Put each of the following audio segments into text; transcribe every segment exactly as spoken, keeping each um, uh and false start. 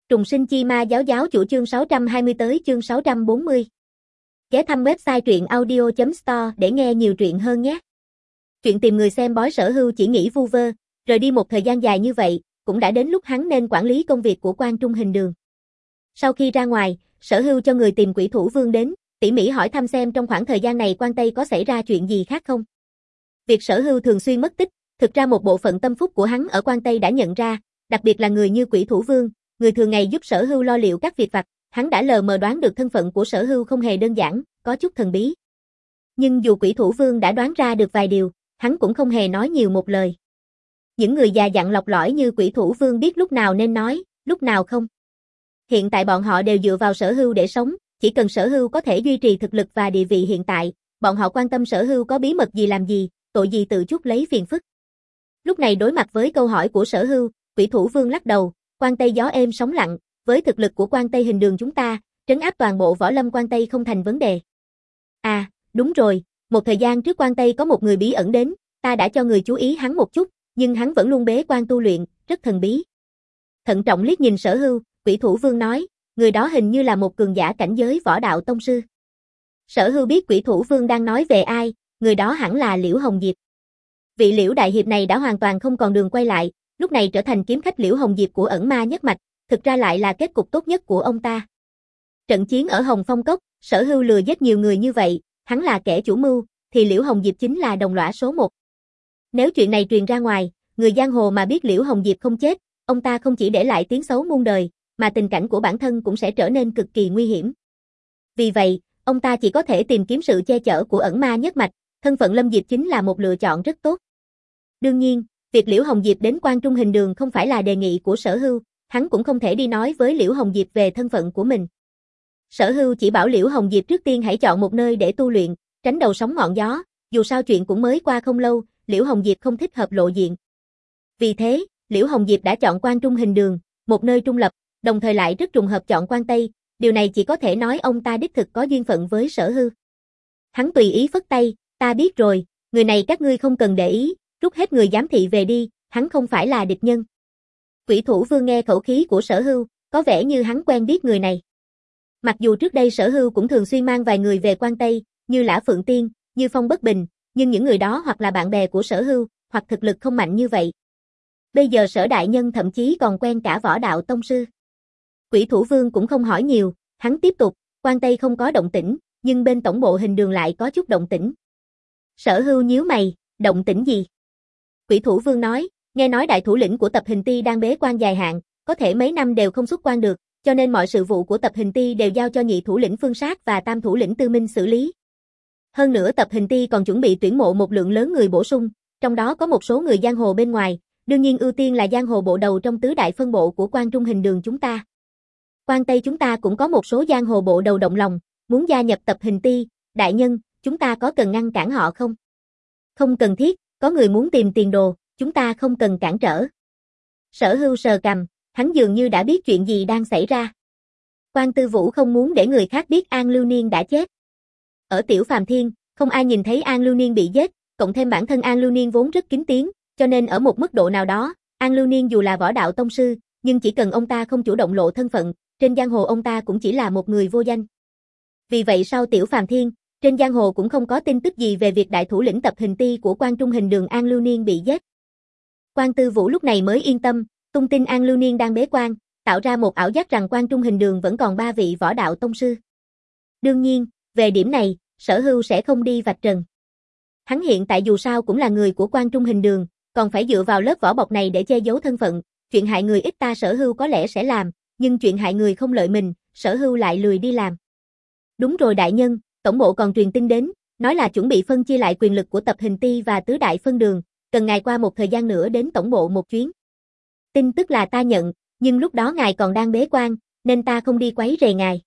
Trùng sinh chi ma giáo giáo chủ chương sáu trăm hai mươi tới chương sáu trăm bốn mươi. Ghé thăm website truyện audio chấm store để nghe nhiều truyện hơn nhé. Chuyện tìm người xem bói Sở Hưu chỉ nghĩ vu vơ, rời đi một thời gian dài như vậy, cũng đã đến lúc hắn nên quản lý công việc của Quan Trung Hình Đường. Sau khi ra ngoài, Sở Hưu cho người tìm Quỷ Thủ Vương đến, tỉ mỉ hỏi thăm xem trong khoảng thời gian này Quan Tây có xảy ra chuyện gì khác không. Việc Sở Hưu thường xuyên mất tích, thực ra một bộ phận tâm phúc của hắn ở Quan Tây đã nhận ra, đặc biệt là người như Quỷ Thủ Vương, người thường ngày giúp Sở Hưu lo liệu các việc vặt, hắn đã lờ mờ đoán được thân phận của Sở Hưu không hề đơn giản, có chút thần bí. Nhưng dù Quỷ Thủ Vương đã đoán ra được vài điều, hắn cũng không hề nói nhiều một lời. Những người già dặn lọc lõi như Quỷ Thủ Vương biết lúc nào nên nói, lúc nào không. Hiện tại bọn họ đều dựa vào Sở Hưu để sống, chỉ cần Sở Hưu có thể duy trì thực lực và địa vị hiện tại, bọn họ quan tâm Sở Hưu có bí mật gì làm gì, tội gì tự chuốc lấy phiền phức. Lúc này đối mặt với câu hỏi của Sở Hưu, Quỷ Thủ Vương lắc đầu, Quan Tây gió êm sóng lặng, với thực lực của Quan Tây Hình Đường chúng ta, trấn áp toàn bộ võ lâm Quan Tây không thành vấn đề. À, đúng rồi, một thời gian trước Quan Tây có một người bí ẩn đến, ta đã cho người chú ý hắn một chút, nhưng hắn vẫn luôn bế quan tu luyện, rất thần bí. Thận trọng liếc nhìn Sở Hưu, Quỷ Thủ Vương nói, người đó hình như là một cường giả cảnh giới võ đạo tông sư. Sở Hưu biết Quỷ Thủ Vương đang nói về ai, người đó hẳn là Liễu Hồng Diệp. Vị Liễu đại hiệp này đã hoàn toàn không còn đường quay lại, lúc này trở thành kiếm khách Liễu Hồng Diệp của ẩn ma nhất mạch, thực ra lại là kết cục tốt nhất của ông ta. Trận chiến ở Hồng Phong Cốc, Sở Hưu lừa giết nhiều người như vậy, hắn là kẻ chủ mưu, thì Liễu Hồng Diệp chính là đồng lõa số một. Nếu chuyện này truyền ra ngoài, người giang hồ mà biết Liễu Hồng Diệp không chết, ông ta không chỉ để lại tiếng xấu muôn đời, mà tình cảnh của bản thân cũng sẽ trở nên cực kỳ nguy hiểm. Vì vậy, ông ta chỉ có thể tìm kiếm sự che chở của ẩn ma nhất mạch, thân phận Lâm Diệp chính là một lựa chọn rất tốt. Đương nhiên, việc Liễu Hồng Diệp đến Quan Trung Hình Đường không phải là đề nghị của Sở Hưu, hắn cũng không thể đi nói với Liễu Hồng Diệp về thân phận của mình. Sở Hưu chỉ bảo Liễu Hồng Diệp trước tiên hãy chọn một nơi để tu luyện, tránh đầu sóng ngọn gió, dù sao chuyện cũng mới qua không lâu, Liễu Hồng Diệp không thích hợp lộ diện. Vì thế, Liễu Hồng Diệp đã chọn Quan Trung Hình Đường, một nơi trung lập, đồng thời lại rất trùng hợp chọn Quan Tây, điều này chỉ có thể nói ông ta đích thực có duyên phận với Sở Hưu. Hắn tùy ý phất tay, ta biết rồi, người này các ngươi không cần để ý, rút hết người giám thị về đi, hắn không phải là địch nhân. Quỷ Thủ Vương nghe khẩu khí của Sở Hưu, có vẻ như hắn quen biết người này. Mặc dù trước đây Sở Hưu cũng thường xuyên mang vài người về Quan Tây, như Lã Phượng Tiên, như Phong Bất Bình, nhưng những người đó hoặc là bạn bè của Sở Hưu, hoặc thực lực không mạnh như vậy. Bây giờ Sở đại nhân thậm chí còn quen cả võ đạo tông sư. Quỷ Thủ Vương cũng không hỏi nhiều, hắn tiếp tục, Quan Tây không có động tĩnh, nhưng bên tổng bộ Hình Đường lại có chút động tĩnh. Sở Hưu nhíu mày, động tĩnh gì? Quỷ Thủ Vương nói, nghe nói đại thủ lĩnh của Tập Hình Ti đang bế quan dài hạn, có thể mấy năm đều không xuất quan được, cho nên mọi sự vụ của Tập Hình Ti đều giao cho nhị thủ lĩnh Phương Sát và tam thủ lĩnh Tư Minh xử lý. Hơn nữa Tập Hình Ti còn chuẩn bị tuyển mộ một lượng lớn người bổ sung, trong đó có một số người giang hồ bên ngoài, đương nhiên ưu tiên là giang hồ bộ đầu trong tứ đại phân bộ của Quan Trung Hình Đường chúng ta. Quan Tây chúng ta cũng có một số giang hồ bộ đầu động lòng, muốn gia nhập Tập Hình Ti, đại nhân, chúng ta có cần ngăn cản họ không? Không cần thiết, có người muốn tìm tiền đồ, chúng ta không cần cản trở. Sở Hưu sờ cằm, hắn dường như đã biết chuyện gì đang xảy ra. Quan Tư Vũ không muốn để người khác biết An Lưu Niên đã chết. Ở Tiểu Phàm Thiên, không ai nhìn thấy An Lưu Niên bị giết, cộng thêm bản thân An Lưu Niên vốn rất kín tiếng, cho nên ở một mức độ nào đó, An Lưu Niên dù là võ đạo tông sư, nhưng chỉ cần ông ta không chủ động lộ thân phận, trên giang hồ ông ta cũng chỉ là một người vô danh. Vì vậy sau Tiểu Phàm Thiên, trên giang hồ cũng không có tin tức gì về việc đại thủ lĩnh Tập Hình Ti của Quan Trung Hình Đường An Lưu Niên bị giết. Quan Tư Vũ lúc này mới yên tâm, tung tin An Lưu Niên đang bế quan, tạo ra một ảo giác rằng Quan Trung Hình Đường vẫn còn ba vị võ đạo tông sư. Đương nhiên, về điểm này, Sở Hưu sẽ không đi vạch trần. Hắn hiện tại dù sao cũng là người của Quan Trung Hình Đường, còn phải dựa vào lớp vỏ bọc này để che giấu thân phận, chuyện hại người ít ta Sở Hưu có lẽ sẽ làm, nhưng chuyện hại người không lợi mình, Sở Hưu lại lười đi làm. Đúng rồi đại nhân, tổng bộ còn truyền tin đến, nói là chuẩn bị phân chia lại quyền lực của Tập Hình Ti và tứ đại phân đường, cần ngài qua một thời gian nữa đến tổng bộ một chuyến. Tin tức là ta nhận, nhưng lúc đó ngài còn đang bế quan, nên ta không đi quấy rầy ngài.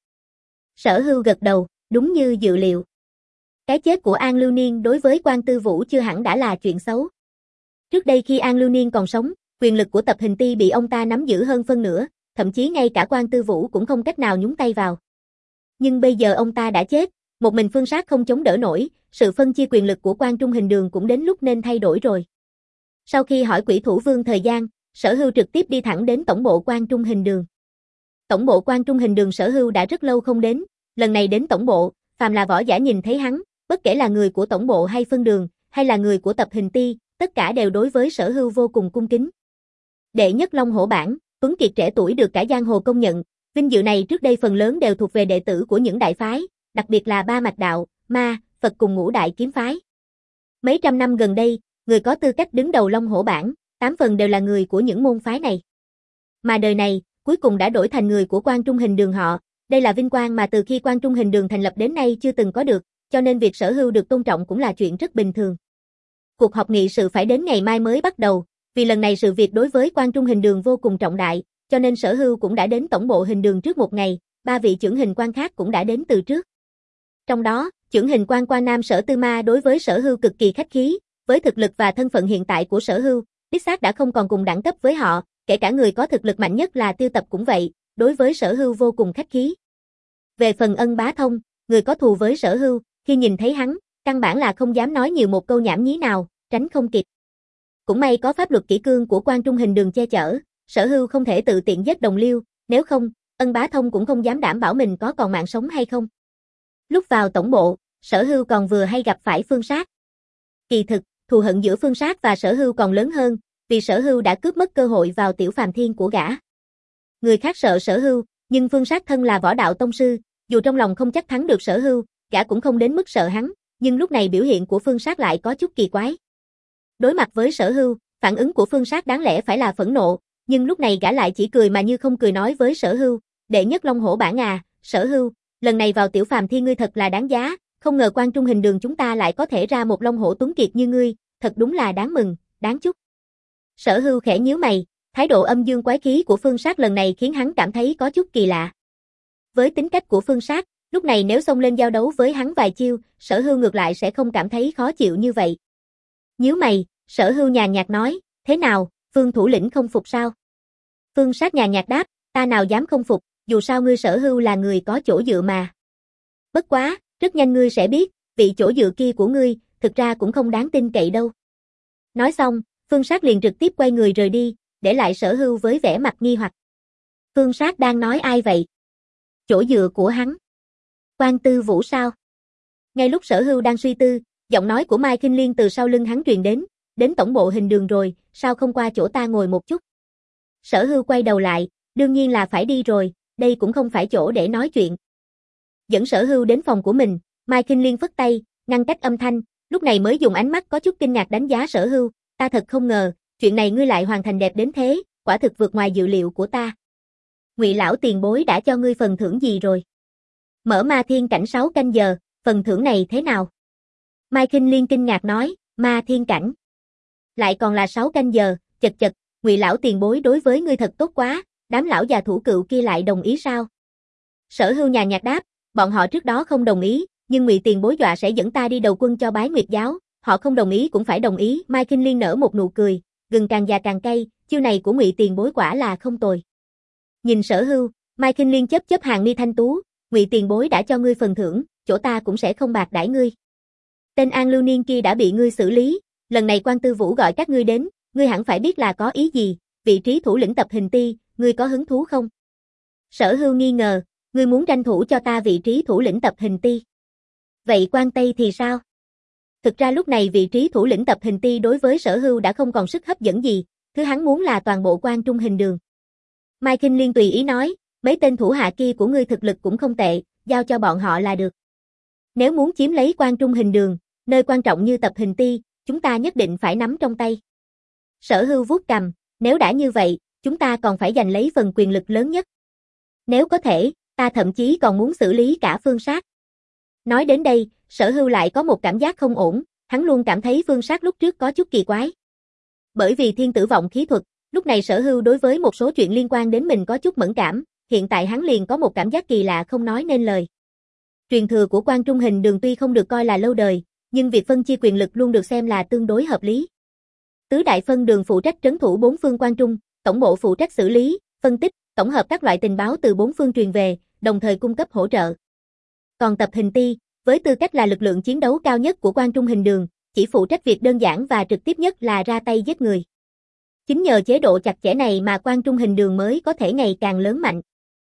Sở Hưu gật đầu, đúng như dự liệu. Cái chết của An Lưu Niên đối với Quan Tư Vũ chưa hẳn đã là chuyện xấu. Trước đây khi An Lưu Niên còn sống, quyền lực của Tập Hình Ti bị ông ta nắm giữ hơn phân nửa, thậm chí ngay cả Quan Tư Vũ cũng không cách nào nhúng tay vào. Nhưng bây giờ ông ta đã chết, một mình Phương Sát không chống đỡ nổi, sự phân chia quyền lực của Quan Trung Hình Đường cũng đến lúc nên thay đổi rồi. Sau khi hỏi Quỷ Thủ Vương thời gian, Sở Hưu trực tiếp đi thẳng đến tổng bộ Quan Trung Hình Đường. tổng bộ Quan Trung Hình Đường Sở Hưu đã rất lâu không đến, lần này đến tổng bộ, phàm là võ giả nhìn thấy hắn, bất kể là người của tổng bộ hay phân đường, hay là người của tập hình ti, tất cả đều đối với Sở Hưu vô cùng cung kính. Đệ nhất Long Hổ Bảng, tuấn kiệt trẻ tuổi được cả giang hồ công nhận, vinh dự này trước đây phần lớn đều thuộc về đệ tử của những đại phái, đặc biệt là ba mạch đạo, ma, Phật cùng ngũ đại kiếm phái. Mấy trăm năm gần đây, người có tư cách đứng đầu Long Hổ Bảng, tám phần đều là người của những môn phái này. Mà đời này, cuối cùng đã đổi thành người của Quan Trung Hình Đường họ, đây là vinh quang mà từ khi Quan Trung Hình Đường thành lập đến nay chưa từng có được, cho nên việc Sở Hưu được tôn trọng cũng là chuyện rất bình thường. Cuộc họp nghị sự phải đến ngày mai mới bắt đầu, vì lần này sự việc đối với Quan Trung Hình Đường vô cùng trọng đại, cho nên Sở Hưu cũng đã đến tổng bộ Hình Đường trước một ngày, ba vị chưởng hình quan khác cũng đã đến từ trước. Trong đó, chưởng hình quan Quan Nam Sở Tư Ma đối với Sở Hưu cực kỳ khách khí, với thực lực và thân phận hiện tại của Sở Hưu, đích xác đã không còn cùng đẳng cấp với họ, kể cả người có thực lực mạnh nhất là Tiêu Tập cũng vậy, đối với Sở Hưu vô cùng khách khí. Về phần Ân Bá Thông, người có thù với Sở Hưu, khi nhìn thấy hắn, căn bản là không dám nói nhiều một câu nhảm nhí nào, tránh không kịp. Cũng may có pháp luật kỷ cương của Quan Trung Hình Đường che chở, Sở Hưu không thể tự tiện giết đồng liêu, nếu không, Ân Bá Thông cũng không dám đảm bảo mình có còn mạng sống hay không. Lúc vào tổng bộ, Sở Hưu còn vừa hay gặp phải Phương Sát. Kỳ thực, thù hận giữa Phương Sát và Sở Hưu còn lớn hơn, vì Sở Hưu đã cướp mất cơ hội vào tiểu phàm thiên của gã. Người khác sợ Sở Hưu, nhưng Phương Sát thân là võ đạo tông sư, dù trong lòng không chắc thắng được Sở Hưu, gã cũng không đến mức sợ hắn, nhưng lúc này biểu hiện của Phương Sát lại có chút kỳ quái. Đối mặt với Sở Hưu, phản ứng của Phương Sát đáng lẽ phải là phẫn nộ, nhưng lúc này gã lại chỉ cười mà như không cười nói với Sở Hưu, đệ nhất Long Hổ Bảng à, Sở Hưu, lần này vào tiểu phàm thiên ngươi thật là đáng giá, không ngờ Quan Trung Hình Đường chúng ta lại có thể ra một Long Hổ tuấn kiệt như ngươi, thật đúng là đáng mừng, đáng chúc. Sở Hưu khẽ nhíu mày, thái độ âm dương quái khí của Phương Sát lần này khiến hắn cảm thấy có chút kỳ lạ. Với tính cách của Phương Sát, lúc này nếu xông lên giao đấu với hắn vài chiêu, Sở Hưu ngược lại sẽ không cảm thấy khó chịu như vậy. Nhíu mày, Sở Hưu nhàn nhạt nói, thế nào, Phương thủ lĩnh không phục sao? Phương Sát nhàn nhạt đáp, ta nào dám không phục, dù sao ngươi Sở Hưu là người có chỗ dựa mà. Bất quá, rất nhanh ngươi sẽ biết, vị chỗ dựa kia của ngươi, thực ra cũng không đáng tin cậy đâu. Nói xong, Phương Sát liền trực tiếp quay người rời đi, để lại Sở Hưu với vẻ mặt nghi hoặc. Phương Sát đang nói ai vậy? Chỗ dựa của hắn. Quan Tư Vũ sao? Ngay lúc Sở Hưu đang suy tư, giọng nói của Mai Kinh Liên từ sau lưng hắn truyền đến, đến tổng bộ Hình Đường rồi, sao không qua chỗ ta ngồi một chút? Sở Hưu quay đầu lại, đương nhiên là phải đi rồi, đây cũng không phải chỗ để nói chuyện. Dẫn Sở Hưu đến phòng của mình, Mai Kinh Liên phất tay, ngăn cách âm thanh, lúc này mới dùng ánh mắt có chút kinh ngạc đánh giá Sở Hưu, ta thật không ngờ, chuyện này ngươi lại hoàn thành đẹp đến thế, quả thực vượt ngoài dự liệu của ta. Ngụy lão tiền bối đã cho ngươi phần thưởng gì rồi? Mở Ma Thiên Cảnh sáu canh giờ, phần thưởng này thế nào? Mai Kinh Liên kinh ngạc nói, Ma Thiên Cảnh. Lại còn là sáu canh giờ, chật chật, Ngụy lão tiền bối đối với ngươi thật tốt quá, đám lão già thủ cựu kia lại đồng ý sao? Sở Hưu nhàn nhạt đáp, bọn họ trước đó không đồng ý, nhưng Ngụy tiền bối dọa sẽ dẫn ta đi đầu quân cho Bái Nguyệt giáo, họ không đồng ý cũng phải đồng ý. Mai Kinh Liên nở một nụ cười, gừng càng già càng cay, chiêu này của Ngụy tiền bối quả là không tồi. Nhìn Sở Hưu, Mai Kinh Liên chớp chớp hàng mi thanh tú, Ngụy tiền bối đã cho ngươi phần thưởng, chỗ ta cũng sẽ không bạc đãi ngươi. Tên An Lưu Niên kia đã bị ngươi xử lý, lần này Quan Tư Vũ gọi các ngươi đến, ngươi hẳn phải biết là có ý gì, vị trí thủ lĩnh tập hình ti, ngươi có hứng thú không? Sở Hưu nghi ngờ, ngươi muốn tranh thủ cho ta vị trí thủ lĩnh tập hình ti. Vậy Quan Tây thì sao? Thực ra lúc này vị trí thủ lĩnh tập hình ti đối với Sở Hưu đã không còn sức hấp dẫn gì, thứ hắn muốn là toàn bộ Quan Trung Hình Đường. Mai Kinh Liên tùy ý nói, mấy tên thủ hạ kia của ngươi thực lực cũng không tệ, giao cho bọn họ là được. Nếu muốn chiếm lấy Quan Trung Hình Đường, nơi quan trọng như tập hình ti, chúng ta nhất định phải nắm trong tay. Sở Hưu vuốt cằm, nếu đã như vậy, chúng ta còn phải giành lấy phần quyền lực lớn nhất. Nếu có thể, ta thậm chí còn muốn xử lý cả Phương Sát. Nói đến đây, Sở Hưu lại có một cảm giác không ổn, hắn luôn cảm thấy Phương Sát lúc trước có chút kỳ quái. Bởi vì thiên tử vọng khí thuật, lúc này Sở Hưu đối với một số chuyện liên quan đến mình có chút mẫn cảm, hiện tại hắn liền có một cảm giác kỳ lạ không nói nên lời. Truyền thừa của Quan Trung Hình Đường tuy không được coi là lâu đời, nhưng việc phân chia quyền lực luôn được xem là tương đối hợp lý. Tứ đại phân đường phụ trách trấn thủ bốn phương Quan Trung, tổng bộ phụ trách xử lý, phân tích, tổng hợp các loại tình báo từ bốn phương truyền về, đồng thời cung cấp hỗ trợ. Còn tập hình ti, với tư cách là lực lượng chiến đấu cao nhất của Quan Trung Hình Đường, chỉ phụ trách việc đơn giản và trực tiếp nhất là ra tay giết người. Chính nhờ chế độ chặt chẽ này mà Quan Trung Hình Đường mới có thể ngày càng lớn mạnh.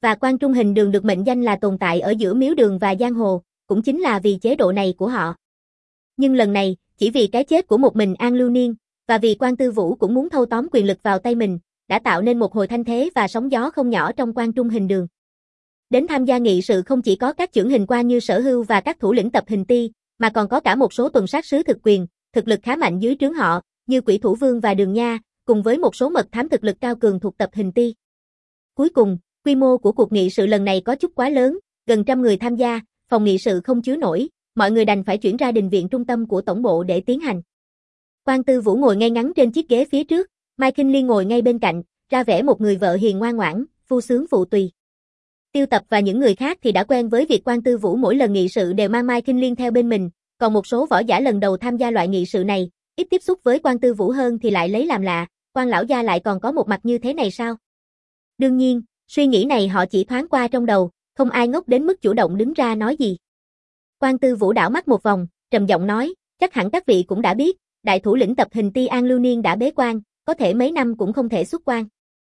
Và Quan Trung Hình Đường được mệnh danh là tồn tại ở giữa miếu đường và giang hồ, cũng chính là vì chế độ này của họ. Nhưng lần này, chỉ vì cái chết của một mình An Lưu Niên, và vì Quan Tư Vũ cũng muốn thâu tóm quyền lực vào tay mình, đã tạo nên một hồi thanh thế và sóng gió không nhỏ trong Quan Trung Hình Đường. Đến tham gia nghị sự không chỉ có các chưởng hình quan như Sở Hưu và các thủ lĩnh tập hình ti, mà còn có cả một số tuần sát sứ thực quyền, thực lực khá mạnh dưới trướng họ, như Quỷ Thủ Vương và Đường Nha, cùng với một số mật thám thực lực cao cường thuộc tập hình ti. Cuối cùng, quy mô của cuộc nghị sự lần này có chút quá lớn, gần trăm người tham gia, phòng nghị sự không chứa nổi, mọi người đành phải chuyển ra đình viện trung tâm của tổng bộ để tiến hành. Quan Tư Vũ ngồi ngay ngắn trên chiếc ghế phía trước, Mai Kinh Liên ngồi ngay bên cạnh, ra vẻ một người vợ hiền ngoan ngoãn, phu sướng phụ tùy. Tiêu Tập và những người khác thì đã quen với việc Quan Tư Vũ mỗi lần nghị sự đều mang Mai Kinh Liên theo bên mình, còn một số võ giả lần đầu tham gia loại nghị sự này, ít tiếp xúc với Quan Tư Vũ hơn thì lại lấy làm lạ, Quan lão gia lại còn có một mặt như thế này sao? Đương nhiên, suy nghĩ này họ chỉ thoáng qua trong đầu, không ai ngốc đến mức chủ động đứng ra nói gì. Quan Tư Vũ đảo mắt một vòng, trầm giọng nói, chắc hẳn các vị cũng đã biết, đại thủ lĩnh tập hình ti An Lưu Niên đã bế quan, có thể mấy năm cũng không thể xuất quan.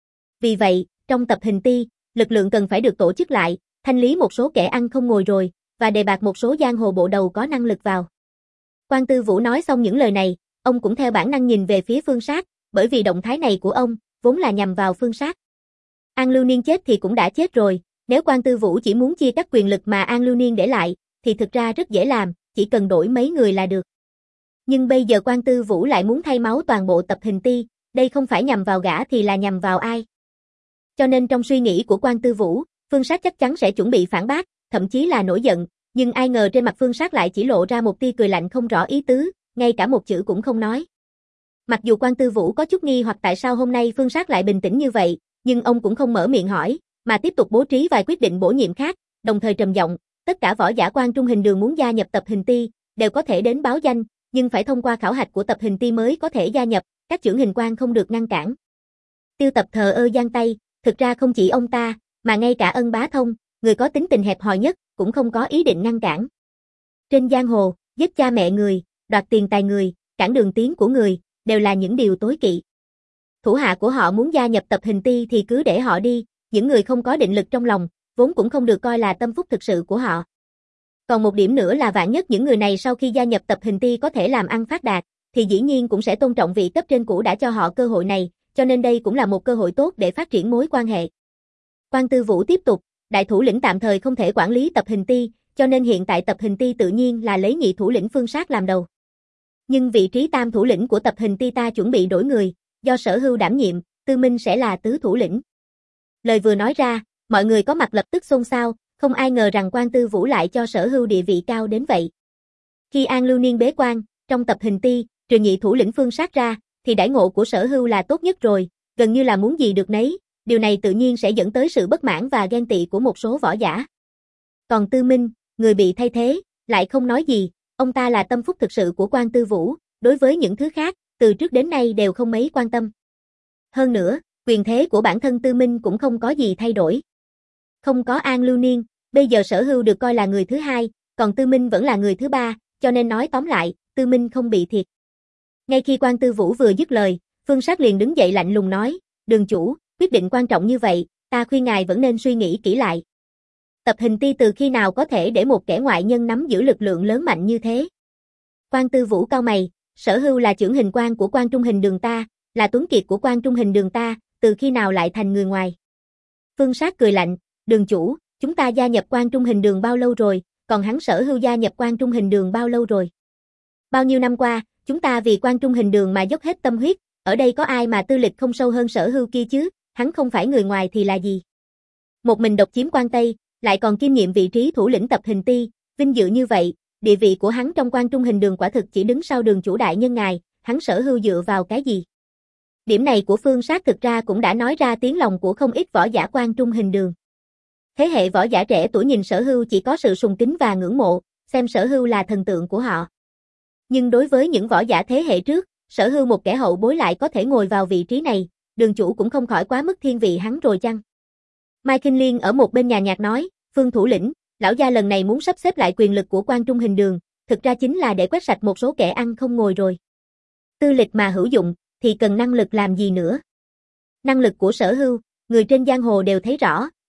Vì vậy, trong tập hình ti, lực lượng cần phải được tổ chức lại, thanh lý một số kẻ ăn không ngồi rồi, và đề bạt một số giang hồ bộ đầu có năng lực vào. Quan Tư Vũ nói xong những lời này, ông cũng theo bản năng nhìn về phía Phương Sát, bởi vì động thái này của ông, vốn là nhằm vào Phương Sát. An Lưu Niên chết thì cũng đã chết rồi, nếu Quan Tư Vũ chỉ muốn chia cắt quyền lực mà An Lưu Niên để lại, thì thực ra rất dễ làm, chỉ cần đổi mấy người là được. Nhưng bây giờ Quan Tư Vũ lại muốn thay máu toàn bộ tập hình ti, đây không phải nhằm vào gã thì là nhằm vào ai. Cho nên trong suy nghĩ của Quan Tư Vũ, Phương Sát chắc chắn sẽ chuẩn bị phản bác, thậm chí là nổi giận, nhưng ai ngờ trên mặt Phương Sát lại chỉ lộ ra một tia cười lạnh không rõ ý tứ, ngay cả một chữ cũng không nói. Mặc dù Quan Tư Vũ có chút nghi hoặc tại sao hôm nay Phương Sát lại bình tĩnh như vậy, nhưng ông cũng không mở miệng hỏi, mà tiếp tục bố trí vài quyết định bổ nhiệm khác, đồng thời trầm giọng, tất cả võ giả Quan Trung Hình Đường muốn gia nhập tập hình ti, đều có thể đến báo danh, nhưng phải thông qua khảo hạch của tập hình ti mới có thể gia nhập, các chưởng hình quan không được ngăn cản. Tiêu Tập thờ ơ giang tay, thực ra không chỉ ông ta, mà ngay cả Ân Bá Thông, người có tính tình hẹp hòi nhất, cũng không có ý định ngăn cản. Trên giang hồ, giết cha mẹ người, đoạt tiền tài người, cản đường tiến của người, đều là những điều tối kỵ. Thủ hạ của họ muốn gia nhập tập hình ti thì cứ để họ đi, những người không có định lực trong lòng, vốn cũng không được coi là tâm phúc thực sự của họ. Còn một điểm nữa là vạn nhất những người này sau khi gia nhập tập hình ti có thể làm ăn phát đạt, thì dĩ nhiên cũng sẽ tôn trọng vị cấp trên cũ đã cho họ cơ hội này, cho nên đây cũng là một cơ hội tốt để phát triển mối quan hệ. Quan Tư Vũ tiếp tục, đại thủ lĩnh tạm thời không thể quản lý tập hình ti, cho nên hiện tại tập hình ti tự nhiên là lấy nhị thủ lĩnh Phương Sát làm đầu. Nhưng vị trí tam thủ lĩnh của tập hình ti ta chuẩn bị đổi người, do Sở Hưu đảm nhiệm, Tư Minh sẽ là tứ thủ lĩnh. Lời vừa nói ra, mọi người có mặt lập tức xôn xao, không ai ngờ rằng Quan Tư Vũ lại cho Sở Hưu địa vị cao đến vậy. Khi An Lưu Niên bế quan, trong tập hình ti, trừ nhị thủ lĩnh Phương Sát ra, thì đãi ngộ của Sở Hưu là tốt nhất rồi, gần như là muốn gì được nấy, điều này tự nhiên sẽ dẫn tới sự bất mãn và ghen tị của một số võ giả. Còn Tư Minh, người bị thay thế, lại không nói gì, ông ta là tâm phúc thực sự của Quan Tư Vũ, đối với những thứ khác, từ trước đến nay đều không mấy quan tâm. Hơn nữa, quyền thế của bản thân Tư Minh cũng không có gì thay đổi. Không có An Lưu Niên, bây giờ Sở Hưu được coi là người thứ hai, còn Tư Minh vẫn là người thứ ba, cho nên nói tóm lại, Tư Minh không bị thiệt. Ngay khi Quan Tư Vũ vừa dứt lời, Phương Sát liền đứng dậy lạnh lùng nói, đường chủ, quyết định quan trọng như vậy, ta khuyên ngài vẫn nên suy nghĩ kỹ lại. Tập hình ti từ khi nào có thể để một kẻ ngoại nhân nắm giữ lực lượng lớn mạnh như thế? Quan Tư Vũ cau mày, Sở Hưu là chưởng hình quan của Quan Trung Hình Đường ta, là tuấn kiệt của Quan Trung Hình Đường ta, từ khi nào lại thành người ngoài? Phương Sát cười lạnh, đường chủ, chúng ta gia nhập Quan Trung Hình Đường bao lâu rồi, còn hắn Sở Hưu gia nhập Quan Trung Hình Đường bao lâu rồi? Bao nhiêu năm qua, chúng ta vì Quan Trung Hình Đường mà dốc hết tâm huyết, ở đây có ai mà tư lịch không sâu hơn Sở Hưu kia chứ, hắn không phải người ngoài thì là gì? Một mình độc chiếm Quan Tây, lại còn kiêm nhiệm vị trí thủ lĩnh tập hình ti, vinh dự như vậy, địa vị của hắn trong Quan Trung Hình Đường quả thực chỉ đứng sau đường chủ đại nhân ngài, hắn Sở Hưu dựa vào cái gì? Điểm này của Phương Sát thực ra cũng đã nói ra tiếng lòng của không ít võ giả Quan Trung Hình Đường. Thế hệ võ giả trẻ tuổi nhìn Sở Hưu chỉ có sự sùng kính và ngưỡng mộ, xem Sở Hưu là thần tượng của họ. Nhưng đối với những võ giả thế hệ trước, Sở Hưu một kẻ hậu bối lại có thể ngồi vào vị trí này, đường chủ cũng không khỏi quá mức thiên vị hắn rồi chăng? Mai Kinh Liên ở một bên nhà nhạc nói, Phương thủ lĩnh, lão gia lần này muốn sắp xếp lại quyền lực của Quan Trung Hình Đường, thực ra chính là để quét sạch một số kẻ ăn không ngồi rồi. Tư lịch mà hữu dụng, thì cần năng lực làm gì nữa? Năng lực của Sở Hưu, người trên giang hồ đều thấy rõ,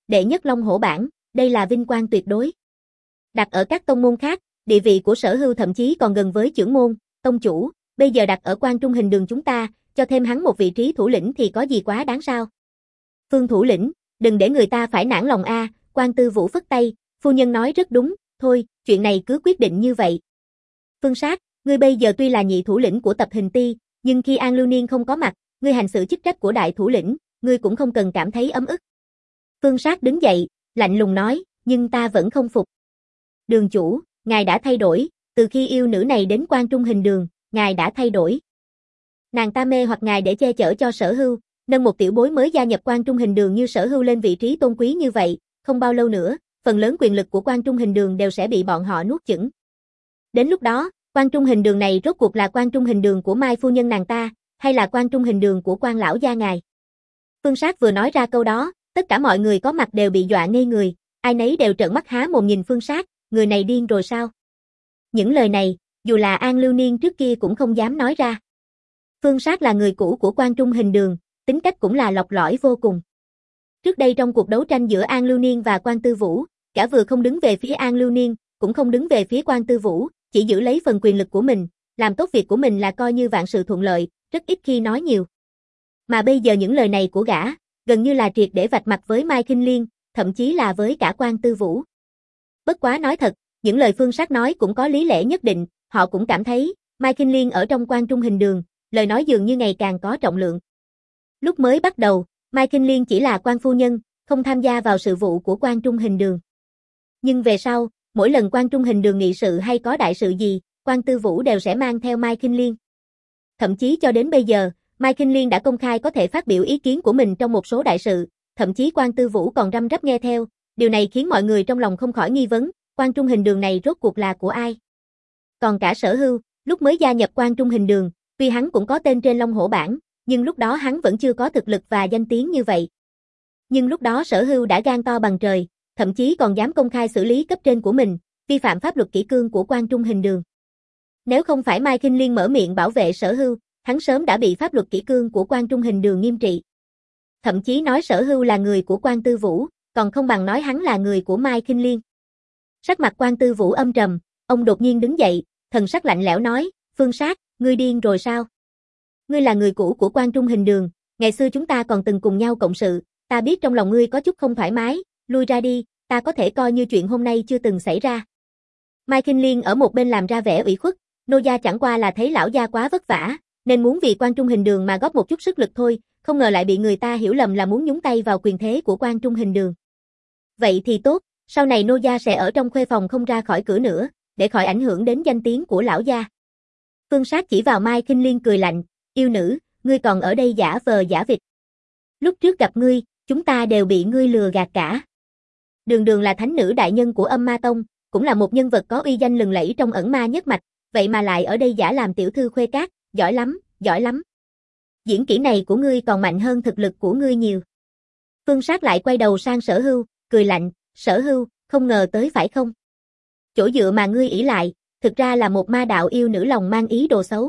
đệ nhất Long Hổ bảng, đây là vinh quang tuyệt đối. Đặt ở các tông môn khác, địa vị của Sở Hưu thậm chí còn gần với trưởng môn, tông chủ, bây giờ đặt ở Quan Trung Hình Đường chúng ta, cho thêm hắn một vị trí thủ lĩnh thì có gì quá đáng sao? Phương thủ lĩnh, đừng để người ta phải nản lòng a, Quan Tư Vũ phất tay, phu nhân nói rất đúng, thôi, chuyện này cứ quyết định như vậy. Phương Sát, ngươi bây giờ tuy là nhị thủ lĩnh của tập hình ti, nhưng khi An Lưu Niên không có mặt, ngươi hành sự chức trách của đại thủ lĩnh, ngươi cũng không cần cảm thấy ấm ức. Phương Sát đứng dậy, lạnh lùng nói, nhưng ta vẫn không phục. Đường chủ, ngài đã thay đổi, từ khi yêu nữ này đến Quan Trung Hình Đường, ngài đã thay đổi. Nàng ta mê hoặc ngài để che chở cho Sở Hưu, nâng một tiểu bối mới gia nhập Quan Trung Hình Đường như Sở Hưu lên vị trí tôn quý như vậy, không bao lâu nữa, phần lớn quyền lực của Quan Trung Hình Đường đều sẽ bị bọn họ nuốt chửng. Đến lúc đó, Quan Trung Hình Đường này rốt cuộc là Quan Trung Hình Đường của Mai phu nhân nàng ta, hay là Quan Trung Hình Đường của Quan lão gia ngài? Phương Sát vừa nói ra câu đó, tất cả mọi người có mặt đều bị dọa ngây người, ai nấy đều trợn mắt há mồm nhìn Phương Sát, người này điên rồi sao? Những lời này, dù là An Lưu Niên trước kia cũng không dám nói ra. Phương Sát là người cũ của Quan Trung Hình Đường, tính cách cũng là lọc lõi vô cùng. Trước đây trong cuộc đấu tranh giữa An Lưu Niên và Quan Tư Vũ, cả vừa không đứng về phía An Lưu Niên, cũng không đứng về phía Quan Tư Vũ, chỉ giữ lấy phần quyền lực của mình, làm tốt việc của mình là coi như vạn sự thuận lợi, rất ít khi nói nhiều. Mà bây giờ những lời này của gã, gần như là triệt để vạch mặt với Mai Khinh Liên, thậm chí là với cả Quan Tư Vũ. Bất quá nói thật, những lời Phương Sát nói cũng có lý lẽ nhất định, họ cũng cảm thấy, Mai Khinh Liên ở trong Quan Trung Hình Đường, lời nói dường như ngày càng có trọng lượng. Lúc mới bắt đầu, Mai Khinh Liên chỉ là quan phu nhân, không tham gia vào sự vụ của Quan Trung Hình Đường. Nhưng về sau, mỗi lần Quan Trung Hình Đường nghị sự hay có đại sự gì, Quan Tư Vũ đều sẽ mang theo Mai Khinh Liên. Thậm chí cho đến bây giờ, Mai Khinh Liên đã công khai có thể phát biểu ý kiến của mình trong một số đại sự, thậm chí Quan Tư Vũ còn răm rắp nghe theo, điều này khiến mọi người trong lòng không khỏi nghi vấn, Quan Trung Hình Đường này rốt cuộc là của ai? Còn cả Sở Hưu, lúc mới gia nhập Quan Trung Hình Đường, tuy hắn cũng có tên trên Long Hổ bảng, nhưng lúc đó hắn vẫn chưa có thực lực và danh tiếng như vậy. Nhưng lúc đó Sở Hưu đã gan to bằng trời, thậm chí còn dám công khai xử lý cấp trên của mình, vi phạm pháp luật kỷ cương của Quan Trung Hình Đường. Nếu không phải Mai Khinh Liên mở miệng bảo vệ Sở Hưu, hắn sớm đã bị pháp luật kỷ cương của Quan Trung Hình Đường nghiêm trị. Thậm chí nói Sở Hưu là người của Quan Tư Vũ, còn không bằng nói hắn là người của Mai Khinh Liên. Sắc mặt Quan Tư Vũ âm trầm, ông đột nhiên đứng dậy, thần sắc lạnh lẽo nói, Phương Sát, ngươi điên rồi sao? Ngươi là người cũ của Quan Trung Hình Đường, ngày xưa chúng ta còn từng cùng nhau cộng sự, ta biết trong lòng ngươi có chút không thoải mái, lui ra đi, ta có thể coi như chuyện hôm nay chưa từng xảy ra. Mai Khinh Liên ở một bên làm ra vẻ ủy khuất, nô gia chẳng qua là thấy lão gia quá vất vả, nên muốn vì Quan Trung Hình Đường mà góp một chút sức lực thôi, không ngờ lại bị người ta hiểu lầm là muốn nhúng tay vào quyền thế của Quan Trung Hình Đường. Vậy thì tốt, sau này nô gia sẽ ở trong khuê phòng không ra khỏi cửa nữa, để khỏi ảnh hưởng đến danh tiếng của lão gia. Phương Sát chỉ vào Mai Khinh Liên cười lạnh, yêu nữ, ngươi còn ở đây giả vờ giả vịt. Lúc trước gặp ngươi, chúng ta đều bị ngươi lừa gạt cả. Đường Đường là thánh nữ đại nhân của Âm Ma Tông, cũng là một nhân vật có uy danh lừng lẫy trong ẩn ma nhất mạch, vậy mà lại ở đây giả làm tiểu thư khuê cát, giỏi lắm, giỏi lắm. Diễn kỹ này của ngươi còn mạnh hơn thực lực của ngươi nhiều. Phương Sát lại quay đầu sang Sở Hưu, cười lạnh, Sở Hưu, không ngờ tới phải không? Chỗ dựa mà ngươi ỷ lại, thực ra là một ma đạo yêu nữ lòng mang ý đồ xấu.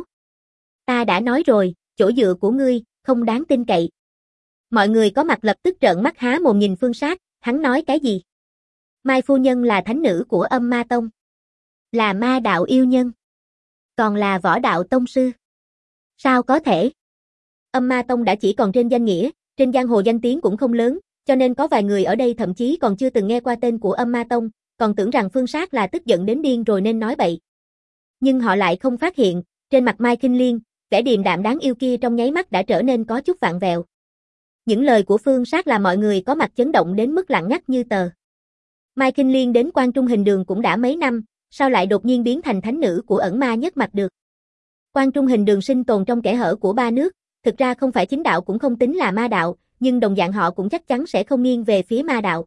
Ta đã nói rồi, chỗ dựa của ngươi, không đáng tin cậy. Mọi người có mặt lập tức trợn mắt há mồm nhìn Phương Sát, hắn nói cái gì? Mai phu nhân là thánh nữ của Âm Ma Tông. Là ma đạo yêu nhân. Còn là võ đạo tông sư. Sao có thể? Âm Ma Tông đã chỉ còn trên danh nghĩa, trên giang hồ danh tiếng cũng không lớn, cho nên có vài người ở đây thậm chí còn chưa từng nghe qua tên của Âm Ma Tông, còn tưởng rằng Phương Sát là tức giận đến điên rồi nên nói bậy. Nhưng họ lại không phát hiện, trên mặt Mai Khinh Liên, vẻ điềm đạm đáng yêu kia trong nháy mắt đã trở nên có chút vặn vẹo. Những lời của Phương Sát làm mọi người có mặt chấn động đến mức lặng ngắt như tờ. Mai Khinh Liên đến Quan Trung Hình Đường cũng đã mấy năm, sao lại đột nhiên biến thành thánh nữ của ẩn ma nhất mạch được? Quan Trung Hình Đường sinh tồn trong kẽ hở của ba nước, thực ra không phải chính đạo cũng không tính là ma đạo, nhưng đồng dạng họ cũng chắc chắn sẽ không nghiêng về phía ma đạo.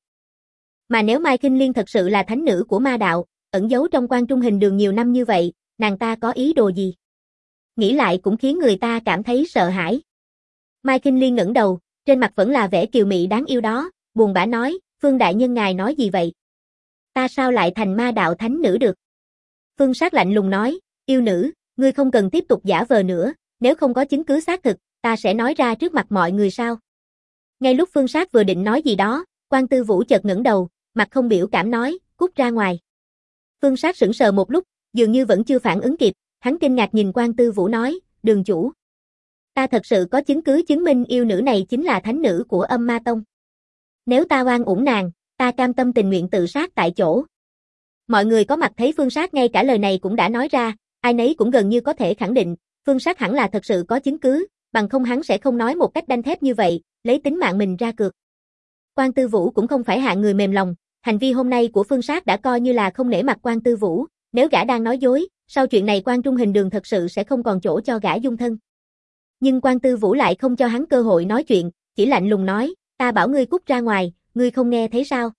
Mà nếu Mai Khinh Liên thật sự là thánh nữ của ma đạo, ẩn giấu trong Quan Trung Hình Đường nhiều năm như vậy, nàng ta có ý đồ gì? Nghĩ lại cũng khiến người ta cảm thấy sợ hãi. Mai Khinh Liên ngẩng đầu, trên mặt vẫn là vẻ kiều mị đáng yêu đó, buồn bã nói, Phương đại nhân ngài nói gì vậy? Ta sao lại thành ma đạo thánh nữ được? Phương Sát lạnh lùng nói, yêu nữ, ngươi không cần tiếp tục giả vờ nữa, nếu không có chứng cứ xác thực, ta sẽ nói ra trước mặt mọi người sao? Ngay lúc Phương Sát vừa định nói gì đó, Quan Tư Vũ chợt ngẩng đầu, mặt không biểu cảm nói, cút ra ngoài. Phương Sát sững sờ một lúc, dường như vẫn chưa phản ứng kịp, hắn kinh ngạc nhìn Quan Tư Vũ nói, đường chủ. Ta thật sự có chứng cứ chứng minh yêu nữ này chính là thánh nữ của Âm Ma Tông. Nếu ta oan uổng nàng, ta cam tâm tình nguyện tự sát tại chỗ. Mọi người có mặt thấy Phương Sát ngay cả lời này cũng đã nói ra, ai nấy cũng gần như có thể khẳng định, Phương Sát hẳn là thật sự có chứng cứ, bằng không hắn sẽ không nói một cách đanh thép như vậy, lấy tính mạng mình ra cược. Quan Tư Vũ cũng không phải hạng người mềm lòng, hành vi hôm nay của Phương Sát đã coi như là không nể mặt Quan Tư Vũ, nếu gã đang nói dối, sau chuyện này Quan Trung Hình Đường thật sự sẽ không còn chỗ cho gã dung thân. Nhưng Quan Tư Vũ lại không cho hắn cơ hội nói chuyện, chỉ lạnh lùng nói, ta bảo ngươi cút ra ngoài, ngươi không nghe thấy sao?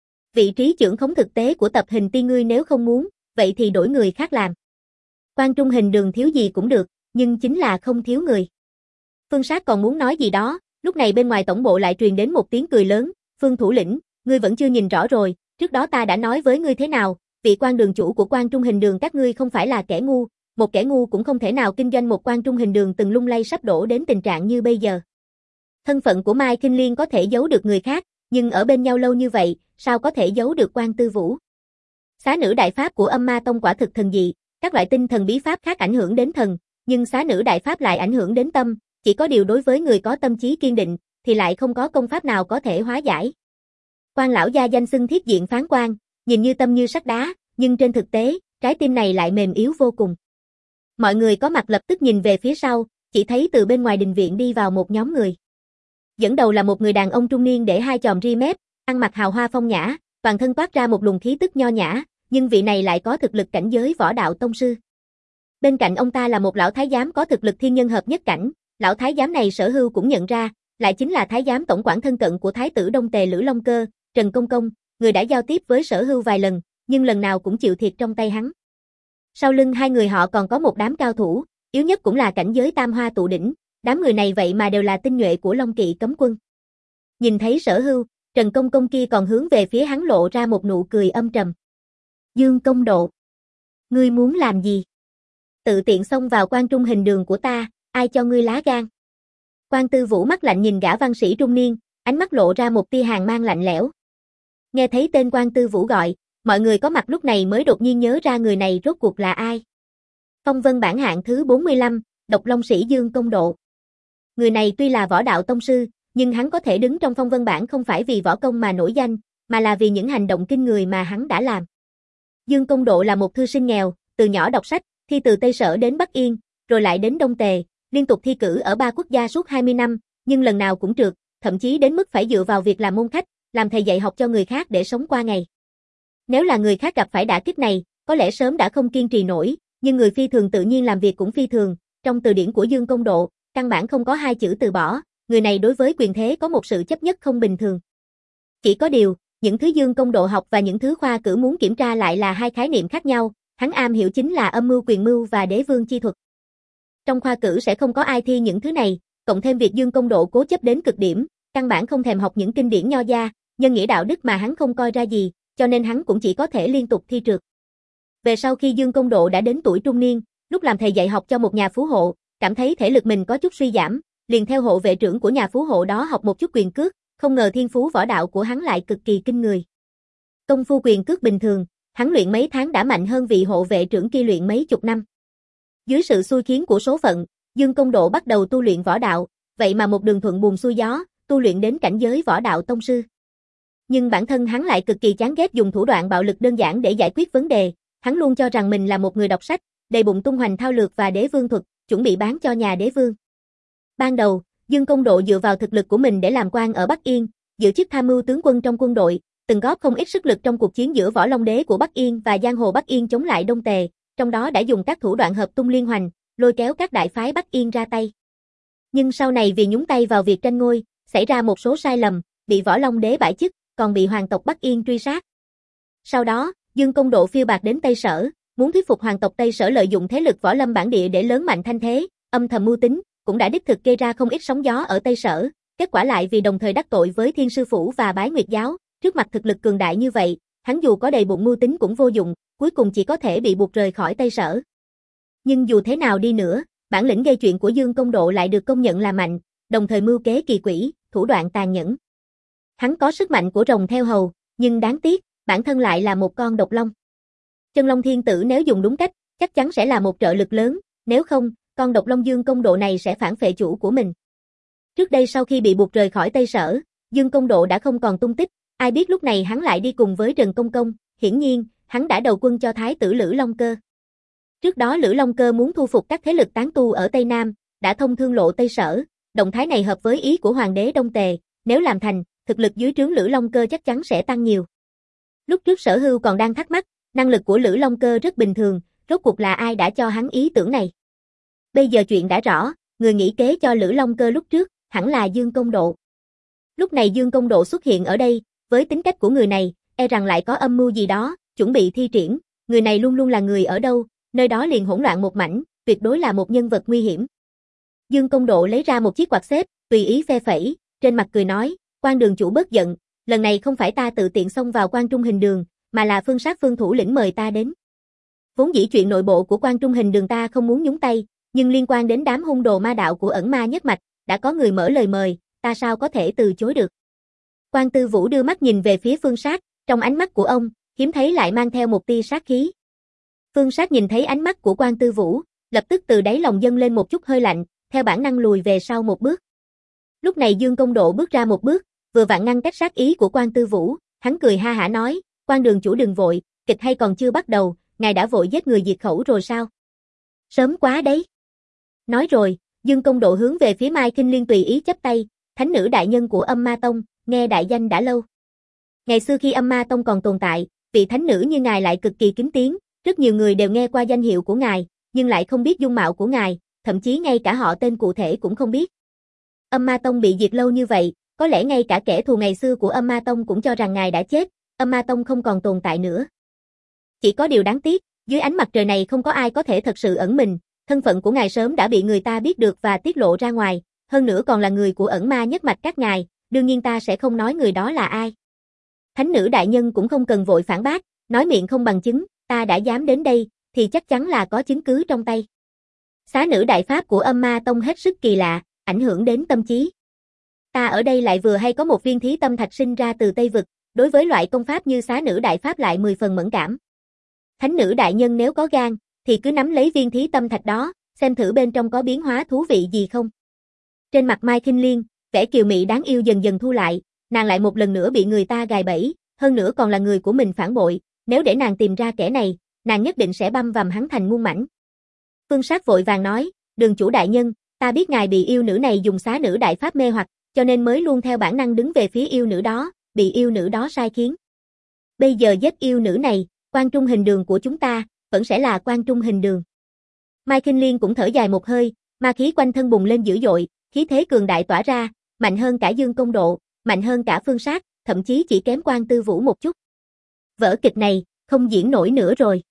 Vị trí trưởng khống thực tế của tập hình ti ngươi nếu không muốn, vậy thì đổi người khác làm. Quan Trung Hình Đường thiếu gì cũng được, nhưng chính là không thiếu người. Phương Sát còn muốn nói gì đó, lúc này bên ngoài tổng bộ lại truyền đến một tiếng cười lớn, Phương thủ lĩnh, ngươi vẫn chưa nhìn rõ rồi, trước đó ta đã nói với ngươi thế nào, vị quan đường chủ của Quan Trung Hình Đường các ngươi không phải là kẻ ngu, một kẻ ngu cũng không thể nào kinh doanh một Quan Trung Hình Đường từng lung lay sắp đổ đến tình trạng như bây giờ. Thân phận của Mai Kinh Liên có thể giấu được người khác, nhưng ở bên nhau lâu như vậy, sao có thể giấu được Quan Tư Vũ? Xá nữ đại pháp của Âm Ma Tông quả thực thần dị, các loại tinh thần bí pháp khác ảnh hưởng đến thần, nhưng xá nữ đại pháp lại ảnh hưởng đến tâm, chỉ có điều đối với người có tâm trí kiên định, thì lại không có công pháp nào có thể hóa giải. Quan lão gia danh xưng thiết diện phán quan, nhìn như tâm như sắt đá, nhưng trên thực tế, trái tim này lại mềm yếu vô cùng. Mọi người có mặt lập tức nhìn về phía sau, chỉ thấy từ bên ngoài đình viện đi vào một nhóm người. Dẫn đầu là một người đàn ông trung niên để hai chòm ri mép, ăn mặc hào hoa phong nhã, toàn thân toát ra một luồng khí tức nho nhã, nhưng vị này lại có thực lực cảnh giới võ đạo tông sư. Bên cạnh ông ta là một lão thái giám có thực lực thiên nhân hợp nhất cảnh, lão thái giám này Sở Hưu cũng nhận ra, lại chính là thái giám tổng quản thân cận của thái tử Đông Tề Lữ Long Cơ, Trần Công Công, người đã giao tiếp với Sở Hưu vài lần, nhưng lần nào cũng chịu thiệt trong tay hắn. Sau lưng hai người họ còn có một đám cao thủ, yếu nhất cũng là cảnh giới tam hoa tụ đỉnh, đám người này vậy mà đều là tinh nhuệ của Long Kỵ cấm quân. Nhìn thấy Sở Hưu, Trần Công Công kia còn hướng về phía hắn lộ ra một nụ cười âm trầm. Dương Công Độ, ngươi muốn làm gì? Tự tiện xông vào Quan Trung Hình Đường của ta, ai cho ngươi lá gan? Quan Tư Vũ mắt lạnh nhìn gã văn sĩ trung niên, ánh mắt lộ ra một tia hàn mang lạnh lẽo. Nghe thấy tên Quan Tư Vũ gọi, mọi người có mặt lúc này mới đột nhiên nhớ ra người này rốt cuộc là ai. Phong vân bảng hạng thứ bốn mươi lăm, Độc Long Sĩ Dương Công Độ. Người này tuy là võ đạo tông sư, nhưng hắn có thể đứng trong phong vân bảng không phải vì võ công mà nổi danh, mà là vì những hành động kinh người mà hắn đã làm. Dương Công Độ là một thư sinh nghèo, từ nhỏ đọc sách, thi từ Tây Sở đến Bắc Yên, rồi lại đến Đông Tề, liên tục thi cử ở ba quốc gia suốt hai mươi năm, nhưng lần nào cũng trượt, thậm chí đến mức phải dựa vào việc làm môn khách, làm thầy dạy học cho người khác để sống qua ngày. Nếu là người khác gặp phải đả kích này, có lẽ sớm đã không kiên trì nổi, nhưng người phi thường tự nhiên làm việc cũng phi thường, trong từ điển của Dương Công Độ, căn bản không có hai chữ từ bỏ, người này đối với quyền thế có một sự chấp nhất không bình thường. Chỉ có điều, những thứ Dương Công Độ học và những thứ khoa cử muốn kiểm tra lại là hai khái niệm khác nhau, hắn am hiểu chính là âm mưu quyền mưu và đế vương chi thuật. Trong khoa cử sẽ không có ai thi những thứ này, cộng thêm việc Dương Công Độ cố chấp đến cực điểm, căn bản không thèm học những kinh điển nho gia, nhân nghĩa đạo đức mà hắn không coi ra gì, cho nên hắn cũng chỉ có thể liên tục thi trượt. Về sau khi Dương Công Độ đã đến tuổi trung niên, lúc làm thầy dạy học cho một nhà phú hộ, cảm thấy thể lực mình có chút suy giảm, liền theo hộ vệ trưởng của nhà phú hộ đó học một chút quyền cước, không ngờ thiên phú võ đạo của hắn lại cực kỳ kinh người. Công phu quyền cước bình thường, hắn luyện mấy tháng đã mạnh hơn vị hộ vệ trưởng kia luyện mấy chục năm. Dưới sự xui khiến của số phận, Dương Công Độ bắt đầu tu luyện võ đạo, vậy mà một đường thuận buồm xuôi gió, tu luyện đến cảnh giới võ đạo tông sư. Nhưng bản thân hắn lại cực kỳ chán ghét dùng thủ đoạn bạo lực đơn giản để giải quyết vấn đề, hắn luôn cho rằng mình là một người đọc sách, đầy bụng tung hoành thao lược và đế vương thuật, chuẩn bị bán cho nhà đế vương. Ban đầu, Dương Công Độ dựa vào thực lực của mình để làm quan ở Bắc Yên, giữ chức tham mưu tướng quân trong quân đội, từng góp không ít sức lực trong cuộc chiến giữa Võ Long Đế của Bắc Yên và giang hồ Bắc Yên chống lại Đông Tề, trong đó đã dùng các thủ đoạn hợp tung liên hoành, lôi kéo các đại phái Bắc Yên ra tay. Nhưng sau này vì nhúng tay vào việc tranh ngôi, xảy ra một số sai lầm, bị Võ Long Đế bãi chức, còn bị hoàng tộc Bắc Yên truy sát. Sau đó, Dương Công Độ phiêu bạt đến Tây Sở, muốn thuyết phục hoàng tộc Tây Sở lợi dụng thế lực võ lâm bản địa để lớn mạnh thanh thế, âm thầm mưu tính, cũng đã đích thực gây ra không ít sóng gió ở Tây Sở, kết quả lại vì đồng thời đắc tội với Thiên Sư Phủ và Bái Nguyệt Giáo, trước mặt thực lực cường đại như vậy, hắn dù có đầy bụng mưu tính cũng vô dụng, cuối cùng chỉ có thể bị buộc rời khỏi Tây Sở. Nhưng dù thế nào đi nữa, bản lĩnh gây chuyện của Dương Công Độ lại được công nhận là mạnh, đồng thời mưu kế kỳ quỷ, thủ đoạn tàn nhẫn. Hắn có sức mạnh của rồng theo hầu, nhưng đáng tiếc, bản thân lại là một con độc long. Chân Long Thiên Tử nếu dùng đúng cách, chắc chắn sẽ là một trợ lực lớn, nếu không, con độc long Dương Công Độ này sẽ phản phệ chủ của mình. Trước đây sau khi bị buộc rời khỏi Tây Sở, Dương Công Độ đã không còn tung tích, ai biết lúc này hắn lại đi cùng với Trần Công Công, hiển nhiên, hắn đã đầu quân cho Thái tử Lữ Long Cơ. Trước đó Lữ Long Cơ muốn thu phục các thế lực tán tu ở Tây Nam, đã thông thương lộ Tây Sở, động thái này hợp với ý của Hoàng đế Đông Tề, nếu làm thành, thực lực dưới trướng Lữ Long Cơ chắc chắn sẽ tăng nhiều. Lúc trước Sở Hưu còn đang thắc mắc, năng lực của Lữ Long Cơ rất bình thường, rốt cuộc là ai đã cho hắn ý tưởng này. Bây giờ chuyện đã rõ, người nghĩ kế cho Lữ Long Cơ lúc trước, hẳn là Dương Công Độ. Lúc này Dương Công Độ xuất hiện ở đây, với tính cách của người này, e rằng lại có âm mưu gì đó, chuẩn bị thi triển, người này luôn luôn là người ở đâu, nơi đó liền hỗn loạn một mảnh, tuyệt đối là một nhân vật nguy hiểm. Dương Công Độ lấy ra một chiếc quạt xếp, tùy ý phe phẩy, trên mặt cười nói, Quan đường chủ bớt giận, lần này không phải ta tự tiện xông vào Quan Trung Hình Đường, mà là Phương Sát Phương thủ lĩnh mời ta đến. Vốn dĩ chuyện nội bộ của Quan Trung Hình Đường ta không muốn nhúng tay, nhưng liên quan đến đám hung đồ ma đạo của ẩn ma nhất mạch, đã có người mở lời mời, ta sao có thể từ chối được. Quan Tư Vũ đưa mắt nhìn về phía Phương Sát, trong ánh mắt của ông, hiếm thấy lại mang theo một tia sát khí. Phương Sát nhìn thấy ánh mắt của Quan Tư Vũ, lập tức từ đáy lòng dâng lên một chút hơi lạnh, theo bản năng lùi về sau một bước. Lúc này Dương Công Độ bước ra một bước, vừa vặn ngăn cách sát ý của Quan Tư Vũ, hắn cười ha hả nói, Quan đường chủ đừng vội, kịch hay còn chưa bắt đầu, ngài đã vội giết người diệt khẩu rồi sao? Sớm quá đấy. Nói rồi, Dương Công Độ hướng về phía Mai Kinh Liên tùy ý chắp tay, thánh nữ đại nhân của Âm Ma Tông, nghe đại danh đã lâu. Ngày xưa khi Âm Ma Tông còn tồn tại, vị thánh nữ như ngài lại cực kỳ kính tiếng, rất nhiều người đều nghe qua danh hiệu của ngài, nhưng lại không biết dung mạo của ngài, thậm chí ngay cả họ tên cụ thể cũng không biết. Âm Ma Tông bị diệt lâu như vậy, có lẽ ngay cả kẻ thù ngày xưa của Âm Ma Tông cũng cho rằng ngài đã chết, Âm Ma Tông không còn tồn tại nữa. Chỉ có điều đáng tiếc, dưới ánh mặt trời này không có ai có thể thật sự ẩn mình, thân phận của ngài sớm đã bị người ta biết được và tiết lộ ra ngoài, hơn nữa còn là người của ẩn ma nhất mạch các ngài, đương nhiên ta sẽ không nói người đó là ai. Thánh nữ đại nhân cũng không cần vội phản bác, nói miệng không bằng chứng, ta đã dám đến đây, thì chắc chắn là có chứng cứ trong tay. Xá nữ đại pháp của Âm Ma Tông hết sức kỳ lạ, ảnh hưởng đến tâm trí. Ta ở đây lại vừa hay có một viên thí tâm thạch sinh ra từ Tây Vực, đối với loại công pháp như xá nữ đại pháp lại mười phần mẫn cảm. Thánh nữ đại nhân nếu có gan, thì cứ nắm lấy viên thí tâm thạch đó, xem thử bên trong có biến hóa thú vị gì không. Trên mặt Mai Kinh Liên, vẻ kiều mị đáng yêu dần dần thu lại, nàng lại một lần nữa bị người ta gài bẫy, hơn nữa còn là người của mình phản bội, nếu để nàng tìm ra kẻ này, nàng nhất định sẽ băm vằm hắn thành muôn mảnh. Phương Sát vội vàng nói, đường chủ đại nhân, ta biết ngài bị yêu nữ này dùng xá nữ đại pháp mê hoặc, cho nên mới luôn theo bản năng đứng về phía yêu nữ đó, bị yêu nữ đó sai khiến. Bây giờ giết yêu nữ này, Quan Trung Hình Đường của chúng ta, vẫn sẽ là Quan Trung Hình Đường. Mai Kinh Liên cũng thở dài một hơi, ma khí quanh thân bùng lên dữ dội, khí thế cường đại tỏa ra, mạnh hơn cả Dương Công Độ, mạnh hơn cả Phương Sát, thậm chí chỉ kém Quan Tư Vũ một chút. Vở kịch này, không diễn nổi nữa rồi.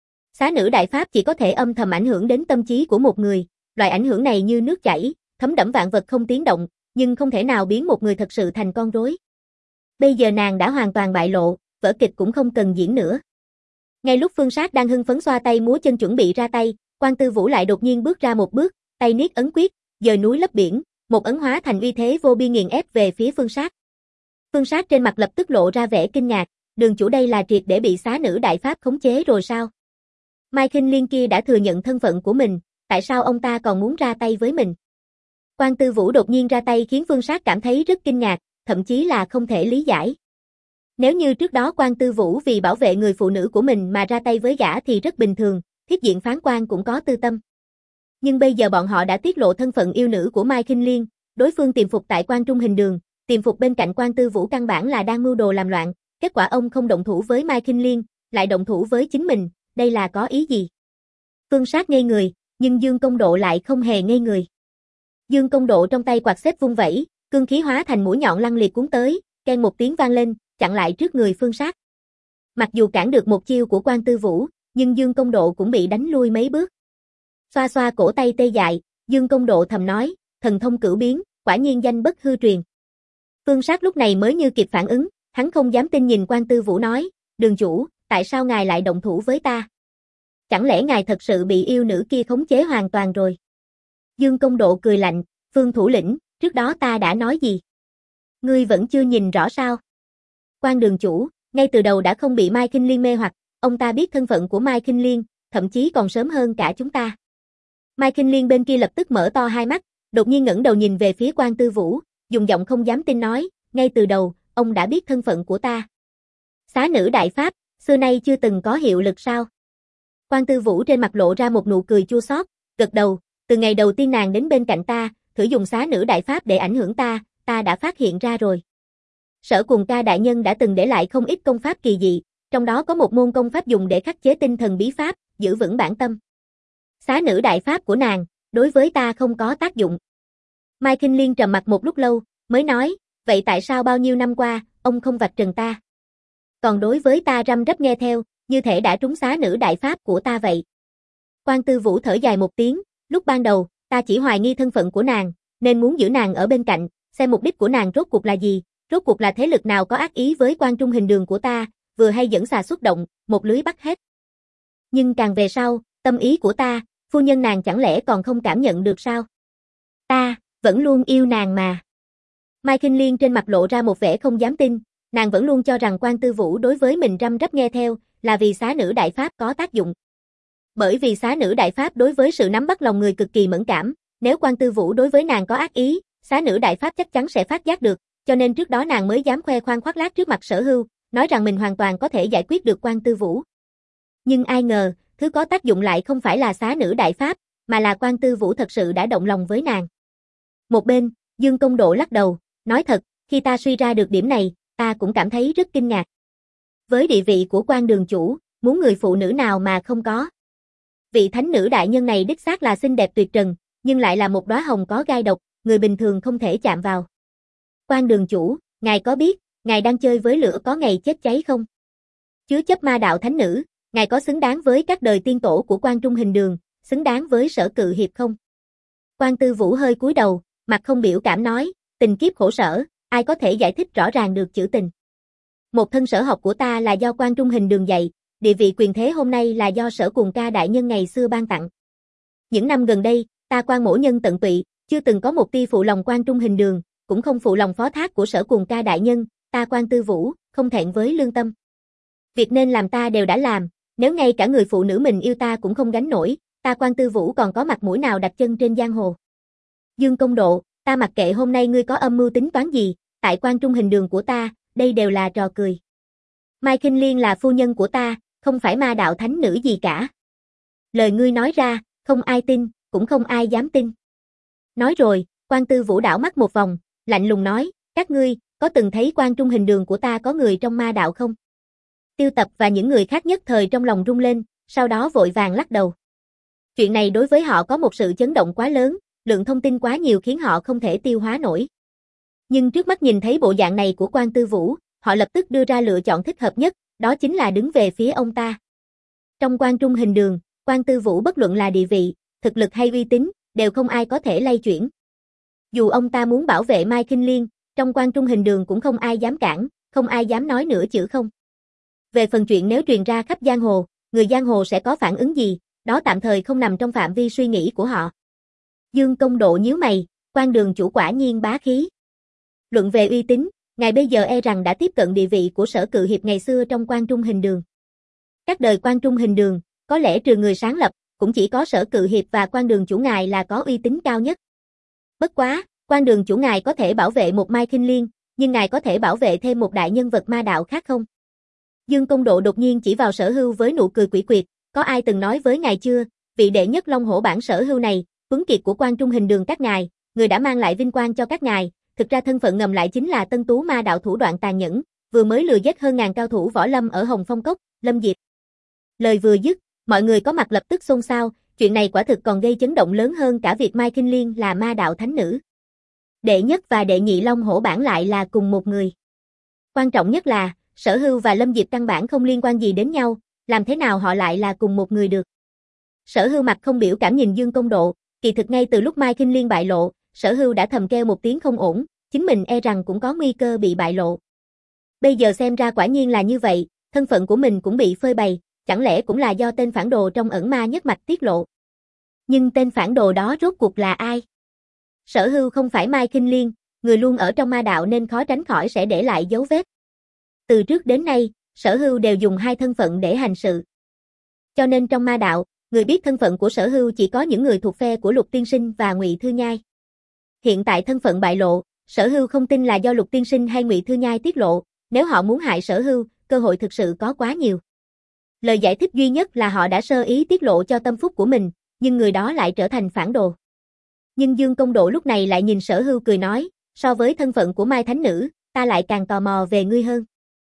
Xá nữ đại pháp chỉ có thể âm thầm ảnh hưởng đến tâm trí của một người, loại ảnh hưởng này như nước chảy, thấm đẫm vạn vật không tiếng động, nhưng không thể nào biến một người thật sự thành con rối. Bây giờ nàng đã hoàn toàn bại lộ, vở kịch cũng không cần diễn nữa. Ngay lúc Phương Sát đang hưng phấn xoa tay múa chân chuẩn bị ra tay, Quan Tư Vũ lại đột nhiên bước ra một bước, tay niết ấn quyết, dời núi lấp biển, một ấn hóa thành uy thế vô biên nghiền ép về phía Phương Sát. Phương Sát trên mặt lập tức lộ ra vẻ kinh ngạc, đường chủ đây là triệt để bị xá nữ đại pháp khống chế rồi sao? Mai Kinh Liên kia đã thừa nhận thân phận của mình, tại sao ông ta còn muốn ra tay với mình? Quan Tư Vũ đột nhiên ra tay khiến Phương Sát cảm thấy rất kinh ngạc, thậm chí là không thể lý giải. Nếu như trước đó Quan Tư Vũ vì bảo vệ người phụ nữ của mình mà ra tay với gã thì rất bình thường, thiết diện phán quan cũng có tư tâm. Nhưng bây giờ bọn họ đã tiết lộ thân phận yêu nữ của Mai Kinh Liên, đối phương tiềm phục tại Quan Trung Hình Đường, tiềm phục bên cạnh Quan Tư Vũ căn bản là đang mưu đồ làm loạn, kết quả ông không động thủ với Mai Kinh Liên, lại động thủ với chính mình, đây là có ý gì? Phương Sát ngây người, nhưng Dương Công Độ lại không hề ngây người. Dương Công Độ trong tay quạt xếp vung vẩy, cương khí hóa thành mũi nhọn lăng liệt cuốn tới, keng một tiếng vang lên, chặn lại trước người Phương Sát. Mặc dù cản được một chiêu của Quan Tư Vũ, nhưng Dương Công Độ cũng bị đánh lui mấy bước. Xoa xoa cổ tay tê dại, Dương Công Độ thầm nói, thần thông cửu biến, quả nhiên danh bất hư truyền. Phương Sát lúc này mới như kịp phản ứng, hắn không dám tin nhìn Quan Tư Vũ nói, đường chủ, tại sao ngài lại động thủ với ta? Chẳng lẽ ngài thật sự bị yêu nữ kia khống chế hoàn toàn rồi? Dương Công Độ cười lạnh, Phương thủ lĩnh, trước đó ta đã nói gì? Ngươi vẫn chưa nhìn rõ sao? Quan đường chủ, ngay từ đầu đã không bị Mai Kinh Liên mê hoặc, ông ta biết thân phận của Mai Kinh Liên, thậm chí còn sớm hơn cả chúng ta. Mai Kinh Liên bên kia lập tức mở to hai mắt, đột nhiên ngẩng đầu nhìn về phía Quan Tư Vũ, dùng giọng không dám tin nói, ngay từ đầu, ông đã biết thân phận của ta. Xá nữ đại pháp, xưa nay chưa từng có hiệu lực sao? Quan Tư Vũ trên mặt lộ ra một nụ cười chua xót, gật đầu, từ ngày đầu tiên nàng đến bên cạnh ta, thử dùng xá nữ đại pháp để ảnh hưởng ta, ta đã phát hiện ra rồi. Sở Cùng Ca đại nhân đã từng để lại không ít công pháp kỳ dị, trong đó có một môn công pháp dùng để khắc chế tinh thần bí pháp, giữ vững bản tâm. Xá nữ đại pháp của nàng, đối với ta không có tác dụng. Mai Kinh Liên trầm mặt một lúc lâu, mới nói, vậy tại sao bao nhiêu năm qua, ông không vạch trần ta? Còn đối với ta răm rắp nghe theo, như thể đã trúng xá nữ đại pháp của ta vậy. Quan Tư Vũ thở dài một tiếng, lúc ban đầu, ta chỉ hoài nghi thân phận của nàng, nên muốn giữ nàng ở bên cạnh, xem mục đích của nàng rốt cuộc là gì, rốt cuộc là thế lực nào có ác ý với Quan Trung Hình Đường của ta, vừa hay dẫn xà xuất động, một lưới bắt hết. Nhưng càng về sau, tâm ý của ta, phu nhân nàng chẳng lẽ còn không cảm nhận được sao? Ta, vẫn luôn yêu nàng mà. Mai Kinh Liên trên mặt lộ ra một vẻ không dám tin, nàng vẫn luôn cho rằng Quan Tư Vũ đối với mình răm rắp nghe theo, là vì xá nữ đại pháp có tác dụng. Bởi vì xá nữ đại pháp đối với sự nắm bắt lòng người cực kỳ mẫn cảm, nếu Quan Tư Vũ đối với nàng có ác ý, xá nữ đại pháp chắc chắn sẽ phát giác được, cho nên trước đó nàng mới dám khoe khoang khoác lác trước mặt Sở Hưu, nói rằng mình hoàn toàn có thể giải quyết được Quan Tư Vũ. Nhưng ai ngờ, thứ có tác dụng lại không phải là xá nữ đại pháp, mà là Quan Tư Vũ thật sự đã động lòng với nàng. Một bên, Dương Công Độ lắc đầu, nói thật, khi ta suy ra được điểm này, ta cũng cảm thấy rất kinh ngạc. Với địa vị của Quan đường chủ, muốn người phụ nữ nào mà không có. Vị thánh nữ đại nhân này đích xác là xinh đẹp tuyệt trần, nhưng lại là một đóa hồng có gai độc, người bình thường không thể chạm vào. Quan đường chủ, ngài có biết, ngài đang chơi với lửa có ngày chết cháy không? Chứa chấp ma đạo thánh nữ, ngài có xứng đáng với các đời tiên tổ của Quan Trung Hình Đường, xứng đáng với Sở Cự Hiệp không? Quan Tư Vũ hơi cúi đầu, mặt không biểu cảm nói, tình kiếp khổ sở, ai có thể giải thích rõ ràng được chữ tình. Một thân sở học của ta là do Quan Trung Hình Đường dạy, địa vị quyền thế hôm nay là do Sở Cùng Ca đại nhân ngày xưa ban tặng. Những năm gần đây, ta Quan mỗ nhân tận tụy, chưa từng có một tia phụ lòng Quan Trung Hình Đường, cũng không phụ lòng phó thác của Sở Cùng Ca đại nhân, ta Quan Tư Vũ, không thẹn với lương tâm. Việc nên làm ta đều đã làm, nếu ngay cả người phụ nữ mình yêu ta cũng không gánh nổi, ta Quan Tư Vũ còn có mặt mũi nào đặt chân trên giang hồ. Dương Công Độ, ta mặc kệ hôm nay ngươi có âm mưu tính toán gì, tại Quan Trung Hình Đường của ta, đây đều là trò cười. Mai Kinh Liên là phu nhân của ta, không phải ma đạo thánh nữ gì cả. Lời ngươi nói ra, không ai tin, cũng không ai dám tin. Nói rồi, Quan Tư Vũ đảo mắt một vòng, lạnh lùng nói, các ngươi, có từng thấy Quan Trung Hình Đường của ta có người trong ma đạo không? Tiêu Tập và những người khác nhất thời trong lòng rung lên, sau đó vội vàng lắc đầu. Chuyện này đối với họ có một sự chấn động quá lớn, lượng thông tin quá nhiều khiến họ không thể tiêu hóa nổi. Nhưng trước mắt nhìn thấy bộ dạng này của Quan Tư Vũ, họ lập tức đưa ra lựa chọn thích hợp nhất, đó chính là đứng về phía ông ta. Trong Quan Trung Hình Đường, Quan Tư Vũ bất luận là địa vị, thực lực hay uy tín, đều không ai có thể lay chuyển. Dù ông ta muốn bảo vệ Mai Kinh Liên, trong Quan Trung Hình Đường cũng không ai dám cản, không ai dám nói nửa chữ không. Về phần chuyện nếu truyền ra khắp giang hồ, người giang hồ sẽ có phản ứng gì, đó tạm thời không nằm trong phạm vi suy nghĩ của họ. Dương Công Độ nhíu mày, Quan đường chủ quả nhiên bá khí. Luận về uy tín, ngài bây giờ e rằng đã tiếp cận địa vị của Sở Cự Hiệp ngày xưa trong Quan Trung Hình Đường. Các đời Quan Trung Hình Đường, có lẽ trừ người sáng lập, cũng chỉ có Sở Cự Hiệp và Quan đường chủ ngài là có uy tín cao nhất. Bất quá, Quan đường chủ ngài có thể bảo vệ một Mai Kinh Liên, nhưng ngài có thể bảo vệ thêm một đại nhân vật ma đạo khác không? Dương Công Độ đột nhiên chỉ vào Sở Hưu với nụ cười quỷ quyệt, có ai từng nói với ngài chưa, vị đệ nhất Long Hổ bản Sở Hưu này, tuấn kiệt của Quan Trung Hình Đường các ngài, người đã mang lại vinh quang cho các ngài, thực ra thân phận ngầm lại chính là Tân Tú ma đạo thủ đoạn tàn nhẫn, vừa mới lừa giết hơn ngàn cao thủ võ lâm ở Hồng Phong Cốc, Lâm Diệp. Lời vừa dứt, mọi người có mặt lập tức xôn xao, chuyện này quả thực còn gây chấn động lớn hơn cả việc Mai Kinh Liên là ma đạo thánh nữ. Đệ nhất và đệ nhị Long Hổ bản lại là cùng một người. Quan trọng nhất là, Sở Hưu và Lâm Diệp căn bản không liên quan gì đến nhau, làm thế nào họ lại là cùng một người được. Sở Hưu mặt không biểu cảm nhìn Dương Công Độ, kỳ thực ngay từ lúc Mai Kinh Liên bại lộ, Sở Hưu đã thầm kêu một tiếng không ổn, chính mình e rằng cũng có nguy cơ bị bại lộ. Bây giờ xem ra quả nhiên là như vậy, thân phận của mình cũng bị phơi bày, chẳng lẽ cũng là do tên phản đồ trong ẩn ma nhất mạch tiết lộ. Nhưng tên phản đồ đó rốt cuộc là ai? Sở Hưu không phải Mai Kinh Liên, người luôn ở trong ma đạo nên khó tránh khỏi sẽ để lại dấu vết. Từ trước đến nay, Sở Hưu đều dùng hai thân phận để hành sự. Cho nên trong ma đạo, người biết thân phận của Sở Hưu chỉ có những người thuộc phe của Lục Tiên Sinh và Ngụy Thư Nhai. Hiện tại thân phận bại lộ, Sở Hưu không tin là do Lục Tiên Sinh hay Ngụy Thư Nhai tiết lộ, nếu họ muốn hại Sở Hưu, cơ hội thực sự có quá nhiều. Lời giải thích duy nhất là họ đã sơ ý tiết lộ cho tâm phúc của mình, nhưng người đó lại trở thành phản đồ. Nhưng Dương Công Độ lúc này lại nhìn Sở Hưu cười nói, so với thân phận của Mai Thánh Nữ, ta lại càng tò mò về ngươi hơn.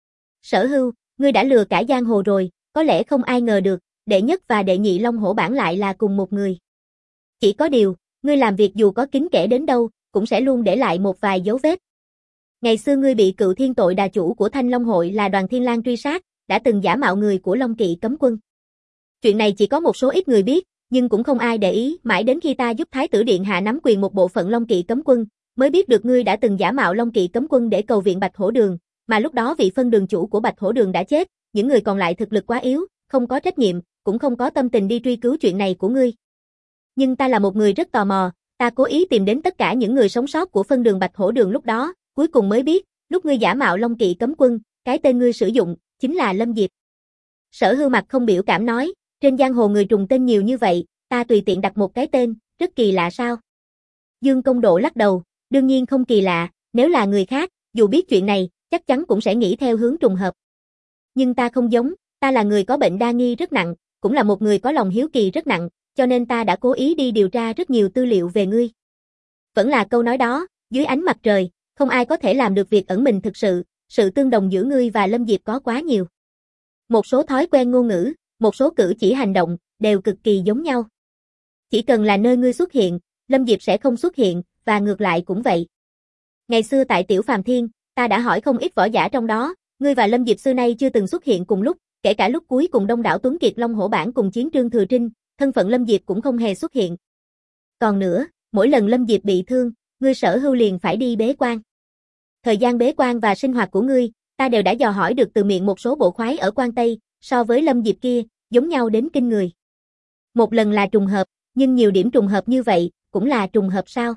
Sở Hưu, ngươi đã lừa cả giang hồ rồi, có lẽ không ai ngờ được, đệ nhất và đệ nhị Long Hổ bản lại là cùng một người. Chỉ có điều, ngươi làm việc dù có kín kẽ đến đâu, cũng sẽ luôn để lại một vài dấu vết. Ngày xưa ngươi bị Cựu Thiên Tội Đà chủ của Thanh Long Hội là Đoàn Thiên Lang truy sát, đã từng giả mạo người của Long Kỵ cấm quân. Chuyện này chỉ có một số ít người biết, nhưng cũng không ai để ý, mãi đến khi ta giúp Thái tử Điện hạ nắm quyền một bộ phận Long Kỵ cấm quân, mới biết được ngươi đã từng giả mạo Long Kỵ cấm quân để cầu viện Bạch Hổ Đường, mà lúc đó vị phân đường chủ của Bạch Hổ Đường đã chết, những người còn lại thực lực quá yếu, không có trách nhiệm, cũng không có tâm tình đi truy cứu chuyện này của ngươi. Nhưng ta là một người rất tò mò, ta cố ý tìm đến tất cả những người sống sót của phân đường Bạch Hổ Đường lúc đó, cuối cùng mới biết, lúc ngươi giả mạo Long Kỵ cấm quân, cái tên ngươi sử dụng chính là Lâm Diệp. Sở Hưu mặt không biểu cảm nói, trên giang hồ người trùng tên nhiều như vậy, ta tùy tiện đặt một cái tên, rất kỳ lạ sao? Dương Công Độ lắc đầu, đương nhiên không kỳ lạ, nếu là người khác, dù biết chuyện này, chắc chắn cũng sẽ nghĩ theo hướng trùng hợp. Nhưng ta không giống, ta là người có bệnh đa nghi rất nặng, cũng là một người có lòng hiếu kỳ rất nặng, cho nên ta đã cố ý đi điều tra rất nhiều tư liệu về ngươi. Vẫn là câu nói đó, dưới ánh mặt trời, không ai có thể làm được việc ẩn mình thực sự, sự tương đồng giữa ngươi và Lâm Diệp có quá nhiều. Một số thói quen ngôn ngữ, một số cử chỉ hành động, đều cực kỳ giống nhau. Chỉ cần là nơi ngươi xuất hiện, Lâm Diệp sẽ không xuất hiện, và ngược lại cũng vậy. Ngày xưa tại Tiểu Phàm Thiên, ta đã hỏi không ít võ giả trong đó, ngươi và Lâm Diệp xưa nay chưa từng xuất hiện cùng lúc, kể cả lúc cuối cùng đông đảo Tuấn Kiệt Long Hổ bản cùng chiến Trương Thừa Trinh, thân phận Lâm Diệp cũng không hề xuất hiện. Còn nữa, mỗi lần Lâm Diệp bị thương, ngươi Sở Hưu liền phải đi bế quan. Thời gian bế quan và sinh hoạt của ngươi, ta đều đã dò hỏi được từ miệng một số bộ khoái ở Quan Tây, so với Lâm Diệp kia, giống nhau đến kinh người. Một lần là trùng hợp, nhưng nhiều điểm trùng hợp như vậy, cũng là trùng hợp sao?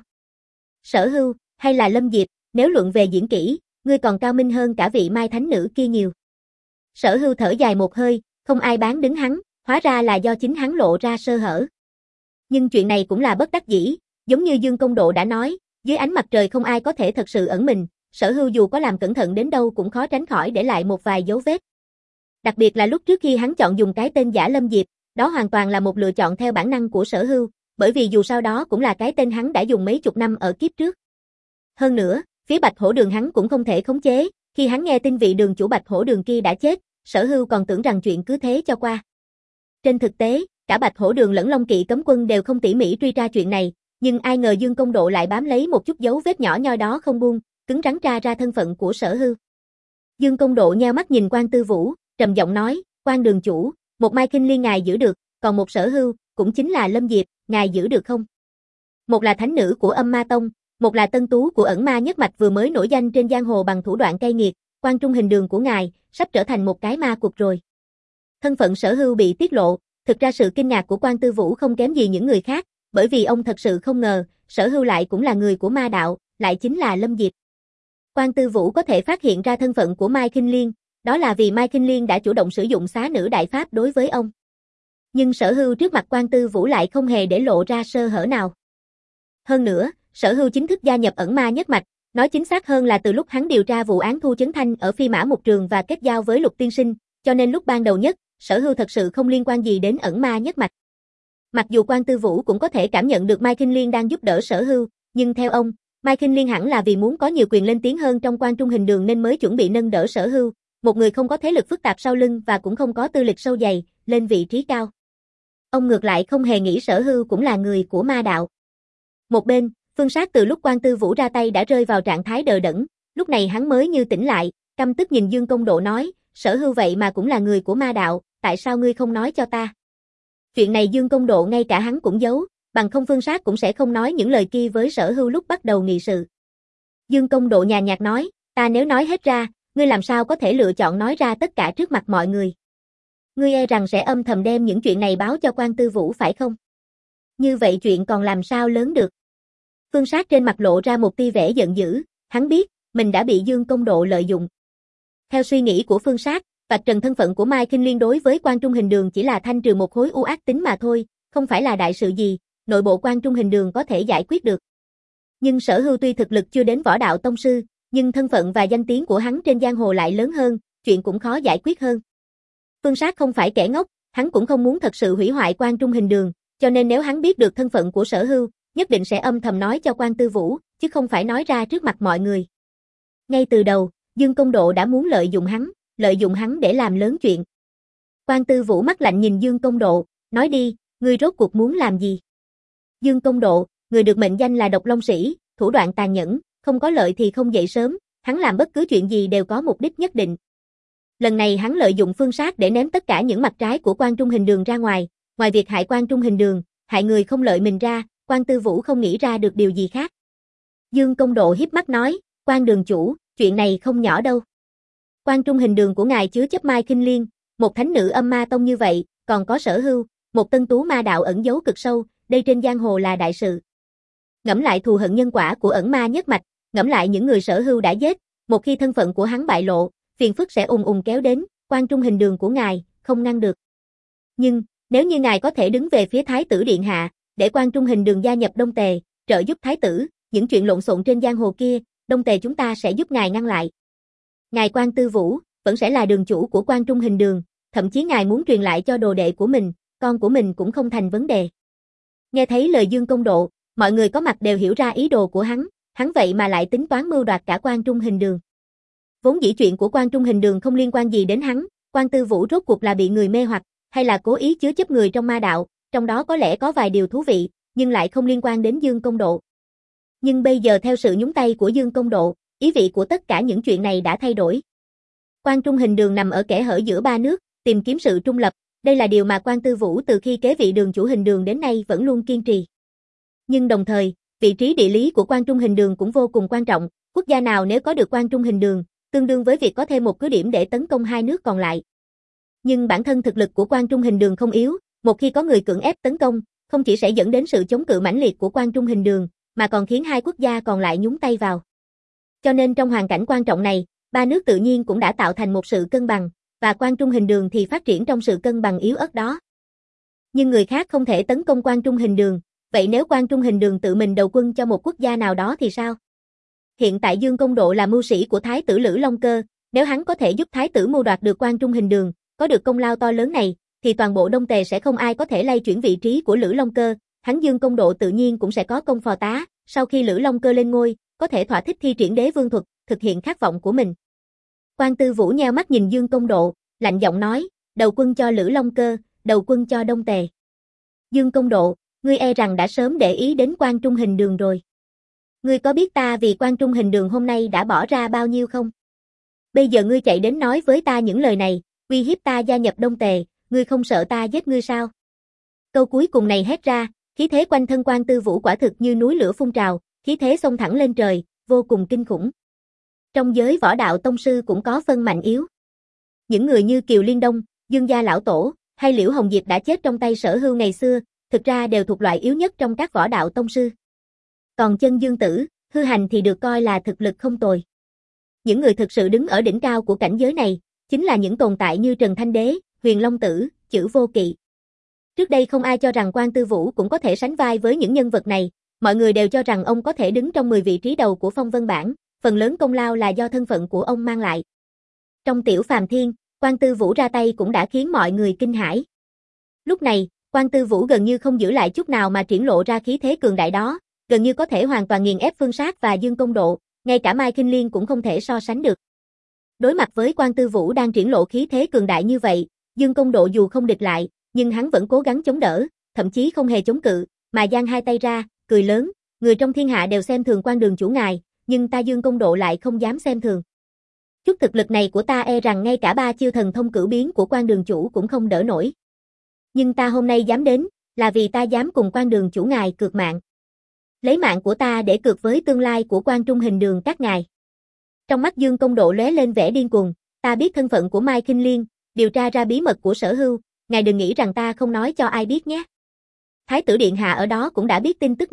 Sở Hưu, hay là Lâm Diệp, nếu luận về diễn kỹ, ngươi còn cao minh hơn cả vị Mai Thánh Nữ kia nhiều. Sở Hưu thở dài một hơi, không ai bán đứng hắn, hóa ra là do chính hắn lộ ra sơ hở. Nhưng chuyện này cũng là bất đắc dĩ, giống như Dương Công Độ đã nói, dưới ánh mặt trời không ai có thể thật sự ẩn mình, Sở Hưu dù có làm cẩn thận đến đâu cũng khó tránh khỏi để lại một vài dấu vết. Đặc biệt là lúc trước khi hắn chọn dùng cái tên giả Lâm Diệp, đó hoàn toàn là một lựa chọn theo bản năng của Sở Hưu, bởi vì dù sao đó cũng là cái tên hắn đã dùng mấy chục năm ở kiếp trước. Hơn nữa, phía Bạch Hổ Đường hắn cũng không thể khống chế, khi hắn nghe tin vị đường chủ Bạch Hổ Đường kia đã chết, Sở Hưu còn tưởng rằng chuyện cứ thế cho qua. Trên thực tế, cả Bạch Hổ Đường lẫn Long Kỵ cấm quân đều không tỉ mỉ truy tra chuyện này, nhưng ai ngờ Dương Công Độ lại bám lấy một chút dấu vết nhỏ nhoi đó không buông, cứng rắn tra ra thân phận của Sở Hưu. Dương Công Độ nheo mắt nhìn Quan Tư Vũ, trầm giọng nói, Quan đường chủ, một Mai Kinh Liên ngài giữ được, còn một Sở Hưu, cũng chính là Lâm Diệp, ngài giữ được không? Một là thánh nữ của Âm Ma Tông, một là tân tú của Ẩn Ma Nhất Mạch vừa mới nổi danh trên giang hồ bằng thủ đoạn cay nghiệt, Quan Trung Hình Đường của ngài, sắp trở thành một cái ma cục rồi. Thân phận Sở Hưu bị tiết lộ, thực ra sự kinh ngạc của Quan Tư Vũ không kém gì những người khác, bởi vì ông thật sự không ngờ, Sở Hưu lại cũng là người của ma đạo, lại chính là Lâm Diệp. Quan Tư Vũ có thể phát hiện ra thân phận của Mai Kinh Liên, đó là vì Mai Kinh Liên đã chủ động sử dụng xá nữ đại pháp đối với ông. Nhưng Sở Hưu trước mặt Quan Tư Vũ lại không hề để lộ ra sơ hở nào. Hơn nữa, Sở Hưu chính thức gia nhập Ẩn Ma Nhất Mạch, nói chính xác hơn là từ lúc hắn điều tra vụ án Thu Chấn Thanh ở Phi Mã Mục Trường và kết giao với Lục Tiên Sinh, cho nên lúc ban đầu nhất, Sở Hưu thật sự không liên quan gì đến Ẩn Ma Nhất Mạch. Mặc dù Quan Tư Vũ cũng có thể cảm nhận được Mai Kinh Liên đang giúp đỡ Sở Hưu, nhưng theo ông, Mai Kinh Liên hẳn là vì muốn có nhiều quyền lên tiếng hơn trong Quan Trung Hình Đường nên mới chuẩn bị nâng đỡ Sở Hưu, một người không có thế lực phức tạp sau lưng và cũng không có tư lịch sâu dày, lên vị trí cao. Ông ngược lại không hề nghĩ Sở Hưu cũng là người của ma đạo. Một bên, Phương Sát từ lúc Quan Tư Vũ ra tay đã rơi vào trạng thái đờ đẫn, lúc này hắn mới như tỉnh lại, căm tức nhìn Dương Công Độ nói, Sở Hưu vậy mà cũng là người của ma đạo, tại sao ngươi không nói cho ta? Chuyện này Dương Công Độ ngay cả hắn cũng giấu, bằng không Phương Sát cũng sẽ không nói những lời kia với Sở Hưu lúc bắt đầu nghị sự. Dương Công Độ nhàn nhạt nói, ta nếu nói hết ra, ngươi làm sao có thể lựa chọn nói ra tất cả trước mặt mọi người? Ngươi e rằng sẽ âm thầm đem những chuyện này báo cho Quan Tư Vũ phải không? Như vậy chuyện còn làm sao lớn được? Phương Sát trên mặt lộ ra một tia vẻ giận dữ, hắn biết, mình đã bị Dương Công Độ lợi dụng. Theo suy nghĩ của Phương Sát, vạch trần thân phận của Mai Kinh Liên đối với Quan Trung Hình Đường chỉ là thanh trừ một khối u ác tính mà thôi, không phải là đại sự gì, nội bộ Quan Trung Hình Đường có thể giải quyết được. Nhưng Sở Hưu tuy thực lực chưa đến võ đạo tông sư, nhưng thân phận và danh tiếng của hắn trên giang hồ lại lớn hơn, chuyện cũng khó giải quyết hơn. Phương Sát không phải kẻ ngốc, hắn cũng không muốn thật sự hủy hoại Quan Trung Hình Đường, cho nên nếu hắn biết được thân phận của Sở Hưu, nhất định sẽ âm thầm nói cho Quan Tư Vũ, chứ không phải nói ra trước mặt mọi người. Ngay từ đầu, Dương Công Độ đã muốn lợi dụng hắn, lợi dụng hắn để làm lớn chuyện. Quan Tư Vũ mắt lạnh nhìn Dương Công Độ, nói đi, ngươi rốt cuộc muốn làm gì? Dương Công Độ, người được mệnh danh là Độc Long Sĩ, thủ đoạn tàn nhẫn, không có lợi thì không dậy sớm, hắn làm bất cứ chuyện gì đều có mục đích nhất định. Lần này hắn lợi dụng Phương Sát để ném tất cả những mặt trái của Quan Trung Hình Đường ra ngoài, ngoài việc hại Quan Trung Hình Đường, hại người không lợi mình ra, Quan Tư Vũ không nghĩ ra được điều gì khác. Dương Công Độ hiếp mắt nói, Quan đường chủ, chuyện này không nhỏ đâu. Quan Trung Hình Đường của ngài chứa chấp Mai Kinh Liên, một thánh nữ âm ma tông như vậy, còn có Sở Hưu, một tân tú ma đạo ẩn giấu cực sâu, đây trên giang hồ là đại sự. Ngẫm lại thù hận nhân quả của ẩn ma nhất mạch, ngẫm lại những người Sở Hưu đã giết, một khi thân phận của hắn bại lộ, phiền phức sẽ ùn ùn kéo đến, Quan Trung Hình Đường của ngài, không ngăn được. Nhưng, nếu như ngài có thể đứng về phía Thái tử Điện Hạ, để Quan Trung Hình Đường gia nhập Đông Tề, trợ giúp Thái tử, những chuyện lộn xộn trên giang hồ kia, Đông Tề chúng ta sẽ giúp ngài ngăn lại. Ngài Quan Tư Vũ, vẫn sẽ là đường chủ của Quan Trung Hình Đường, thậm chí ngài muốn truyền lại cho đồ đệ của mình, con của mình cũng không thành vấn đề. Nghe thấy lời Dương Công Độ, mọi người có mặt đều hiểu ra ý đồ của hắn, hắn vậy mà lại tính toán mưu đoạt cả Quan Trung Hình Đường. Vốn dĩ chuyện của Quan Trung Hình Đường không liên quan gì đến hắn, Quan Tư Vũ rốt cuộc là bị người mê hoặc, hay là cố ý chứa chấp người trong ma đạo, trong đó có lẽ có vài điều thú vị, nhưng lại không liên quan đến Dương Công Độ. Nhưng bây giờ theo sự nhúng tay của Dương Công Độ, ý vị của tất cả những chuyện này đã thay đổi. Quan Trung Hình Đường nằm ở kẽ hở giữa ba nước, tìm kiếm sự trung lập, đây là điều mà Quan Tư Vũ từ khi kế vị đường chủ Hình Đường đến nay vẫn luôn kiên trì. Nhưng đồng thời, vị trí địa lý của Quan Trung Hình Đường cũng vô cùng quan trọng, quốc gia nào nếu có được Quan Trung Hình Đường, tương đương với việc có thêm một cứ điểm để tấn công hai nước còn lại. Nhưng bản thân thực lực của Quan Trung Hình Đường không yếu, một khi có người cưỡng ép tấn công, không chỉ sẽ dẫn đến sự chống cự mãnh liệt của Quan Trung Hình Đường, mà còn khiến hai quốc gia còn lại nhúng tay vào. Cho nên trong hoàn cảnh quan trọng này, ba nước tự nhiên cũng đã tạo thành một sự cân bằng, và Quan Trung Hình Đường thì phát triển trong sự cân bằng yếu ớt đó. Nhưng người khác không thể tấn công Quan Trung Hình Đường, vậy nếu Quan Trung Hình Đường tự mình đầu quân cho một quốc gia nào đó thì sao? Hiện tại Dương Công Độ là mưu sĩ của Thái tử Lữ Long Cơ, nếu hắn có thể giúp Thái tử mưu đoạt được Quan Trung Hình Đường, có được công lao to lớn này, thì toàn bộ Đông Tề sẽ không ai có thể lay chuyển vị trí của Lữ Long Cơ, hắn Dương Công Độ tự nhiên cũng sẽ có công phò tá, sau khi Lữ Long Cơ lên ngôi, có thể thỏa thích thi triển đế vương thuật, thực hiện khát vọng của mình. Quan Tư Vũ nheo mắt nhìn Dương Công Độ, lạnh giọng nói, đầu quân cho Lữ Long Cơ, đầu quân cho Đông Tề. Dương Công Độ, ngươi e rằng đã sớm để ý đến Quan Trung Hình Đường rồi. Ngươi có biết ta vì Quan Trung Hình Đường hôm nay đã bỏ ra bao nhiêu không? Bây giờ ngươi chạy đến nói với ta những lời này, uy hiếp ta gia nhập Đông Tề, ngươi không sợ ta giết ngươi sao? Câu cuối cùng này hét ra, khí thế quanh thân Quan Tư Vũ quả thực như núi lửa phun trào, khí thế xông thẳng lên trời, vô cùng kinh khủng. Trong giới võ đạo tông sư cũng có phân mạnh yếu. Những người như Kiều Liên Đông, Dương Gia Lão Tổ, hay Liễu Hồng Diệp đã chết trong tay Sở Hưu ngày xưa, thực ra đều thuộc loại yếu nhất trong các võ đạo tông sư. Còn Chân Dương Tử, Hư Hành thì được coi là thực lực không tồi. Những người thực sự đứng ở đỉnh cao của cảnh giới này, chính là những tồn tại như Trần Thanh Đế, Huyền Long Tử, Chử Vô Kỵ. Trước đây không ai cho rằng Quan Tư Vũ cũng có thể sánh vai với những nhân vật này, mọi người đều cho rằng ông có thể đứng trong mười vị trí đầu của phong vân bảng, phần lớn công lao là do thân phận của ông mang lại. Trong Tiểu Phàm Thiên, Quan Tư Vũ ra tay cũng đã khiến mọi người kinh hãi. Lúc này, Quan Tư Vũ gần như không giữ lại chút nào mà triển lộ ra khí thế cường đại đó, gần như có thể hoàn toàn nghiền ép Phương Sát và Dương Công Độ, ngay cả Mai Kinh Liên cũng không thể so sánh được. Đối mặt với Quan Tư Vũ đang triển lộ khí thế cường đại như vậy, Dương Công Độ dù không địch lại, nhưng hắn vẫn cố gắng chống đỡ, thậm chí không hề chống cự, mà giang hai tay ra, cười lớn, người trong thiên hạ đều xem thường Quan đường chủ ngài, nhưng ta Dương Công Độ lại không dám xem thường. Chút thực lực này của ta e rằng ngay cả ba chiêu thần thông cửu biến của Quan đường chủ cũng không đỡ nổi. Nhưng ta hôm nay dám đến, là vì ta dám cùng Quan đường chủ ngài cược mạng. Lấy mạng của ta để cược với tương lai của Quan Trung Hình Đường các ngài. Trong mắt Dương Công Độ lóe lên vẻ điên cuồng, ta biết thân phận của Mai Kinh Liên, điều tra ra bí mật của Sở Hưu, ngài đừng nghĩ rằng ta không nói cho ai biết nhé. Thái tử Điện Hạ ở đó cũng đã biết tin tức này,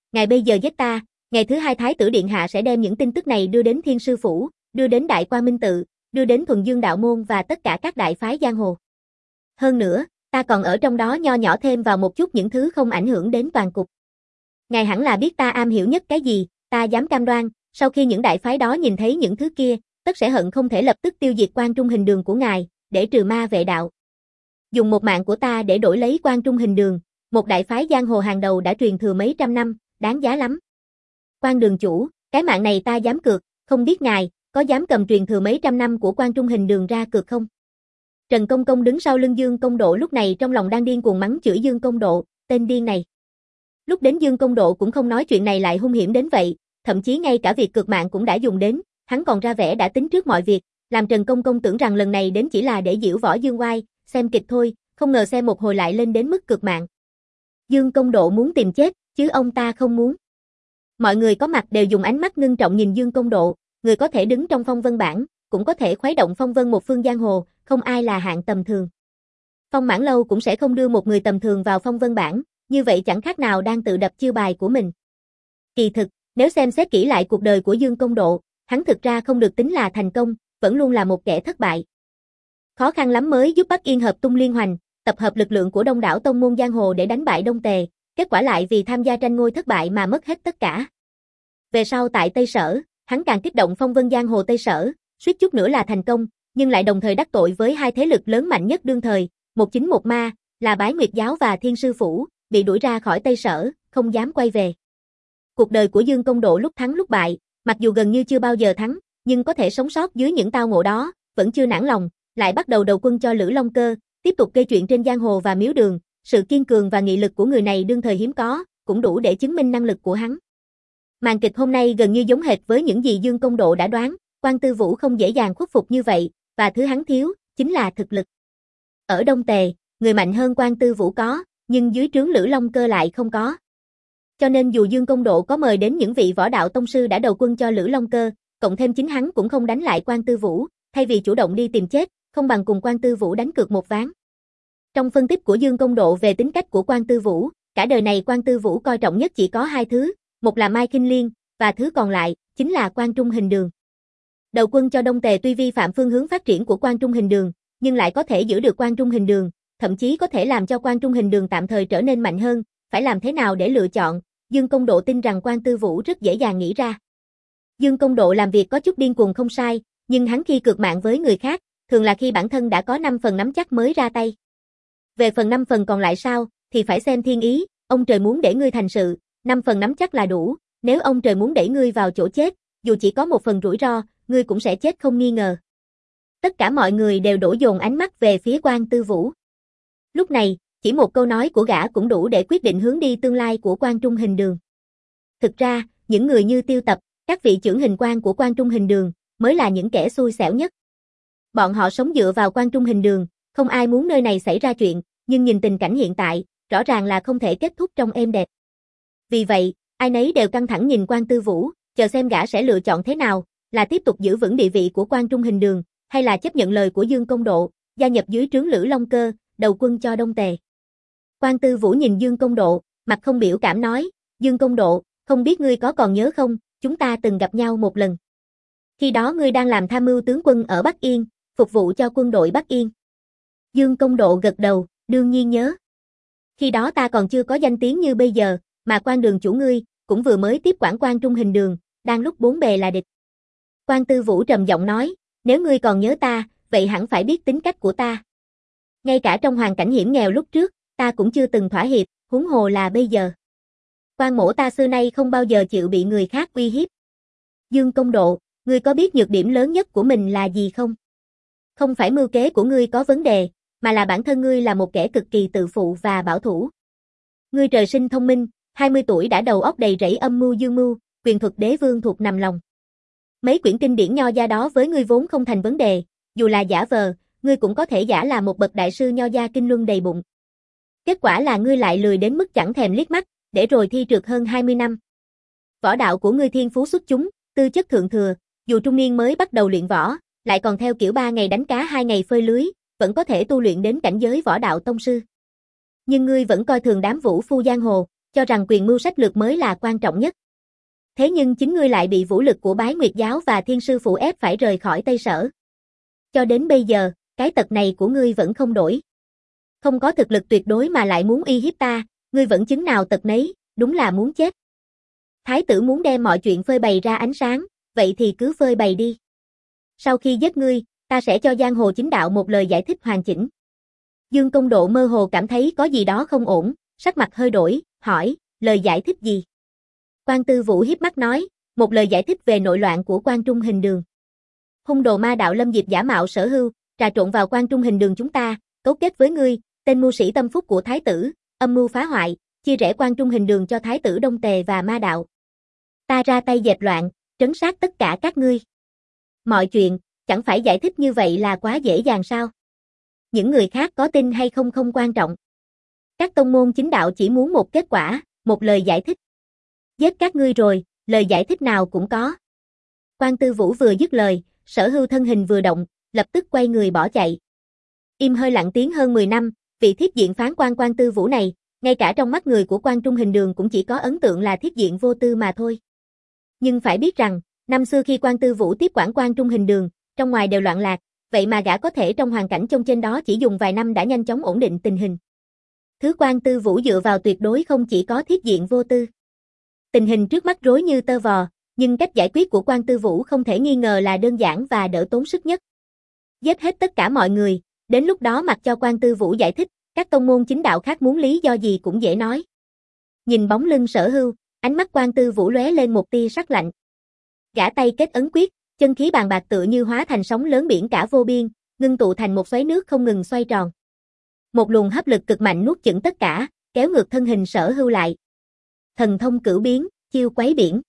Ngài bây giờ giết ta, ngày thứ hai Thái tử Điện Hạ sẽ đem những tin tức này đưa đến Thiên Sư Phủ, đưa đến Đại Quang Minh Tự, đưa đến Thuần Dương Đạo Môn và tất cả các đại phái giang hồ. Hơn nữa, ta còn ở trong đó nho nhỏ thêm vào một chút những thứ không ảnh hưởng đến toàn cục. Ngài hẳn là biết ta am hiểu nhất cái gì, ta dám cam đoan, sau khi những đại phái đó nhìn thấy những thứ kia, tất sẽ hận không thể lập tức tiêu diệt Quan Trung Hình Đường của ngài, để trừ ma vệ đạo. Dùng một mạng của ta để đổi lấy Quan Trung Hình Đường, một đại phái giang hồ hàng đầu đã truyền thừa mấy trăm năm, đáng giá lắm. Quan đường chủ, cái mạng này ta dám cược, không biết ngài có dám cầm truyền thừa mấy trăm năm của Quan Trung Hình Đường ra cược không? Trần Công Công đứng sau lưng Dương Công Độ lúc này trong lòng đang điên cuồng mắng chửi Dương Công Độ, tên điên này. Lúc đến Dương Công Độ cũng không nói chuyện này lại hung hiểm đến vậy, thậm chí ngay cả việc cược mạng cũng đã dùng đến, hắn còn ra vẻ đã tính trước mọi việc, làm Trần Công Công tưởng rằng lần này đến chỉ là để giễu võ dương oai, xem kịch thôi, không ngờ xem một hồi lại lên đến mức cược mạng. Dương Công Độ muốn tìm chết, chứ ông ta không muốn. Mọi người có mặt đều dùng ánh mắt ngưng trọng nhìn Dương Công Độ, người có thể đứng trong phong vân bảng, cũng có thể khuấy động phong vân một phương giang hồ, không ai là hạng tầm thường. Phong Mãn Lâu cũng sẽ không đưa một người tầm thường vào phong vân bảng, như vậy chẳng khác nào đang tự đập chiêu bài của mình. Kỳ thực, nếu xem xét kỹ lại cuộc đời của Dương Công Độ, hắn thực ra không được tính là thành công, vẫn luôn là một kẻ thất bại. Khó khăn lắm mới giúp Bắc Yên hợp tung liên hoành, tập hợp lực lượng của đông đảo tông môn giang hồ để đánh bại Đông Tề, kết quả lại vì tham gia tranh ngôi thất bại mà mất hết tất cả. Về sau tại Tây Sở, hắn càng kích động phong vân giang hồ Tây Sở, suýt chút nữa là thành công, nhưng lại đồng thời đắc tội với hai thế lực lớn mạnh nhất đương thời, một chính một ma, là Bái Nguyệt Giáo và Thiên Sư Phủ, bị đuổi ra khỏi Tây Sở, không dám quay về. Cuộc đời của Dương Công Độ lúc thắng lúc bại, mặc dù gần như chưa bao giờ thắng, nhưng có thể sống sót dưới những tao ngộ đó, vẫn chưa nản lòng, lại bắt đầu đầu quân cho Lữ Long Cơ, tiếp tục gây chuyện trên giang hồ và miếu đường, sự kiên cường và nghị lực của người này đương thời hiếm có, cũng đủ để chứng minh năng lực của hắn. Màn kịch hôm nay gần như giống hệt với những gì Dương Công Độ đã đoán, Quan Tư Vũ không dễ dàng khuất phục như vậy, và thứ hắn thiếu, chính là thực lực. Ở Đông Tề, người mạnh hơn Quan Tư Vũ có, nhưng dưới trướng Lữ Long Cơ lại không có. Cho nên dù Dương Công Độ có mời đến những vị võ đạo tông sư đã đầu quân cho Lữ Long Cơ, cộng thêm chính hắn cũng không đánh lại Quan Tư Vũ, thay vì chủ động đi tìm chết, không bằng cùng Quan Tư Vũ đánh cược một ván. Trong phân tích của Dương Công Độ về tính cách của Quan Tư Vũ, cả đời này Quan Tư Vũ coi trọng nhất chỉ có hai thứ, một là Mai Kinh Liên, và thứ còn lại chính là Quan Trung Hình Đường. Đầu quân cho Đông Tề tuy vi phạm phương hướng phát triển của Quan Trung Hình Đường, nhưng lại có thể giữ được Quan Trung Hình Đường, thậm chí có thể làm cho Quan Trung Hình Đường tạm thời trở nên mạnh hơn, phải làm thế nào để lựa chọn, Dương Công Độ tin rằng Quan Tư Vũ rất dễ dàng nghĩ ra. Dương Công Độ làm việc có chút điên cuồng không sai, nhưng hắn khi cược mạng với người khác, thường là khi bản thân đã có năm phần nắm chắc mới ra tay. Về phần năm phần còn lại sao, thì phải xem thiên ý, ông trời muốn để ngươi thành sự, năm phần nắm chắc là đủ, nếu ông trời muốn đẩy ngươi vào chỗ chết, dù chỉ có một phần rủi ro, ngươi cũng sẽ chết không nghi ngờ. Tất cả mọi người đều đổ dồn ánh mắt về phía Quan Tư Vũ. Lúc này, chỉ một câu nói của gã cũng đủ để quyết định hướng đi tương lai của Quan Trung Hình Đường. Thực ra, những người như Tiêu Tập, các vị trưởng hình quan của Quan Trung Hình Đường, mới là những kẻ xui xẻo nhất. Bọn họ sống dựa vào Quan Trung Hình Đường, không ai muốn nơi này xảy ra chuyện, nhưng nhìn tình cảnh hiện tại, rõ ràng là không thể kết thúc trong êm đẹp. Vì vậy, ai nấy đều căng thẳng nhìn Quan Tư Vũ, chờ xem gã sẽ lựa chọn thế nào, là tiếp tục giữ vững địa vị của Quan Trung Hình Đường, hay là chấp nhận lời của Dương Công Độ, gia nhập dưới trướng Lữ Long Cơ, đầu quân cho Đông Tề. Quan Tư Vũ nhìn Dương Công Độ, mặt không biểu cảm nói, Dương Công Độ, không biết ngươi có còn nhớ không, chúng ta từng gặp nhau một lần. Khi đó ngươi đang làm tham mưu tướng quân ở Bắc Yên, phục vụ cho quân đội Bắc Yên. Dương Công Độ gật đầu, đương nhiên nhớ. Khi đó ta còn chưa có danh tiếng như bây giờ, mà Quan đường chủ ngươi, cũng vừa mới tiếp quản Quan Trung Hình Đường, đang lúc bốn bề là địch. Quan Tư Vũ trầm giọng nói, nếu ngươi còn nhớ ta, vậy hẳn phải biết tính cách của ta. Ngay cả trong hoàn cảnh hiểm nghèo lúc trước, ta cũng chưa từng thỏa hiệp, huống hồ là bây giờ. Quan mỗ ta xưa nay không bao giờ chịu bị người khác uy hiếp. Dương Công Độ, ngươi có biết nhược điểm lớn nhất của mình là gì không? Không phải mưu kế của ngươi có vấn đề, mà là bản thân ngươi là một kẻ cực kỳ tự phụ và bảo thủ. Ngươi trời sinh thông minh, hai mươi tuổi đã đầu óc đầy rẫy âm mưu dương mưu, quyền thuật đế vương thuộc nằm lòng. Mấy quyển kinh điển nho gia đó với ngươi vốn không thành vấn đề, dù là giả vờ, ngươi cũng có thể giả là một bậc đại sư nho gia kinh luân đầy bụng. Kết quả là ngươi lại lười đến mức chẳng thèm liếc mắt, để rồi thi trượt hơn hai mươi năm. Võ đạo của ngươi thiên phú xuất chúng, tư chất thượng thừa, dù trung niên mới bắt đầu luyện võ, lại còn theo kiểu ba ngày đánh cá hai ngày phơi lưới, vẫn có thể tu luyện đến cảnh giới võ đạo tông sư. Nhưng ngươi vẫn coi thường đám vũ phu giang hồ, cho rằng quyền mưu sách lược mới là quan trọng nhất. Thế nhưng chính ngươi lại bị vũ lực của Bái Nguyệt giáo và Thiên sư phụ ép phải rời khỏi Tây Sở. Cho đến bây giờ, cái tật này của ngươi vẫn không đổi. Không có thực lực tuyệt đối mà lại muốn uy hiếp ta, ngươi vẫn chứng nào tật nấy, đúng là muốn chết. Thái tử muốn đem mọi chuyện phơi bày ra ánh sáng, vậy thì cứ phơi bày đi. Sau khi giết ngươi, ta sẽ cho giang hồ chính đạo một lời giải thích hoàn chỉnh. Dương Công Độ mơ hồ cảm thấy có gì đó không ổn, sắc mặt hơi đổi, hỏi, lời giải thích gì? Quan Tư Vũ hiếp mắt nói, một lời giải thích về nội loạn của Quan Trung Hình Đường. Hung đồ ma đạo Lâm Diệp giả mạo Sở Hưu, trà trộn vào Quan Trung Hình Đường chúng ta, cấu kết với ngươi, tên mưu sĩ tâm phúc của Thái tử, âm mưu phá hoại, chia rẽ Quan Trung Hình Đường cho Thái tử Đông Tề và ma đạo. Ta ra tay dẹp loạn, trấn sát tất cả các ngươi. Mọi chuyện, chẳng phải giải thích như vậy là quá dễ dàng sao? Những người khác có tin hay không không quan trọng. Các tông môn chính đạo chỉ muốn một kết quả, một lời giải thích. Giết các ngươi rồi, lời giải thích nào cũng có. Quan Tư Vũ vừa dứt lời, Sở Hưu thân hình vừa động, lập tức quay người bỏ chạy. Im hơi lặng tiếng hơn mười năm, vị thiết diện phán quan Quan Tư Vũ này, ngay cả trong mắt người của Quan Trung Hình Đường cũng chỉ có ấn tượng là thiết diện vô tư mà thôi. Nhưng phải biết rằng, năm xưa khi Quan Tư Vũ tiếp quản Quan Trung Hình Đường, trong ngoài đều loạn lạc, vậy mà gã có thể trong hoàn cảnh trông trên đó chỉ dùng vài năm đã nhanh chóng ổn định tình hình. Thứ Quan Tư Vũ dựa vào tuyệt đối không chỉ có thiết diện vô tư. Tình hình trước mắt rối như tơ vò, nhưng cách giải quyết của Quan Tư Vũ không thể nghi ngờ là đơn giản và đỡ tốn sức nhất. Giết hết tất cả mọi người, đến lúc đó mặc cho Quan Tư Vũ giải thích, các tông môn chính đạo khác muốn lý do gì cũng dễ nói. Nhìn bóng lưng Sở Hưu, ánh mắt Quan Tư Vũ lóe lên một tia sắc lạnh. Gã tay kết ấn quyết, chân khí bàn bạc tựa như hóa thành sóng lớn biển cả vô biên, ngưng tụ thành một xoáy nước không ngừng xoay tròn. Một luồng hấp lực cực mạnh nuốt chửng tất cả, kéo ngược thân hình Sở Hưu lại. Thần thông cửu biến, chiêu quấy biển.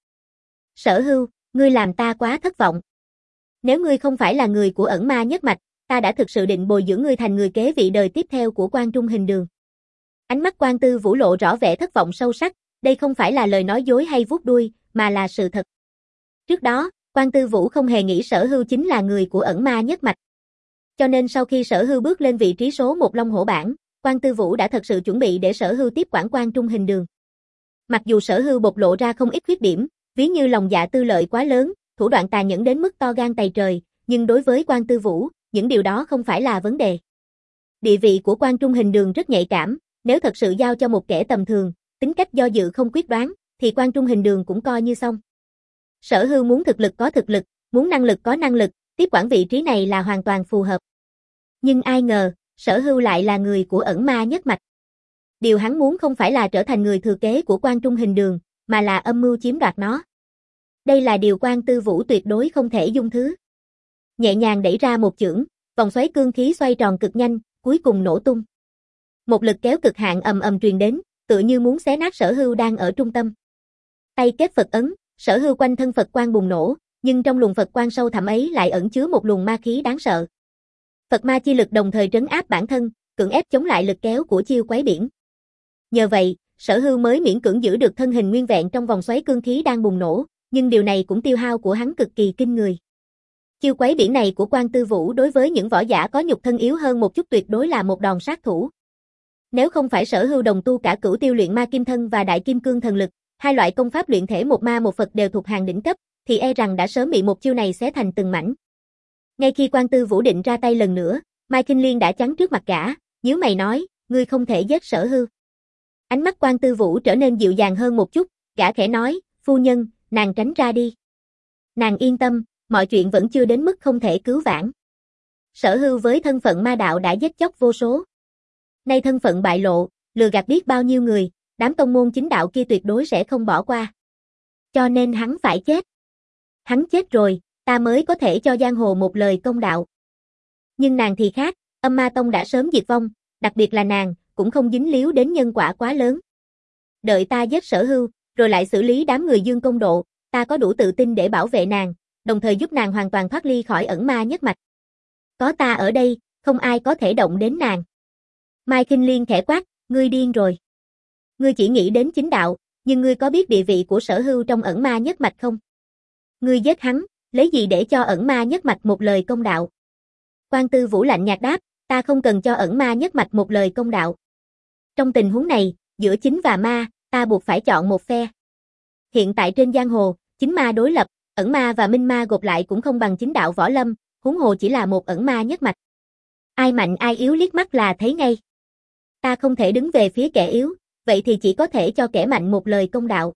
Sở Hưu, ngươi làm ta quá thất vọng. Nếu ngươi không phải là người của ẩn ma nhất mạch, ta đã thực sự định bồi dưỡng ngươi thành người kế vị đời tiếp theo của Quan Trung Hình Đường. Ánh mắt Quan Tư Vũ lộ rõ vẻ thất vọng sâu sắc, đây không phải là lời nói dối hay vuốt đuôi, mà là sự thật. Trước đó, Quan Tư Vũ không hề nghĩ Sở Hưu chính là người của ẩn ma nhất mạch. Cho nên sau khi Sở Hưu bước lên vị trí số một Long Hổ bảng, Quan Tư Vũ đã thật sự chuẩn bị để Sở Hưu tiếp quản Quan Trung Hình Đường. Mặc dù Sở Hưu bộc lộ ra không ít khuyết điểm, ví như lòng dạ tư lợi quá lớn, thủ đoạn tàn nhẫn đến mức to gan tày trời, nhưng đối với Quan Tư Vũ, những điều đó không phải là vấn đề. Địa vị của Quan Trung Hình Đường rất nhạy cảm, nếu thật sự giao cho một kẻ tầm thường, tính cách do dự không quyết đoán, thì Quan Trung Hình Đường cũng coi như xong. Sở Hưu muốn thực lực có thực lực, muốn năng lực có năng lực, tiếp quản vị trí này là hoàn toàn phù hợp. Nhưng ai ngờ, Sở Hưu lại là người của ẩn ma nhất mạch. Điều hắn muốn không phải là trở thành người thừa kế của Quan Trung Hình Đường, mà là âm mưu chiếm đoạt nó. Đây là điều Quan Tư Vũ tuyệt đối không thể dung thứ. Nhẹ nhàng đẩy ra một chưởng, vòng xoáy cương khí xoay tròn cực nhanh, cuối cùng nổ tung. Một lực kéo cực hạn ầm ầm truyền đến, tựa như muốn xé nát Sở Hưu đang ở trung tâm. Tay kết Phật ấn, Sở Hưu quanh thân Phật quang bùng nổ, nhưng trong luồng Phật quang sâu thẳm ấy lại ẩn chứa một luồng ma khí đáng sợ. Phật ma chi lực đồng thời trấn áp bản thân, cưỡng ép chống lại lực kéo của chiêu quấy biển. Nhờ vậy, Sở Hưu mới miễn cưỡng giữ được thân hình nguyên vẹn trong vòng xoáy cương khí đang bùng nổ, nhưng điều này cũng tiêu hao của hắn cực kỳ kinh người. Chiêu quấy biển này của Quan Tư Vũ đối với những võ giả có nhục thân yếu hơn một chút tuyệt đối là một đòn sát thủ. Nếu không phải Sở Hưu đồng tu cả Cửu Tiêu luyện ma kim thân và Đại Kim Cương thần lực, hai loại công pháp luyện thể một ma một Phật đều thuộc hàng đỉnh cấp, thì e rằng đã sớm bị một chiêu này xé thành từng mảnh. Ngay khi Quan Tư Vũ định ra tay lần nữa, Mai Kinh Liên đã chắn trước mặt gã, nhíu mày nói, ngươi không thể giết Sở Hưu. Ánh mắt Quan Tư Vũ trở nên dịu dàng hơn một chút, gã khẽ nói, phu nhân, nàng tránh ra đi. Nàng yên tâm, mọi chuyện vẫn chưa đến mức không thể cứu vãn. Sở Hưu với thân phận ma đạo đã giết chóc vô số. Nay thân phận bại lộ, lừa gạt biết bao nhiêu người, đám tông môn chính đạo kia tuyệt đối sẽ không bỏ qua. Cho nên hắn phải chết. Hắn chết rồi, ta mới có thể cho giang hồ một lời công đạo. Nhưng nàng thì khác, Âm Ma Tông đã sớm diệt vong, đặc biệt là nàng, cũng không dính líu đến nhân quả quá lớn. Đợi ta giết Sở Hưu, rồi lại xử lý đám người Dương Công Độ, ta có đủ tự tin để bảo vệ nàng, đồng thời giúp nàng hoàn toàn thoát ly khỏi ẩn ma nhất mạch. Có ta ở đây, không ai có thể động đến nàng. Mai Kinh Liên khẽ quát, ngươi điên rồi. Ngươi chỉ nghĩ đến chính đạo, nhưng ngươi có biết địa vị của Sở Hưu trong ẩn ma nhất mạch không? Ngươi giết hắn, lấy gì để cho ẩn ma nhất mạch một lời công đạo? Quan Tư Vũ lạnh nhạt đáp, ta không cần cho ẩn ma nhất mạch một lời công đạo. Trong tình huống này, giữa chính và ma, Ta buộc phải chọn một phe. Hiện tại trên giang hồ, chính ma đối lập, ẩn ma và minh ma gộp lại cũng không bằng chính đạo võ lâm, huống hồ chỉ là một ẩn ma nhất mạch. Ai mạnh ai yếu liếc mắt là thấy ngay. Ta không thể đứng về phía kẻ yếu, vậy thì chỉ có thể cho kẻ mạnh một lời công đạo.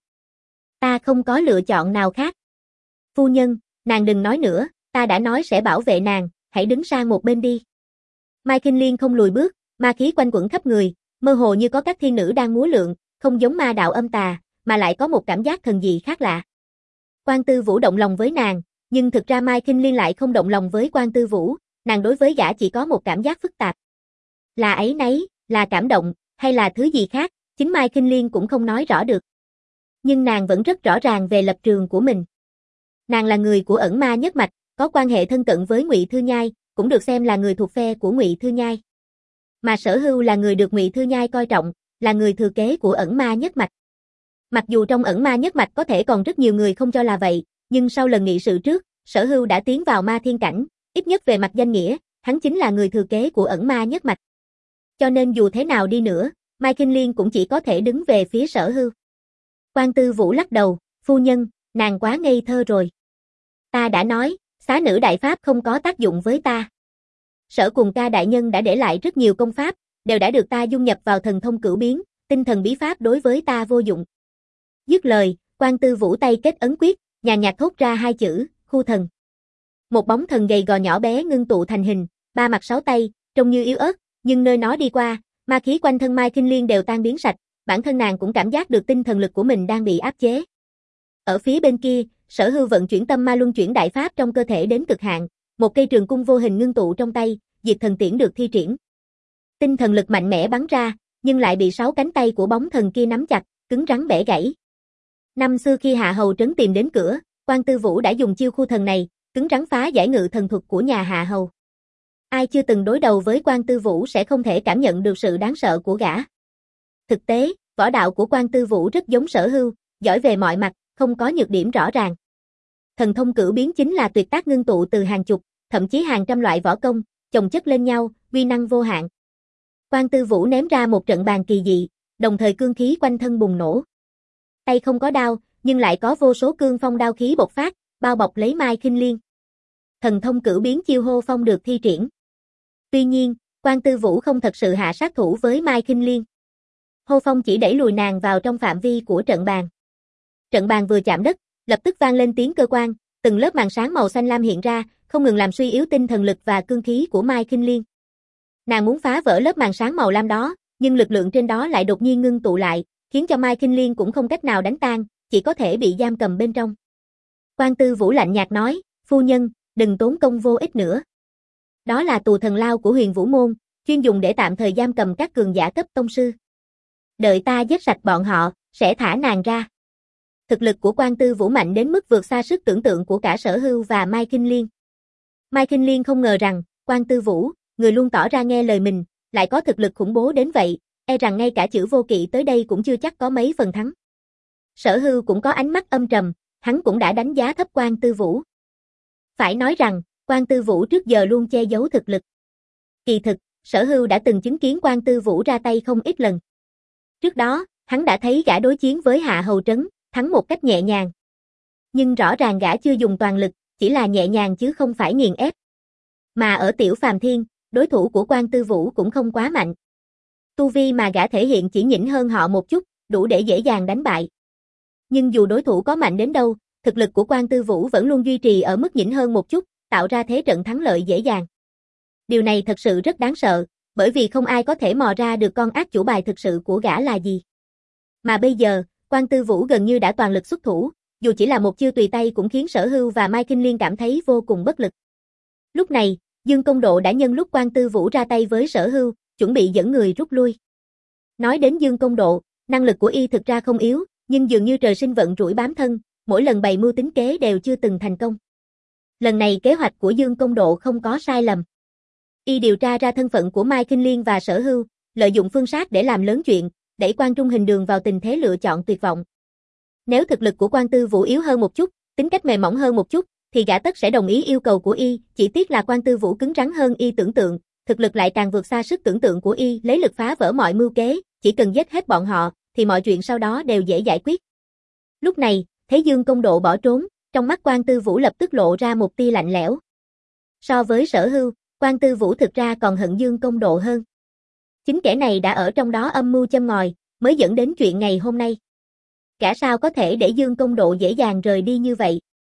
Ta không có lựa chọn nào khác. Phu nhân, nàng đừng nói nữa, ta đã nói sẽ bảo vệ nàng, hãy đứng sang một bên đi. Mai Kinh Liên không lùi bước, ma khí quanh quẩn khắp người, mơ hồ như có các thiên nữ đang múa lượn, không giống ma đạo âm tà, mà lại có một cảm giác thần dị khác lạ. Quan Tư Vũ động lòng với nàng, nhưng thực ra Mai Kinh Liên lại không động lòng với Quan Tư Vũ, nàng đối với gã chỉ có một cảm giác phức tạp. Là áy náy, là cảm động, hay là thứ gì khác, chính Mai Kinh Liên cũng không nói rõ được. Nhưng nàng vẫn rất rõ ràng về lập trường của mình. Nàng là người của ẩn ma nhất mạch, có quan hệ thân cận với Ngụy Thư Nhai, cũng được xem là người thuộc phe của Ngụy Thư Nhai. Mà Sở Hưu là người được Ngụy Thư Nhai coi trọng, là người thừa kế của ẩn ma nhất mạch. Mặc dù trong ẩn ma nhất mạch có thể còn rất nhiều người không cho là vậy, nhưng sau lần nghị sự trước, Sở Hưu đã tiến vào ma thiên cảnh, ít nhất về mặt danh nghĩa, hắn chính là người thừa kế của ẩn ma nhất mạch. Cho nên dù thế nào đi nữa, Mai Kinh Liên cũng chỉ có thể đứng về phía Sở Hưu. Quan Tư Vũ lắc đầu, phu nhân, nàng quá ngây thơ rồi. Ta đã nói, xá nữ đại pháp không có tác dụng với ta. Sở Cùng Ca đại nhân đã để lại rất nhiều công pháp, đều đã được ta dung nhập vào thần thông cửu biến, tinh thần bí pháp đối với ta vô dụng. Dứt lời, Quan Tư Vũ tay kết ấn quyết, nhàn nhạt thốt ra hai chữ, khu thần. Một bóng thần gầy gò nhỏ bé ngưng tụ thành hình, ba mặt sáu tay, trông như yếu ớt, nhưng nơi nó đi qua, ma khí quanh thân Mai Kinh Liên đều tan biến sạch, bản thân nàng cũng cảm giác được tinh thần lực của mình đang bị áp chế. Ở phía bên kia, Sở Hưu vận chuyển tâm ma luân chuyển đại pháp trong cơ thể đến cực hạn, một cây trường cung vô hình ngưng tụ trong tay, diệt thần tiễn được thi triển. Tinh thần lực mạnh mẽ bắn ra, nhưng lại bị sáu cánh tay của bóng thần kia nắm chặt, cứng rắn bẻ gãy. Năm xưa khi Hạ Hầu Trấn tìm đến cửa, Quan Tư Vũ đã dùng chiêu khu thần này, cứng rắn phá giải ngự thần thuật của nhà Hạ Hầu. Ai chưa từng đối đầu với Quan Tư Vũ sẽ không thể cảm nhận được sự đáng sợ của gã. Thực tế, võ đạo của Quan Tư Vũ rất giống Sở Hưu, giỏi về mọi mặt, không có nhược điểm rõ ràng. Thần thông cửu biến chính là tuyệt tác ngưng tụ từ hàng chục, thậm chí hàng trăm loại võ công, chồng chất lên nhau, uy năng vô hạn. Quan Tư Vũ ném ra một trận bàn kỳ dị, đồng thời cương khí quanh thân bùng nổ. Tay không có đao, nhưng lại có vô số cương phong đao khí bộc phát, bao bọc lấy Mai Kinh Liên. Thần thông cửu biến chiêu hô phong được thi triển. Tuy nhiên, Quan Tư Vũ không thật sự hạ sát thủ với Mai Kinh Liên. Hô phong chỉ đẩy lùi nàng vào trong phạm vi của trận bàn. Trận bàn vừa chạm đất, lập tức vang lên tiếng cơ quan, từng lớp màn sáng màu xanh lam hiện ra, không ngừng làm suy yếu tinh thần lực và cương khí của Mai Kinh Liên. Nàng muốn phá vỡ lớp màn sáng màu lam đó, nhưng lực lượng trên đó lại đột nhiên ngưng tụ lại, khiến cho Mai Kinh Liên cũng không cách nào đánh tan, chỉ có thể bị giam cầm bên trong. Quan Tư Vũ lạnh nhạt nói, phu nhân, đừng tốn công vô ích nữa. Đó là tù thần lao của Huyền Vũ Môn, chuyên dùng để tạm thời giam cầm các cường giả cấp tông sư. Đợi ta giết sạch bọn họ, sẽ thả nàng ra. Thực lực của Quan Tư Vũ mạnh đến mức vượt xa sức tưởng tượng của cả Sở Hưu và Mai Kinh Liên. Mai Kinh Liên không ngờ rằng, Quan Tư Vũ, người luôn tỏ ra nghe lời mình, lại có thực lực khủng bố đến vậy, e rằng ngay cả chữ Vô Kỵ tới đây cũng chưa chắc có mấy phần thắng. Sở Hưu cũng có ánh mắt âm trầm, hắn cũng đã đánh giá thấp Quan Tư Vũ. Phải nói rằng, Quan Tư Vũ trước giờ luôn che giấu thực lực. Kỳ thực, Sở Hưu đã từng chứng kiến Quan Tư Vũ ra tay không ít lần. Trước đó, hắn đã thấy gã đối chiến với Hạ Hầu Trấn, thắng một cách nhẹ nhàng. Nhưng rõ ràng gã chưa dùng toàn lực, chỉ là nhẹ nhàng chứ không phải nghiền ép. Mà ở Tiểu Phàm Thiên, đối thủ của Quan Tư Vũ cũng không quá mạnh. Tu vi mà gã thể hiện chỉ nhỉnh hơn họ một chút, đủ để dễ dàng đánh bại. Nhưng dù đối thủ có mạnh đến đâu, thực lực của Quan Tư Vũ vẫn luôn duy trì ở mức nhỉnh hơn một chút, tạo ra thế trận thắng lợi dễ dàng. Điều này thật sự rất đáng sợ, bởi vì không ai có thể mò ra được con ác chủ bài thực sự của gã là gì. Mà bây giờ, Quan Tư Vũ gần như đã toàn lực xuất thủ, dù chỉ là một chiêu tùy tay cũng khiến Sở Hưu và Mai Kinh Liên cảm thấy vô cùng bất lực. Lúc này, Dương Công Độ đã nhân lúc Quan Tư Vũ ra tay với Sở Hưu, chuẩn bị dẫn người rút lui. Nói đến Dương Công Độ, năng lực của y thực ra không yếu, nhưng dường như trời sinh vận rủi bám thân, mỗi lần bày mưu tính kế đều chưa từng thành công. Lần này kế hoạch của Dương Công Độ không có sai lầm. Y điều tra ra thân phận của Mai Kinh Liên và Sở Hưu, lợi dụng phương sát để làm lớn chuyện, đẩy Quan Trung Hình Đường vào tình thế lựa chọn tuyệt vọng. Nếu thực lực của Quan Tư Vũ yếu hơn một chút, tính cách mềm mỏng hơn một chút, thì gã tất sẽ đồng ý yêu cầu của y, chỉ tiếc là Quan Tư Vũ cứng rắn hơn y tưởng tượng, thực lực lại càng vượt xa sức tưởng tượng của y, lấy lực phá vỡ mọi mưu kế, chỉ cần giết hết bọn họ, thì mọi chuyện sau đó đều dễ giải quyết. Lúc này, thấy Dương Công Độ bỏ trốn, trong mắt Quan Tư Vũ lập tức lộ ra một tia lạnh lẽo. So với Sở Hưu, Quan Tư Vũ thực ra còn hận Dương Công Độ hơn. Chính kẻ này đã ở trong đó âm mưu châm ngòi, mới dẫn đến chuyện ngày hôm nay. Cả sao có thể để Dương Công Độ dễ dàng rời đi như vậy?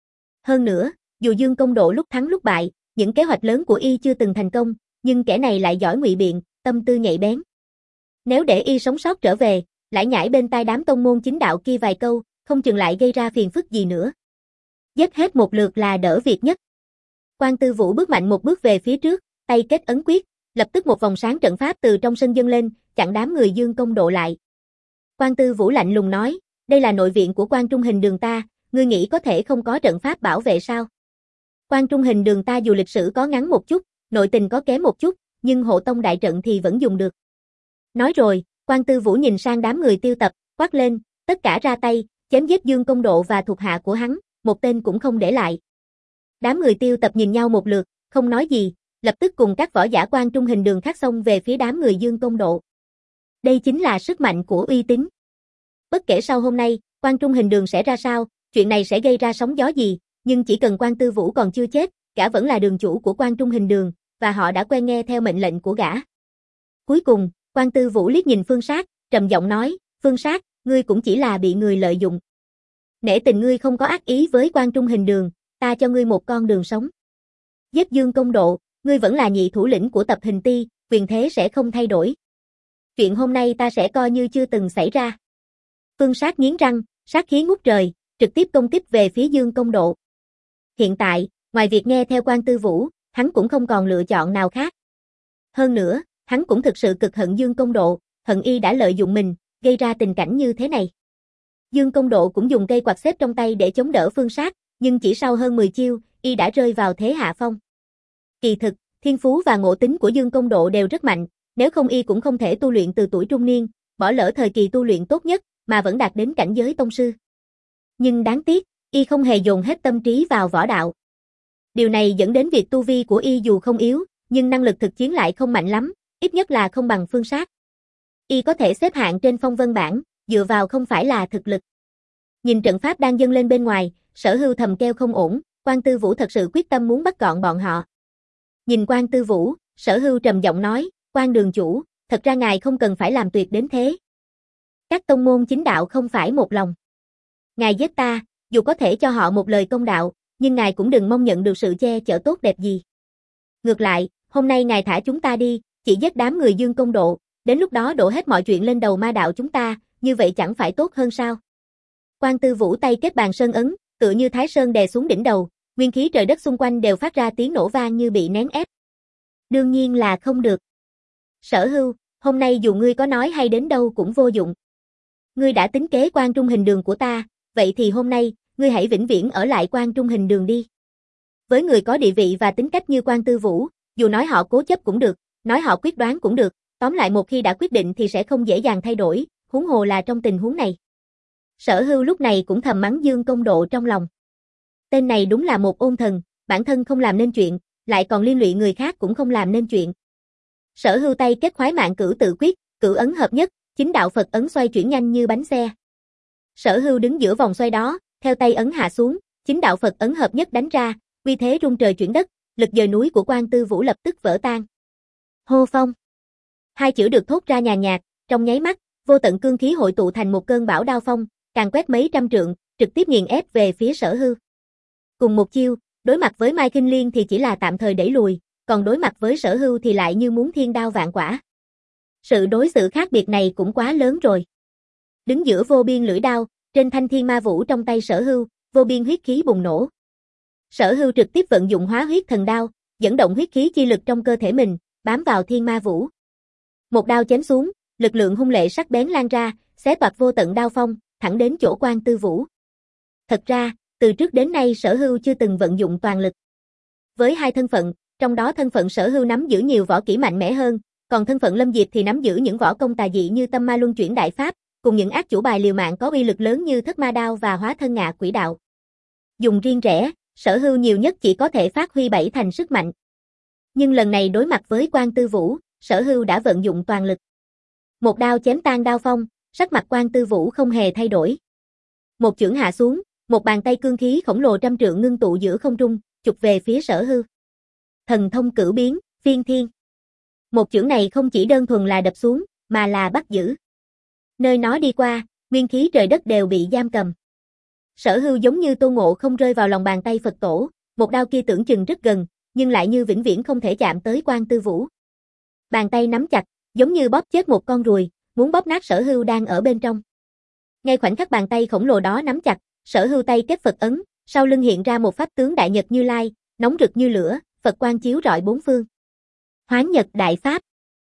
Hơn nữa, dù Dương Công Độ lúc thắng lúc bại, những kế hoạch lớn của y chưa từng thành công, nhưng kẻ này lại giỏi ngụy biện, tâm tư nhạy bén. Nếu để y sống sót trở về, lại nhảy bên tai đám tông môn chính đạo kia vài câu, không chừng lại gây ra phiền phức gì nữa. Giết hết một lượt là đỡ việc nhất. Quan Tư Vũ bước mạnh một bước về phía trước, tay kết ấn quyết, lập tức một vòng sáng trận pháp từ trong sân dâng lên, chặn đám người Dương Công Độ lại. Quan Tư Vũ lạnh lùng nói, đây là nội viện của Quan Trung Hình Đường ta, ngươi nghĩ có thể không có trận pháp bảo vệ sao? Quan Trung Hình Đường ta dù lịch sử có ngắn một chút, nội tình có kém một chút, nhưng hộ tông đại trận thì vẫn dùng được. Nói rồi, Quan Tư Vũ nhìn sang đám người Tiêu Tập, quát lên, tất cả ra tay, chém giết Dương Công Độ và thuộc hạ của hắn, một tên cũng không để lại. Đám người Tiêu Tập nhìn nhau một lượt, không nói gì, lập tức cùng các võ giả Quan Trung Hình Đường khác xông về phía đám người Dương Công Độ. Đây chính là sức mạnh của uy tín. Bất kể sau hôm nay, Quan Trung Hình Đường sẽ ra sao, chuyện này sẽ gây ra sóng gió gì, nhưng chỉ cần Quan Tư Vũ còn chưa chết, gã vẫn là đường chủ của Quan Trung Hình Đường, và họ đã quen nghe theo mệnh lệnh của gã. Cuối cùng, Quan Tư Vũ liếc nhìn Phương Sát, trầm giọng nói, Phương Sát, ngươi cũng chỉ là bị người lợi dụng. Nể tình ngươi không có ác ý với Quan Trung Hình Đường, ta cho ngươi một con đường sống. Giết Dương Công Độ, ngươi vẫn là nhị thủ lĩnh của tập Hình Ti, quyền thế sẽ không thay đổi. Chuyện hôm nay ta sẽ coi như chưa từng xảy ra. Phương Sát nghiến răng, sát khí ngút trời, trực tiếp công kích về phía Dương Công Độ. Hiện tại, ngoài việc nghe theo Quan Tư Vũ, hắn cũng không còn lựa chọn nào khác. Hơn nữa, hắn cũng thực sự cực hận Dương Công Độ, hận y đã lợi dụng mình, gây ra tình cảnh như thế này. Dương Công Độ cũng dùng cây quạt xếp trong tay để chống đỡ Phương Sát, nhưng chỉ sau hơn mười chiêu, y đã rơi vào thế hạ phong. Kỳ thực, thiên phú và ngộ tính của Dương Công Độ đều rất mạnh, nếu không y cũng không thể tu luyện từ tuổi trung niên, bỏ lỡ thời kỳ tu luyện tốt nhất, mà vẫn đạt đến cảnh giới tông sư. Nhưng đáng tiếc, y không hề dồn hết tâm trí vào võ đạo. Điều này dẫn đến việc tu vi của y dù không yếu, nhưng năng lực thực chiến lại không mạnh lắm, ít nhất là không bằng Phương Sát. Y có thể xếp hạng trên phong vân bảng, dựa vào không phải là thực lực. Nhìn trận pháp đang dâng lên bên ngoài, Sở Hưu thầm kêu không ổn, Quan Tư Vũ thật sự quyết tâm muốn bắt gọn bọn họ. Nhìn Quan Tư Vũ, Sở Hưu trầm giọng nói, Quan đường chủ, thật ra ngài không cần phải làm tuyệt đến thế. Các tông môn chính đạo không phải một lòng. Ngài giết ta, dù có thể cho họ một lời công đạo, nhưng ngài cũng đừng mong nhận được sự che chở tốt đẹp gì. Ngược lại, hôm nay ngài thả chúng ta đi, chỉ giết đám người Dương Công Độ, đến lúc đó đổ hết mọi chuyện lên đầu ma đạo chúng ta, như vậy chẳng phải tốt hơn sao? Quan Tư Vũ tay kết bàn sơn ấn, tựa như Thái Sơn đè xuống đỉnh đầu, nguyên khí trời đất xung quanh đều phát ra tiếng nổ vang như bị nén ép. Đương nhiên là không được. Sở Hưu, hôm nay dù ngươi có nói hay đến đâu cũng vô dụng. Ngươi đã tính kế Quan Trung Hình Đường của ta, vậy thì hôm nay, ngươi hãy vĩnh viễn ở lại Quan Trung Hình Đường đi. Với người có địa vị và tính cách như Quan Tư Vũ, dù nói họ cố chấp cũng được, nói họ quyết đoán cũng được, tóm lại một khi đã quyết định thì sẽ không dễ dàng thay đổi, huống hồ là trong tình huống này. Sở Hưu lúc này cũng thầm mắng Dương Công Độ trong lòng. Tên này đúng là một ôn thần, bản thân không làm nên chuyện, lại còn liên lụy người khác cũng không làm nên chuyện. Sở Hưu tay kết khoái mạng cửu tự quyết, cửu ấn hợp nhất, chính đạo Phật ấn xoay chuyển nhanh như bánh xe. Sở Hưu đứng giữa vòng xoay đó, theo tay ấn hạ xuống, chính đạo Phật ấn hợp nhất đánh ra, uy thế rung trời chuyển đất, lực dời núi của Quan Tư Vũ lập tức vỡ tan. Hô phong. Hai chữ được thốt ra nhàn nhạt, trong nháy mắt, vô tận cương khí hội tụ thành một cơn bão đao phong, càng quét mấy trăm trượng, trực tiếp nghiền ép về phía Sở Hưu. Cùng một chiêu, đối mặt với Mai Kinh Liên thì chỉ là tạm thời đẩy lùi, còn đối mặt với Sở Hưu thì lại như muốn thiên đao vạn quả. Sự đối xử khác biệt này cũng quá lớn rồi. Đứng giữa vô biên lưỡi đao, trên thanh thiên ma vũ trong tay Sở Hưu, vô biên huyết khí bùng nổ. Sở Hưu trực tiếp vận dụng hóa huyết thần đao, dẫn động huyết khí chi lực trong cơ thể mình, bám vào thiên ma vũ. Một đao chém xuống, lực lượng hung lệ sắc bén lan ra, xé toạc vô tận đao phong, thẳng đến chỗ Quan Tư Vũ. Thật ra, từ trước đến nay Sở Hưu chưa từng vận dụng toàn lực. Với hai thân phận, trong đó thân phận Sở Hưu nắm giữ nhiều võ kỹ mạnh mẽ hơn, còn thân phận Lâm Diệp thì nắm giữ những võ công tà dị như Tâm Ma Luân Chuyển Đại Pháp, cùng những ác chủ bài liều mạng có uy lực lớn như Thất Ma Đao và Hóa Thân Ngạ Quỷ Đạo. Dùng riêng rẽ, Sở Hưu nhiều nhất chỉ có thể phát huy bảy thành sức mạnh. Nhưng lần này đối mặt với Quan Tư Vũ, Sở Hưu đã vận dụng toàn lực. Một đao chém tan đao phong, sắc mặt Quan Tư Vũ không hề thay đổi. Một chưởng hạ xuống, một bàn tay cương khí khổng lồ trăm trượng ngưng tụ giữa không trung, chụp về phía Sở Hưu. Thần thông cửu biến, phiên thiên. Một chưởng này không chỉ đơn thuần là đập xuống, mà là bắt giữ. Nơi nó đi qua, nguyên khí trời đất đều bị giam cầm. Sở Hưu giống như Tô Ngộ Không rơi vào lòng bàn tay Phật tổ, một đao kia tưởng chừng rất gần, nhưng lại như vĩnh viễn không thể chạm tới Quan Tư Vũ. Bàn tay nắm chặt, giống như bóp chết một con ruồi, muốn bóp nát Sở Hưu đang ở bên trong. Ngay khoảnh khắc bàn tay khổng lồ đó nắm chặt, Sở Hưu tay kết Phật ấn, sau lưng hiện ra một pháp tướng đại nhật Như Lai, nóng rực như lửa, Phật quang chiếu rọi bốn phương. Hoán Nhật Đại Pháp.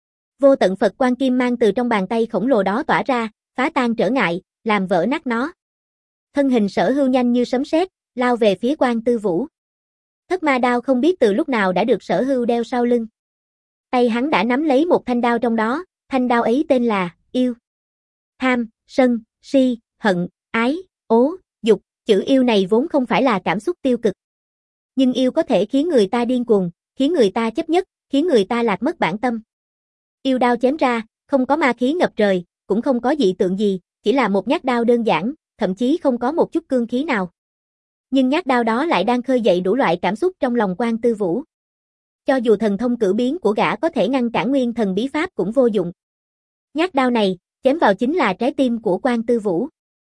Vô tận Phật quang kim mang từ trong bàn tay khổng lồ đó tỏa ra, phá tan trở ngại, làm vỡ nát nó. Thân hình Sở Hưu nhanh như sấm sét, lao về phía Quan Tư Vũ. Thất ma đao không biết từ lúc nào đã được Sở Hưu đeo sau lưng. Tay hắn đã nắm lấy một thanh đao trong đó, thanh đao ấy tên là yêu. Tham, sân, si, hận, ái, ố, dục, chữ yêu này vốn không phải là cảm xúc tiêu cực. Nhưng yêu có thể khiến người ta điên cuồng, khiến người ta chấp nhất, khiến người ta lạc mất bản tâm. Yêu đao chém ra, không có ma khí ngập trời, cũng không có dị tượng gì, chỉ là một nhát đao đơn giản, thậm chí không có một chút cương khí nào. Nhưng nhát đao đó lại đang khơi dậy đủ loại cảm xúc trong lòng Quan Tư Vũ. Cho dù thần thông cửu biến của gã có thể ngăn cản nguyên thần bí pháp cũng vô dụng. Nhát đao này, chém vào chính là trái tim của Quan Tư Vũ.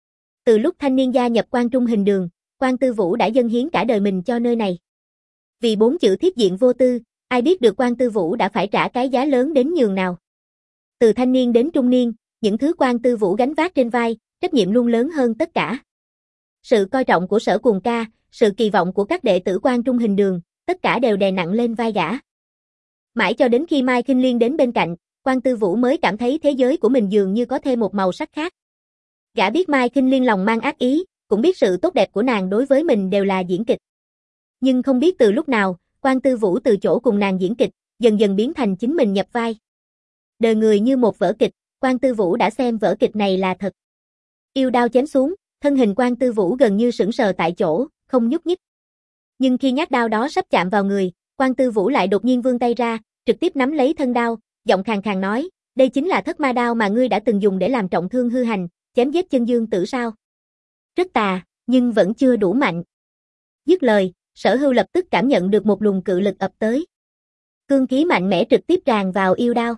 Từ lúc thanh niên gia nhập Quan Trung Hình Đường, Quan Tư Vũ đã dâng hiến cả đời mình cho nơi này. Vì bốn chữ thiết diện vô tư, ai biết được Quan Tư Vũ đã phải trả cái giá lớn đến nhường nào. Từ thanh niên đến trung niên, những thứ Quan Tư Vũ gánh vác trên vai, trách nhiệm luôn lớn hơn tất cả. Sự coi trọng của Sở Cuồng Ca, sự kỳ vọng của các đệ tử Quan Trung Hình Đường, tất cả đều đè nặng lên vai gã. Mãi cho đến khi Mai Khinh Liên đến bên cạnh, Quan Tư Vũ mới cảm thấy thế giới của mình dường như có thêm một màu sắc khác. Gã biết Mai Khinh Liên lòng mang ác ý, cũng biết sự tốt đẹp của nàng đối với mình đều là diễn kịch. Nhưng không biết từ lúc nào, Quan Tư Vũ từ chỗ cùng nàng diễn kịch, dần dần biến thành chính mình nhập vai. Đời người như một vở kịch, Quan Tư Vũ đã xem vở kịch này là thật. Yêu đao chém xuống, thân hình Quan Tư Vũ gần như sững sờ tại chỗ, không nhúc nhích. Nhưng khi nhát đao đó sắp chạm vào người, Quan Tư Vũ lại đột nhiên vươn tay ra, trực tiếp nắm lấy thân đao, giọng khàn khàn nói, đây chính là thất ma đao mà ngươi đã từng dùng để làm trọng thương hư hành, chém giết Chân Dương Tử sao? Rất tà, nhưng vẫn chưa đủ mạnh. Dứt lời, Sở Hưu lập tức cảm nhận được một luồng cự lực ập tới. Cương khí mạnh mẽ trực tiếp tràn vào yêu đao.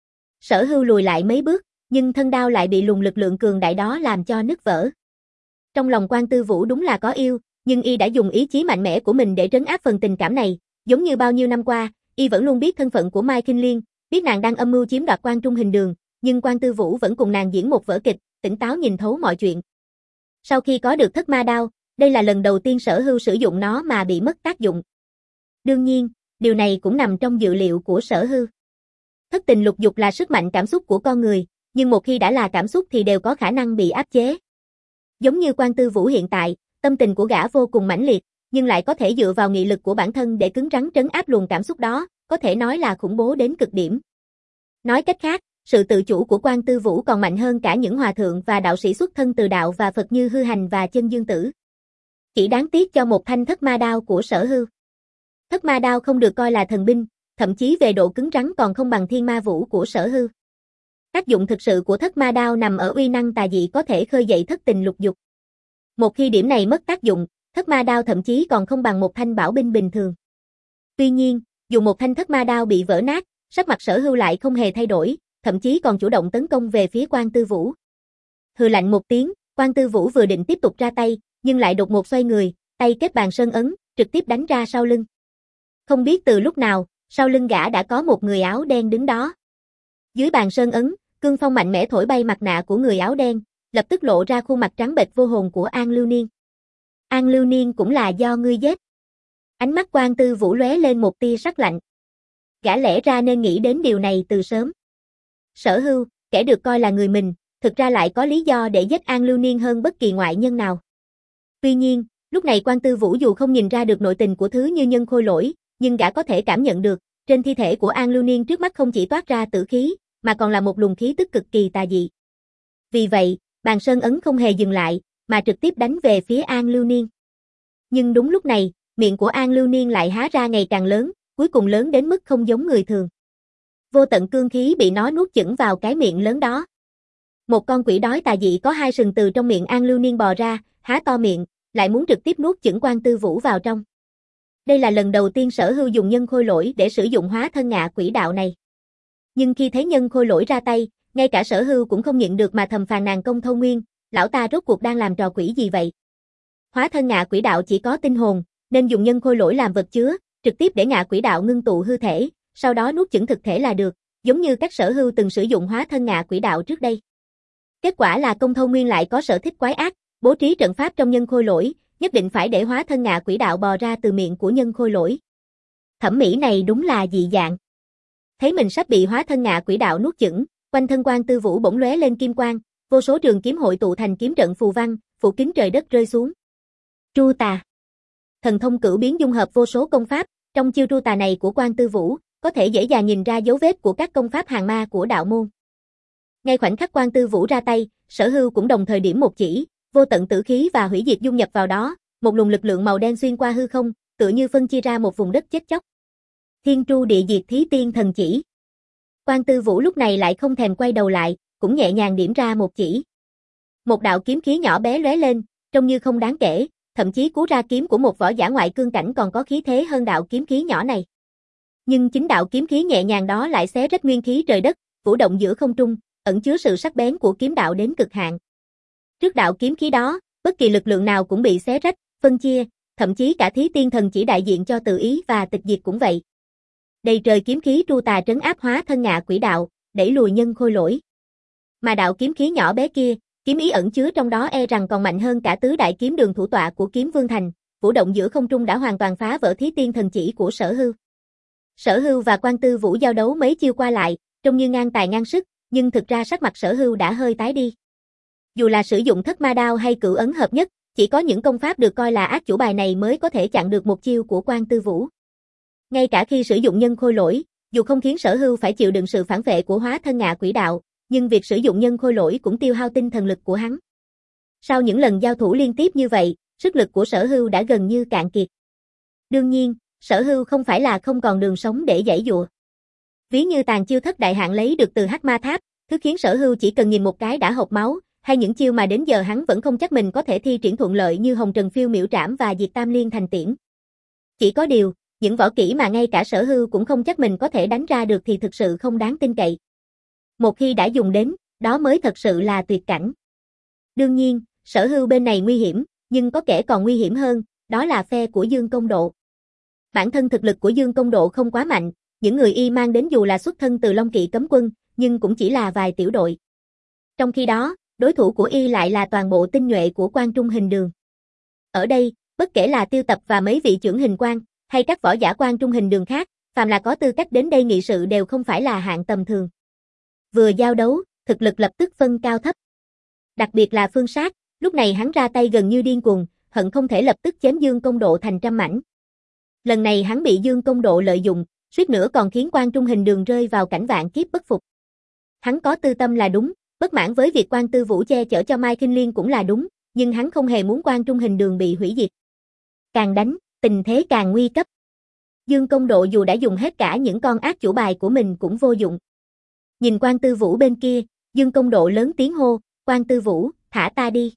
Sở Hưu lùi lại mấy bước, nhưng thân đao lại bị luồng lực lượng cường đại đó làm cho nứt vỡ. Trong lòng Quan Tư Vũ đúng là có yêu, nhưng y đã dùng ý chí mạnh mẽ của mình để trấn áp phần tình cảm này, giống như bao nhiêu năm qua, y vẫn luôn biết thân phận của Mai Khinh Liên, biết nàng đang âm mưu chiếm đoạt Quan Trung Hình Đường, nhưng Quan Tư Vũ vẫn cùng nàng diễn một vở kịch, tỉnh táo nhìn thấu mọi chuyện. Sau khi có được thất ma đao, đây là lần đầu tiên Sở Hưu sử dụng nó mà bị mất tác dụng. Đương nhiên, điều này cũng nằm trong dự liệu của Sở Hưu. Thất tình lục dục là sức mạnh cảm xúc của con người, nhưng một khi đã là cảm xúc thì đều có khả năng bị áp chế. Giống như Quan Tư Vũ hiện tại, tâm tình của gã vô cùng mãnh liệt, nhưng lại có thể dựa vào nghị lực của bản thân để cứng rắn trấn áp luồng cảm xúc đó, có thể nói là khủng bố đến cực điểm. Nói cách khác, sự tự chủ của Quan Tư Vũ còn mạnh hơn cả những hòa thượng và đạo sĩ xuất thân từ đạo và Phật như Hư Hành và Chân Dương Tử. Chỉ đáng tiếc cho một thanh thất ma đao của Sở Hưu. Thất ma đao không được coi là thần binh, thậm chí về độ cứng rắn còn không bằng Thiên Ma Vũ của Sở Hưu. Tác dụng thực sự của thất ma đao nằm ở uy năng tà dị có thể khơi dậy thất tình lục dục. Một khi điểm này mất tác dụng, thất ma đao thậm chí còn không bằng một thanh bảo binh bình thường. Tuy nhiên, dù một thanh thất ma đao bị vỡ nát, sắc mặt Sở Hưu lại không hề thay đổi, thậm chí còn chủ động tấn công về phía Quan Tư Vũ. Hừ lạnh một tiếng, Quan Tư Vũ vừa định tiếp tục ra tay, nhưng lại đột ngột xoay người, tay kết bàn sơn ấn, trực tiếp đánh ra sau lưng. Không biết từ lúc nào, sau lưng gã đã có một người áo đen đứng đó. Dưới bàn sơn ấn, cương phong mạnh mẽ thổi bay mặt nạ của người áo đen, lập tức lộ ra khuôn mặt trắng bệch vô hồn của An Lưu Niên. An Lưu Niên cũng là do ngươi giết. Ánh mắt Quan Tư Vũ lóe lên một tia sắc lạnh. Gã lẽ ra nên nghĩ đến điều này từ sớm. Sở Hưu, kẻ được coi là người mình, thực ra lại có lý do để giết An Lưu Niên hơn bất kỳ ngoại nhân nào. Tuy nhiên, lúc này Quan Tư Vũ dù không nhìn ra được nội tình của thứ như nhân khôi lỗi, nhưng gã có thể cảm nhận được, trên thi thể của An Lưu Niên trước mắt không chỉ toát ra tử khí, mà còn là một luồng khí tức cực kỳ tà dị. Vì vậy, bàn sơn ấn không hề dừng lại, mà trực tiếp đánh về phía An Lưu Niên. Nhưng đúng lúc này, miệng của An Lưu Niên lại há ra ngày càng lớn, cuối cùng lớn đến mức không giống người thường. Vô tận cương khí bị nó nuốt chửng vào cái miệng lớn đó. Một con quỷ đói tà dị có hai sừng từ trong miệng An Lưu Niên bò ra, há to miệng, lại muốn trực tiếp nuốt chửng Quan Tư Vũ vào trong. Đây là lần đầu tiên Sở Hưu dùng nhân khôi lỗi để sử dụng hóa thân ngạ quỷ đạo này. Nhưng khi thấy nhân khôi lỗi ra tay, ngay cả Sở Hưu cũng không nhịn được mà thầm phàn nàn công thâu nguyên, lão ta rốt cuộc đang làm trò quỷ gì vậy? Hóa thân ngạ quỷ đạo chỉ có tinh hồn, nên dùng nhân khôi lỗi làm vật chứa, trực tiếp để ngạ quỷ đạo ngưng tụ hư thể, sau đó nuốt chửng thực thể là được, giống như các Sở Hưu từng sử dụng hóa thân ngạ quỷ đạo trước đây. Kết quả là công thâu nguyên lại có sở thích quái ác, bố trí trận pháp trong nhân khôi lỗi, nhất định phải để hóa thân ngạ quỷ đạo bò ra từ miệng của nhân khôi lỗi. Thẩm mỹ này đúng là dị dạng. Thấy mình sắp bị hóa thân ngạ quỷ đạo nuốt chửng, quanh thân Quan Tư Vũ bỗng lóe lên kim quang, vô số trường kiếm hội tụ thành kiếm trận phù văn, phủ kín trời đất rơi xuống. Tru tà. Thần thông cửu biến dung hợp vô số công pháp, trong chiêu tru tà này của Quan Tư Vũ, có thể dễ dàng nhìn ra dấu vết của các công pháp hàng ma của đạo môn. Ngay khoảnh khắc Quan Tư Vũ ra tay, Sở Hưu cũng đồng thời điểm một chỉ, vô tận tử khí và hủy diệt dung nhập vào đó, một luồng lực lượng màu đen xuyên qua hư không, tựa như phân chia ra một vùng đất chết chóc. Thiên Tru Địa Diệt Thí Tiên Thần Chỉ. Quan Tư Vũ lúc này lại không thèm quay đầu lại, cũng nhẹ nhàng điểm ra một chỉ. Một đạo kiếm khí nhỏ bé lóe lên, trông như không đáng kể, thậm chí cú ra kiếm của một võ giả ngoại cương cảnh còn có khí thế hơn đạo kiếm khí nhỏ này. Nhưng chính đạo kiếm khí nhẹ nhàng đó lại xé rách nguyên khí trời đất, vũ động giữa không trung, ẩn chứa sự sắc bén của kiếm đạo đến cực hạn. Trước đạo kiếm khí đó, bất kỳ lực lượng nào cũng bị xé rách, phân chia, thậm chí cả Thí Tiên Thần Chỉ đại diện cho tự ý và tịch diệt cũng vậy. Đầy trời kiếm khí tru tà trấn áp hóa thân ngạ quỷ đạo, đẩy lùi nhân khôi lỗi. Mà đạo kiếm khí nhỏ bé kia, kiếm ý ẩn chứa trong đó e rằng còn mạnh hơn cả tứ đại kiếm đường thủ tọa của Kiếm Vương Thành, vũ động giữa không trung đã hoàn toàn phá vỡ Thí Tiên Thần Chỉ của Sở Hưu. Sở Hưu và Quan Tư Vũ giao đấu mấy chiêu qua lại, trông như ngang tài ngang sức, nhưng thực ra sắc mặt Sở Hưu đã hơi tái đi. Dù là sử dụng thất ma đao hay cửu ấn hợp nhất, chỉ có những công pháp được coi là ác chủ bài này mới có thể chặn được một chiêu của Quan Tư Vũ. Ngay cả khi sử dụng nhân khôi lỗi, dù không khiến Sở Hưu phải chịu đựng sự phản vệ của hóa thân ngạ quỷ đạo, nhưng việc sử dụng nhân khôi lỗi cũng tiêu hao tinh thần lực của hắn. Sau những lần giao thủ liên tiếp như vậy, sức lực của Sở Hưu đã gần như cạn kiệt. Đương nhiên, Sở Hưu không phải là không còn đường sống để giãy dụa. Ví như tàn chiêu thất đại hạn lấy được từ Hắc Ma Tháp, thứ khiến Sở Hưu chỉ cần nhìn một cái đã hộc máu, hay những chiêu mà đến giờ hắn vẫn không chắc mình có thể thi triển thuận lợi như Hồng Trần Phiêu Miểu Trảm và Diệt Tam Liên Thành Tiễn. Chỉ có điều, những võ kỹ mà ngay cả Sở Hưu cũng không chắc mình có thể đánh ra được thì thực sự không đáng tin cậy. Một khi đã dùng đến, đó mới thật sự là tuyệt cảnh. Đương nhiên, Sở Hưu bên này nguy hiểm, nhưng có kẻ còn nguy hiểm hơn, đó là phe của Dương Công Độ. Bản thân thực lực của Dương Công Độ không quá mạnh, những người y mang đến dù là xuất thân từ Long Kỵ cấm quân, nhưng cũng chỉ là vài tiểu đội. Trong khi đó, đối thủ của y lại là toàn bộ tinh nhuệ của Quan Trung Hình Đường. Ở đây, bất kể là Tiêu Tập và mấy vị trưởng hình quan, hay các võ giả Quan Trung Hình Đường khác, phàm là có tư cách đến đây nghị sự đều không phải là hạng tầm thường. Vừa giao đấu, thực lực lập tức phân cao thấp. Đặc biệt là Phương Sát, lúc này hắn ra tay gần như điên cuồng, hận không thể lập tức chém Dương Công Độ thành trăm mảnh. Lần này hắn bị Dương Công Độ lợi dụng, suýt nữa còn khiến Quan Trung Hình Đường rơi vào cảnh vạn kiếp bất phục. Hắn có tư tâm là đúng, bất mãn với việc Quan Tư Vũ che chở cho Mai Kinh Liên cũng là đúng, nhưng hắn không hề muốn Quan Trung Hình Đường bị hủy diệt. Càng đánh, tình thế càng nguy cấp. Dương Công Độ dù đã dùng hết cả những con ác chủ bài của mình cũng vô dụng. Nhìn Quan Tư Vũ bên kia, Dương Công Độ lớn tiếng hô, Quan Tư Vũ, thả ta đi.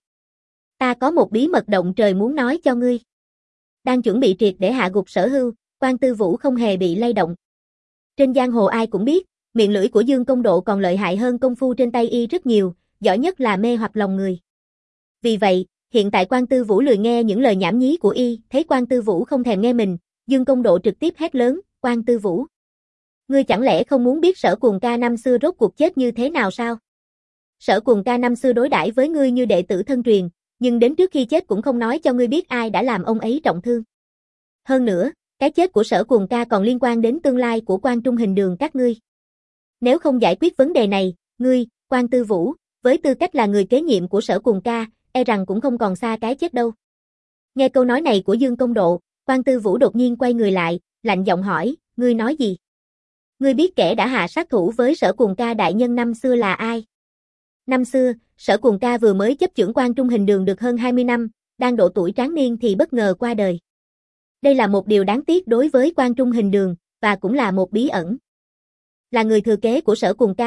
Ta có một bí mật động trời muốn nói cho ngươi. Đang chuẩn bị triệt để hạ gục Sở Hưu, Quan Tư Vũ không hề bị lay động. Trên giang hồ ai cũng biết, miệng lưỡi của Dương Công Độ còn lợi hại hơn công phu trên tay y rất nhiều, giỏi nhất là mê hoặc lòng người. Vì vậy, hiện tại Quan Tư Vũ lười nghe những lời nhảm nhí của y, thấy Quan Tư Vũ không thèm nghe mình, Dương Công Độ trực tiếp hét lớn, Quan Tư Vũ. Ngươi chẳng lẽ không muốn biết Sở Cuồng Ca năm xưa rốt cuộc chết như thế nào sao? Sở Cuồng Ca năm xưa đối đãi với ngươi như đệ tử thân truyền, nhưng đến trước khi chết cũng không nói cho ngươi biết ai đã làm ông ấy trọng thương. Hơn nữa, cái chết của Sở Cuồng Ca còn liên quan đến tương lai của Quan Trung Hình Đường các ngươi. Nếu không giải quyết vấn đề này, ngươi, Quan Tư Vũ, với tư cách là người kế nhiệm của Sở Cuồng Ca, e rằng cũng không còn xa cái chết đâu. Nghe câu nói này của Dương Công Độ, Quan Tư Vũ đột nhiên quay người lại, lạnh giọng hỏi, ngươi nói gì? Ngươi biết kẻ đã hạ sát thủ với Sở Cuồng Ca đại nhân năm xưa là ai? Năm xưa, Sở Cuồng Ca vừa mới chấp chưởng Quan Trung Hình Đường được hơn hai mươi năm, đang độ tuổi tráng niên thì bất ngờ qua đời. Đây là một điều đáng tiếc đối với Quan Trung Hình Đường, và cũng là một bí ẩn. Là người thừa kế của Sở Cuồng Ca,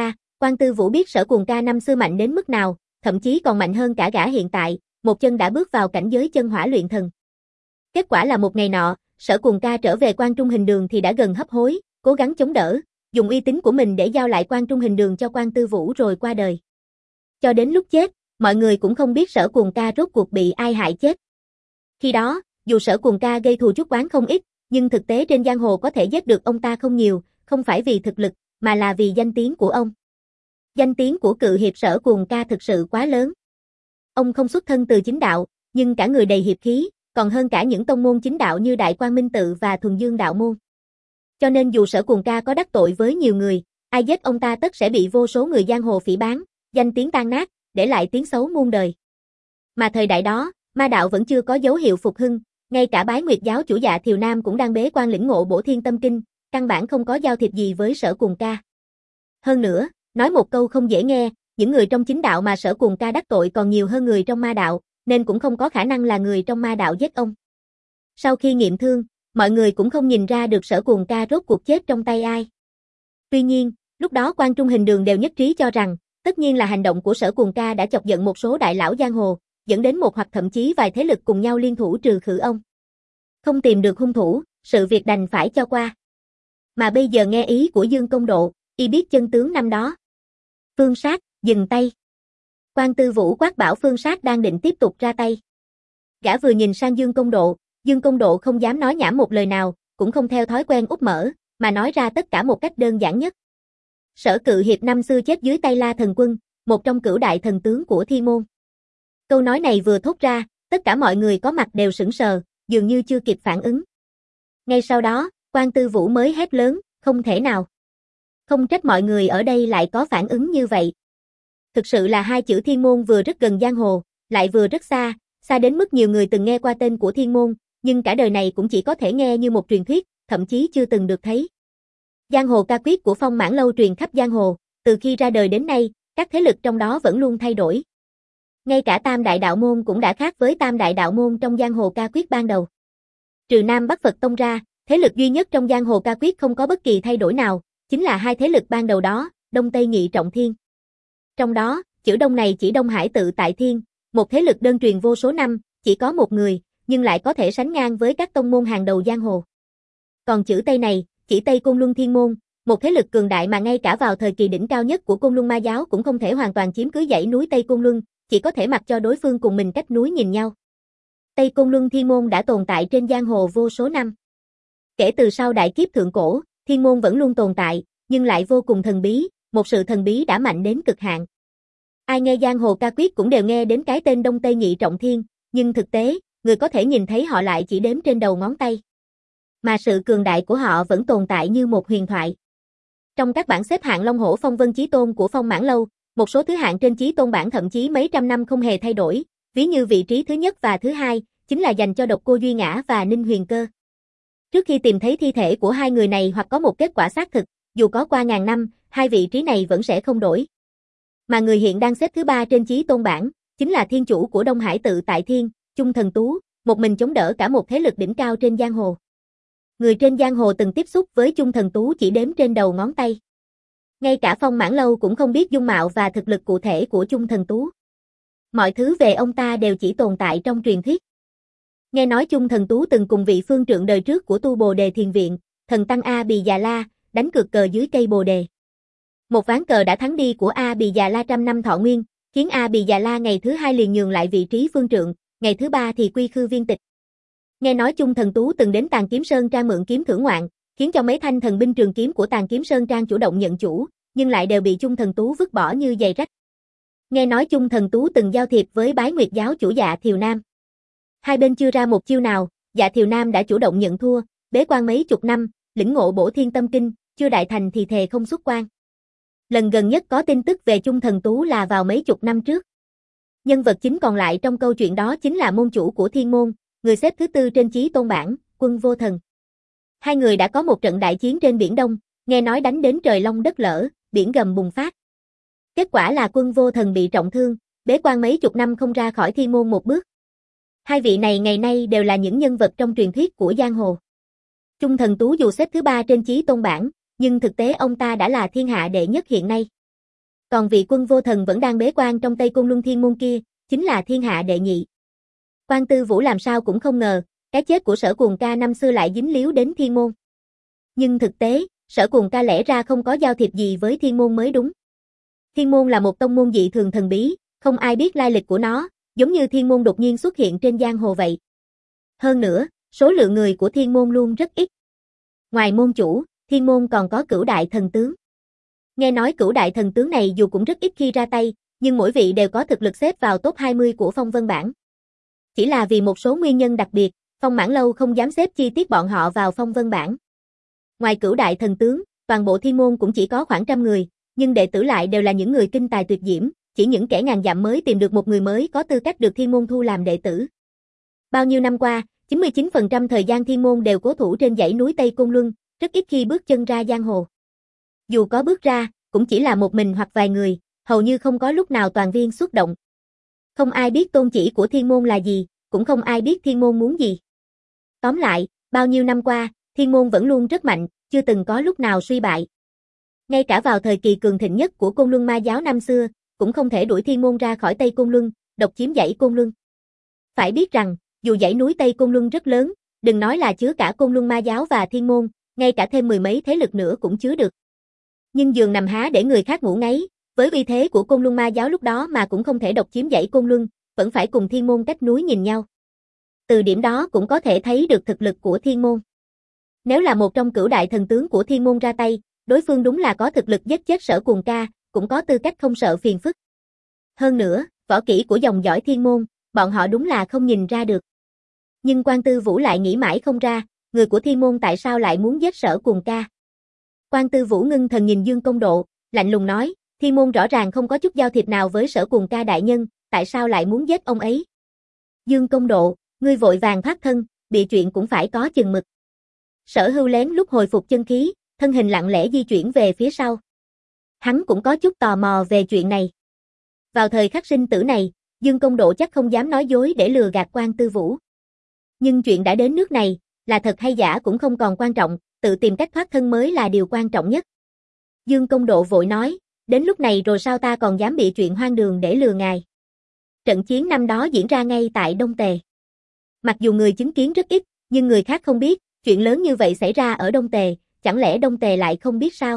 Quan Tư Vũ biết Sở Cuồng Ca năm xưa mạnh đến mức nào, thậm chí còn mạnh hơn cả gã hiện tại, một chân đã bước vào cảnh giới chân hỏa luyện thần. Kết quả là một ngày nọ, Sở Cuồng Ca trở về Quan Trung Hình Đường thì đã gần hấp hối, cố gắng chống đỡ, dùng uy tín của mình để giao lại Quan Trung Hình Đường cho Quan Tư Vũ rồi qua đời. Cho đến lúc chết, mọi người cũng không biết Sở Cuồng Ca rốt cuộc bị ai hại chết. Khi đó, dù Sở Cuồng Ca gây thù chuốc oán không ít, nhưng thực tế trên giang hồ có thể giết được ông ta không nhiều, không phải vì thực lực, mà là vì danh tiếng của ông. Danh tiếng của cự hiệp Sở Cuồng Ca thực sự quá lớn. Ông không xuất thân từ chính đạo, nhưng cả người đầy hiệp khí, còn hơn cả những tông môn chính đạo như Đại Quang Minh Tự và Thuần Dương Đạo Môn. Cho nên dù Sở Cuồng Ca có đắc tội với nhiều người, ai giết ông ta tất sẽ bị vô số người giang hồ phỉ báng, danh tiếng tan nát, để lại tiếng xấu muôn đời. Mà thời đại đó, ma đạo vẫn chưa có dấu hiệu phục hưng, ngay cả Bái Nguyệt giáo chủ Dạ Thiều Nam cũng đang bế quan lĩnh ngộ Bổ Thiên Tâm Kinh, căn bản không có giao thiệp gì với Sở Cuồng Ca. Hơn nữa, nói một câu không dễ nghe, những người trong chính đạo mà Sở Cuồng Ca đắc tội còn nhiều hơn người trong ma đạo, nên cũng không có khả năng là người trong ma đạo giết ông. Sau khi nghiệm thương, mọi người cũng không nhìn ra được Sở Cuồng Ca rốt cuộc chết trong tay ai. Tuy nhiên, lúc đó Quan Trung Hình Đường đều nhất trí cho rằng, tất nhiên là hành động của Sở Cuồng Ca đã chọc giận một số đại lão giang hồ, dẫn đến một hoặc thậm chí vài thế lực cùng nhau liên thủ trừ khử ông. Không tìm được hung thủ, sự việc đành phải cho qua. Mà bây giờ nghe ý của Dương Công Độ, y biết chân tướng năm đó. Phương Sát, dừng tay. Quan Tư Vũ quát bảo Phương Sát đang định tiếp tục ra tay. Gã vừa nhìn sang Dương Công Độ, Dương Công Độ không dám nói nhảm một lời nào, cũng không theo thói quen úp mở, mà nói ra tất cả một cách đơn giản nhất. Sở Cự Hiệp năm xưa chết dưới tay La Thần Quân, một trong cửu đại thần tướng của Thiên Môn. Câu nói này vừa thốt ra, tất cả mọi người có mặt đều sững sờ, dường như chưa kịp phản ứng. Ngay sau đó, Quan Tư Vũ mới hét lớn, không thể nào. Không trách mọi người ở đây lại có phản ứng như vậy. Thực sự là hai chữ Thiên Môn vừa rất gần giang hồ, lại vừa rất xa, xa đến mức nhiều người từng nghe qua tên của Thiên Môn, nhưng cả đời này cũng chỉ có thể nghe như một truyền thuyết, thậm chí chưa từng được thấy. Giang hồ ca quyết của Phong Mãn Lâu truyền khắp giang hồ, từ khi ra đời đến nay, các thế lực trong đó vẫn luôn thay đổi. Ngay cả Tam Đại Đạo Môn cũng đã khác với Tam Đại Đạo Môn trong giang hồ ca quyết ban đầu. Trừ Nam Bắc Phật Tông ra, thế lực duy nhất trong giang hồ ca quyết không có bất kỳ thay đổi nào, chính là hai thế lực ban đầu đó, Đông Tây Nghị Trọng Thiên. Trong đó, chữ Đông này chỉ Đông Hải Tự Tại Thiên, một thế lực đơn truyền vô số năm, chỉ có một người, nhưng lại có thể sánh ngang với các tông môn hàng đầu giang hồ. Còn chữ Tây này, chỉ Tây Côn Luân Thiên Môn, một thế lực cường đại mà ngay cả vào thời kỳ đỉnh cao nhất của Côn Luân Ma giáo cũng không thể hoàn toàn chiếm cứ dãy núi Tây Côn Luân, chỉ có thể mặc cho đối phương cùng mình cách núi nhìn nhau. Tây Côn Luân Thiên Môn đã tồn tại trên giang hồ vô số năm. Kể từ sau đại kiếp thượng cổ, Thiên Môn vẫn luôn tồn tại, nhưng lại vô cùng thần bí, một sự thần bí đã mạnh đến cực hạn. Ai nghe giang hồ ca quyết cũng đều nghe đến cái tên Đông Tây Nhị Trọng Thiên, nhưng thực tế, người có thể nhìn thấy họ lại chỉ đếm trên đầu ngón tay. Mà sự cường đại của họ vẫn tồn tại như một huyền thoại. Trong các bảng xếp hạng Long Hổ Phong Vân Chí Tôn của Phong Mãn Lâu, một số thứ hạng trên Chí Tôn bảng thậm chí mấy trăm năm không hề thay đổi, ví như vị trí thứ nhất và thứ hai, chính là dành cho Độc Cô Duy Ngã và Ninh Huyền Cơ. Trước khi tìm thấy thi thể của hai người này hoặc có một kết quả xác thực, dù có qua ngàn năm, hai vị trí này vẫn sẽ không đổi. Mà người hiện đang xếp thứ ba trên Chí Tôn bảng, chính là thiên chủ của Đông Hải Tự Tại Thiên, Chung Thần Tú, một mình chống đỡ cả một thế lực đỉnh cao trên giang hồ. Người trên giang hồ từng tiếp xúc với Chung Thần Tú chỉ đếm trên đầu ngón tay. Ngay cả Phong Mãn Lâu cũng không biết dung mạo và thực lực cụ thể của Chung Thần Tú. Mọi thứ về ông ta đều chỉ tồn tại trong truyền thuyết. Nghe nói Chung Thần Tú từng cùng vị phương trượng đời trước của Tu Bồ Đề Thiền Viện, thần tăng A Bì Già La, đánh cược cờ dưới cây Bồ Đề. Một ván cờ đã thắng đi của A Bì Già La trăm năm thọ nguyên, khiến A Bì Già La ngày thứ hai liền nhường lại vị trí phương trượng, ngày thứ ba thì quy khư viên tịch. Nghe nói Chung Thần Tú từng đến Tàn Kiếm Sơn Trang mượn kiếm thưởng ngoạn, khiến cho mấy thanh thần binh trường kiếm của Tàn Kiếm Sơn Trang chủ động nhận chủ, nhưng lại đều bị Chung Thần Tú vứt bỏ như giày rách. Nghe nói Chung Thần Tú từng giao thiệp với Bái Nguyệt giáo chủ Dạ Thiều Nam. Hai bên chưa ra một chiêu nào, Dạ Thiều Nam đã chủ động nhận thua, bế quan mấy chục năm, lĩnh ngộ Bổ Thiên Tâm Kinh, chưa đại thành thì thề không xuất quan. Lần gần nhất có tin tức về Chung Thần Tú là vào mấy chục năm trước. Nhân vật chính còn lại trong câu chuyện đó chính là môn chủ của Thiên Môn, người xếp thứ tư trên Chí Tôn bảng, Quân Vô Thần. Hai người đã có một trận đại chiến trên Biển Đông, nghe nói đánh đến trời long đất lở, biển gầm bùng phát. Kết quả là Quân Vô Thần bị trọng thương, bế quan mấy chục năm không ra khỏi Thiên Môn một bước. Hai vị này ngày nay đều là những nhân vật trong truyền thuyết của giang hồ. Chung Thần Tú dù xếp thứ ba trên Chí Tôn bảng, nhưng thực tế ông ta đã là thiên hạ đệ nhất hiện nay. Còn vị quân vô thần vẫn đang bế quan trong Tây Côn Luân Thiên Môn kia, chính là thiên hạ đệ nhị. Quan Tư Vũ làm sao cũng không ngờ, cái chết của Sở Cuồng Ca năm xưa lại dính líu đến Thiên Môn. Nhưng thực tế, Sở Cuồng Ca lẽ ra không có giao thiệp gì với Thiên Môn mới đúng. Thiên Môn là một tông môn dị thường thần bí, không ai biết lai lịch của nó, giống như Thiên Môn đột nhiên xuất hiện trên giang hồ vậy. Hơn nữa, số lượng người của Thiên Môn luôn rất ít. Ngoài môn chủ, Thiên Môn còn có Cửu Đại Thần Tướng. Nghe nói Cửu Đại Thần Tướng này dù cũng rất ít khi ra tay, nhưng mỗi vị đều có thực lực xếp vào top hai mươi của Phong Vân bảng. Chỉ là vì một số nguyên nhân đặc biệt, Phong Mãn Lâu không dám xếp chi tiết bọn họ vào Phong Vân bảng. Ngoài Cửu Đại Thần Tướng, toàn bộ Thiên Môn cũng chỉ có khoảng trăm người, nhưng đệ tử lại đều là những người kinh tài tuyệt diễm, chỉ những kẻ ngàn dặm mới tìm được một người mới có tư cách được Thiên Môn thu làm đệ tử. Bao nhiêu năm qua, chín mươi chín phần trăm thời gian Thiên Môn đều cố thủ trên dãy núi Tây Côn Luân, rất ít khi bước chân ra giang hồ. Dù có bước ra, cũng chỉ là một mình hoặc vài người, hầu như không có lúc nào toàn viên xuất động. Không ai biết tôn chỉ của Thiên Môn là gì, cũng không ai biết Thiên Môn muốn gì. Tóm lại, bao nhiêu năm qua, Thiên Môn vẫn luôn rất mạnh, chưa từng có lúc nào suy bại. Ngay cả vào thời kỳ cường thịnh nhất của Côn Luân Ma giáo năm xưa, cũng không thể đuổi Thiên Môn ra khỏi Tây Côn Luân, độc chiếm dãy Côn Luân. Phải biết rằng, dù dãy núi Tây Côn Luân rất lớn, đừng nói là chứa cả Côn Luân Ma giáo và Thiên Môn, ngay cả thêm mười mấy thế lực nữa cũng chứa được. Nhưng giường nằm há để người khác ngủ ngáy, với uy thế của Côn Luân Ma giáo lúc đó mà cũng không thể độc chiếm dãy Côn Luân, vẫn phải cùng Thiên Môn cách núi nhìn nhau. Từ điểm đó cũng có thể thấy được thực lực của Thiên Môn. Nếu là một trong Cửu Đại Thần Tướng của Thiên Môn ra tay, đối phương đúng là có thực lực giết chết Sở Cuồng Ca, cũng có tư cách không sợ phiền phức. Hơn nữa, võ kỹ của dòng dõi Thiên Môn, bọn họ đúng là không nhìn ra được. Nhưng Quan Tư Vũ lại nghĩ mãi không ra, người của Thiên Môn tại sao lại muốn giết Sở Cuồng Ca. Quan Tư Vũ ngưng thần nhìn Dương Công Độ, lạnh lùng nói, Thiên Môn rõ ràng không có chút giao thiệp nào với Sở Cuồng Ca đại nhân, tại sao lại muốn giết ông ấy? Dương Công Độ, ngươi vội vàng thoát thân, bị chuyện cũng phải có chừng mực. Sở Hưu lén lúc hồi phục chân khí, thân hình lặng lẽ di chuyển về phía sau. Hắn cũng có chút tò mò về chuyện này. Vào thời khắc sinh tử này, Dương Công Độ chắc không dám nói dối để lừa gạt Quan Tư Vũ. Nhưng chuyện đã đến nước này, là thật hay giả cũng không còn quan trọng, tự tìm cách thoát thân mới là điều quan trọng nhất. Dương Công Độ vội nói, đến lúc này rồi sao ta còn dám bị chuyện hoang đường để lừa ngài. Trận chiến năm đó diễn ra ngay tại Đông Tề. Mặc dù người chứng kiến rất ít, nhưng người khác không biết, chuyện lớn như vậy xảy ra ở Đông Tề, chẳng lẽ Đông Tề lại không biết sao?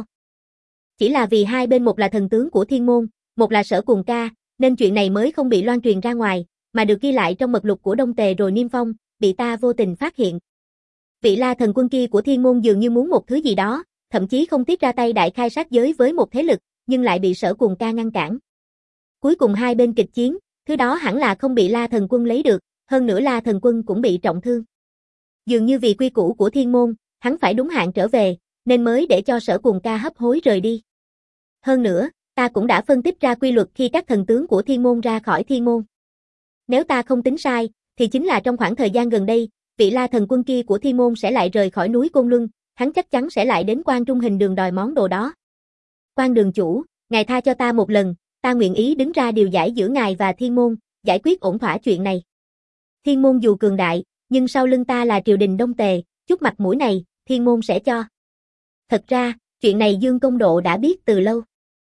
Chỉ là vì hai bên một là thần tướng của Thiên Môn, một là Sở Cuồng Ca, nên chuyện này mới không bị loan truyền ra ngoài, mà được ghi lại trong mật lục của Đông Tề rồi niêm phong, bị ta vô tình phát hiện. Vị La Thần Quân kia của Thiên Môn dường như muốn một thứ gì đó, thậm chí không tiếc ra tay đại khai sát giới với một thế lực, nhưng lại bị Sở Cuồng Ca ngăn cản. Cuối cùng hai bên kịch chiến, thứ đó hẳn là không bị La Thần Quân lấy được, hơn nữa La Thần Quân cũng bị trọng thương. Dường như vì quy củ của Thiên Môn, hắn phải đúng hạn trở về, nên mới để cho Sở Cuồng Ca hấp hối rời đi. Hơn nữa, ta cũng đã phân tích ra quy luật khi các thần tướng của Thiên Môn ra khỏi Thiên Môn. Nếu ta không tính sai, thì chính là trong khoảng thời gian gần đây, vị La Thần Quân kia của Thiên Môn sẽ lại rời khỏi núi Côn Luân, hắn chắc chắn sẽ lại đến Quan Trung Hình Đường đòi món đồ đó. Quan đường chủ, ngài tha cho ta một lần, ta nguyện ý đứng ra điều giải giữa ngài và Thiên Môn, giải quyết ổn thỏa chuyện này. Thiên Môn dù cường đại, nhưng sau lưng ta là triều đình Đông Tề, chút mặt mũi này, Thiên Môn sẽ cho. Thật ra, chuyện này Dương Công Độ đã biết từ lâu.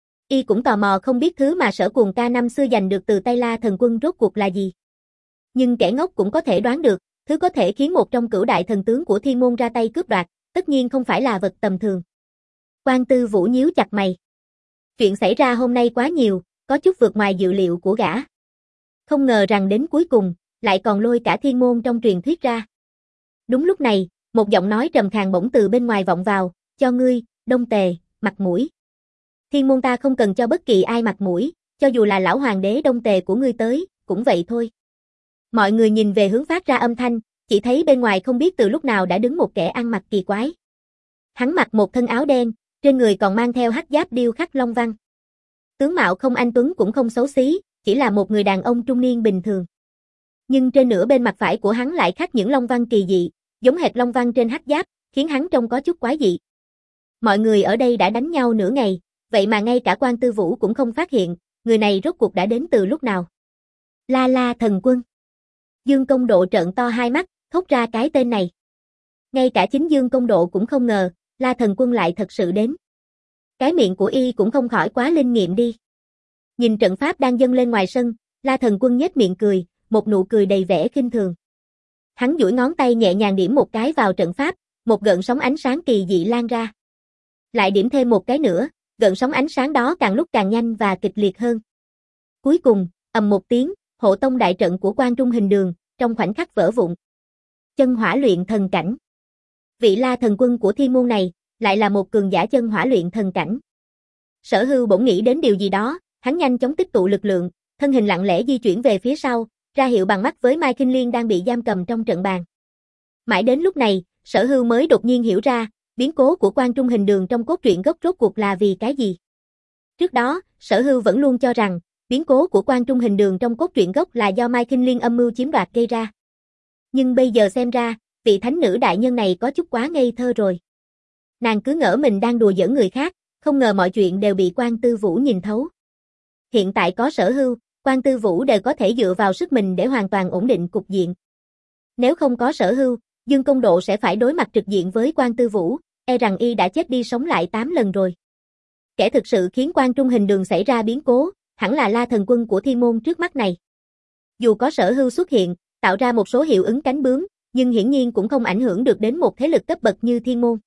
Y cũng tò mò không biết thứ mà Sở Cuồng Ca năm xưa giành được từ tay La Thần Quân rốt cuộc là gì. Nhưng kẻ ngốc cũng có thể đoán được, thứ có thể khiến một trong Cửu Đại Thần Tướng của Thiên Môn ra tay cướp đoạt, tất nhiên không phải là vật tầm thường. Quan Tư Vũ nhíu chặt mày. Chuyện xảy ra hôm nay quá nhiều, có chút vượt ngoài dự liệu của gã. Không ngờ rằng đến cuối cùng, lại còn lôi cả Thiên Môn trong truyền thuyết ra. Đúng lúc này, một giọng nói trầm khàn bỗng từ bên ngoài vọng vào, cho ngươi, Đông Tề, mặt mũi. Thiên Môn ta không cần cho bất kỳ ai mặt mũi, cho dù là lão hoàng đế Đông Tề của ngươi tới, cũng vậy thôi. Mọi người nhìn về hướng phát ra âm thanh, chỉ thấy bên ngoài không biết từ lúc nào đã đứng một kẻ ăn mặc kỳ quái. Hắn mặc một thân áo đen, trên người còn mang theo hắc giáp điêu khắc long văn. Tướng mạo không anh tuấn cũng không xấu xí, chỉ là một người đàn ông trung niên bình thường. Nhưng trên nửa bên mặt phải của hắn lại khắc những long văn kỳ dị, giống hệt long văn trên hắc giáp, khiến hắn trông có chút quái dị. Mọi người ở đây đã đánh nhau nửa ngày, vậy mà ngay cả Quan Tư Vũ cũng không phát hiện, người này rốt cuộc đã đến từ lúc nào. La La Thần Quân. Dương Công Độ trợn to hai mắt, thốt ra cái tên này. Ngay cả chính Dương Công Độ cũng không ngờ, La Thần Quân lại thật sự đến. Cái miệng của y cũng không khỏi quá linh nghiệm đi. Nhìn trận pháp đang dâng lên ngoài sân, La Thần Quân nhếch miệng cười, một nụ cười đầy vẻ khinh thường. Hắn duỗi ngón tay nhẹ nhàng điểm một cái vào trận pháp, một gợn sóng ánh sáng kỳ dị lan ra. Lại điểm thêm một cái nữa, gợn sóng ánh sáng đó càng lúc càng nhanh và kịch liệt hơn. Cuối cùng, ầm một tiếng, hộ tông đại trận của Quan Trung Hình Đường, trong khoảnh khắc vỡ vụn. Chân hỏa luyện thần cảnh. Vị La Thần Quân của thiên môn này, lại là một cường giả chân hỏa luyện thần cảnh. Sở Hưu bỗng nghĩ đến điều gì đó, hắn nhanh chóng tích tụ lực lượng, thân hình lặng lẽ di chuyển về phía sau, ra hiệu bằng mắt với Mai Kinh Liên đang bị giam cầm trong trận bàn. Mãi đến lúc này, Sở Hưu mới đột nhiên hiểu ra, biến cố của Quan Trung Hình Đường trong cốt truyện gốc rốt cuộc là vì cái gì. Trước đó, Sở Hưu vẫn luôn cho rằng, biến cố của Quan Trung Hình Đường trong cốt truyện gốc là do Mai Kinh Liên âm mưu chiếm đoạt gây ra. Nhưng bây giờ xem ra, vị thánh nữ đại nhân này có chút quá ngây thơ rồi. Nàng cứ ngỡ mình đang đùa giỡn người khác, không ngờ mọi chuyện đều bị Quan Tư Vũ nhìn thấu. Hiện tại có Sở Hưu, Quan Tư Vũ đều có thể dựa vào sức mình để hoàn toàn ổn định cục diện. Nếu không có Sở Hưu, Dương Công Độ sẽ phải đối mặt trực diện với Quan Tư Vũ, e rằng y đã chết đi sống lại tám lần rồi. Kẻ thực sự khiến Quan Trung Hình Đường xảy ra biến cố, hẳn là La Thần Quân của thiên môn trước mắt này. Dù có Sở Hưu xuất hiện, tạo ra một số hiệu ứng cánh bướm, nhưng hiển nhiên cũng không ảnh hưởng được đến một thế lực cấp bậc như thiên môn.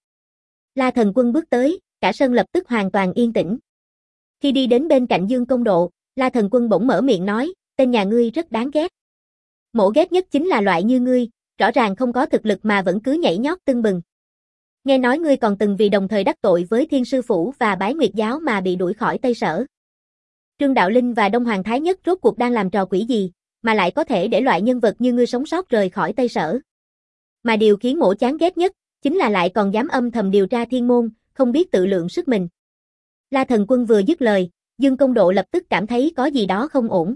La Thần Quân bước tới, cả sân lập tức hoàn toàn yên tĩnh. Khi đi đến bên cạnh Dương Công Độ, La Thần Quân bỗng mở miệng nói, tên nhà ngươi rất đáng ghét. Mỗ ghét nhất chính là loại như ngươi, rõ ràng không có thực lực mà vẫn cứ nhảy nhót tưng bừng. Nghe nói ngươi còn từng vì đồng thời đắc tội với Thiên Sư Phủ và Bái Nguyệt Giáo mà bị đuổi khỏi Tây Sở. Trương Đạo Linh và Đông Hoàng Thái Nhất rốt cuộc đang làm trò quỷ gì, mà lại có thể để loại nhân vật như ngươi sống sót rời khỏi Tây Sở. Mà điều khiến mỗ chán ghét nhất, chính là lại còn dám âm thầm điều tra thiên môn, không biết tự lượng sức mình. La Thần Quân vừa dứt lời, Dương Công Độ lập tức cảm thấy có gì đó không ổn.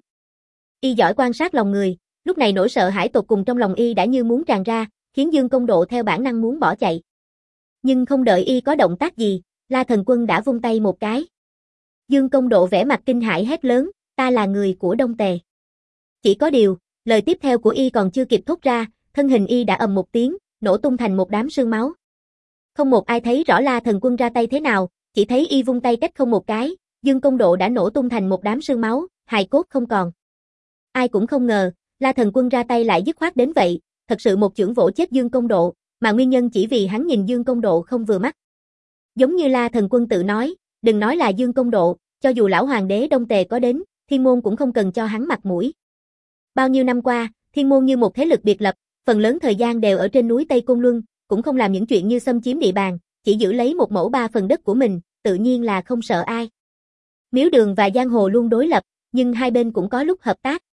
Y giỏi quan sát lòng người, lúc này nỗi sợ hãi tột cùng trong lòng y đã như muốn tràn ra, khiến Dương Công Độ theo bản năng muốn bỏ chạy. Nhưng không đợi y có động tác gì, La Thần Quân đã vung tay một cái. Dương Công Độ vẻ mặt kinh hãi hét lớn, ta là người của Đông Tề. Chỉ có điều, lời tiếp theo của y còn chưa kịp thốt ra, thân hình y đã ầm một tiếng, nổ tung thành một đám sương máu. Không một ai thấy rõ La Thần Quân ra tay thế nào, chỉ thấy y vung tay cách không một cái, Dương Công Độ đã nổ tung thành một đám sương máu, hài cốt không còn. Ai cũng không ngờ, La Thần Quân ra tay lại dứt khoát đến vậy, thật sự một chưởng vỗ chết Dương Công Độ, mà nguyên nhân chỉ vì hắn nhìn Dương Công Độ không vừa mắt. Giống như La Thần Quân tự nói, đừng nói là Dương Công Độ, cho dù lão hoàng đế Đông Tề có đến, thiên môn cũng không cần cho hắn mặt mũi. Bao nhiêu năm qua, thiên môn như một thế lực biệt lập, phần lớn thời gian đều ở trên núi Tây Côn Luân, cũng không làm những chuyện như xâm chiếm địa bàn, chỉ giữ lấy một mẫu ba phần đất của mình, tự nhiên là không sợ ai. Miếu Đường và Giang Hồ luôn đối lập, nhưng hai bên cũng có lúc hợp tác.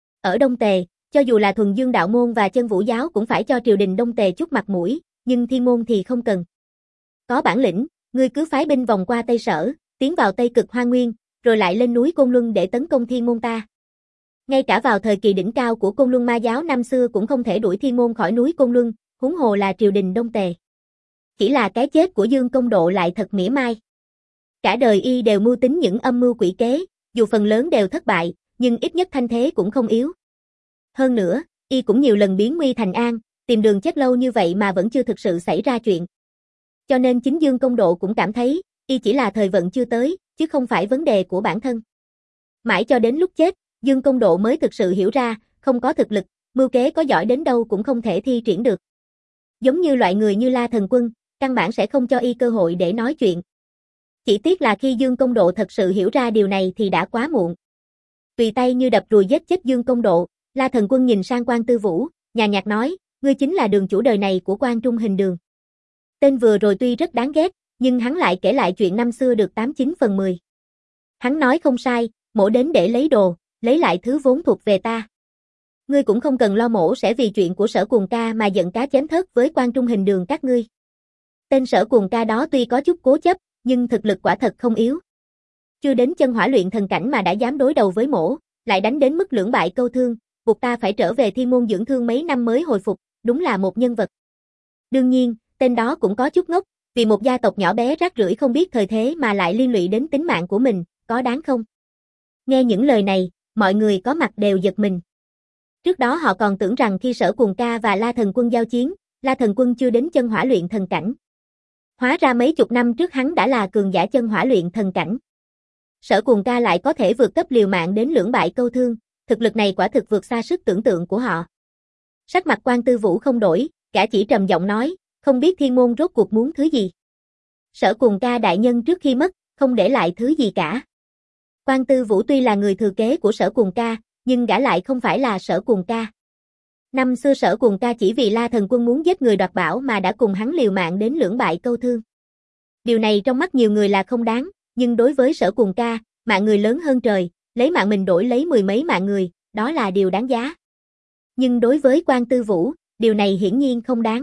Ở Đông Tề, cho dù là Thuần Dương Đạo Môn và Chân Vũ Giáo cũng phải cho triều đình Đông Tề chút mặt mũi, nhưng thiên môn thì không cần. Có bản lĩnh, ngươi cứ phái binh vòng qua Tây Sở, tiến vào Tây Cực Hoa Nguyên, rồi lại lên núi Côn Luân để tấn công thiên môn ta. Ngay cả vào thời kỳ đỉnh cao của Côn Luân Ma Giáo năm xưa cũng không thể đuổi thiên môn khỏi núi Côn Luân, huống hồ là triều đình Đông Tề. Chỉ là cái chết của Dương Công Độ lại thật mỉa mai. Cả đời y đều mưu tính những âm mưu quỷ kế, dù phần lớn đều thất bại, nhưng ít nhất thanh thế cũng không yếu. Hơn nữa, y cũng nhiều lần biến nguy thành an, tìm đường chết lâu như vậy mà vẫn chưa thực sự xảy ra chuyện. Cho nên chính Dương Công Độ cũng cảm thấy, y chỉ là thời vận chưa tới, chứ không phải vấn đề của bản thân. Mãi cho đến lúc chết, Dương Công Độ mới thực sự hiểu ra, không có thực lực, mưu kế có giỏi đến đâu cũng không thể thi triển được. Giống như loại người như La Thần Quân, căn bản sẽ không cho y cơ hội để nói chuyện. Chỉ tiếc là khi Dương Công Độ thật sự hiểu ra điều này thì đã quá muộn. Tùy tay như đập ruồi giết chết Dương Công Độ, La Thần Quân nhìn sang Quan Tư Vũ, nhàn nhạt nói, ngươi chính là đường chủ đời này của Quan Trung Hình Đường. Tên vừa rồi tuy rất đáng ghét, nhưng hắn lại kể lại chuyện năm xưa được tám chín phần mười. Hắn nói không sai, mỗ đến để lấy đồ, lấy lại thứ vốn thuộc về ta. Ngươi cũng không cần lo mỗ sẽ vì chuyện của Sở Cuồng Ca mà giận cá chém thớt với Quan Trung Hình Đường các ngươi. Tên Sở Cuồng Ca đó tuy có chút cố chấp, nhưng thực lực quả thật không yếu. Chưa đến chân hỏa luyện thần cảnh mà đã dám đối đầu với mỗ, lại đánh đến mức lưỡng bại câu thương, buộc ta phải trở về thiên môn dưỡng thương mấy năm mới hồi phục, đúng là một nhân vật. Đương nhiên, tên đó cũng có chút ngốc, vì một gia tộc nhỏ bé rác rưởi không biết thời thế mà lại liên lụy đến tính mạng của mình, có đáng không? Nghe những lời này, mọi người có mặt đều giật mình. Trước đó họ còn tưởng rằng khi Sở Cuồng Ca và La Thần Quân giao chiến, La Thần Quân chưa đến chân hỏa luyện thần cảnh. Hóa ra mấy chục năm trước hắn đã là cường giả chân hỏa luyện thần cảnh. Sở Cuồng Ca lại có thể vượt cấp liều mạng đến lưỡng bại câu thương, thực lực này quả thực vượt xa sức tưởng tượng của họ. Sắc mặt Quan Tư Vũ không đổi, gã chỉ trầm giọng nói, không biết thiên môn rốt cuộc muốn thứ gì. Sở Cuồng Ca đại nhân trước khi mất, không để lại thứ gì cả. Quan Tư Vũ tuy là người thừa kế của Sở Cuồng Ca, nhưng gã lại không phải là Sở Cuồng Ca. Năm xưa Sở Cuồng Ca chỉ vì La Thần Quân muốn giết người đoạt bảo mà đã cùng hắn liều mạng đến lưỡng bại câu thương. Điều này trong mắt nhiều người là không đáng, nhưng đối với Sở Cuồng Ca, mạng người lớn hơn trời, lấy mạng mình đổi lấy mười mấy mạng người, đó là điều đáng giá. Nhưng đối với Quan Tư Vũ, điều này hiển nhiên không đáng.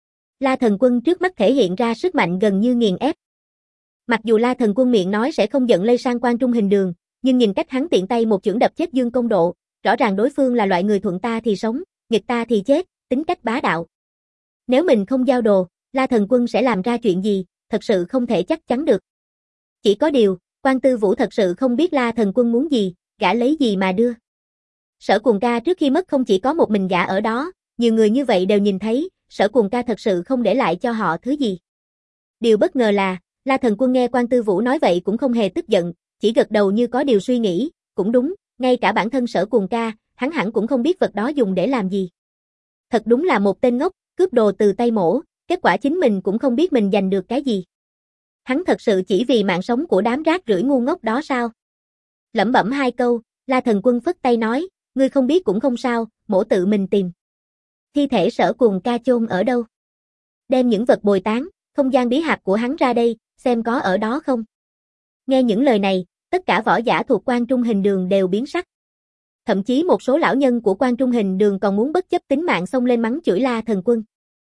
La Thần Quân trước mắt thể hiện ra sức mạnh gần như nghiền ép. Mặc dù La Thần Quân miệng nói sẽ không giận lây sang Quan Trung Hình Đường, nhưng nhìn cách hắn tiện tay một chưởng đập chết Dương Công Độ, rõ ràng đối phương là loại người thuận ta thì sống, nghịch ta thì chết, tính cách bá đạo. Nếu mình không giao đồ, La Thần Quân sẽ làm ra chuyện gì, thật sự không thể chắc chắn được. Chỉ có điều, Quan Tư Vũ thật sự không biết La Thần Quân muốn gì, gã lấy gì mà đưa. Sở Cuồng Ca trước khi mất không chỉ có một mình gã ở đó, nhiều người như vậy đều nhìn thấy, Sở Cuồng Ca thật sự không để lại cho họ thứ gì. Điều bất ngờ là, La Thần Quân nghe Quan Tư Vũ nói vậy cũng không hề tức giận, chỉ gật đầu như có điều suy nghĩ, cũng đúng, ngay cả bản thân Sở Cuồng Ca, hắn hẳn cũng không biết vật đó dùng để làm gì. Thật đúng là một tên ngốc, cướp đồ từ tay mổ, kết quả chính mình cũng không biết mình giành được cái gì. Hắn thật sự chỉ vì mạng sống của đám rác rưởi ngu ngốc đó sao? Lẩm bẩm hai câu, La Thần Quân phất tay nói, ngươi không biết cũng không sao, mổ tự mình tìm. Thi thể Sở Cuồng Ca chôn ở đâu? Đem những vật bồi tán, không gian bí hạp của hắn ra đây, xem có ở đó không? Nghe những lời này, tất cả võ giả thuộc Quan Trung Hình Đường đều biến sắc. Thậm chí một số lão nhân của Quan Trung Hình Đường còn muốn bất chấp tính mạng xông lên mắng chửi La Thần Quân.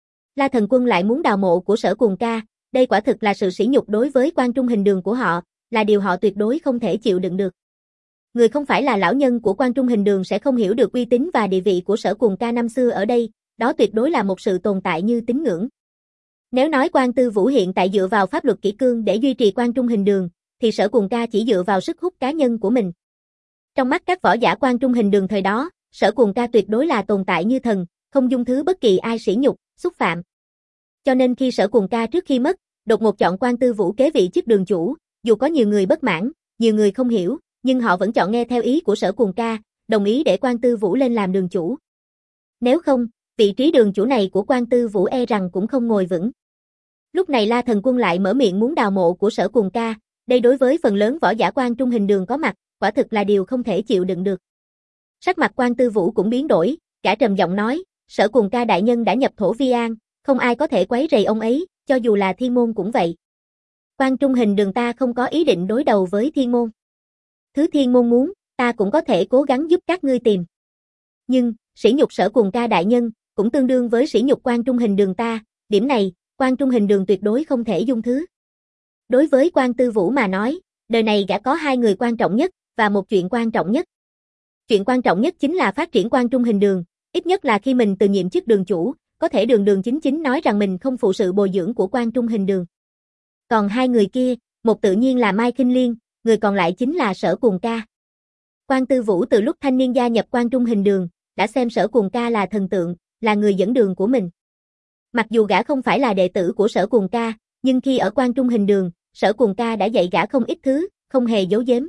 La Thần Quân lại muốn đào mộ của Sở Cuồng Ca, đây quả thực là sự sỉ nhục đối với Quan Trung Hình Đường của họ, là điều họ tuyệt đối không thể chịu đựng được. Người không phải là lão nhân của Quan Trung Hình Đường sẽ không hiểu được uy tín và địa vị của Sở Cuồng Ca năm xưa ở đây, đó tuyệt đối là một sự tồn tại như tín ngưỡng. Nếu nói Quan Tư Vũ hiện tại dựa vào pháp luật kỷ cương để duy trì Quan Trung Hình Đường, thì Sở Cuồng Ca chỉ dựa vào sức hút cá nhân của mình. Trong mắt các võ giả Quan Trung Hình Đường thời đó, Sở Cuồng Ca tuyệt đối là tồn tại như thần, không dung thứ bất kỳ ai sỉ nhục, xúc phạm. Cho nên khi Sở Cuồng Ca trước khi mất, đột ngột chọn Quan Tư Vũ kế vị chức đường chủ, dù có nhiều người bất mãn, nhiều người không hiểu, nhưng họ vẫn chọn nghe theo ý của Sở Cuồng Ca, đồng ý để Quan Tư Vũ lên làm đường chủ. Nếu không, vị trí đường chủ này của Quan Tư Vũ e rằng cũng không ngồi vững. Lúc này La Thần Quân lại mở miệng muốn đào mộ của Sở Cuồng Ca, đây đối với phần lớn võ giả Quan Trung Hình Đường có mặt, quả thực là điều không thể chịu đựng được. Sắc mặt Quan Tư Vũ cũng biến đổi, gã trầm giọng nói, Sở Cuồng Ca đại nhân đã nhập thổ vi an, không ai có thể quấy rầy ông ấy, cho dù là thiên môn cũng vậy. Quan Trung Hình Đường ta không có ý định đối đầu với thiên môn. Thứ thiên môn muốn, ta cũng có thể cố gắng giúp các ngươi tìm. Nhưng, sỉ nhục Sở Cuồng Ca đại nhân, cũng tương đương với sỉ nhục Quan Trung Hình Đường ta, điểm này, Quan Trung Hình Đường tuyệt đối không thể dung thứ. Đối với Quan Tư Vũ mà nói, đời này gã có hai người quan trọng nhất, và một chuyện quan trọng nhất. Chuyện quan trọng nhất chính là phát triển Quan Trung Hình Đường, ít nhất là khi mình từ nhiệm chức đường chủ, có thể đường đường chính chính nói rằng mình không phụ sự bồi dưỡng của Quan Trung Hình Đường. Còn hai người kia, một tự nhiên là Mai Kinh Liên, người còn lại chính là Sở Cuồng Ca. Quan Tư Vũ từ lúc thanh niên gia nhập Quan Trung Hình Đường, đã xem Sở Cuồng Ca là thần tượng, là người dẫn đường của mình. Mặc dù gã không phải là đệ tử của Sở Cuồng Ca, nhưng khi ở Quan Trung Hình Đường, Sở Cuồng Ca đã dạy gã không ít thứ, không hề giấu giếm.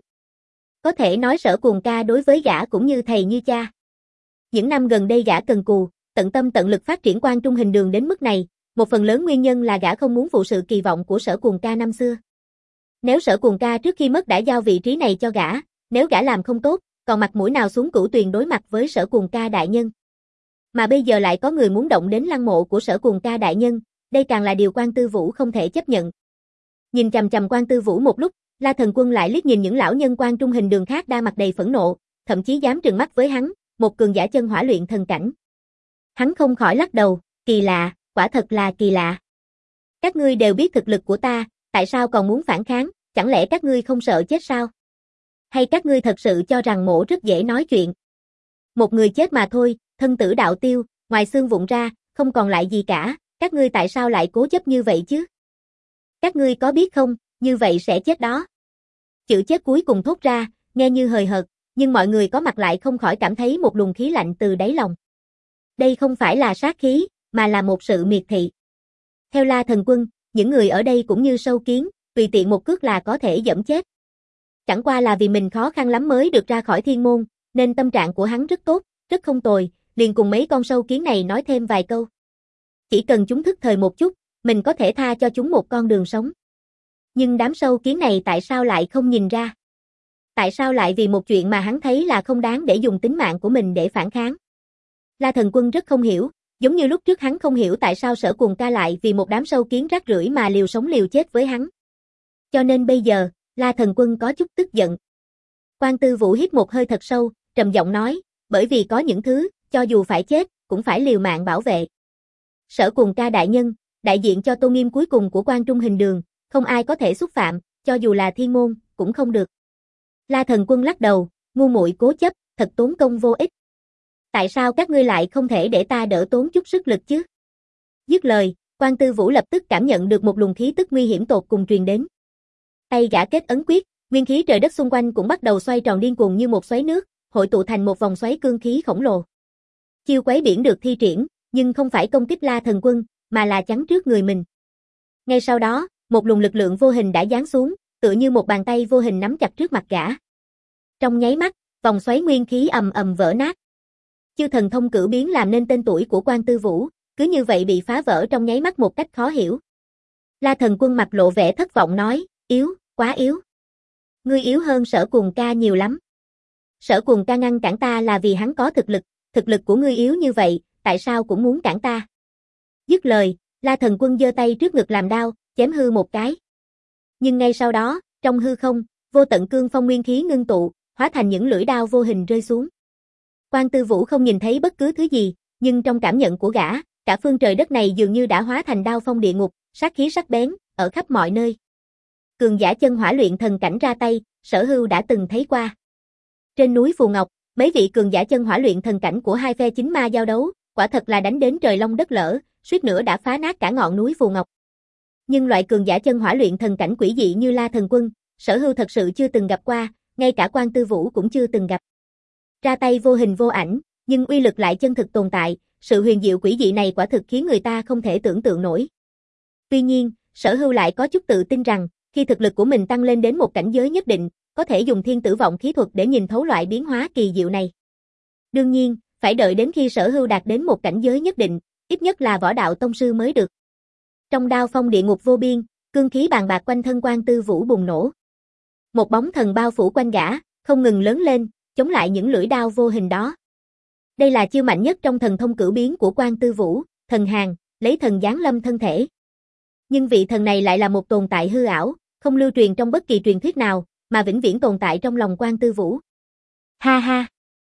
Có thể nói Sở Cuồng Ca đối với gã cũng như thầy như cha. Những năm gần đây gã cần cù, tận tâm tận lực phát triển Quan Trung Hình Đường đến mức này, một phần lớn nguyên nhân là gã không muốn phụ sự kỳ vọng của Sở Cuồng Ca năm xưa. Nếu Sở Cuồng Ca trước khi mất đã giao vị trí này cho gã, nếu gã làm không tốt, còn mặt mũi nào xuống Cửu Tuyền đối mặt với Sở Cuồng Ca đại nhân. Mà bây giờ lại có người muốn động đến lăng mộ của Sở Cuồng Ca đại nhân, đây càng là điều Quan Tư Vũ không thể chấp nhận. Nhìn chằm chằm Quan Tư Vũ một lúc, La Thần Quân lại liếc nhìn những lão nhân Quan Trung Hình Đường khác đa mặt đầy phẫn nộ, thậm chí dám trừng mắt với hắn, một cường giả chân hỏa luyện thần cảnh. Hắn không khỏi lắc đầu, kỳ lạ, quả thật là kỳ lạ. Các ngươi đều biết thực lực của ta, tại sao còn muốn phản kháng, chẳng lẽ các ngươi không sợ chết sao? Hay các ngươi thật sự cho rằng mổ rất dễ nói chuyện? Một người chết mà thôi, thân tử đạo tiêu, ngoài xương vụn ra, không còn lại gì cả, các ngươi tại sao lại cố chấp như vậy chứ? Các ngươi có biết không, như vậy sẽ chết đó. Chữ chết cuối cùng thốt ra, nghe như hời hợt, nhưng mọi người có mặt lại không khỏi cảm thấy một luồng khí lạnh từ đáy lòng. Đây không phải là sát khí, mà là một sự miệt thị. Theo La Thần Quân, những người ở đây cũng như sâu kiến, tùy tiện một cước là có thể giẫm chết. chẳng qua là vì mình khó khăn lắm mới được ra khỏi thiên môn, nên tâm trạng của hắn rất tốt, rất không tồi, liền cùng mấy con sâu kiến này nói thêm vài câu. Chỉ cần chúng thức thời một chút, mình có thể tha cho chúng một con đường sống. Nhưng đám sâu kiến này tại sao lại không nhìn ra? Tại sao lại vì một chuyện mà hắn thấy là không đáng để dùng tính mạng của mình để phản kháng? La Thần Quân rất không hiểu, giống như lúc trước hắn không hiểu tại sao Sở Cuồng Ca lại vì một đám sâu kiến rác rưởi mà liều sống liều chết với hắn. Cho nên bây giờ, La Thần Quân có chút tức giận. Quan Tư Vũ hít một hơi thật sâu, trầm giọng nói, bởi vì có những thứ, cho dù phải chết, cũng phải liều mạng bảo vệ. Sở Cuồng Ca đại nhân, đại diện cho tôn nghiêm cuối cùng của Quan Trung Hình Đường, không ai có thể xúc phạm, cho dù là thiên môn, cũng không được. La Thần Quân lắc đầu, ngu muội cố chấp, thật tốn công vô ích. Tại sao các ngươi lại không thể để ta đỡ tốn chút sức lực chứ? Dứt lời, Quan Tư Vũ lập tức cảm nhận được một luồng khí tức nguy hiểm tột cùng truyền đến. Tay gã kết ấn quyết, nguyên khí trời đất xung quanh cũng bắt đầu xoay tròn điên cuồng như một xoáy nước, hội tụ thành một vòng xoáy cương khí khổng lồ. Chiêu quấy biển được thi triển, nhưng không phải công kích La Thần Quân, mà là chắn trước người mình. Ngay sau đó, một luồng lực lượng vô hình đã giáng xuống, tựa như một bàn tay vô hình nắm chặt trước mặt gã. Trong nháy mắt, vòng xoáy nguyên khí ầm ầm vỡ nát. Chư thần thông cử biến làm nên tên tuổi của Quan Tư Vũ, cứ như vậy bị phá vỡ trong nháy mắt một cách khó hiểu. La Thần Quân mặt lộ vẻ thất vọng nói, yếu, quá yếu. Ngươi yếu hơn Sở Cuồng Ca nhiều lắm. Sở Cuồng Ca ngăn cản ta là vì hắn có thực lực, thực lực của ngươi yếu như vậy, tại sao cũng muốn cản ta? Dứt lời, La Thần Quân giơ tay trước ngực làm đao, chém hư một cái. Nhưng ngay sau đó, trong hư không, vô tận cương phong nguyên khí ngưng tụ, hóa thành những lưỡi đao vô hình rơi xuống. Quan Tư Vũ không nhìn thấy bất cứ thứ gì, nhưng trong cảm nhận của gã, cả phương trời đất này dường như đã hóa thành đao phong địa ngục, sát khí sắc bén, ở khắp mọi nơi. Cường giả chân hỏa luyện thần cảnh ra tay, Sở Hưu đã từng thấy qua. Trên núi Phù Ngọc, mấy vị cường giả chân hỏa luyện thần cảnh của hai phe chính ma giao đấu, quả thật là đánh đến trời long đất lở, suýt nữa đã phá nát cả ngọn núi Phù Ngọc. Nhưng loại cường giả chân hỏa luyện thần cảnh quỷ dị như La Thần Quân, Sở Hưu thật sự chưa từng gặp qua, ngay cả Quan Tư Vũ cũng chưa từng gặp. Ra tay vô hình vô ảnh, nhưng uy lực lại chân thực tồn tại, sự huyền diệu quỷ dị này quả thực khiến người ta không thể tưởng tượng nổi. Tuy nhiên, Sở Hưu lại có chút tự tin rằng, khi thực lực của mình tăng lên đến một cảnh giới nhất định, có thể dùng thiên tử vọng khí thuật để nhìn thấu loại biến hóa kỳ diệu này. Đương nhiên, phải đợi đến khi Sở Hưu đạt đến một cảnh giới nhất định, ít nhất là võ đạo tông sư mới được. Trong đao phong địa ngục vô biên, cương khí bàn bạc quanh thân Quan Tư Vũ bùng nổ. Một bóng thần bao phủ quanh gã, không ngừng lớn lên, chống lại những lưỡi đao vô hình đó. Đây là chiêu mạnh nhất trong thần thông cửu biến của Quan Tư Vũ, thần hàng, lấy thần giáng lâm thân thể. Nhưng vị thần này lại là một tồn tại hư ảo, không lưu truyền trong bất kỳ truyền thuyết nào, mà vĩnh viễn tồn tại trong lòng Quan Tư Vũ. Ha ha!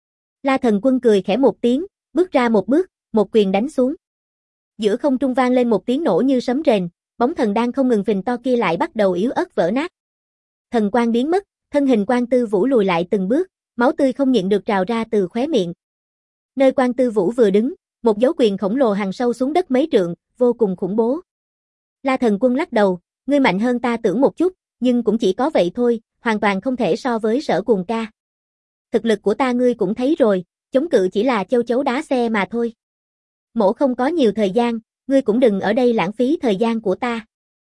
La Thần Quân cười khẽ một tiếng, bước ra một bước, một quyền đánh xuống. Giữa không trung vang lên một tiếng nổ như sấm rền, bóng thần đang không ngừng phình to kia lại bắt đầu yếu ớt vỡ nát. Thần quang biến mất, thân hình Quan Tư Vũ lùi lại từng bước, máu tươi không nhịn được trào ra từ khóe miệng. Nơi Quan Tư Vũ vừa đứng, một dấu quyền khổng lồ hằn sâu xuống đất mấy trượng, vô cùng khủng bố. La Thần Quân lắc đầu, ngươi mạnh hơn ta tưởng một chút, nhưng cũng chỉ có vậy thôi, hoàn toàn không thể so với Sở Cuồng Ca. Thực lực của ta ngươi cũng thấy rồi, chống cự chỉ là châu chấu đá xe mà thôi. Mỗ không có nhiều thời gian, ngươi cũng đừng ở đây lãng phí thời gian của ta.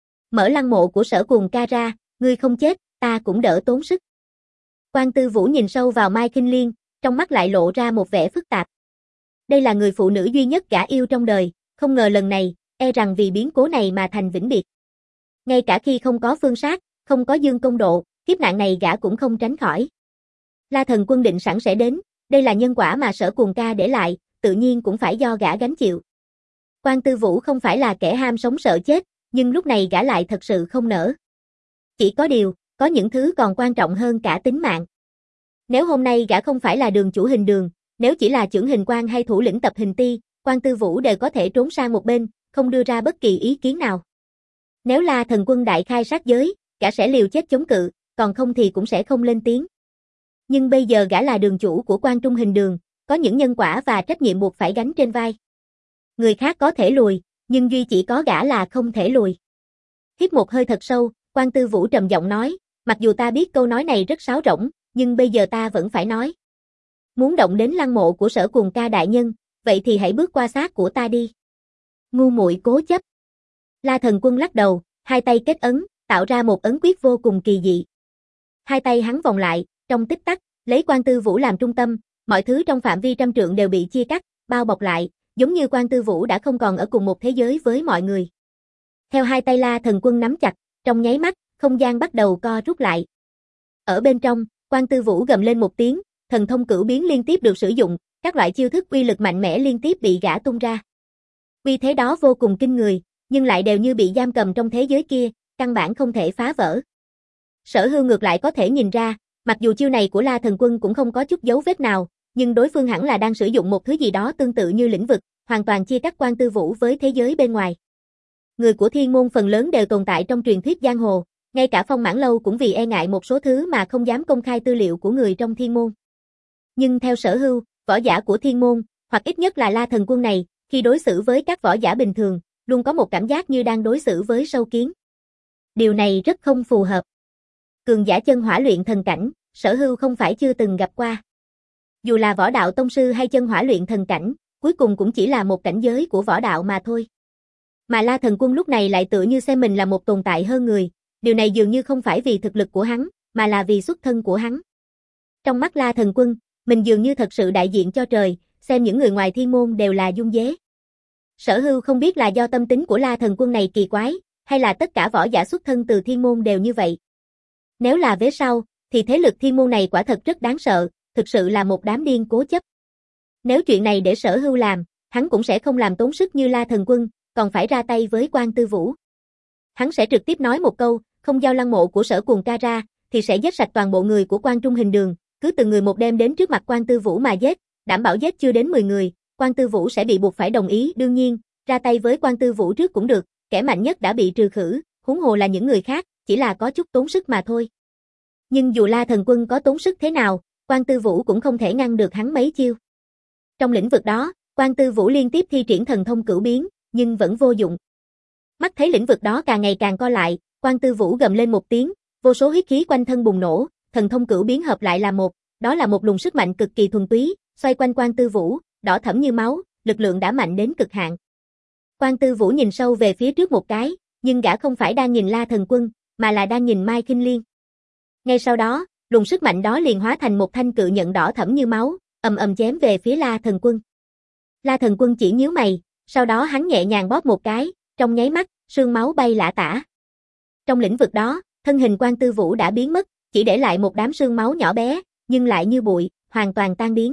Mở lăng mộ của Sở Cuồng Ca ra, ngươi không chết, ta cũng đỡ tốn sức. Quan Tư Vũ nhìn sâu vào Mai Kinh Liên, trong mắt lại lộ ra một vẻ phức tạp. Đây là người phụ nữ duy nhất gã yêu trong đời, không ngờ lần này, e rằng vì biến cố này mà thành vĩnh biệt. Ngay cả khi không có Phương Sát, không có Dương Công Độ, kiếp nạn này gã cũng không tránh khỏi. La Thần Quân định sẵn sẽ đến, đây là nhân quả mà Sở Cuồng Ca để lại, tự nhiên cũng phải do gã gánh chịu. Quan Tư Vũ không phải là kẻ ham sống sợ chết, nhưng lúc này gã lại thật sự không nỡ. Chỉ có điều, có những thứ còn quan trọng hơn cả tính mạng. Nếu hôm nay gã không phải là đường chủ hình đường, nếu chỉ là chưởng hình quan hay thủ lĩnh tập hình ti, Quan Tư Vũ đều có thể trốn sang một bên, không đưa ra bất kỳ ý kiến nào. Nếu La Thần Quân đại khai sát giới, gã sẽ liều chết chống cự, còn không thì cũng sẽ không lên tiếng. Nhưng bây giờ gã là đường chủ của Quan Trung Hình Đường, có những nhân quả và trách nhiệm buộc phải gánh trên vai. Người khác có thể lùi, nhưng duy chỉ có gã là không thể lùi. Hít một hơi thật sâu, Quan Tư Vũ trầm giọng nói, mặc dù ta biết câu nói này rất sáo rỗng, nhưng bây giờ ta vẫn phải nói. Muốn động đến lăng mộ của Sở Cuồng Ca đại nhân, vậy thì hãy bước qua xác của ta đi. Ngu muội cố chấp. La Thần Quân lắc đầu, hai tay kết ấn, tạo ra một ấn quyết vô cùng kỳ dị. Hai tay hắn vòng lại, trong tích tắc, lấy Quan Tư Vũ làm trung tâm, mọi thứ trong phạm vi trăm trượng đều bị chia cắt, bao bọc lại, giống như Quan Tư Vũ đã không còn ở cùng một thế giới với mọi người. Theo hai tay La Thần Quân nắm chặt, trong nháy mắt, không gian bắt đầu co rút lại. Ở bên trong, Quan Tư Vũ gầm lên một tiếng, thần thông cửu biến liên tiếp được sử dụng, các loại chiêu thức uy lực mạnh mẽ liên tiếp bị gã tung ra. Uy thế đó vô cùng kinh người, nhưng lại đều như bị giam cầm trong thế giới kia, căn bản không thể phá vỡ. Sở Hưu ngược lại có thể nhìn ra, mặc dù chiêu này của La Thần Quân cũng không có chút dấu vết nào, nhưng đối phương hẳn là đang sử dụng một thứ gì đó tương tự như lĩnh vực, hoàn toàn chia cắt Quan Tư Vũ với thế giới bên ngoài. Người của Thiên Môn phần lớn đều tồn tại trong truyền thuyết giang hồ, ngay cả Phong Mãn Lâu cũng vì e ngại một số thứ mà không dám công khai tư liệu của người trong Thiên Môn. Nhưng theo Sở Hưu, võ giả của Thiên Môn, hoặc ít nhất là La Thần Quân này, khi đối xử với các võ giả bình thường, luôn có một cảm giác như đang đối xử với sâu kiến. Điều này rất không phù hợp. Cường giả chân hỏa luyện thần cảnh, Sở Hưu không phải chưa từng gặp qua. Dù là võ đạo tông sư hay chân hỏa luyện thần cảnh, cuối cùng cũng chỉ là một cảnh giới của võ đạo mà thôi. Mà La Thần Quân lúc này lại tựa như xem mình là một tồn tại hơn người, điều này dường như không phải vì thực lực của hắn, mà là vì xuất thân của hắn. Trong mắt La Thần Quân, mình dường như thật sự đại diện cho trời, xem những người ngoài Thiên Môn đều là dung dế. Sở Hưu không biết là do tâm tính của La Thần Quân này kỳ quái, hay là tất cả võ giả xuất thân từ Thiên Môn đều như vậy. Nếu là vế sau, thì thế lực Thiên Môn này quả thật rất đáng sợ, thực sự là một đám điên cố chấp. Nếu chuyện này để Sở Hưu làm, hắn cũng sẽ không làm tốn sức như La Thần Quân, còn phải ra tay với Quan Tư Vũ. Hắn sẽ trực tiếp nói một câu, không giao lăng mộ của Sở Cuồng Ca ra, thì sẽ giết sạch toàn bộ người của Quan Trung Hình Đường, cứ từng người một đem đến trước mặt Quan Tư Vũ mà giết, đảm bảo giết chưa đến mười người, Quan Tư Vũ sẽ bị buộc phải đồng ý. Đương nhiên, ra tay với Quan Tư Vũ trước cũng được, kẻ mạnh nhất đã bị trừ khử, huống hồ là những người khác, chỉ là có chút tốn sức mà thôi. Nhưng dù La Thần Quân có tốn sức thế nào, Quan Tư Vũ cũng không thể ngăn được hắn mấy chiêu. Trong lĩnh vực đó, Quan Tư Vũ liên tiếp thi triển thần thông cửu biến, nhưng vẫn vô dụng. Mắt thấy lĩnh vực đó càng ngày càng co lại, Quan Tư Vũ gầm lên một tiếng, vô số huyết khí quanh thân bùng nổ, thần thông cửu biến hợp lại là một, đó là một luồng sức mạnh cực kỳ thuần túy, xoay quanh Quan Tư Vũ, đỏ thẫm như máu, lực lượng đã mạnh đến cực hạn. Quan Tư Vũ nhìn sâu về phía trước một cái, nhưng gã không phải đang nhìn La Thần Quân, mà là đang nhìn Mai Kinh Liên. Ngay sau đó, luồng sức mạnh đó liền hóa thành một thanh cự nhận đỏ thẫm như máu, ầm ầm chém về phía La Thần Quân. La Thần Quân chỉ nhíu mày, sau đó hắn nhẹ nhàng bóp một cái, trong nháy mắt, sương máu bay lả tả. Trong lĩnh vực đó, thân hình Quan Tư Vũ đã biến mất, chỉ để lại một đám sương máu nhỏ bé, nhưng lại như bụi, hoàn toàn tan biến.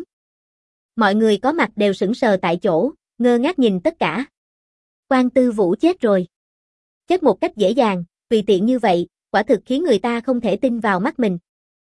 Mọi người có mặt đều sững sờ tại chỗ, ngơ ngác nhìn tất cả. Quan Tư Vũ chết rồi. Chết một cách dễ dàng, tùy tiện như vậy, quả thực khiến người ta không thể tin vào mắt mình.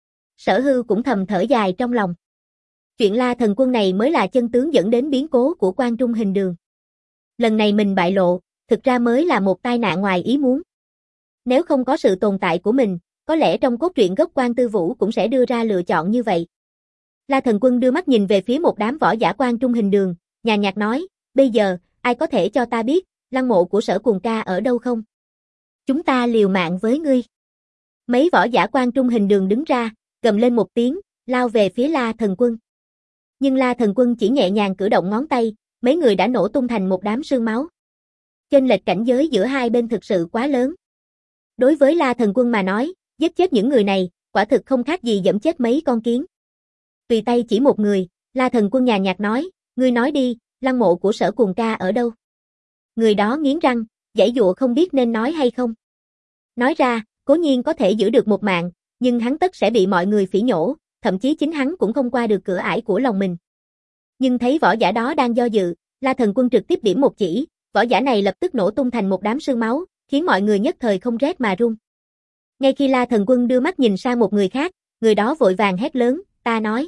Sở Hưu cũng thầm thở dài trong lòng. Chuyện La Thần Quân này mới là chân tướng dẫn đến biến cố của Quan Trung Hình Đường. Lần này mình bại lộ, thực ra mới là một tai nạn ngoài ý muốn. Nếu không có sự tồn tại của mình, có lẽ trong cốt truyện gốc Quan Tư Vũ cũng sẽ đưa ra lựa chọn như vậy. La Thần Quân đưa mắt nhìn về phía một đám võ giả Quan Trung Hình Đường, nhàn nhạt nói, bây giờ, ai có thể cho ta biết, lăng mộ của Sở Cuồng Ca ở đâu không? Chúng ta liều mạng với ngươi. Mấy võ giả Quan Trung Hình Đường đứng ra, gầm lên một tiếng, lao về phía La Thần Quân. Nhưng La Thần Quân chỉ nhẹ nhàng cử động ngón tay, mấy người đã nổ tung thành một đám sương máu. Chênh lệch cảnh giới giữa hai bên thực sự quá lớn. Đối với La Thần Quân mà nói, giết chết những người này, quả thực không khác gì giẫm chết mấy con kiến. Tùy tay chỉ một người, La Thần Quân nhàn nhạt nói, ngươi nói đi, lăng mộ của Sở Cuồng Ca ở đâu? Người đó nghiến răng, giãy giụa không biết nên nói hay không. Nói ra, cố nhiên có thể giữ được một mạng, nhưng hắn tất sẽ bị mọi người phỉ nhổ, thậm chí chính hắn cũng không qua được cửa ải của lòng mình. Nhưng thấy võ giả đó đang do dự, La Thần Quân trực tiếp điểm một chỉ, võ giả này lập tức nổ tung thành một đám sương máu, khiến mọi người nhất thời không rét mà run. Ngay khi La Thần Quân đưa mắt nhìn sang một người khác, người đó vội vàng hét lớn, ta nói.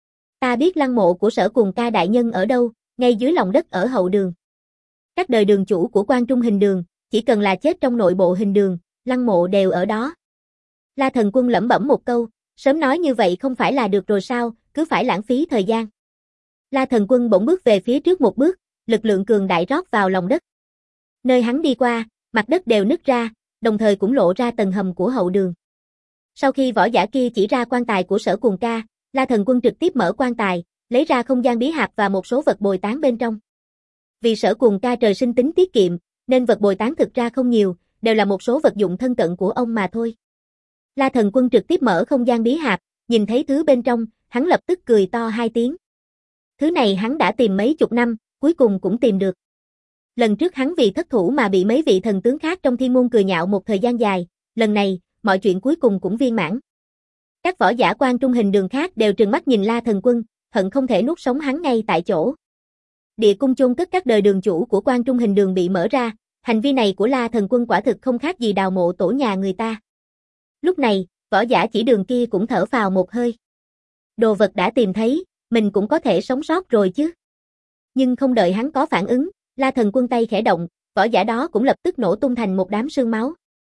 Ta biết lăng mộ của Sở Cuồng Ca đại nhân ở đâu, ngay dưới lòng đất ở hậu đường. Các đời đường chủ của Quan Trung Hình Đường, chỉ cần là chết trong nội bộ Hình Đường, lăng mộ đều ở đó. La Thần Quân lẩm bẩm một câu, sớm nói như vậy không phải là được rồi sao, cứ phải lãng phí thời gian. La Thần Quân bỗng bước về phía trước một bước, lực lượng cường đại rót vào lòng đất. Nơi hắn đi qua, mặt đất đều nứt ra, đồng thời cũng lộ ra tầng hầm của hậu đường. Sau khi võ giả kia chỉ ra quan tài của Sở Cuồng Ca, La Thần Quân trực tiếp mở quan tài, lấy ra không gian bí hạt và một số vật bồi tán bên trong. Vì Sở Cuồng Ca trời sinh tính tiết kiệm, nên vật bồi tán thực ra không nhiều, đều là một số vật dụng thân cận của ông mà thôi. La Thần Quân trực tiếp mở không gian bí hạp, nhìn thấy thứ bên trong, hắn lập tức cười to hai tiếng. Thứ này hắn đã tìm mấy chục năm, cuối cùng cũng tìm được. Lần trước hắn vì thất thủ mà bị mấy vị thần tướng khác trong thiên môn cười nhạo một thời gian dài, lần này, mọi chuyện cuối cùng cũng viên mãn. Các võ giả Quan Trung Hình Đường khác đều trừng mắt nhìn La Thần Quân, hận không thể nuốt sống hắn ngay tại chỗ. Địa cung chôn cất các đời đường chủ của Quan Trung Hình Đường bị mở ra, hành vi này của La Thần Quân quả thực không khác gì đào mộ tổ nhà người ta. Lúc này, võ giả chỉ đường kia cũng thở phào một hơi. Đồ vật đã tìm thấy, mình cũng có thể sống sót rồi chứ. Nhưng không đợi hắn có phản ứng, La Thần Quân tay khẽ động, võ giả đó cũng lập tức nổ tung thành một đám sương máu.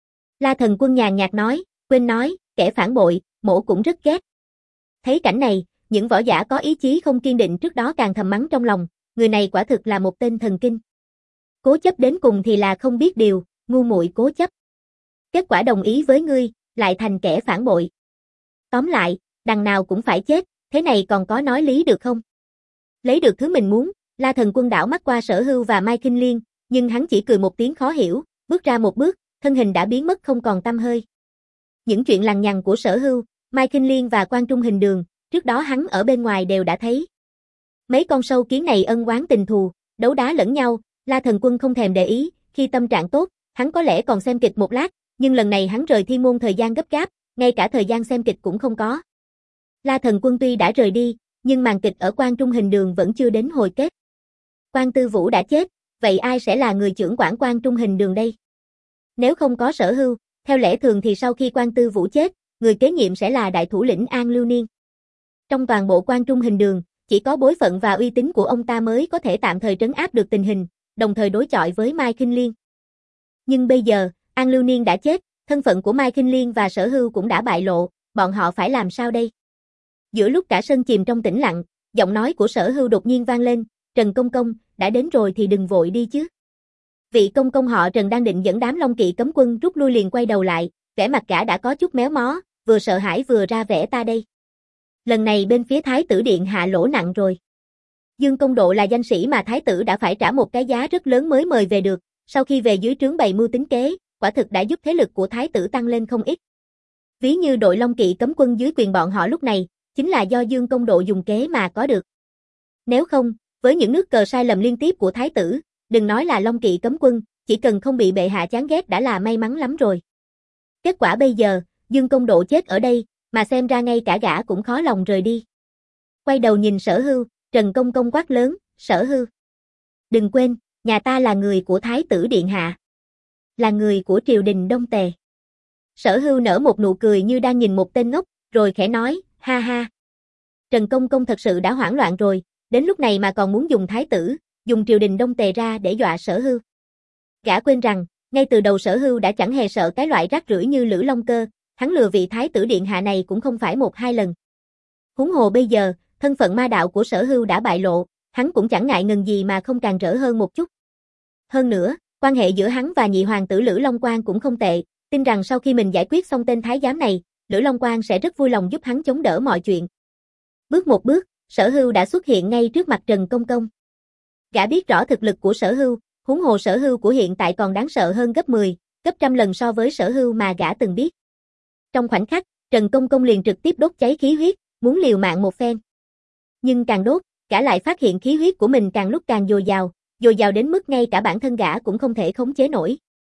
La Thần Quân nhàn nhạt nói, quên nói, kẻ phản bội, mổ cũng rất ghét. Thấy cảnh này, những võ giả có ý chí không kiên định trước đó càng thầm mắng trong lòng, người này quả thực là một tên thần kinh. Cố chấp đến cùng thì là không biết điều, ngu muội cố chấp. Kết quả đồng ý với ngươi, lại thành kẻ phản bội. Tóm lại, đằng nào cũng phải chết, thế này còn có nói lý được không? Lấy được thứ mình muốn, La Thần Quân đảo mắt qua Sở Hưu và Mai Kinh Liên, nhưng hắn chỉ cười một tiếng khó hiểu, bước ra một bước, thân hình đã biến mất không còn tăm hơi. Những chuyện lằng nhằng của Sở Hưu, Mai Kinh Liên và Quan Trung Hình Đường, trước đó hắn ở bên ngoài đều đã thấy. Mấy con sâu kiến này ân oán tình thù, đấu đá lẫn nhau, La Thần Quân không thèm để ý, khi tâm trạng tốt, hắn có lẽ còn xem kịch một lát, nhưng lần này hắn rời thiên môn thời gian gấp gáp, ngay cả thời gian xem kịch cũng không có. La Thần Quân tuy đã rời đi, nhưng màn kịch ở Quan Trung Hình Đường vẫn chưa đến hồi kết. Quan Tư Vũ đã chết, vậy ai sẽ là người trưởng quản Quan Trung Hình Đường đây? Nếu không có Sở Hưu, theo lẽ thường thì sau khi Quan Tư Vũ chết, người kế nhiệm sẽ là đại thủ lĩnh An Lưu Niên. Trong toàn bộ Quan Trung Hình Đường, chỉ có bối phận và uy tín của ông ta mới có thể tạm thời trấn áp được tình hình, đồng thời đối chọi với Mai Kinh Liên. Nhưng bây giờ, An Lưu Niên đã chết, thân phận của Mai Kinh Liên và Sở Hưu cũng đã bại lộ, bọn họ phải làm sao đây? Giữa lúc cả sân chìm trong tĩnh lặng, giọng nói của Sở Hưu đột nhiên vang lên, Trần Công Công, đã đến rồi thì đừng vội đi chứ. Vị công công họ Trần đang định dẫn đám Long Kỵ cấm quân rút lui liền quay đầu lại, vẻ mặt gã đã có chút méo mó, vừa sợ hãi vừa ra vẻ ta đây. Lần này bên phía Thái tử điện hạ lỗ nặng rồi. Dương Công Độ là danh sĩ mà Thái tử đã phải trả một cái giá rất lớn mới mời về được, sau khi về dưới trướng bày mưu tính kế, quả thực đã giúp thế lực của Thái tử tăng lên không ít. Ví như đội Long Kỵ cấm quân dưới quyền bọn họ lúc này, chính là do Dương Công Độ dùng kế mà có được. Nếu không, với những nước cờ sai lầm liên tiếp của Thái tử, đừng nói là Long Kỵ cấm quân, chỉ cần không bị bệ hạ chán ghét đã là may mắn lắm rồi. Kết quả bây giờ, Dương Công Độ chết ở đây, mà xem ra ngay cả gã cũng khó lòng rời đi. Quay đầu nhìn Sở Hưu, Trần Công Công quát lớn, Sở Hưu. Đừng quên, nhà ta là người của Thái tử điện hạ. Là người của triều đình Đông Tề. Sở Hưu nở một nụ cười như đang nhìn một tên ngốc, rồi khẽ nói, ha ha. Trần Công Công thật sự đã hoảng loạn rồi, đến lúc này mà còn muốn dùng Thái tử, dùng triều đình Đông Tề ra để dọa Sở Hưu. Gã quên rằng, ngay từ đầu Sở Hưu đã chẳng hề sợ cái loại rác rưởi như Lữ Long Cơ, hắn lừa vị Thái tử điện hạ này cũng không phải một hai lần. Huống hồ bây giờ, thân phận ma đạo của Sở Hưu đã bại lộ, hắn cũng chẳng ngại ngần gì mà không càng rỡ hơn một chút. Hơn nữa, quan hệ giữa hắn và nhị hoàng tử Lữ Long Quang cũng không tệ, tin rằng sau khi mình giải quyết xong tên thái giám này, Lữ Long Quang sẽ rất vui lòng giúp hắn chống đỡ mọi chuyện. Bước một bước, Sở Hưu đã xuất hiện ngay trước mặt Trần Công Công. Gã biết rõ thực lực của Sở Hưu, huống hồ Sở Hưu của hiện tại còn đáng sợ hơn gấp mười, gấp trăm lần so với Sở Hưu mà gã từng biết. Trong khoảnh khắc, Trần Công Công liền trực tiếp đốt cháy khí huyết, muốn liều mạng một phen. Nhưng càng đốt, gã lại phát hiện khí huyết của mình càng lúc càng dồi dào, dồi dào đến mức ngay cả bản thân gã cũng không thể khống chế nổi.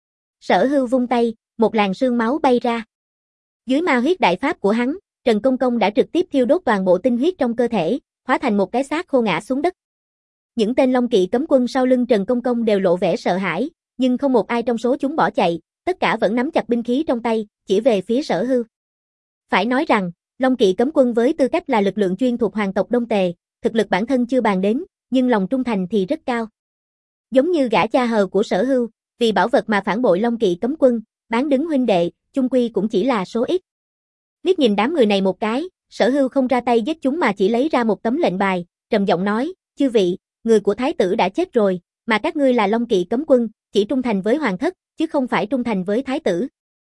Sở Hưu vung tay, một làn sương máu bay ra. Dưới ma huyết đại pháp của hắn, Trần Công Công đã trực tiếp thiêu đốt toàn bộ tinh huyết trong cơ thể, hóa thành một cái xác khô ngã xuống đất. Những tên Long Kỵ cấm quân sau lưng Trần Công Công đều lộ vẻ sợ hãi, nhưng không một ai trong số chúng bỏ chạy, tất cả vẫn nắm chặt binh khí trong tay, chỉ về phía Sở Hưu. Phải nói rằng, Long Kỵ cấm quân với tư cách là lực lượng chuyên thuộc hoàng tộc Đông Tề, thực lực bản thân chưa bàn đến, nhưng lòng trung thành thì rất cao. Giống như gã cha hờ của Sở Hưu, vì bảo vật mà phản bội Long Kỵ cấm quân, bán đứng huynh đệ, chung quy cũng chỉ là số ít. Liếc nhìn đám người này một cái, Sở Hưu không ra tay giết chúng mà chỉ lấy ra một tấm lệnh bài, trầm giọng nói, chư vị, người của thái tử đã chết rồi, mà các ngươi là Long Kỵ cấm quân, chỉ trung thành với hoàng thất, chứ không phải trung thành với thái tử.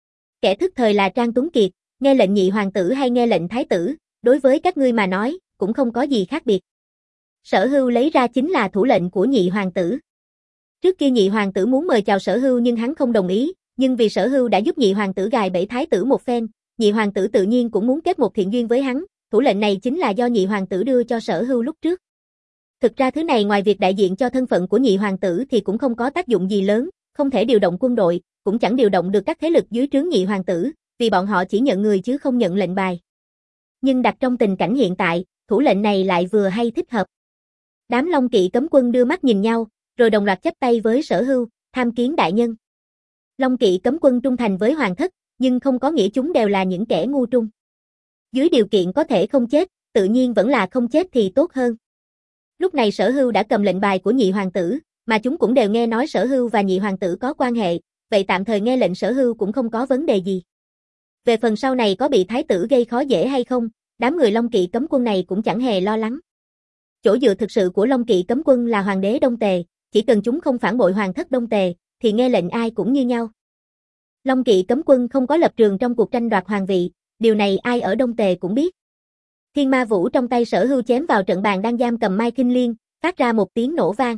Kẻ thức thời là Trang Tuấn Kiệt, nghe lệnh nhị hoàng tử hay nghe lệnh thái tử, đối với các ngươi mà nói, cũng không có gì khác biệt. Sở Hưu lấy ra chính là thủ lệnh của nhị hoàng tử. Trước kia nhị hoàng tử muốn mời chào Sở Hưu nhưng hắn không đồng ý, nhưng vì Sở Hưu đã giúp nhị hoàng tử gài bẫy thái tử một phen, nhị nhị hoàng tử tự nhiên cũng muốn kết một thiện duyên với hắn, thủ lệnh này chính là do nhị hoàng tử đưa cho Sở Hưu lúc trước. Thực ra thứ này ngoài việc đại diện cho thân phận của nhị hoàng tử thì cũng không có tác dụng gì lớn, không thể điều động quân đội, cũng chẳng điều động được các thế lực dưới trướng nhị hoàng tử, vì bọn họ chỉ nhận người chứ không nhận lệnh bài. Nhưng đặt trong tình cảnh hiện tại, thủ lệnh này lại vừa hay thích hợp. Đám Long Kỵ cấm quân đưa mắt nhìn nhau, rồi đồng loạt chắp tay với Sở Hưu, tham kiến đại nhân. Long Kỵ cấm quân trung thành với hoàng thất, nhưng không có nghĩa chúng đều là những kẻ ngu trung. Dưới điều kiện có thể không chết, tự nhiên vẫn là không chết thì tốt hơn. Lúc này Sở Hưu đã cầm lệnh bài của nhị hoàng tử, mà chúng cũng đều nghe nói Sở Hưu và nhị hoàng tử có quan hệ, vậy tạm thời nghe lệnh Sở Hưu cũng không có vấn đề gì. Về phần sau này có bị thái tử gây khó dễ hay không, đám người Long Kỵ cấm quân này cũng chẳng hề lo lắng. Chỗ dựa thực sự của Long Kỵ cấm quân là hoàng đế Đông Tề, chỉ cần chúng không phản bội hoàng thất Đông Tề, thì nghe lệnh ai cũng như nhau. Long Kỵ cấm quân không có lập trường trong cuộc tranh đoạt hoàng vị, điều này ai ở Đông Tề cũng biết. Thiên Ma Vũ trong tay Sở Hưu chém vào trận bàn đang giam cầm Mai Kinh Liên, phát ra một tiếng nổ vang.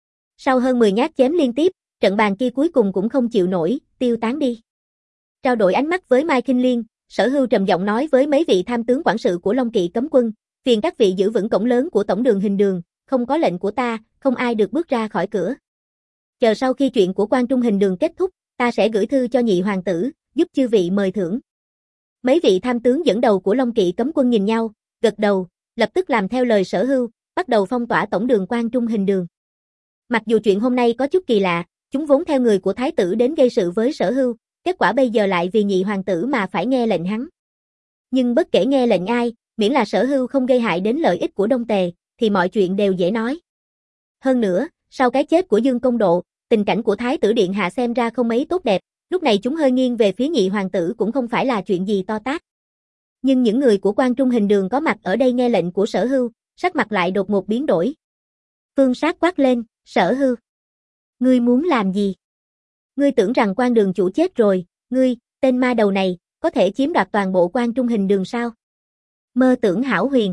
Sau hơn mười nhát chém liên tiếp, trận bàn kia cuối cùng cũng không chịu nổi, tiêu tán đi. Trao đổi ánh mắt với Mai Kinh Liên, Sở Hưu trầm giọng nói với mấy vị tham tướng quản sự của Long Kỵ cấm quân, phiền các vị giữ vững cổng lớn của tổng đường Hình Đường, không có lệnh của ta, không ai được bước ra khỏi cửa. Chờ sau khi chuyện của Quan Trung Hình Đường kết thúc, ta sẽ gửi thư cho nhị hoàng tử, giúp chư vị mời thưởng. Mấy vị tham tướng dẫn đầu của Long Kỵ cấm quân nhìn nhau, gật đầu, lập tức làm theo lời Sở Hưu, bắt đầu phong tỏa tổng đường Quan Trung Hình Đường. Mặc dù chuyện hôm nay có chút kỳ lạ, chúng vốn theo người của thái tử đến gây sự với Sở Hưu, kết quả bây giờ lại vì nhị hoàng tử mà phải nghe lệnh hắn. Nhưng bất kể nghe lệnh ai, miễn là Sở Hưu không gây hại đến lợi ích của Đông Tề, thì mọi chuyện đều dễ nói. Hơn nữa, sau cái chết của Dương Công Độ, tình cảnh của thái tử điện hạ xem ra không mấy tốt đẹp, lúc này chúng hơi nghiêng về phía nhị hoàng tử cũng không phải là chuyện gì to tát. Nhưng những người của Quan Trung Hình Đường có mặt ở đây nghe lệnh của Sở Hưu, sắc mặt lại đột ngột biến đổi. Phương Sát quát lên, Sở Hưu, ngươi muốn làm gì? Ngươi tưởng rằng Quan đường chủ chết rồi, ngươi, tên ma đầu này, có thể chiếm đoạt toàn bộ Quan Trung Hình Đường sao? Mơ tưởng hão huyền.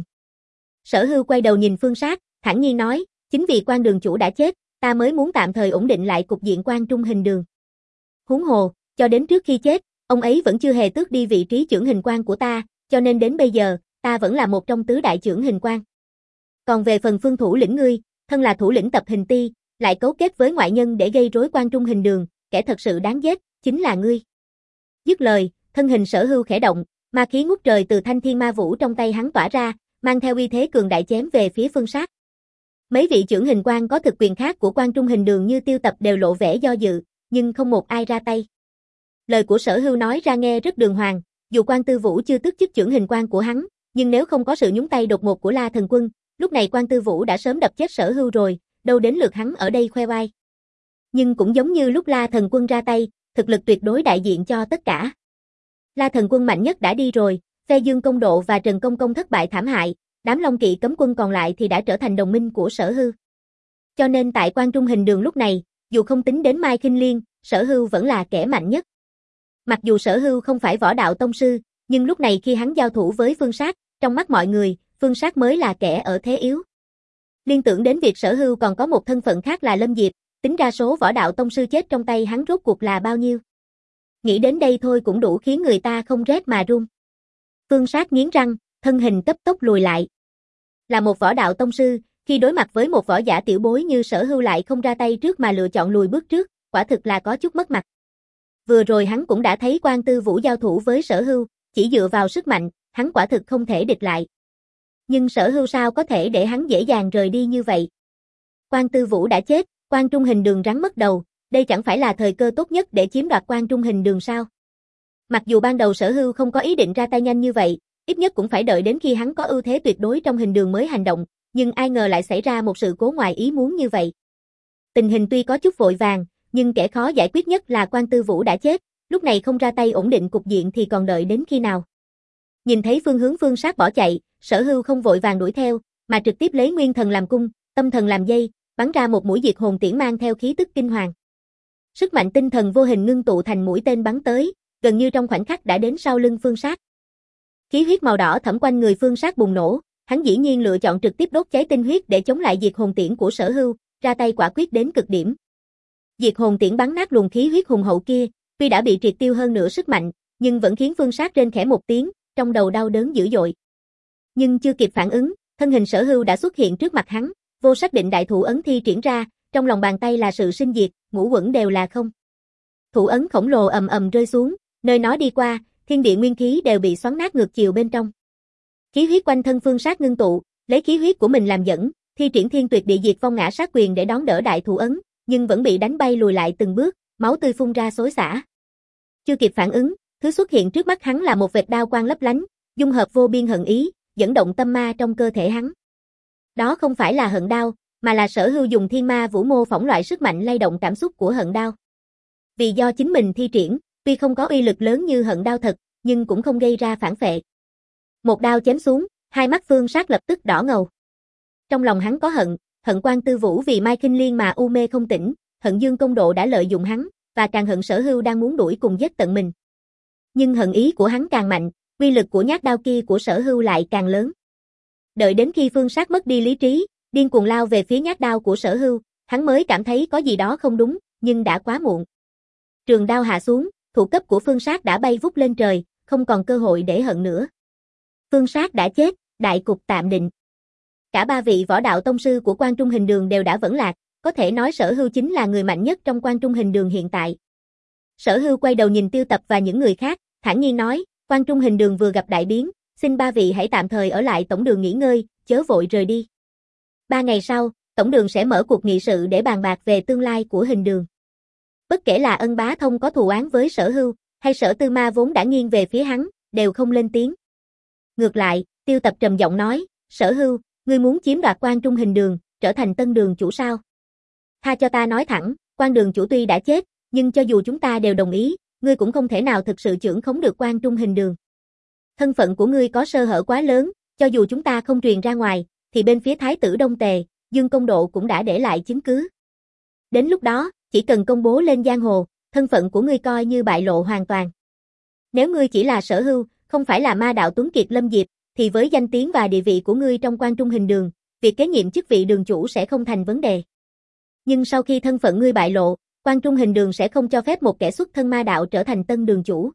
Sở Hưu quay đầu nhìn Phương Sát, thản nhiên nói, chính vì Quan đường chủ đã chết, ta mới muốn tạm thời ổn định lại cục diện Quan Trung Hình Đường. Huống hồ, cho đến trước khi chết, ông ấy vẫn chưa hề tước đi vị trí chưởng hình quan của ta, cho nên đến bây giờ, ta vẫn là một trong tứ đại chưởng hình quan. Còn về phần Phương thủ lĩnh ngươi, thân là thủ lĩnh tập hình ti, lại cấu kết với ngoại nhân để gây rối Quan Trung Hình Đường, kẻ thật sự đáng giết, chính là ngươi. Dứt lời, thân hình Sở Hưu khẽ động, ma khí ngút trời từ thanh thiên ma vũ trong tay hắn tỏa ra, mang theo uy thế cường đại chém về phía Phương Sát. Mấy vị chưởng hình quan có thực quyền khác của Quan Trung Hình Đường như Tiêu Tập đều lộ vẻ do dự, nhưng không một ai ra tay. Lời của Sở Hưu nói ra nghe rất đường hoàng, dù Quan Tư Vũ chưa tước chức chưởng hình quan của hắn, nhưng nếu không có sự nhúng tay đột ngột của La Thần Quân, lúc này Quan Tư Vũ đã sớm đập chết Sở Hưu rồi, đâu đến lượt hắn ở đây khoe oai. Nhưng cũng giống như lúc La Thần Quân ra tay, thực lực tuyệt đối đại diện cho tất cả. La Thần Quân mạnh nhất đã đi rồi, phe Dương Công Độ và Trần Công Công thất bại thảm hại, đám Long Kỵ cấm quân còn lại thì đã trở thành đồng minh của Sở Hưu. Cho nên tại Quan Trung Hình Đường lúc này, dù không tính đến Mai Kinh Liên, Sở Hưu vẫn là kẻ mạnh nhất. Mặc dù Sở Hưu không phải võ đạo tông sư, nhưng lúc này khi hắn giao thủ với Phương Sát, trong mắt mọi người, Phương Sát mới là kẻ ở thế yếu. Liên tưởng đến việc Sở Hưu còn có một thân phận khác là Lâm Diệp, tính ra số võ đạo tông sư chết trong tay hắn rốt cuộc là bao nhiêu. Nghĩ đến đây thôi cũng đủ khiến người ta không rét mà run. Phương Sát nghiến răng, thân hình cấp tốc lùi lại. Là một võ đạo tông sư, khi đối mặt với một võ giả tiểu bối như Sở Hưu lại không ra tay trước mà lựa chọn lùi bước trước, quả thực là có chút mất mặt. Vừa rồi hắn cũng đã thấy Quan Tư Vũ giao thủ với Sở Hưu, chỉ dựa vào sức mạnh, hắn quả thực không thể địch lại. Nhưng Sở Hưu sao có thể để hắn dễ dàng rời đi như vậy? Quan Tư Vũ đã chết, Quan Trung Hình Đường rắn mất đầu, đây chẳng phải là thời cơ tốt nhất để chiếm đoạt Quan Trung Hình Đường sao? Mặc dù ban đầu Sở Hưu không có ý định ra tay nhanh như vậy, ít nhất cũng phải đợi đến khi hắn có ưu thế tuyệt đối trong hình đường mới hành động, nhưng ai ngờ lại xảy ra một sự cố ngoài ý muốn như vậy. Tình hình tuy có chút vội vàng, nhưng kẻ khó giải quyết nhất là Quan Tư Vũ đã chết, lúc này không ra tay ổn định cục diện thì còn đợi đến khi nào? Nhìn thấy phương hướng Phương Sát bỏ chạy, Sở Hưu không vội vàng đuổi theo, mà trực tiếp lấy nguyên thần làm cung, tâm thần làm dây, bắn ra một mũi diệt hồn tiễn mang theo khí tức kinh hoàng. Sức mạnh tinh thần vô hình ngưng tụ thành mũi tên bắn tới, gần như trong khoảnh khắc đã đến sau lưng Phương Sát. Khí huyết màu đỏ thẫm quanh người Phương Sát bùng nổ, hắn dĩ nhiên lựa chọn trực tiếp đốt cháy tinh huyết để chống lại diệt hồn tiễn của Sở Hưu, ra tay quả quyết đến cực điểm. Diệt hồn tiễn bắn nát luồng khí huyết hùng hậu kia, tuy đã bị triệt tiêu hơn nửa sức mạnh, nhưng vẫn khiến Phương Sát rên khẽ một tiếng, trong đầu đau đớn dữ dội. Nhưng chưa kịp phản ứng, thân hình Sở Hưu đã xuất hiện trước mặt hắn, vô xác định đại thủ ấn thi triển ra, trong lòng bàn tay là sự sinh diệt, ngũ uẩn đều là không. Thủ ấn khổng lồ ầm ầm rơi xuống, nơi nó đi qua, thiên địa nguyên khí đều bị xoắn nát ngược chiều bên trong. Khí huyết quanh thân Phương Sát ngưng tụ, lấy khí huyết của mình làm dẫn, thi triển Thiên Tuyệt Địa Diệt Phong Ngã Sát Quyền để đón đỡ đại thủ ấn, nhưng vẫn bị đánh bay lùi lại từng bước, máu tươi phun ra xối xả. Chưa kịp phản ứng, thứ xuất hiện trước mắt hắn là một vệt đao quang lấp lánh, dung hợp vô biên hận ý, dẫn động tâm ma trong cơ thể hắn. Đó không phải là hận đao, mà là Sở Hưu dùng thiên ma vũ mô phỏng loại sức mạnh lay động cảm xúc của hận đao. Vì do chính mình thi triển, tuy không có uy lực lớn như hận đao thật, nhưng cũng không gây ra phản phệ. Một đao chém xuống, hai mắt Phương Sát lập tức đỏ ngầu. Trong lòng hắn có hận, hận Quan Tư Vũ vì Mai Kinh Liên mà u mê không tỉnh, hận Dương Công Độ đã lợi dụng hắn, và càng hận Sở Hưu đang muốn đuổi cùng giết tận mình. Nhưng hận ý của hắn càng mạnh, uy lực của nhát đao kia của Sở Hưu lại càng lớn. Đợi đến khi Phương Sát mất đi lý trí, điên cuồng lao về phía nhát đao của Sở Hưu, hắn mới cảm thấy có gì đó không đúng, nhưng đã quá muộn. Trường đao hạ xuống, thủ cấp của Phương Sát đã bay vút lên trời, không còn cơ hội để hận nữa. Phương Sát đã chết, đại cục tạm định. Cả ba vị võ đạo tông sư của Quan Trung Hình Đường đều đã vẫn lạc, có thể nói Sở Hưu chính là người mạnh nhất trong Quan Trung Hình Đường hiện tại. Sở Hưu quay đầu nhìn Tiêu Tập và những người khác, thản nhiên nói, Quan Trung Hình Đường vừa gặp đại biến, xin ba vị hãy tạm thời ở lại tổng đường nghỉ ngơi, chớ vội rời đi. Ba ngày sau, tổng đường sẽ mở cuộc nghị sự để bàn bạc về tương lai của Hình Đường. Bất kể là Ân Bá Thông có thù oán với Sở Hưu, hay Sở Tư Ma vốn đã nghiêng về phía hắn, đều không lên tiếng. Ngược lại, Tiêu Tập trầm giọng nói, Sở Hưu, ngươi muốn chiếm đoạt Quan Trung Hình Đường, trở thành tân đường chủ sao? Tha cho ta nói thẳng, Quan đường chủ tuy đã chết, nhưng cho dù chúng ta đều đồng ý, ngươi cũng không thể nào thực sự trưởng khống được Quan Trung Hình Đường. Thân phận của ngươi có sơ hở quá lớn, cho dù chúng ta không truyền ra ngoài, thì bên phía Thái tử Đông Tề, Dương Công Độ cũng đã để lại chứng cứ. Đến lúc đó, chỉ cần công bố lên giang hồ, thân phận của ngươi coi như bại lộ hoàn toàn. Nếu ngươi chỉ là Sở Hưu, không phải là ma đạo Tuấn Kiệt Lâm Diệp, thì với danh tiếng và địa vị của ngươi trong Quan Trung Hình Đường, việc kế nhiệm chức vị đường chủ sẽ không thành vấn đề. Nhưng sau khi thân phận ngươi bại lộ, Quan Trung Hình Đường sẽ không cho phép một kẻ xuất thân ma đạo trở thành tân đường chủ.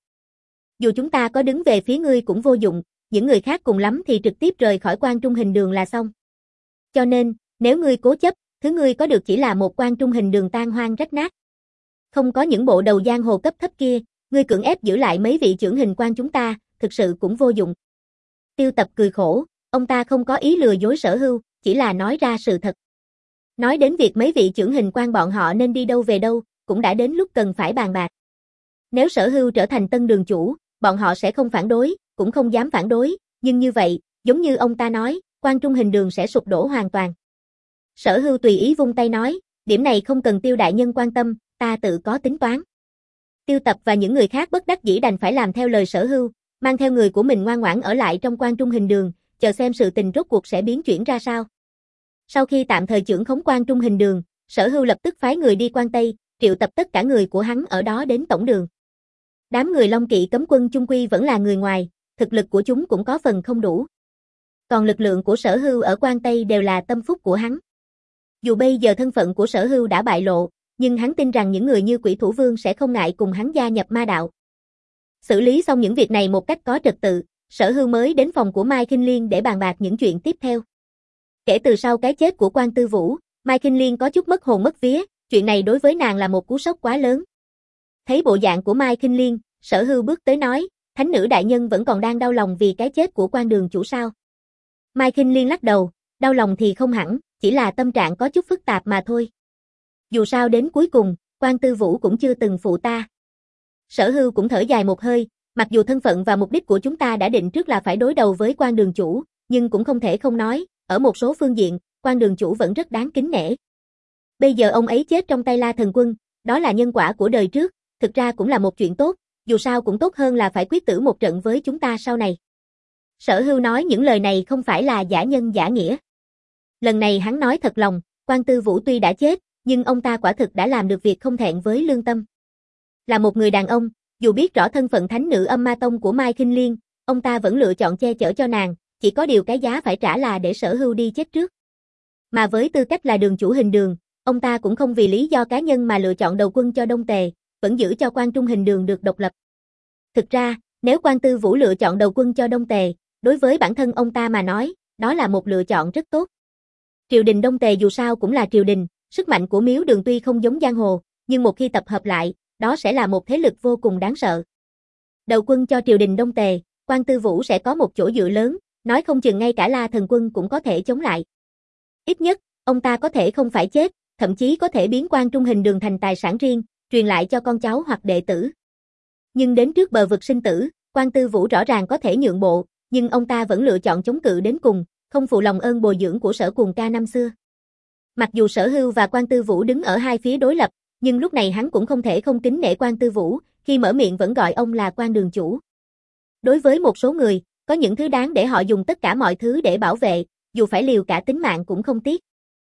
Dù chúng ta có đứng về phía ngươi cũng vô dụng, những người khác cùng lắm thì trực tiếp rời khỏi Quan Trung Hình Đường là xong. Cho nên, nếu ngươi cố chấp, thứ ngươi có được chỉ là một Quan Trung Hình Đường tan hoang rách nát. Không có những bộ đầu giang hồ cấp thấp kia, ngươi cưỡng ép giữ lại mấy vị trưởng hình quan chúng ta, thực sự cũng vô dụng. Tiêu Tập cười khổ, ông ta không có ý lừa dối Sở Hưu, chỉ là nói ra sự thật. Nói đến việc mấy vị trưởng hình quan bọn họ nên đi đâu về đâu, cũng đã đến lúc cần phải bàn bạc. Nếu Sở Hưu trở thành tân đường chủ, bọn họ sẽ không phản đối, cũng không dám phản đối, nhưng như vậy, giống như ông ta nói, Quan Trung Hình Đường sẽ sụp đổ hoàn toàn. Sở Hưu tùy ý vung tay nói, điểm này không cần Tiêu đại nhân quan tâm, ta tự có tính toán. Tiêu Tập và những người khác bất đắc dĩ đành phải làm theo lời Sở Hưu, mang theo người của mình ngoan ngoãn ở lại trong Quan Trung Hình Đường, chờ xem sự tình rốt cuộc sẽ biến chuyển ra sao. Sau khi tạm thời trưởng khống Quan Trung Hình Đường, Sở Hưu lập tức phái người đi Quan Tây, triệu tập tất cả người của hắn ở đó đến tổng đường. Đám người Long Kỵ cấm quân chung quy vẫn là người ngoài, thực lực của chúng cũng có phần không đủ. Còn lực lượng của Sở Hưu ở Quan Tây đều là tâm phúc của hắn. Dù bây giờ thân phận của Sở Hưu đã bại lộ, nhưng hắn tin rằng những người như Quỷ Thủ Vương sẽ không ngại cùng hắn gia nhập ma đạo. Xử lý xong những việc này một cách có trật tự, Sở Hưu mới đến phòng của Mai Kinh Liên để bàn bạc những chuyện tiếp theo. Kể từ sau cái chết của Quan Tư Vũ, Mai Kinh Liên có chút mất hồn mất vía, chuyện này đối với nàng là một cú sốc quá lớn. Thấy bộ dạng của Mai Kinh Liên, Sở Hưu bước tới nói, Thánh nữ đại nhân vẫn còn đang đau lòng vì cái chết của Quan đường chủ sao? Mai Kinh Liên lắc đầu, đau lòng thì không hẳn, chỉ là tâm trạng có chút phức tạp mà thôi. Dù sao đến cuối cùng, Quan Tư Vũ cũng chưa từng phụ ta. Sở Hưu cũng thở dài một hơi, mặc dù thân phận và mục đích của chúng ta đã định trước là phải đối đầu với Quan đường chủ, nhưng cũng không thể không nói, ở một số phương diện, Quan đường chủ vẫn rất đáng kính nể. Bây giờ ông ấy chết trong tay La Thần Quân, đó là nhân quả của đời trước, thực ra cũng là một chuyện tốt, dù sao cũng tốt hơn là phải quyết tử một trận với chúng ta sau này. Sở Hưu nói những lời này không phải là giả nhân giả nghĩa. Lần này hắn nói thật lòng, Quan Tư Vũ tuy đã chết, nhưng ông ta quả thực đã làm được việc không thẹn với lương tâm. Là một người đàn ông, dù biết rõ thân phận thánh nữ Âm Ma Tông của Mai Kinh Liên, ông ta vẫn lựa chọn che chở cho nàng, chỉ có điều cái giá phải trả là để Sở Hưu đi chết trước. Mà với tư cách là đường chủ Hình Đường, ông ta cũng không vì lý do cá nhân mà lựa chọn đầu quân cho Đông Tề, vẫn giữ cho Quan Trung Hình Đường được độc lập. Thực ra, nếu Quan Tư Vũ lựa chọn đầu quân cho Đông Tề, đối với bản thân ông ta mà nói, đó là một lựa chọn rất tốt. Triều đình Đông Tề dù sao cũng là triều đình, sức mạnh của Miếu Đường tuy không giống giang hồ, nhưng một khi tập hợp lại, đó sẽ là một thế lực vô cùng đáng sợ. Đầu quân cho triều đình Đông Tề, Quan Tư Vũ sẽ có một chỗ dựa lớn, nói không chừng ngay cả La Thần Quân cũng có thể chống lại. Ít nhất, ông ta có thể không phải chết, thậm chí có thể biến Quan Trung Hình Đường thành tài sản riêng, truyền lại cho con cháu hoặc đệ tử. Nhưng đến trước bờ vực sinh tử, Quan Tư Vũ rõ ràng có thể nhượng bộ, nhưng ông ta vẫn lựa chọn chống cự đến cùng, không phụ lòng ơn bồi dưỡng của Sở Cuồng Ca năm xưa. Mặc dù Sở Hưu và Quan Tư Vũ đứng ở hai phía đối lập, nhưng lúc này hắn cũng không thể không kính nể Quan Tư Vũ, khi mở miệng vẫn gọi ông là Quan Đường Chủ. Đối với một số người, có những thứ đáng để họ dùng tất cả mọi thứ để bảo vệ, dù phải liều cả tính mạng cũng không tiếc.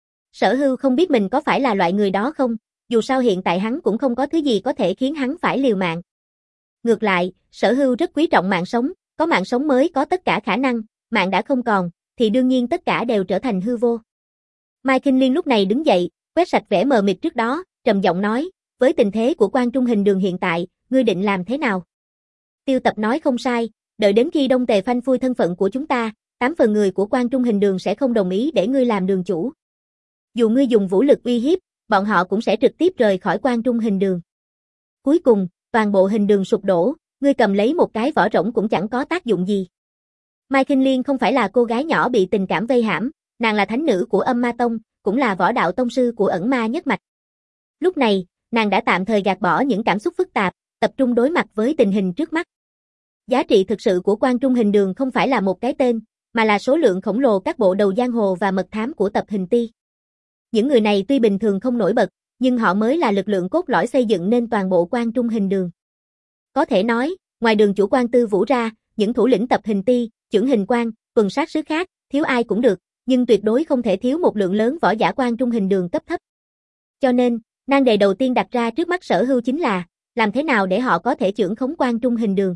Sở Hưu không biết mình có phải là loại người đó không, dù sao hiện tại hắn cũng không có thứ gì có thể khiến hắn phải liều mạng. Ngược lại, Sở Hưu rất quý trọng mạng sống, có mạng sống mới có tất cả khả năng, mạng đã không còn, thì đương nhiên tất cả đều trở thành hư vô. Mai Kinh Liên lúc này đứng dậy, quét sạch vẻ mờ mịt trước đó, trầm giọng nói, với tình thế của Quan Trung Hình Đường hiện tại, ngươi định làm thế nào? Tiêu Tập nói không sai, đợi đến khi Đông Tề phanh phui thân phận của chúng ta, tám phần người của Quan Trung Hình Đường sẽ không đồng ý để ngươi làm đường chủ. Dù ngươi dùng vũ lực uy hiếp, bọn họ cũng sẽ trực tiếp rời khỏi Quan Trung Hình Đường. Cuối cùng, toàn bộ hình đường sụp đổ, ngươi cầm lấy một cái vỏ rỗng cũng chẳng có tác dụng gì. Mai Kinh Liên không phải là cô gái nhỏ bị tình cảm vây hãm, nàng là thánh nữ của Âm Ma Tông, cũng là võ đạo tông sư của Ẩn Ma Nhất Mạch. Lúc này, nàng đã tạm thời gạt bỏ những cảm xúc phức tạp, tập trung đối mặt với tình hình trước mắt. Giá trị thực sự của Quan Trung Hình Đường không phải là một cái tên, mà là số lượng khổng lồ các bộ đầu giang hồ và mật thám của tập Hình Ti. Những người này tuy bình thường không nổi bật, nhưng họ mới là lực lượng cốt lõi xây dựng nên toàn bộ Quan Trung Hình Đường. Có thể nói, ngoài đường chủ Quan Tư Vũ ra, những thủ lĩnh tập Hình Ti, Chưởng Hình Quan, tuần sát sứ khác, thiếu ai cũng được, nhưng tuyệt đối không thể thiếu một lượng lớn võ giả Quan Trung Hình Đường cấp thấp. Cho nên, nan đề đầu tiên đặt ra trước mắt Sở Hưu chính là, làm thế nào để họ có thể chưởng khống Quan Trung Hình Đường?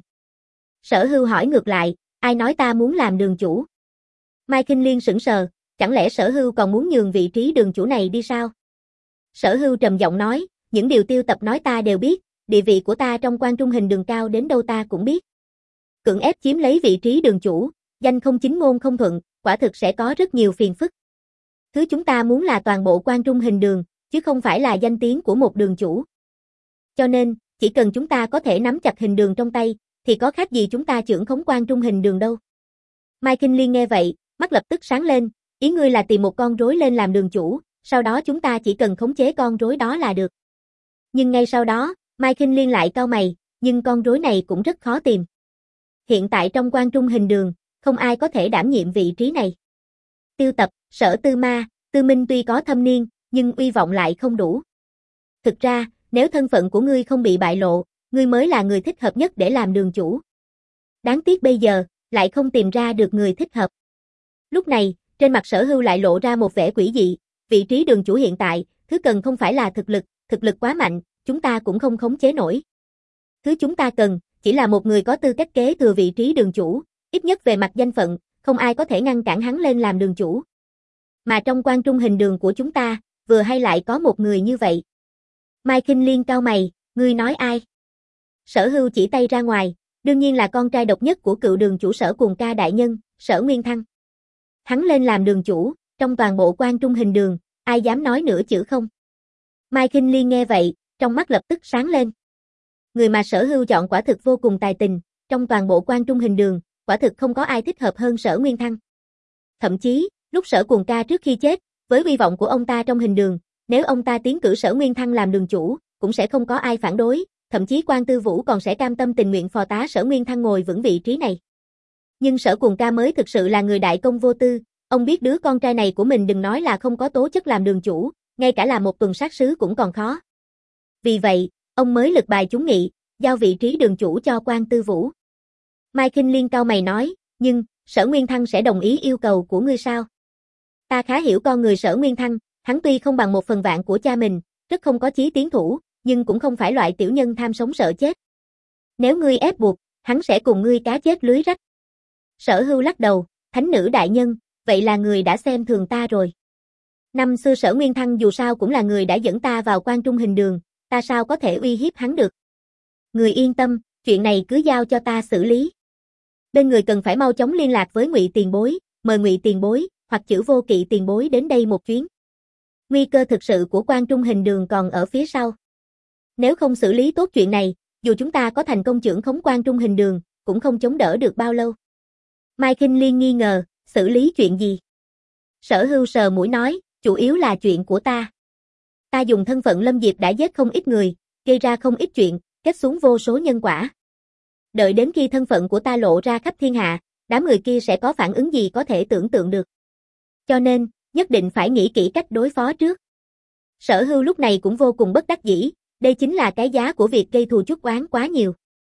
Sở Hưu hỏi ngược lại, ai nói ta muốn làm đường chủ? Mai Kinh Liên sững sờ, chẳng lẽ Sở Hưu còn muốn nhường vị trí đường chủ này đi sao? Sở Hưu trầm giọng nói, những điều Tiêu Tập nói ta đều biết, địa vị của ta trong Quan Trung Hình Đường cao đến đâu ta cũng biết. Cưỡng ép chiếm lấy vị trí đường chủ, danh không chính ngôn không thuận, quả thực sẽ có rất nhiều phiền phức. Thứ chúng ta muốn là toàn bộ Quan Trung Hình Đường, chứ không phải là danh tiếng của một đường chủ. Cho nên, chỉ cần chúng ta có thể nắm chặt hình đường trong tay, thì có khác gì chúng ta chưởng khống Quan Trung Hình Đường đâu. Mai Kinh Liên nghe vậy, mắt lập tức sáng lên, ý ngươi là tìm một con rối lên làm đường chủ, sau đó chúng ta chỉ cần khống chế con rối đó là được. Nhưng ngay sau đó, Mai Kinh Liên lại cau mày, nhưng con rối này cũng rất khó tìm. Hiện tại trong Quan Trung Hình Đường, không ai có thể đảm nhiệm vị trí này. Tiêu Tập, Sở Tư Ma, Tư Minh tuy có thâm niên, nhưng uy vọng lại không đủ. Thực ra, nếu thân phận của ngươi không bị bại lộ, ngươi mới là người thích hợp nhất để làm đường chủ. Đáng tiếc bây giờ, lại không tìm ra được người thích hợp. Lúc này, trên mặt Sở Hưu lại lộ ra một vẻ quỷ dị, vị trí đường chủ hiện tại, thứ cần không phải là thực lực, thực lực quá mạnh, chúng ta cũng không khống chế nổi. Thứ chúng ta cần, chỉ là một người có tư cách kế thừa vị trí đường chủ, ít nhất về mặt danh phận, không ai có thể ngăn cản hắn lên làm đường chủ. Mà trong Quan Trung Hình Đường của chúng ta, vừa hay lại có một người như vậy. Mai Kinh Liên cau mày, ngươi nói ai? Sở Hưu chỉ tay ra ngoài, đương nhiên là con trai độc nhất của cựu đường chủ Sở Cuồng Ca đại nhân, Sở Nguyên Thăng. Hắn lên làm đường chủ, trong toàn bộ Quan Trung Hình Đường, ai dám nói nửa chữ không? Mai Kinh Liên nghe vậy, trong mắt lập tức sáng lên. Người mà Sở Hưu chọn quả thực vô cùng tài tình, trong toàn bộ Quan Trung Hình Đường, quả thực không có ai thích hợp hơn Sở Nguyên Thăng. Thậm chí, lúc Sở Cuồng Ca trước khi chết, với hy vọng của ông ta trong hình đường, nếu ông ta tiến cử Sở Nguyên Thăng làm đường chủ, cũng sẽ không có ai phản đối, thậm chí Quan Tư Vũ còn sẽ cam tâm tình nguyện phò tá Sở Nguyên Thăng ngồi vững vị trí này. Nhưng Sở Cuồng Ca mới thực sự là người đại công vô tư, ông biết đứa con trai này của mình đừng nói là không có tố chất làm đường chủ, ngay cả là một tuần sát sứ cũng còn khó. Vì vậy, ông mới lực bài chúng nghị, giao vị trí đường chủ cho Quan Tư Vũ. Mai Kinh Liên cau mày nói, nhưng, Sở Nguyên Thăng sẽ đồng ý yêu cầu của ngươi sao? Ta khá hiểu con người Sở Nguyên Thăng, hắn tuy không bằng một phần vạn của cha mình, rất không có chí tiến thủ, nhưng cũng không phải loại tiểu nhân tham sống sợ chết. Nếu ngươi ép buộc, hắn sẽ cùng ngươi cá chết lưới rách. Sở Hưu lắc đầu, thánh nữ đại nhân, vậy là người đã xem thường ta rồi. Năm xưa Sở Nguyên Thăng dù sao cũng là người đã dẫn ta vào Quan Trung Hình Đường, ta sao có thể uy hiếp hắn được. Người yên tâm, Chuyện này cứ giao cho ta xử lý. Bên người cần phải mau chóng liên lạc với Ngụy tiền bối, mời Ngụy tiền bối, hoặc Chữ Vô Kỵ tiền bối đến đây một chuyến. Nguy cơ thực sự của Quan Trung Hình Đường còn ở phía sau. Nếu không xử lý tốt chuyện này, dù chúng ta có thành công chưởng khống Quan Trung Hình Đường, cũng không chống đỡ được bao lâu. Mai Kinh Liên nghi ngờ, xử lý chuyện gì? Sở Hưu sờ mũi nói, chủ yếu là chuyện của ta. Ta dùng thân phận Lâm Diệp đã giết không ít người, gây ra không ít chuyện, kết xuống vô số nhân quả. Đợi đến khi thân phận của ta lộ ra khắp thiên hạ, đám người kia sẽ có phản ứng gì có thể tưởng tượng được. Cho nên, nhất định phải nghĩ kỹ cách đối phó trước. Sở Hưu lúc này cũng vô cùng bất đắc dĩ, đây chính là cái giá của việc gây thù chuốc oán quá nhiều.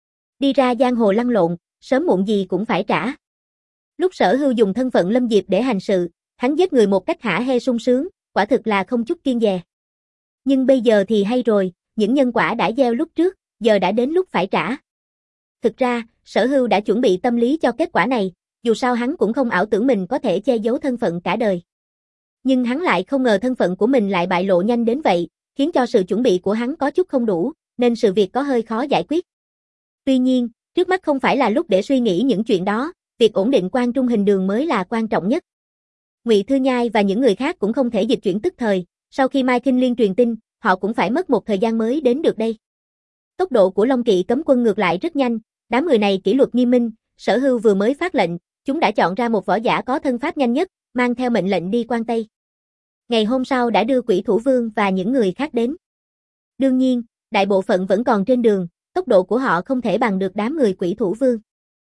Đi ra giang hồ lăn lộn, sớm muộn gì cũng phải trả. Lúc Sở Hưu dùng thân phận Lâm Diệp để hành sự, hắn giết người một cách hả hê sung sướng, quả thực là không chút kiêng dè. Nhưng bây giờ thì hay rồi, những nhân quả đã gieo lúc trước, giờ đã đến lúc phải trả. Thực ra, Sở Hưu đã chuẩn bị tâm lý cho kết quả này, dù sao hắn cũng không ảo tưởng mình có thể che giấu thân phận cả đời. Nhưng hắn lại không ngờ thân phận của mình lại bại lộ nhanh đến vậy, khiến cho sự chuẩn bị của hắn có chút không đủ, nên sự việc có hơi khó giải quyết. Tuy nhiên, trước mắt không phải là lúc để suy nghĩ những chuyện đó, việc ổn định Quan Trung Hình Đường mới là quan trọng nhất. Ngụy Thư Nhai và những người khác cũng không thể dịch chuyển tức thời, sau khi Mai Kinh Liên truyền tin, họ cũng phải mất một thời gian mới đến được đây. Tốc độ của Long Kỵ cấm quân ngược lại rất nhanh, đám người này kỷ luật nghiêm minh, Sở Hưu vừa mới phát lệnh, chúng đã chọn ra một võ giả có thân pháp nhanh nhất, mang theo mệnh lệnh đi Quan Tây. Ngày hôm sau đã đưa Quỷ Thủ Vương và những người khác đến. Đương nhiên, đại bộ phận vẫn còn trên đường, tốc độ của họ không thể bằng được đám người Quỷ Thủ Vương.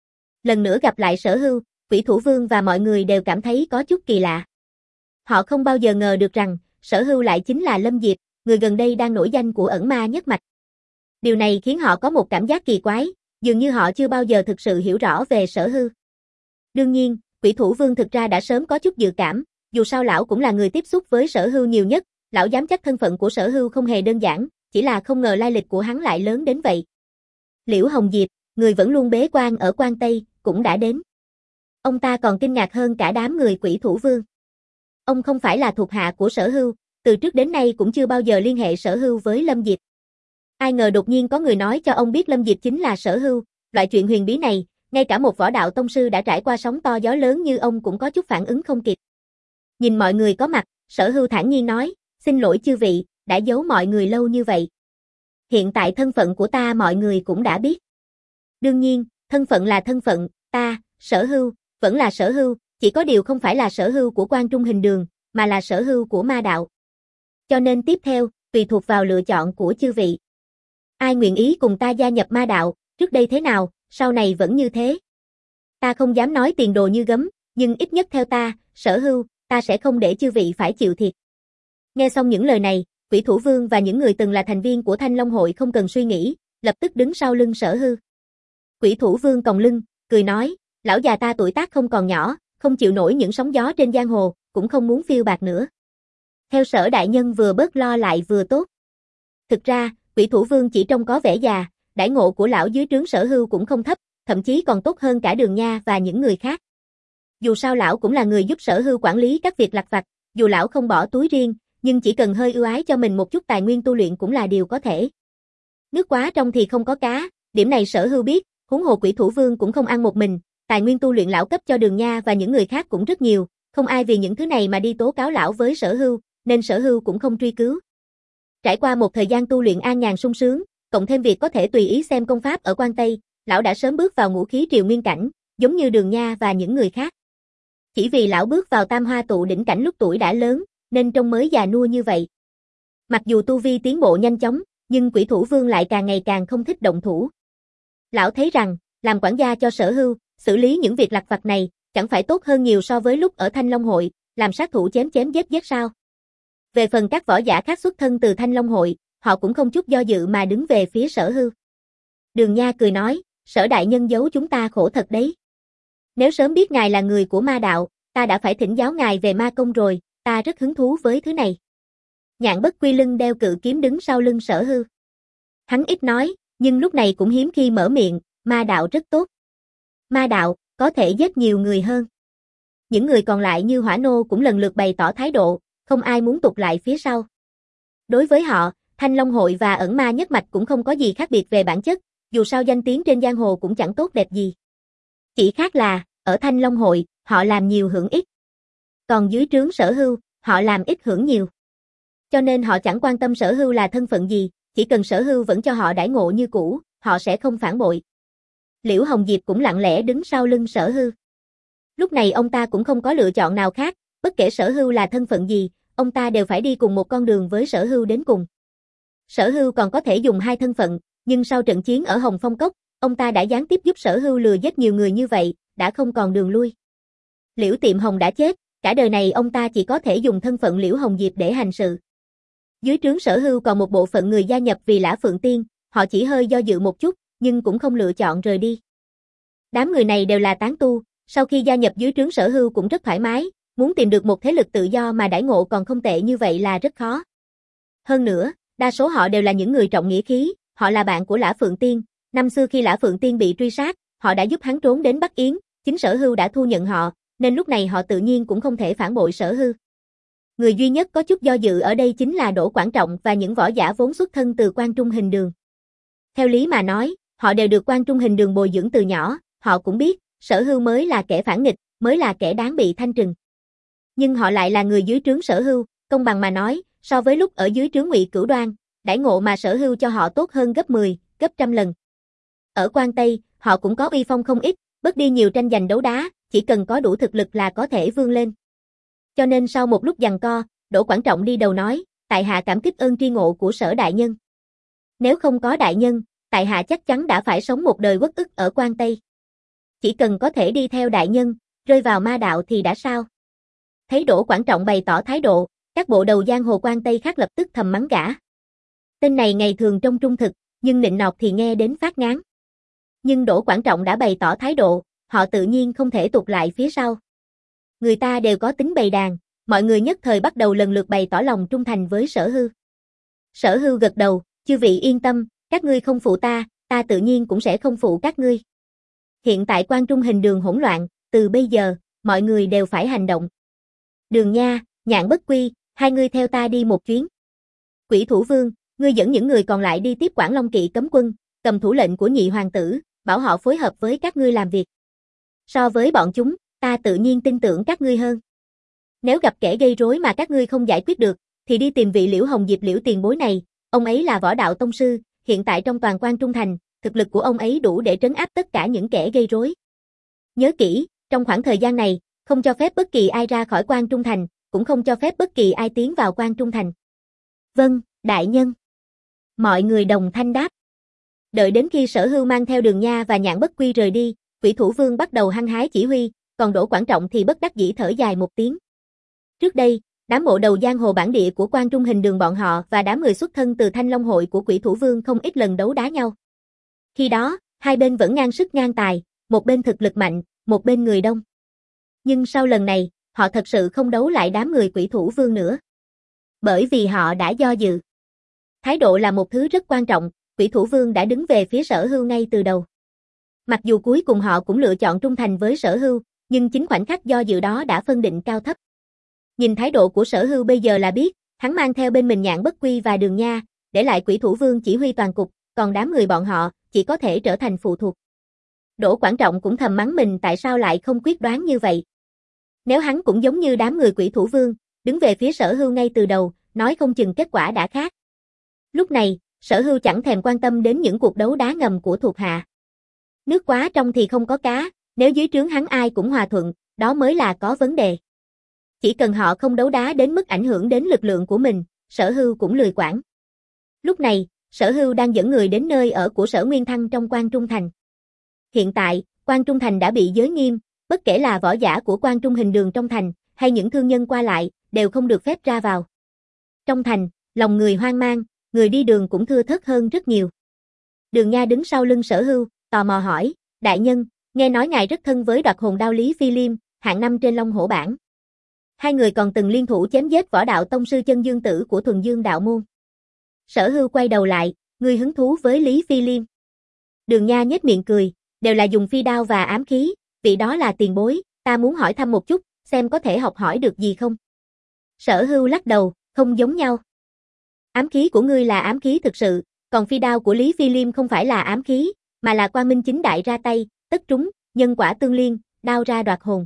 Lần nữa gặp lại Sở Hưu, Quỷ Thủ Vương và mọi người đều cảm thấy có chút kỳ lạ. Họ không bao giờ ngờ được rằng, Sở Hưu lại chính là Lâm Diệp, người gần đây đang nổi danh của ẩn ma nhất mạch. Điều này khiến họ có một cảm giác kỳ quái, dường như họ chưa bao giờ thực sự hiểu rõ về Sở Hưu. Đương nhiên, Quỷ Thủ Vương thực ra đã sớm có chút dự cảm, dù sao lão cũng là người tiếp xúc với Sở Hưu nhiều nhất, lão dám chắc thân phận của Sở Hưu không hề đơn giản, chỉ là không ngờ lai lịch của hắn lại lớn đến vậy. Liễu Hồng Diệp, người vẫn luôn bế quan ở Quan Tây, cũng đã đến. Ông ta còn kinh ngạc hơn cả đám người Quỷ Thủ Vương. Ông không phải là thuộc hạ của Sở Hưu, từ trước đến nay cũng chưa bao giờ liên hệ Sở Hưu với Lâm Diệp. Ai ngờ đột nhiên có người nói cho ông biết Lâm Diệp chính là Sở Hưu, loại chuyện huyền bí này, ngay cả một võ đạo tông sư đã trải qua sóng to gió lớn như ông cũng có chút phản ứng không kịp. Nhìn mọi người có mặt, Sở Hưu thản nhiên nói, xin lỗi chư vị, đã giấu mọi người lâu như vậy. Hiện tại thân phận của ta mọi người cũng đã biết. Đương nhiên, thân phận là thân phận, ta, Sở Hưu, vẫn là Sở Hưu, chỉ có điều không phải là Sở Hưu của Quan Trung Hình Đường, mà là Sở Hưu của ma đạo. Cho nên tiếp theo, tùy thuộc vào lựa chọn của chư vị. Ai nguyện ý cùng ta gia nhập ma đạo, trước đây thế nào, sau này vẫn như thế. Ta không dám nói tiền đồ như gấm, nhưng ít nhất theo ta, Sở Hưu, ta sẽ không để chư vị phải chịu thiệt. Nghe xong những lời này, Quỷ Thủ Vương và những người từng là thành viên của Thanh Long Hội không cần suy nghĩ, lập tức đứng sau lưng Sở Hưu. Quỷ Thủ Vương còng lưng, cười nói, lão già ta tuổi tác không còn nhỏ, không chịu nổi những sóng gió trên giang hồ, cũng không muốn phiêu bạt nữa. Theo Sở đại nhân vừa bớt lo lại vừa tốt. Thực ra, Quỷ Thủ Vương chỉ trông có vẻ già, đãi ngộ của lão dưới trướng Sở Hưu cũng không thấp, thậm chí còn tốt hơn cả Đường Nha và những người khác. Dù sao lão cũng là người giúp Sở Hưu quản lý các việc lặt vặt, dù lão không bỏ túi riêng, nhưng chỉ cần hơi ưu ái cho mình một chút tài nguyên tu luyện cũng là điều có thể. Nước quá trong thì không có cá, điểm này Sở Hưu biết, huống hồ Quỷ Thủ Vương cũng không ăn một mình, tài nguyên tu luyện lão cấp cho Đường Nha và những người khác cũng rất nhiều, không ai vì những thứ này mà đi tố cáo lão với Sở Hưu, nên Sở Hưu cũng không truy cứu. Trải qua một thời gian tu luyện an nhàn sung sướng, cộng thêm việc có thể tùy ý xem công pháp ở Quan Tây, lão đã sớm bước vào ngũ khí triều nguyên cảnh, giống như Đường Nha và những người khác. Chỉ vì lão bước vào tam hoa tụ đỉnh cảnh lúc tuổi đã lớn, nên trông mới già nua như vậy. Mặc dù tu vi tiến bộ nhanh chóng, nhưng Quỷ Thủ Vương lại càng ngày càng không thích động thủ. Lão thấy rằng, làm quản gia cho Sở Hưu, xử lý những việc lặt vặt này, chẳng phải tốt hơn nhiều so với lúc ở Thanh Long Hội, làm sát thủ chém chém giết giết sao. Về phần các võ giả khác xuất thân từ Thanh Long Hội, họ cũng không chút do dự mà đứng về phía Sở Hưu. Đường Nha cười nói, Sở đại nhân giấu chúng ta khổ thật đấy. Nếu sớm biết ngài là người của ma đạo, ta đã phải thỉnh giáo ngài về ma công rồi, ta rất hứng thú với thứ này. Nhạn Bất Quy lưng đeo cự kiếm đứng sau lưng Sở Hưu. Hắn ít nói, nhưng lúc này cũng hiếm khi mở miệng, ma đạo rất tốt. Ma đạo, có thể giết nhiều người hơn. Những người còn lại như Hỏa Nô cũng lần lượt bày tỏ thái độ, không ai muốn tụt lại phía sau. Đối với họ, Thanh Long Hội và ẩn ma nhất mạch cũng không có gì khác biệt về bản chất, Dù sao danh tiếng trên giang hồ cũng chẳng tốt đẹp gì. Chỉ khác là, ở Thanh Long hội, họ làm nhiều hưởng ít. Còn dưới trướng Sở Hưu, họ làm ít hưởng nhiều. Cho nên họ chẳng quan tâm Sở Hưu là thân phận gì, chỉ cần Sở Hưu vẫn cho họ đãi ngộ như cũ, họ sẽ không phản bội. Liễu Hồng Diệp cũng lặng lẽ đứng sau lưng Sở Hưu. Lúc này ông ta cũng không có lựa chọn nào khác, bất kể Sở Hưu là thân phận gì, ông ta đều phải đi cùng một con đường với Sở Hưu đến cùng. Sở Hưu còn có thể dùng hai thân phận, nhưng sau trận chiến ở Hồng Phong Cốc, ông ta đã gián tiếp giúp Sở Hưu lừa giết nhiều người như vậy, đã không còn đường lui. Liễu Tiệm Hồng đã chết, cả đời này ông ta chỉ có thể dùng thân phận Liễu Hồng Diệp để hành sự. Dưới trướng Sở Hưu còn một bộ phận người gia nhập vì Lã Phượng Tiên, họ chỉ hơi do dự một chút, nhưng cũng không lựa chọn rời đi. Đám người này đều là tán tu, sau khi gia nhập dưới trướng Sở Hưu cũng rất thoải mái, muốn tìm được một thế lực tự do mà đãi ngộ còn không tệ như vậy là rất khó. Hơn nữa, đa số họ đều là những người trọng nghĩa khí, họ là bạn của Lã Phượng Tiên, năm xưa khi Lã Phượng Tiên bị truy sát, họ đã giúp hắn trốn đến Bắc Yến, chính Sở Hưu đã thu nhận họ, nên lúc này họ tự nhiên cũng không thể phản bội Sở Hưu. Người duy nhất có chút do dự ở đây chính là Đỗ Quảng Trọng và những võ giả vốn xuất thân từ Quan Trung Hình Đường. Theo lý mà nói, họ đều được Quan Trung Hình Đường bồi dưỡng từ nhỏ, họ cũng biết, Sở Hưu mới là kẻ phản nghịch, mới là kẻ đáng bị thanh trừng. Nhưng họ lại là người dưới trướng Sở Hưu, công bằng mà nói, so với lúc ở dưới trướng Ngụy Cửu Đoan, đãi ngộ mà Sở Hưu cho họ tốt hơn gấp mười, gấp trăm lần. Ở Quan Tây, họ cũng có uy phong không ít, bớt đi nhiều tranh giành đấu đá, chỉ cần có đủ thực lực là có thể vươn lên. Cho nên sau một lúc giằng co, Đỗ Quảng Trọng đi đầu nói, tại hạ cảm kích ơn tri ngộ của Sở đại nhân. Nếu không có đại nhân, tại hạ chắc chắn đã phải sống một đời uất ức ở Quan Tây. Chỉ cần có thể đi theo đại nhân, rơi vào ma đạo thì đã sao? Thấy Đỗ Quảng Trọng bày tỏ thái độ, các bộ đầu giang hồ Quan Tây khác lập tức thầm mắng gã. Tên này ngày thường trông trung thực, nhưng nịnh nọt thì nghe đến phát ngán. Nhưng Đỗ Quảng Trọng đã bày tỏ thái độ, họ tự nhiên không thể tụt lại phía sau. Người ta đều có tính bầy đàn, mọi người nhất thời bắt đầu lần lượt bày tỏ lòng trung thành với Sở Hưu. Sở Hưu gật đầu, chư vị yên tâm, các ngươi không phụ ta, ta tự nhiên cũng sẽ không phụ các ngươi. Hiện tại Quan Trung Hình Đường hỗn loạn, từ bây giờ, mọi người đều phải hành động. Đường Nha, Nhạn Bất Quy, hai ngươi theo ta đi một chuyến. Quỷ Thủ Vương, ngươi dẫn những người còn lại đi tiếp Quảng Long Kỵ cấm quân, cầm thủ lệnh của nhị hoàng tử, bảo họ phối hợp với các ngươi làm việc. So với bọn chúng, ta tự nhiên tin tưởng các ngươi hơn. Nếu gặp kẻ gây rối mà các ngươi không giải quyết được, thì đi tìm vị Liễu Hồng Diệp Liễu tiền bối này, ông ấy là võ đạo tông sư, hiện tại trong toàn Quan Trung Thành, thực lực của ông ấy đủ để trấn áp tất cả những kẻ gây rối. Nhớ kỹ, trong khoảng thời gian này, không cho phép bất kỳ ai ra khỏi Quan Trung Thành, cũng không cho phép bất kỳ ai tiến vào Quan Trung Thành. Vâng, đại nhân. Mọi người đồng thanh đáp. Đợi đến khi Sở Hưu mang theo Đường Nha và Nhạn Bất Quy rời đi, Quỷ Thủ Vương bắt đầu hăng hái chỉ huy, còn Đỗ Quảng Trọng thì bất đắc dĩ thở dài một tiếng. Trước đây, đám bộ đầu giang hồ bản địa của Quan Trung Hình Đường bọn họ và đám người xuất thân từ Thanh Long hội của Quỷ Thủ Vương không ít lần đấu đá nhau. Khi đó, hai bên vẫn ngang sức ngang tài, một bên thực lực mạnh, một bên người đông. Nhưng sau lần này, họ thật sự không đấu lại đám người Quỷ Thủ Vương nữa. Bởi vì họ đã do dự. Thái độ là một thứ rất quan trọng, Quỷ Thủ Vương đã đứng về phía Sở Hưu ngay từ đầu. Mặc dù cuối cùng họ cũng lựa chọn trung thành với Sở Hưu, nhưng chính khoảnh khắc do dự đó đã phân định cao thấp. Nhìn thái độ của Sở Hưu bây giờ là biết, hắn mang theo bên mình Nhạn Bất Quy và Đường Nha, để lại Quỷ Thủ Vương chỉ huy toàn cục, còn đám người bọn họ chỉ có thể trở thành phụ thuộc. Đỗ Quảng Trọng cũng thầm mắng mình tại sao lại không quyết đoán như vậy. Nếu hắn cũng giống như đám người Quỷ Thủ Vương, đứng về phía Sở Hưu ngay từ đầu, nói không chừng kết quả đã khác. Lúc này, Sở Hưu chẳng thèm quan tâm đến những cuộc đấu đá ngầm của thuộc hạ. Nước quá trong thì không có cá, nếu dưới trướng hắn ai cũng hòa thuận, đó mới là có vấn đề. Chỉ cần họ không đấu đá đến mức ảnh hưởng đến lực lượng của mình, Sở Hưu cũng lười quản. Lúc này, Sở Hưu đang dẫn người đến nơi ở của Sở Nguyên Thăng trong Quan Trung Thành. Hiện tại, Quan Trung Thành đã bị giới nghiêm, bất kể là võ giả của Quan Trung Hình Đường trong thành, hay những thương nhân qua lại, đều không được phép ra vào. Trong thành, lòng người hoang mang, người đi đường cũng thưa thớt hơn rất nhiều. Đường Nha đứng sau lưng Sở Hưu, tò mò hỏi, đại nhân, nghe nói ngài rất thân với Đoạt Hồn Đao Lý Phi Liêm, hạng năm trên Long Hổ bảng. Hai người còn từng liên thủ chém giết võ đạo tông sư Chân Dương Tử của Thuần Dương đạo môn. Sở Hưu quay đầu lại, ngươi hứng thú với Lý Phi Liêm. Đường Nha nhếch miệng cười, đều là dùng phi đao và ám khí, vị đó là tiền bối, ta muốn hỏi thăm một chút, xem có thể học hỏi được gì không. Sở Hưu lắc đầu, không giống nhau. Ám khí của ngươi là ám khí thực sự, còn phi đao của Lý Phi Liêm không phải là ám khí, mà là quang minh chính đại ra tay, tất trúng, nhân quả tương liên, đao ra đoạt hồn.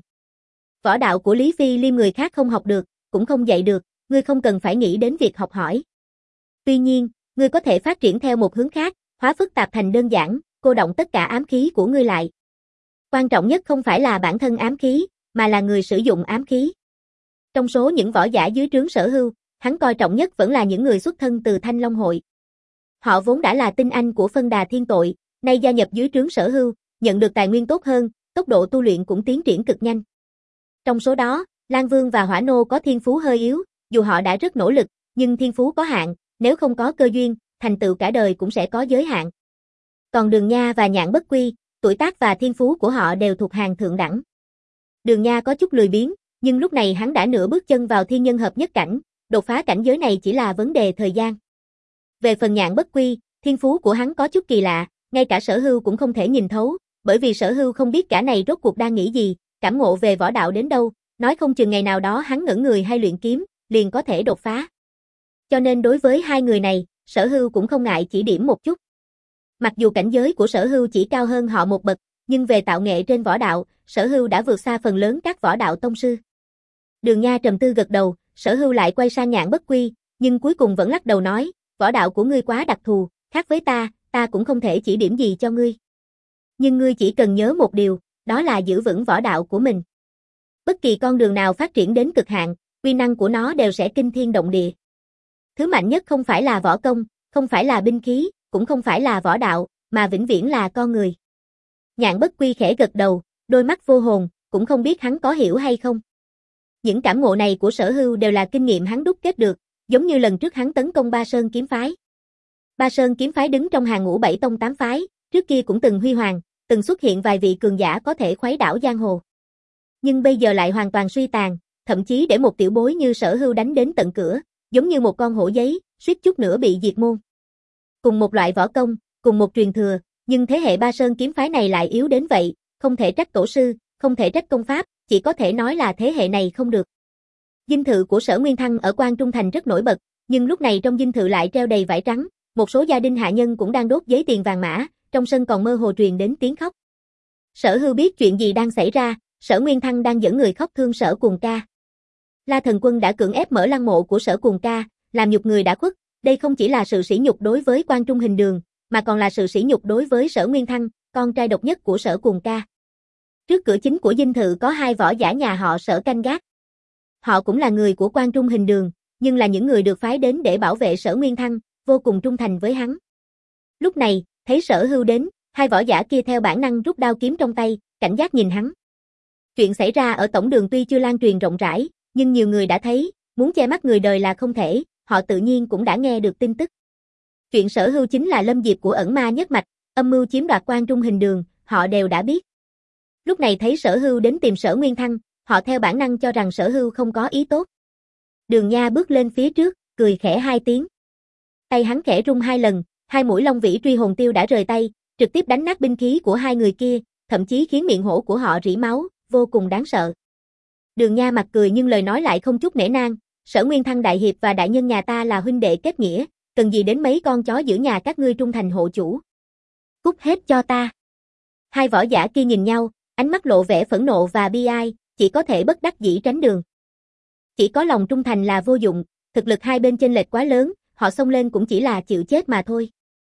Võ đạo của Lý Phi Liêm người khác không học được, cũng không dạy được, ngươi không cần phải nghĩ đến việc học hỏi. Tuy nhiên, ngươi có thể phát triển theo một hướng khác, hóa phức tạp thành đơn giản, cô động tất cả ám khí của ngươi lại. Quan trọng nhất không phải là bản thân ám khí, mà là người sử dụng ám khí. Trong số những võ giả dưới trướng Sở Hưu, hắn coi trọng nhất vẫn là những người xuất thân từ Thanh Long Hội. Họ vốn đã là tinh anh của phân đà thiên tội, nay gia nhập dưới trướng Sở Hưu, nhận được tài nguyên tốt hơn, tốc độ tu luyện cũng tiến triển cực nhanh. Trong số đó, Lan Vương và Hỏa Nô có thiên phú hơi yếu, dù họ đã rất nỗ lực, nhưng thiên phú có hạn, nếu không có cơ duyên, thành tựu cả đời cũng sẽ có giới hạn. Còn Đường Nha và Nhạn Bất Quy, tuổi tác và thiên phú của họ đều thuộc hàng thượng đẳng. Đường Nha có chút lười biếng, nhưng lúc này hắn đã nửa bước chân vào thiên nhân hợp nhất cảnh, đột phá cảnh giới này chỉ là vấn đề thời gian. Về phần Nhạn Bất Quy, thiên phú của hắn có chút kỳ lạ, ngay cả Sở Hưu cũng không thể nhìn thấu, bởi vì Sở Hưu không biết cả này rốt cuộc đang nghĩ gì, cảm ngộ về võ đạo đến đâu, nói không chừng ngày nào đó hắn ngẩn người hay luyện kiếm, liền có thể đột phá. Cho nên đối với hai người này, Sở Hưu cũng không ngại chỉ điểm một chút. Mặc dù cảnh giới của Sở Hưu chỉ cao hơn họ một bậc, nhưng về tạo nghệ trên võ đạo, Sở Hưu đã vượt xa phần lớn các võ đạo tông sư. Đường Nha trầm tư gật đầu, Sở Hưu lại quay sang Nhạn Bất Quy, nhưng cuối cùng vẫn lắc đầu nói, võ đạo của ngươi quá đặc thù, khác với ta, ta cũng không thể chỉ điểm gì cho ngươi. Nhưng ngươi chỉ cần nhớ một điều, đó là giữ vững võ đạo của mình. Bất kỳ con đường nào phát triển đến cực hạn, uy năng của nó đều sẽ kinh thiên động địa. Thứ mạnh nhất không phải là võ công, không phải là binh khí, cũng không phải là võ đạo, mà vĩnh viễn là con người. Nhạn Bất Quy khẽ gật đầu, đôi mắt vô hồn, cũng không biết hắn có hiểu hay không. Những cảm ngộ này của Sở Hưu đều là kinh nghiệm hắn đúc kết được, giống như lần trước hắn tấn công Ba Sơn kiếm phái. Ba Sơn kiếm phái đứng trong hàng ngũ bảy tông tám phái, trước kia cũng từng huy hoàng, từng xuất hiện vài vị cường giả có thể khuấy đảo giang hồ. Nhưng bây giờ lại hoàn toàn suy tàn, thậm chí để một tiểu bối như Sở Hưu đánh đến tận cửa, giống như một con hổ giấy, suýt chút nữa bị diệt môn. Cùng một loại võ công, cùng một truyền thừa, nhưng thế hệ Ba Sơn kiếm phái này lại yếu đến vậy, không thể trách tổ sư, không thể trách công pháp, chỉ có thể nói là thế hệ này không được. Dinh thự của Sở Nguyên Thăng ở Quan Trung Thành rất nổi bật, nhưng lúc này trong dinh thự lại treo đầy vải trắng, một số gia đình hạ nhân cũng đang đốt giấy tiền vàng mã, trong sân còn mơ hồ truyền đến tiếng khóc. Sở Hưu biết chuyện gì đang xảy ra, Sở Nguyên Thăng đang dẫn người khóc thương Sở Cuồng Ca. La Thần Quân đã cưỡng ép mở lăng mộ của Sở Cuồng Ca, làm nhục người đã khuất, đây không chỉ là sự sỉ nhục đối với Quan Trung Hình Đường, mà còn là sự sỉ nhục đối với Sở Nguyên Thăng, con trai độc nhất của Sở Cuồng Ca. Trước cửa chính của dinh thự có hai võ giả nhà họ Sở canh gác. Họ cũng là người của Quan Trung Hình Đường, nhưng là những người được phái đến để bảo vệ Sở Nguyên Thăng, vô cùng trung thành với hắn. Lúc này, thấy Sở Hưu đến, hai võ giả kia theo bản năng rút đao kiếm trong tay, cảnh giác nhìn hắn. Chuyện xảy ra ở tổng đường tuy chưa lan truyền rộng rãi, nhưng nhiều người đã thấy, muốn che mắt người đời là không thể, họ tự nhiên cũng đã nghe được tin tức. Chuyện Sở Hưu chính là lâm diệp của ẩn ma nhất mạch, âm mưu chiếm đoạt Quan Trung Hình Đường, họ đều đã biết. Lúc này thấy Sở Hưu đến tìm Sở Nguyên Thăng, họ theo bản năng cho rằng Sở Hưu không có ý tốt. Đường Nha bước lên phía trước, cười khẽ hai tiếng. Tay hắn khẽ rung hai lần, hai mũi long vĩ truy hồn tiêu đã rời tay, trực tiếp đánh nát binh khí của hai người kia, thậm chí khiến miệng hổ của họ rỉ máu, vô cùng đáng sợ. Đường Nha mặt cười nhưng lời nói lại không chút nể nang, Sở Nguyên Thăng đại hiệp và đại nhân nhà ta là huynh đệ kết nghĩa, cần gì đến mấy con chó giữ nhà các ngươi trung thành hộ chủ. Cút hết cho ta. Hai võ giả kia nhìn nhau, ánh mắt lộ vẻ phẫn nộ và bi ai, chỉ có thể bất đắc dĩ tránh đường. Chỉ có lòng trung thành là vô dụng, thực lực hai bên chênh lệch quá lớn, họ xông lên cũng chỉ là chịu chết mà thôi.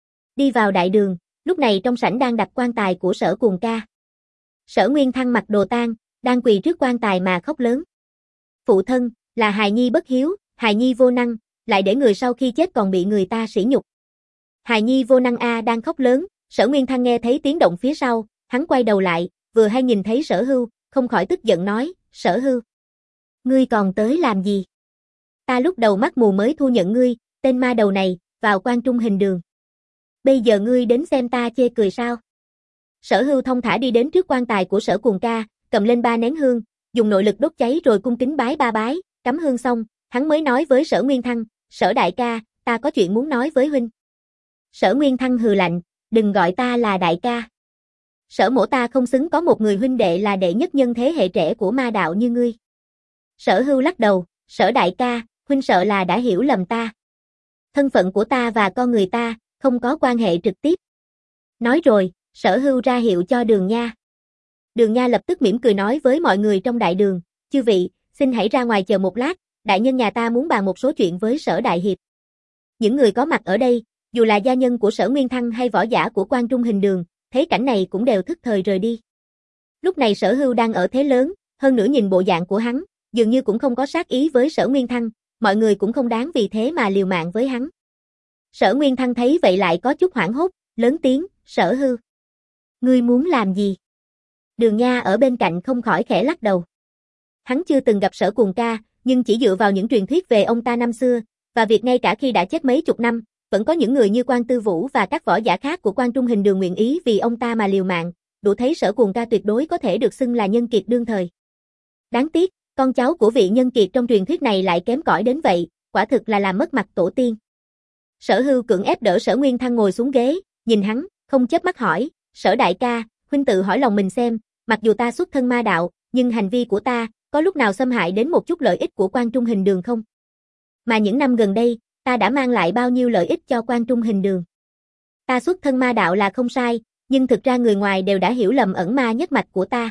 Đi vào đại đường, lúc này trong sảnh đang đặt quan tài của Sở Cuồng Ca. Sở Nguyên Thăng mặc đồ tang, đang quỳ trước quan tài mà khóc lớn. Phụ thân, là hài nhi bất hiếu, hài nhi vô năng, lại để người sau khi chết còn bị người ta sỉ nhục. Hài nhi vô năng a đang khóc lớn, Sở Nguyên Thăng nghe thấy tiếng động phía sau, hắn quay đầu lại, vừa hay nhìn thấy Sở Hưu, không khỏi tức giận nói, Sở Hưu, ngươi còn tới làm gì? Ta lúc đầu mắt mù mới thu nhận ngươi, tên ma đầu này, vào Quan Trung Hình Đường. Bây giờ ngươi đến xem ta chê cười sao? Sở Hưu thông thả đi đến trước quan tài của Sở Cuồng Ca, cầm lên ba nén hương, dùng nội lực đốt cháy rồi cung kính bái ba bái, cắm hương xong, hắn mới nói với Sở Nguyên Thăng, Sở đại ca, ta có chuyện muốn nói với huynh. Sở Nguyên Thăng hừ lạnh, đừng gọi ta là đại ca. Sở mỗ ta không xứng có một người huynh đệ là đệ nhất nhân thế hệ trẻ của ma đạo như ngươi. Sở Hưu lắc đầu, Sở đại ca, huynh sợ là đã hiểu lầm ta. Thân phận của ta và con người ta, không có quan hệ trực tiếp. Nói rồi, Sở Hưu ra hiệu cho Đường Nha. Đường Nha lập tức mỉm cười nói với mọi người trong đại đường, chư vị, xin hãy ra ngoài chờ một lát, đại nhân nhà ta muốn bàn một số chuyện với Sở đại hiệp. Những người có mặt ở đây, dù là gia nhân của Sở Nguyên Thăng hay võ giả của Quan Trung Hình Đường, thấy cảnh này cũng đều thức thời rời đi. Lúc này Sở Hưu đang ở thế lớn, hơn nữa nhìn bộ dạng của hắn, dường như cũng không có sát ý với Sở Nguyên Thăng, mọi người cũng không đáng vì thế mà liều mạng với hắn. Sở Nguyên Thăng thấy vậy lại có chút hoảng hốt, lớn tiếng, Sở Hưu. Ngươi muốn làm gì? Đường Nha ở bên cạnh không khỏi khẽ lắc đầu. Hắn chưa từng gặp Sở Cuồng ca, nhưng chỉ dựa vào những truyền thuyết về ông ta năm xưa, và việc ngay cả khi đã chết mấy chục năm, vẫn có những người như Quan Tư Vũ và các võ giả khác của Quan Trung Hình Đường nguyện ý vì ông ta mà liều mạng, đủ thấy Sở Cuồng ca tuyệt đối có thể được xưng là nhân kiệt đương thời. Đáng tiếc, con cháu của vị nhân kiệt trong truyền thuyết này lại kém cỏi đến vậy, quả thực là làm mất mặt tổ tiên. Sở Hưu cưỡng ép đỡ Sở Nguyên Thăng ngồi xuống ghế, nhìn hắn, không chớp mắt hỏi, Sở đại ca, huynh tự hỏi lòng mình xem, mặc dù ta xuất thân ma đạo, nhưng hành vi của ta, có lúc nào xâm hại đến một chút lợi ích của Quan Trung Hình Đường không? Mà những năm gần đây, ta đã mang lại bao nhiêu lợi ích cho Quan Trung Hình Đường? Ta xuất thân ma đạo là không sai, nhưng thực ra người ngoài đều đã hiểu lầm ẩn ma nhất mạch của ta.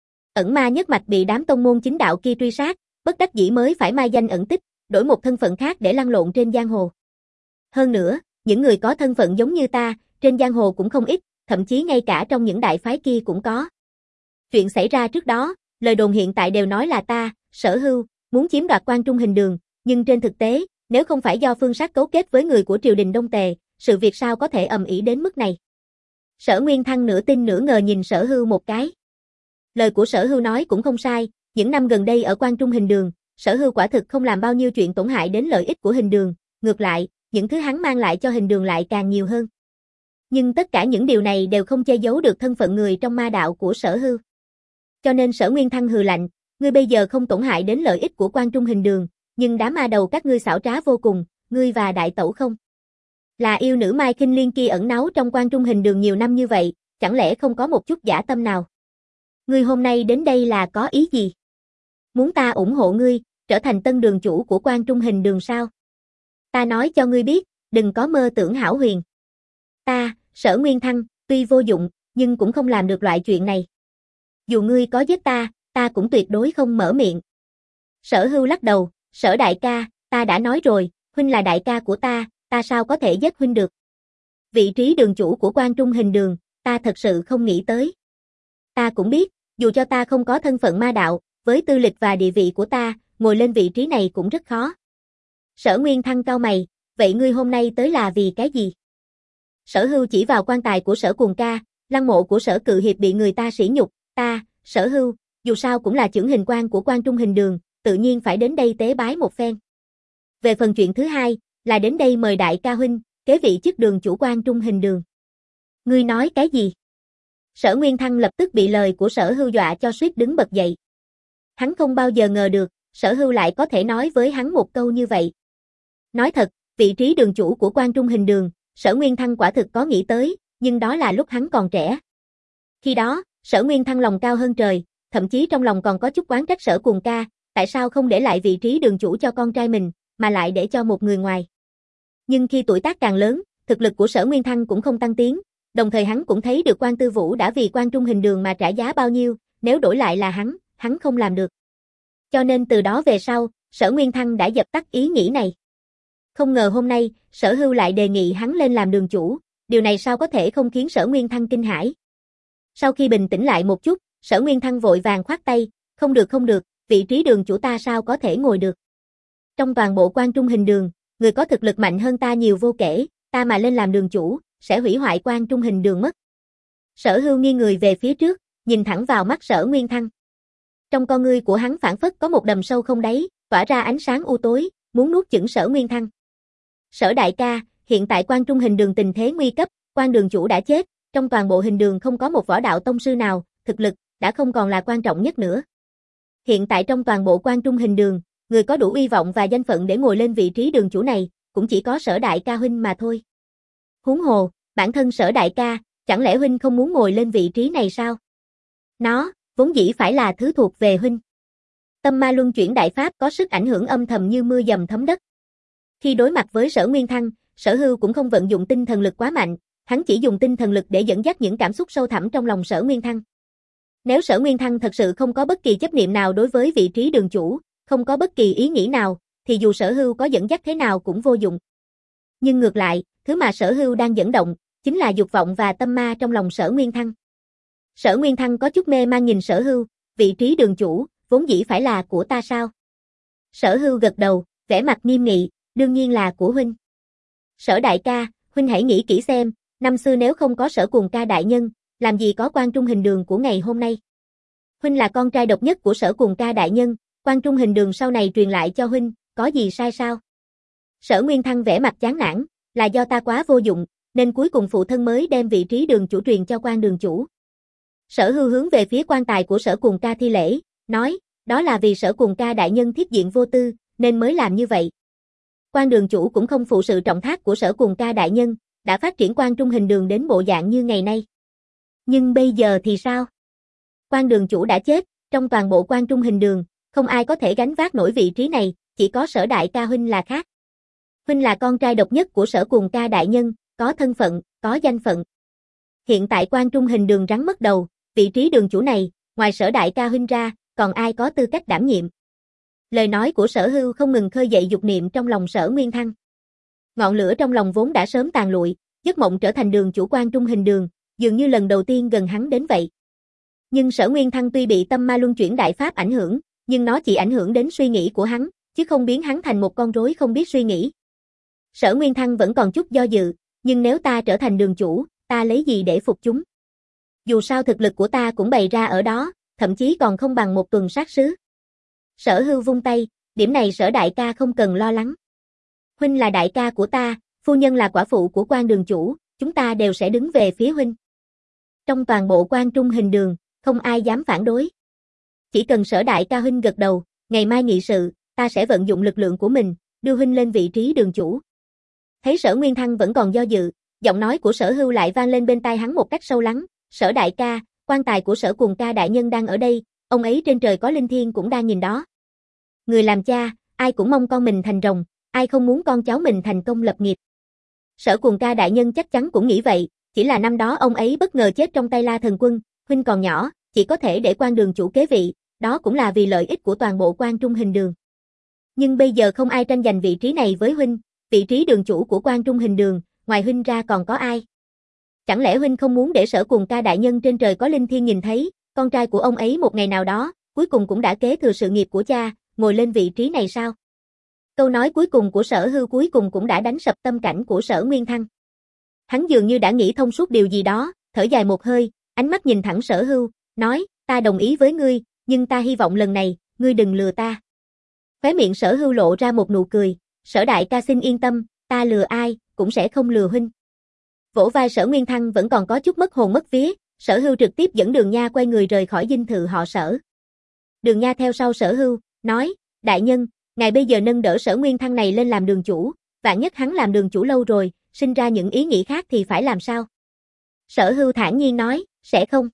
Ẩn ma nhất mạch bị đám tông môn chính đạo kia truy sát, bất đắc dĩ mới phải mai danh ẩn tích, đổi một thân phận khác để lăn lộn trên giang hồ. Hơn nữa, những người có thân phận giống như ta, trên giang hồ cũng không ít, thậm chí ngay cả trong những đại phái kia cũng có. Chuyện xảy ra trước đó, lời đồn hiện tại đều nói là ta, Sở Hưu, muốn chiếm đoạt Quan Trung Hình Đường, nhưng trên thực tế, nếu không phải do phương sát cấu kết với người của triều đình Đông Tề, sự việc sao có thể ầm ĩ đến mức này. Sở Nguyên Thăng nửa tin nửa ngờ nhìn Sở Hưu một cái. Lời của Sở Hưu nói cũng không sai, những năm gần đây ở Quan Trung Hình Đường, Sở Hưu quả thực không làm bao nhiêu chuyện tổn hại đến lợi ích của Hình Đường, ngược lại, những thứ hắn mang lại cho Hình Đường lại càng nhiều hơn. Nhưng tất cả những điều này đều không che giấu được thân phận người trong ma đạo của Sở Hưu. Cho nên Sở Nguyên Thăng hừ lạnh, ngươi bây giờ không tổn hại đến lợi ích của Quan Trung Hình Đường, nhưng đám ma đầu các ngươi xảo trá vô cùng, ngươi và đại tẩu không? Là yêu nữ Mai Khinh Liên kia ẩn náu trong Quan Trung Hình Đường nhiều năm như vậy, chẳng lẽ không có một chút dã tâm nào? Ngươi hôm nay đến đây là có ý gì? Muốn ta ủng hộ ngươi, trở thành tân đường chủ của Quan Trung Hình Đường sao? Ta nói cho ngươi biết, đừng có mơ tưởng hão huyền. Ta, Sở Nguyên Thăng, tuy vô dụng, nhưng cũng không làm được loại chuyện này. Dù ngươi có giết ta, ta cũng tuyệt đối không mở miệng. Sở Hưu lắc đầu, Sở đại ca, ta đã nói rồi, huynh là đại ca của ta, ta sao có thể giết huynh được. Vị trí đường chủ của Quan Trung Hình Đường, ta thật sự không nghĩ tới. Ta cũng biết, dù cho ta không có thân phận ma đạo, với tư lịch và địa vị của ta, ngồi lên vị trí này cũng rất khó. Sở Nguyên Thăng cau mày, vậy ngươi hôm nay tới là vì cái gì? Sở Hưu chỉ vào quan tài của Sở Cuồng ca, lăng mộ của Sở Cự Hiệp bị người ta sỉ nhục, ta, Sở Hưu, dù sao cũng là chưởng hình quan của Quan Trung Hình Đường, tự nhiên phải đến đây tế bái một phen. Về phần chuyện thứ hai, là đến đây mời đại ca huynh, kế vị chức đường chủ Quan Trung Hình Đường. Ngươi nói cái gì? Sở Nguyên Thăng lập tức bị lời của Sở Hưu dọa cho suýt đứng bật dậy. Hắn không bao giờ ngờ được, Sở Hưu lại có thể nói với hắn một câu như vậy. Nói thật, vị trí đường chủ của Quan Trung Hình Đường, Sở Nguyên Thăng quả thực có nghĩ tới, nhưng đó là lúc hắn còn trẻ. Khi đó, Sở Nguyên Thăng lòng cao hơn trời, thậm chí trong lòng còn có chút oán trách Sở Cuồng ca, tại sao không để lại vị trí đường chủ cho con trai mình, mà lại để cho một người ngoài. Nhưng khi tuổi tác càng lớn, thực lực của Sở Nguyên Thăng cũng không tăng tiến, đồng thời hắn cũng thấy được Quan Tư Vũ đã vì Quan Trung Hình Đường mà trả giá bao nhiêu, nếu đổi lại là hắn, hắn không làm được. Cho nên từ đó về sau, Sở Nguyên Thăng đã dập tắt ý nghĩ này. Không ngờ hôm nay, Sở Hưu lại đề nghị hắn lên làm đường chủ, điều này sao có thể không khiến Sở Nguyên Thăng kinh hãi. Sau khi bình tĩnh lại một chút, Sở Nguyên Thăng vội vàng khoát tay, không được không được, vị trí đường chủ ta sao có thể ngồi được. Trong toàn bộ Quan Trung Hình Đường, người có thực lực mạnh hơn ta nhiều vô kể, ta mà lên làm đường chủ, sẽ hủy hoại Quan Trung Hình Đường mất. Sở Hưu nghiêng người về phía trước, nhìn thẳng vào mắt Sở Nguyên Thăng. Trong con ngươi của hắn phảng phất có một đầm sâu không đáy, tỏa ra ánh sáng u tối, muốn nuốt chửng Sở Nguyên Thăng. Sở đại ca, hiện tại Quan Trung Hình Đường tình thế nguy cấp, Quan đường chủ đã chết, trong toàn bộ Hình Đường không có một võ đạo tông sư nào, thực lực đã không còn là quan trọng nhất nữa. Hiện tại trong toàn bộ Quan Trung Hình Đường, người có đủ uy vọng và danh phận để ngồi lên vị trí đường chủ này, cũng chỉ có Sở đại ca huynh mà thôi. Huống hồ, bản thân Sở đại ca, chẳng lẽ huynh không muốn ngồi lên vị trí này sao? Nó, vốn dĩ phải là thứ thuộc về huynh. Tâm ma luân chuyển đại pháp có sức ảnh hưởng âm thầm như mưa dầm thấm đất. Khi đối mặt với Sở Nguyên Thăng, Sở Hưu cũng không vận dụng tinh thần lực quá mạnh, hắn chỉ dùng tinh thần lực để dẫn dắt những cảm xúc sâu thẳm trong lòng Sở Nguyên Thăng. Nếu Sở Nguyên Thăng thật sự không có bất kỳ chấp niệm nào đối với vị trí đường chủ, không có bất kỳ ý nghĩ nào, thì dù Sở Hưu có dẫn dắt thế nào cũng vô dụng. Nhưng ngược lại, thứ mà Sở Hưu đang dẫn động, chính là dục vọng và tâm ma trong lòng Sở Nguyên Thăng. Sở Nguyên Thăng có chút mê man nhìn Sở Hưu, vị trí đường chủ, vốn dĩ phải là của ta sao? Sở Hưu gật đầu, vẻ mặt nghiêm nghị, đương nhiên là của huynh. Sở đại ca, huynh hãy nghĩ kỹ xem, năm xưa nếu không có Sở Cuồng Ca đại nhân, làm gì có Quan Trung Hình Đường của ngày hôm nay. Huynh là con trai độc nhất của Sở Cuồng Ca đại nhân, Quan Trung Hình Đường sau này truyền lại cho huynh, có gì sai sao? Sở Nguyên Thăng vẻ mặt chán nản, là do ta quá vô dụng, nên cuối cùng phụ thân mới đem vị trí đường chủ truyền cho Quan đường chủ. Sở Hưu hướng về phía quan tài của Sở Cuồng Ca thi lễ, nói, đó là vì Sở Cuồng Ca đại nhân thiết diện vô tư, nên mới làm như vậy. Quan đường chủ cũng không phụ sự trọng thác của Sở Cuồng Ca đại nhân, đã phát triển Quan Trung Hình Đường đến bộ dạng như ngày nay. Nhưng bây giờ thì sao? Quan đường chủ đã chết, trong toàn bộ Quan Trung Hình Đường, không ai có thể gánh vác nổi vị trí này, chỉ có Sở đại ca huynh là khác. Huynh là con trai độc nhất của Sở Cuồng Ca đại nhân, có thân phận, có danh phận. Hiện tại Quan Trung Hình Đường rắn mất đầu, vị trí đường chủ này, ngoài Sở đại ca huynh ra, còn ai có tư cách đảm nhiệm? Lời nói của Sở Hưu không ngừng khơi dậy dục niệm trong lòng Sở Nguyên Thăng. Ngọn lửa trong lòng vốn đã sớm tàn lụi, giấc mộng trở thành đường chủ Quan Trung Hình Đường, dường như lần đầu tiên gần hắn đến vậy. Nhưng Sở Nguyên Thăng tuy bị tâm ma luân chuyển đại pháp ảnh hưởng, nhưng nó chỉ ảnh hưởng đến suy nghĩ của hắn, chứ không biến hắn thành một con rối không biết suy nghĩ. Sở Nguyên Thăng vẫn còn chút do dự, nhưng nếu ta trở thành đường chủ, ta lấy gì để phục chúng? Dù sao thực lực của ta cũng bày ra ở đó, thậm chí còn không bằng một tuần sát sứ. Sở Hưu vung tay, điểm này Sở đại ca không cần lo lắng. Huynh là đại ca của ta, phu nhân là quả phụ của Quan đường chủ, chúng ta đều sẽ đứng về phía huynh. Trong toàn bộ Quan Trung Hình Đường, không ai dám phản đối. Chỉ cần Sở đại ca huynh gật đầu, ngày mai nghị sự, ta sẽ vận dụng lực lượng của mình, đưa huynh lên vị trí đường chủ. Thấy Sở Nguyên Thăng vẫn còn do dự, giọng nói của Sở Hưu lại vang lên bên tai hắn một cách sâu lắng, Sở đại ca, quan tài của Sở Cuồng Ca đại nhân đang ở đây, ông ấy trên trời có linh thiêng cũng đang nhìn đó. Người làm cha, ai cũng mong con mình thành rồng, ai không muốn con cháu mình thành công lập nghiệp. Sở Cuồng Ca đại nhân chắc chắn cũng nghĩ vậy, chỉ là năm đó ông ấy bất ngờ chết trong tay La Thần Quân, huynh còn nhỏ, chỉ có thể để Quan đường chủ kế vị, đó cũng là vì lợi ích của toàn bộ Quan Trung Hình Đường. Nhưng bây giờ không ai tranh giành vị trí này với huynh, vị trí đường chủ của Quan Trung Hình Đường, ngoài huynh ra còn có ai? Chẳng lẽ huynh không muốn để Sở Cuồng Ca đại nhân trên trời có linh thiêng nhìn thấy, con trai của ông ấy một ngày nào đó, cuối cùng cũng đã kế thừa sự nghiệp của cha, ngồi lên vị trí này sao? Câu nói cuối cùng của Sở Hưu cuối cùng cũng đã đánh sập tâm cảnh của Sở Nguyên Thăng. Hắn dường như đã nghĩ thông suốt điều gì đó, thở dài một hơi, ánh mắt nhìn thẳng Sở Hưu, nói, ta đồng ý với ngươi, nhưng ta hy vọng lần này, ngươi đừng lừa ta. Khóe miệng Sở Hưu lộ ra một nụ cười, Sở đại ca xin yên tâm, ta lừa ai, cũng sẽ không lừa huynh. Vỗ vai Sở Nguyên Thăng vẫn còn có chút mất hồn mất vía, Sở Hưu trực tiếp dẫn Đường Nha quay người rời khỏi dinh thự họ Sở. Đường Nha theo sau Sở Hưu, nói, đại nhân, ngài bây giờ nâng đỡ Sở Nguyên Thăng này lên làm đường chủ, vạn nhất hắn làm đường chủ lâu rồi, sinh ra những ý nghĩ khác thì phải làm sao? Sở Hưu thản nhiên nói, sẽ không.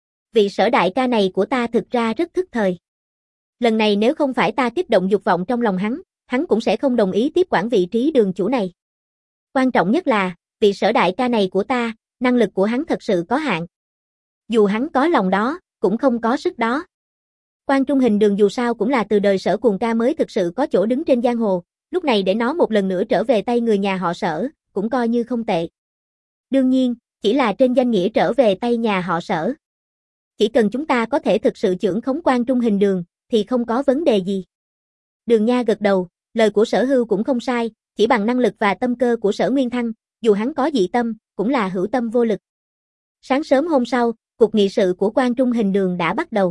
Vị Sở đại ca này của ta thực ra rất thức thời. Lần này nếu không phải ta kích động dục vọng trong lòng hắn, hắn cũng sẽ không đồng ý tiếp quản vị trí đường chủ này. Quan trọng nhất là, vị Sở đại ca này của ta, năng lực của hắn thật sự có hạn. Dù hắn có lòng đó, cũng không có sức đó. Quan Trung Hình Đường dù sao cũng là từ đời Sở Cuồng Ca mới thực sự có chỗ đứng trên giang hồ, lúc này để nó một lần nữa trở về tay người nhà họ Sở, cũng coi như không tệ. Đương nhiên, chỉ là trên danh nghĩa trở về tay nhà họ Sở. Chỉ cần chúng ta có thể thực sự chưởng khống Quan Trung Hình Đường, thì không có vấn đề gì. Đường Nha gật đầu, lời của Sở Hưu cũng không sai, chỉ bằng năng lực và tâm cơ của Sở Nguyên Thăng, dù hắn có dị tâm, cũng là hữu tâm vô lực. Sáng sớm hôm sau, cuộc nghị sự của Quan Trung Hình Đường đã bắt đầu.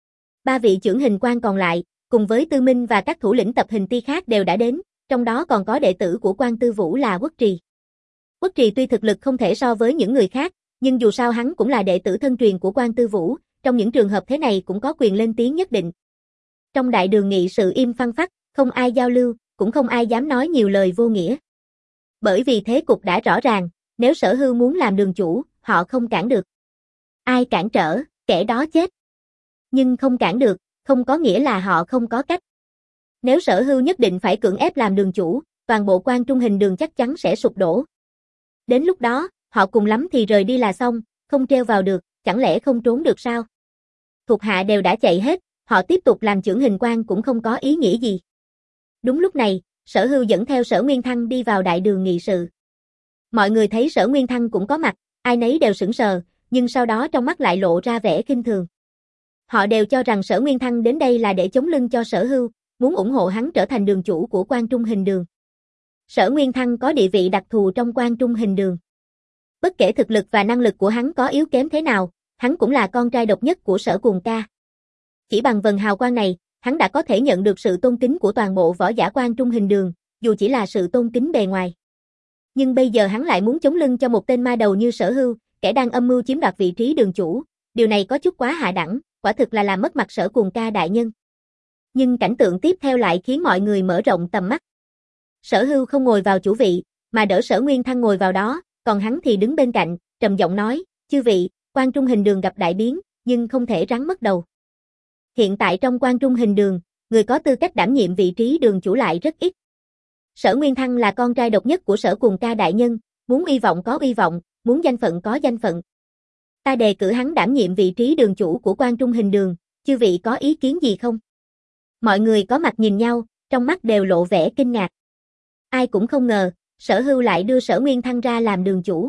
Ba vị chưởng hình quan còn lại, cùng với Tư Minh và các thủ lĩnh tập hình ti khác đều đã đến, trong đó còn có đệ tử của Quan Tư Vũ là Quốc Trì. Quốc Trì tuy thực lực không thể so với những người khác, nhưng dù sao hắn cũng là đệ tử thân truyền của Quan Tư Vũ, trong những trường hợp thế này cũng có quyền lên tiếng nhất định. Trong đại đường nghị sự im phăng phắc, không ai giao lưu, cũng không ai dám nói nhiều lời vô nghĩa. Bởi vì thế cục đã rõ ràng, nếu Sở Hưu muốn làm đường chủ, họ không cản được. Ai cản trở, kẻ đó chết. Nhưng không cản được, không có nghĩa là họ không có cách. Nếu Sở Hưu nhất định phải cưỡng ép làm đường chủ, toàn bộ Quan Trung Hình Đường chắc chắn sẽ sụp đổ. Đến lúc đó, họ cùng lắm thì rời đi là xong, không treo vào được, chẳng lẽ không trốn được sao? Thuộc hạ đều đã chạy hết, họ tiếp tục làm chưởng hình quan cũng không có ý nghĩa gì. Đúng lúc này, Sở Hưu dẫn theo Sở Nguyên Thăng đi vào đại đường nghị sự. Mọi người thấy Sở Nguyên Thăng cũng có mặt, ai nấy đều sững sờ, nhưng sau đó trong mắt lại lộ ra vẻ khinh thường. Họ đều cho rằng Sở Nguyên Thăng đến đây là để chống lưng cho Sở Hưu, muốn ủng hộ hắn trở thành đường chủ của Quan Trung Hình Đường. Sở Nguyên Thăng có địa vị đặc thù trong Quan Trung Hình Đường. Bất kể thực lực và năng lực của hắn có yếu kém thế nào, hắn cũng là con trai độc nhất của Sở Cuồng Ca. Chỉ bằng vần hào quang này, hắn đã có thể nhận được sự tôn kính của toàn bộ võ giả Quan Trung Hình Đường, dù chỉ là sự tôn kính bề ngoài. Nhưng bây giờ hắn lại muốn chống lưng cho một tên ma đầu như Sở Hưu, kẻ đang âm mưu chiếm đoạt vị trí đường chủ, điều này có chút quá hạ đẳng, quả thực là làm mất mặt Sở Cuồng Ca đại nhân. Nhưng cảnh tượng tiếp theo lại khiến mọi người mở rộng tầm mắt. Sở Hưu không ngồi vào chủ vị, mà đỡ Sở Nguyên Thăng ngồi vào đó, còn hắn thì đứng bên cạnh, trầm giọng nói, chư vị, Quan Trung Hình Đường gặp đại biến, nhưng không thể rắn mất đầu. Hiện tại trong Quan Trung Hình Đường, người có tư cách đảm nhiệm vị trí đường chủ lại rất ít. Sở Nguyên Thăng là con trai độc nhất của Sở Cuồng Ca đại nhân, muốn uy vọng có uy vọng, muốn danh phận có danh phận. Ta đề cử hắn đảm nhiệm vị trí đường chủ của Quan Trung Hình Đường, chư vị có ý kiến gì không? Mọi người có mặt nhìn nhau, trong mắt đều lộ vẻ kinh ngạc. Ai cũng không ngờ, Sở Hưu lại đưa Sở Nguyên Thăng ra làm đường chủ.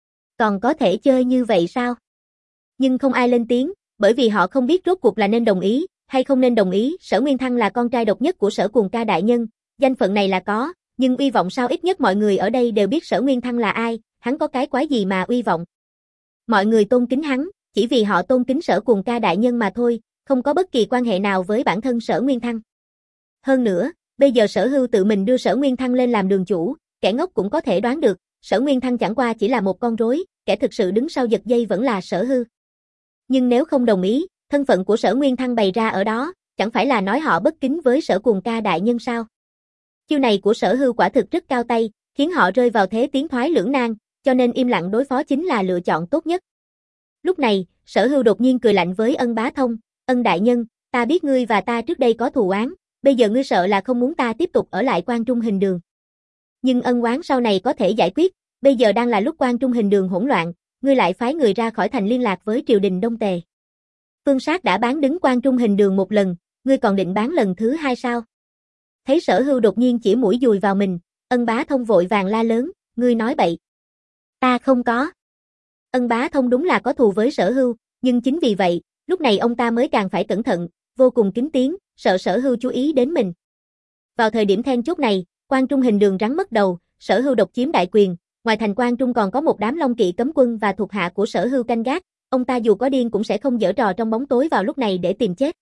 Còn có thể chơi như vậy sao? Nhưng không ai lên tiếng, bởi vì họ không biết rốt cuộc là nên đồng ý, hay không nên đồng ý. Sở Nguyên Thăng là con trai độc nhất của Sở Cuồng Ca đại nhân, danh phận này là có, nhưng uy vọng sao? Ít nhất mọi người ở đây đều biết Sở Nguyên Thăng là ai, hắn có cái quái gì mà uy vọng. Mọi người tôn kính hắn, chỉ vì họ tôn kính Sở Cuồng Ca đại nhân mà thôi, không có bất kỳ quan hệ nào với bản thân Sở Nguyên Thăng. Hơn nữa, bây giờ Sở Hưu tự mình đưa Sở Nguyên Thăng lên làm đường chủ, kẻ ngốc cũng có thể đoán được, Sở Nguyên Thăng chẳng qua chỉ là một con rối, kẻ thực sự đứng sau giật dây vẫn là Sở Hưu. Nhưng nếu không đồng ý, thân phận của Sở Nguyên Thăng bày ra ở đó, chẳng phải là nói họ bất kính với Sở Cuồng Ca đại nhân sao? Chiêu này của Sở Hưu quả thực rất cao tay, khiến họ rơi vào thế tiến thoái lưỡng nan, cho nên im lặng đối phó chính là lựa chọn tốt nhất. Lúc này, Sở Hưu đột nhiên cười lạnh với Ân Bá Thông, Ân đại nhân, ta biết ngươi và ta trước đây có thù oán, bây giờ ngươi sợ là không muốn ta tiếp tục ở lại Quan Trung Hình Đường. Nhưng ân oán sau này có thể giải quyết, bây giờ đang là lúc Quan Trung Hình Đường hỗn loạn, ngươi lại phái người ra khỏi thành liên lạc với triều đình Đông Tề. Phương Sát đã bán đứng Quan Trung Hình Đường một lần, ngươi còn định bán lần thứ hai sao? Thấy Sở Hưu đột nhiên chỉ mũi dùi vào mình, Ân Bá Thông vội vàng la lớn, ngươi nói bậy. Ta không có. Ân Bá Thông đúng là có thù với Sở Hưu, nhưng chính vì vậy, lúc này ông ta mới càng phải cẩn thận, vô cùng kín tiếng, sợ Sở Hưu chú ý đến mình. Vào thời điểm then chốt này, Quan Trung Hình Đường rắn mất đầu, Sở Hưu độc chiếm đại quyền, ngoài thành Quan Trung còn có một đám Long Kỵ cấm quân và thuộc hạ của Sở Hưu canh gác, ông ta dù có điên cũng sẽ không giở trò trong bóng tối vào lúc này để tìm chết.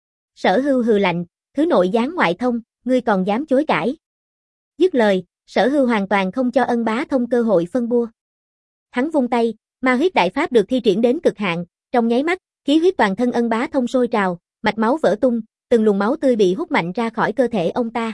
Sở Hưu hừ lạnh, thứ nội gián ngoại thông, ngươi còn dám chối cãi. Dứt lời, Sở Hưu hoàn toàn không cho Ân Bá Thông cơ hội phân bua. Hắn vung tay, ma huyết đại pháp được thi triển đến cực hạn, trong nháy mắt, khí huyết toàn thân Ân Bá Thông sôi trào, mạch máu vỡ tung, từng luồng máu tươi bị hút mạnh ra khỏi cơ thể ông ta.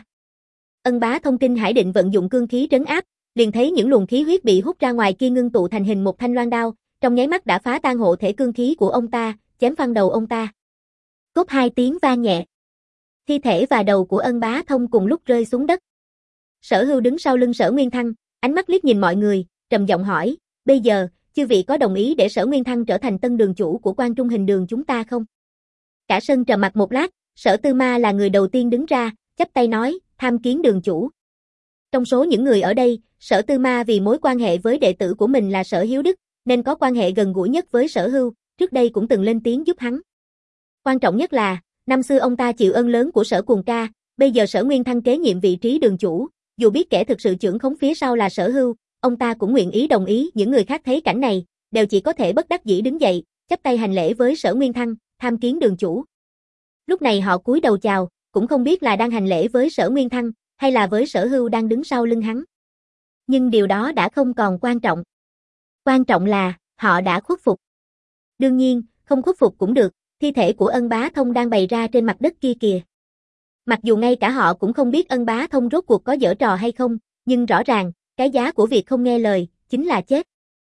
Ân Bá Thông kinh hãi định vận dụng cương khí trấn áp, liền thấy những luồng khí huyết bị hút ra ngoài kia ngưng tụ thành hình một thanh loan đao, trong nháy mắt đã phá tan hộ thể cương khí của ông ta, chém phăng đầu ông ta. Cốp hai tiếng vang nhẹ. Thi thể và đầu của Ân Bá Thông cùng lúc rơi xuống đất. Sở Hưu đứng sau lưng Sở Nguyên Thăng, ánh mắt liếc nhìn mọi người, trầm giọng hỏi, bây giờ, chư vị có đồng ý để Sở Nguyên Thăng trở thành tân đường chủ của Quan Trung Hình Đường chúng ta không? Cả sân trầm mặc một lát, Sở Tư Ma là người đầu tiên đứng ra, chắp tay nói, tham kiến đường chủ. Trong số những người ở đây, Sở Tư Ma vì mối quan hệ với đệ tử của mình là Sở Hiếu Đức, nên có quan hệ gần gũi nhất với Sở Hưu, trước đây cũng từng lên tiếng giúp hắn. Quan trọng nhất là, năm xưa ông ta chịu ơn lớn của Sở Cuồng Ca, bây giờ Sở Nguyên Thăng kế nhiệm vị trí đường chủ, dù biết kẻ thực sự trưởng khống phía sau là Sở Hưu, ông ta cũng nguyện ý đồng ý. Những người khác thấy cảnh này, đều chỉ có thể bất đắc dĩ đứng dậy, chắp tay hành lễ với Sở Nguyên Thăng, tham kiến đường chủ. Lúc này họ cúi đầu chào, cũng không biết là đang hành lễ với Sở Nguyên Thăng, hay là với Sở Hưu đang đứng sau lưng hắn. Nhưng điều đó đã không còn quan trọng. Quan trọng là, họ đã khuất phục. Đương nhiên, không khuất phục cũng được, thi thể của Ân Bá Thông đang bày ra trên mặt đất kia kìa. Mặc dù ngay cả họ cũng không biết Ân Bá Thông rốt cuộc có giở trò hay không, nhưng rõ ràng, cái giá của việc không nghe lời, chính là chết.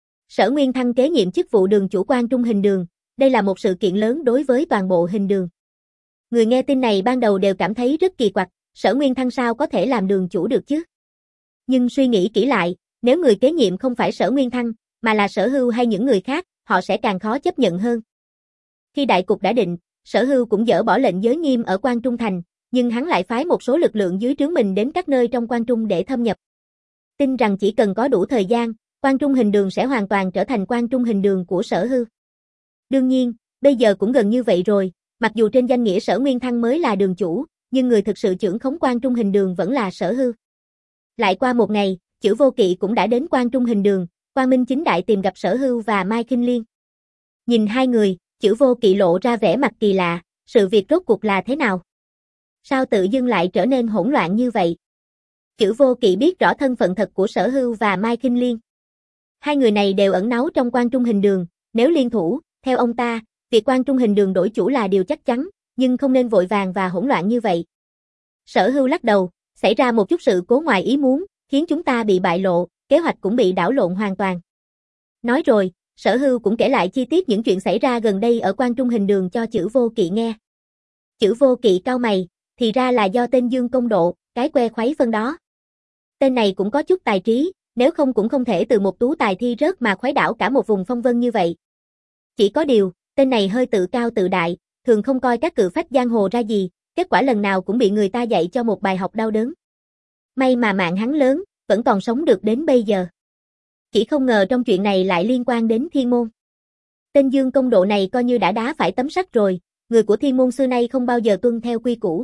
Sở Nguyên Thăng kế nhiệm chức vụ đường chủ Quan Trung Hình Đường, đây là một sự kiện lớn đối với toàn bộ Hình Đường. Người nghe tin này ban đầu đều cảm thấy rất kỳ quặc, Sở Nguyên Thăng sao có thể làm đường chủ được chứ? Nhưng suy nghĩ kỹ lại, nếu người kế nhiệm không phải Sở Nguyên Thăng, mà là Sở Hưu hay những người khác, họ sẽ càng khó chấp nhận hơn. Khi đại cục đã định, Sở Hưu cũng dỡ bỏ lệnh giới nghiêm ở Quan Trung thành, nhưng hắn lại phái một số lực lượng dưới trướng mình đến các nơi trong Quan Trung để thâm nhập. Tin rằng chỉ cần có đủ thời gian, Quan Trung hình đường sẽ hoàn toàn trở thành Quan Trung hình đường của Sở Hưu. Đương nhiên, bây giờ cũng gần như vậy rồi, mặc dù trên danh nghĩa Sở Nguyên Thăng mới là đường chủ, nhưng người thực sự trưởng khống Quan Trung hình đường vẫn là Sở Hưu. Lại qua một ngày, Chử Vô Kỵ cũng đã đến Quan Trung hình đường, quang minh chính đại tìm gặp Sở Hưu và Mai Kinh Liên. Nhìn hai người, Chử Vô Kỵ lộ ra vẻ mặt kỳ lạ, sự việc rốt cuộc là thế nào? Sao tự dưng lại trở nên hỗn loạn như vậy? Chử Vô Kỵ biết rõ thân phận thật của Sở Hưu và Mai Kinh Liên. Hai người này đều ẩn náu trong Quan Trung hình đường, nếu liên thủ, theo ông ta, việc Quan Trung hình đường đổi chủ là điều chắc chắn, nhưng không nên vội vàng và hỗn loạn như vậy. Sở Hưu lắc đầu, xảy ra một chút sự cố ngoài ý muốn, khiến chúng ta bị bại lộ, kế hoạch cũng bị đảo lộn hoàn toàn. Nói rồi, Sở Hưu cũng kể lại chi tiết những chuyện xảy ra gần đây ở Quan Trung hình đường cho Chử Vô Kỵ nghe. Chử Vô Kỵ cau mày, thì ra là do tên Dương Công Độ, cái que khuấy phân đó. Tên này cũng có chút tài trí, nếu không cũng không thể từ một tú tài thi rớt mà khuấy đảo cả một vùng phong vân như vậy. Chỉ có điều, tên này hơi tự cao tự đại, thường không coi các cự phách giang hồ ra gì, kết quả lần nào cũng bị người ta dạy cho một bài học đau đớn. May mà mạng hắn lớn, vẫn còn sống được đến bây giờ. Chỉ không ngờ trong chuyện này lại liên quan đến Thiên Môn. Tên Dương Công Độ này coi như đã đá phải tấm sắt rồi, người của Thiên Môn xưa nay không bao giờ tuân theo quy củ.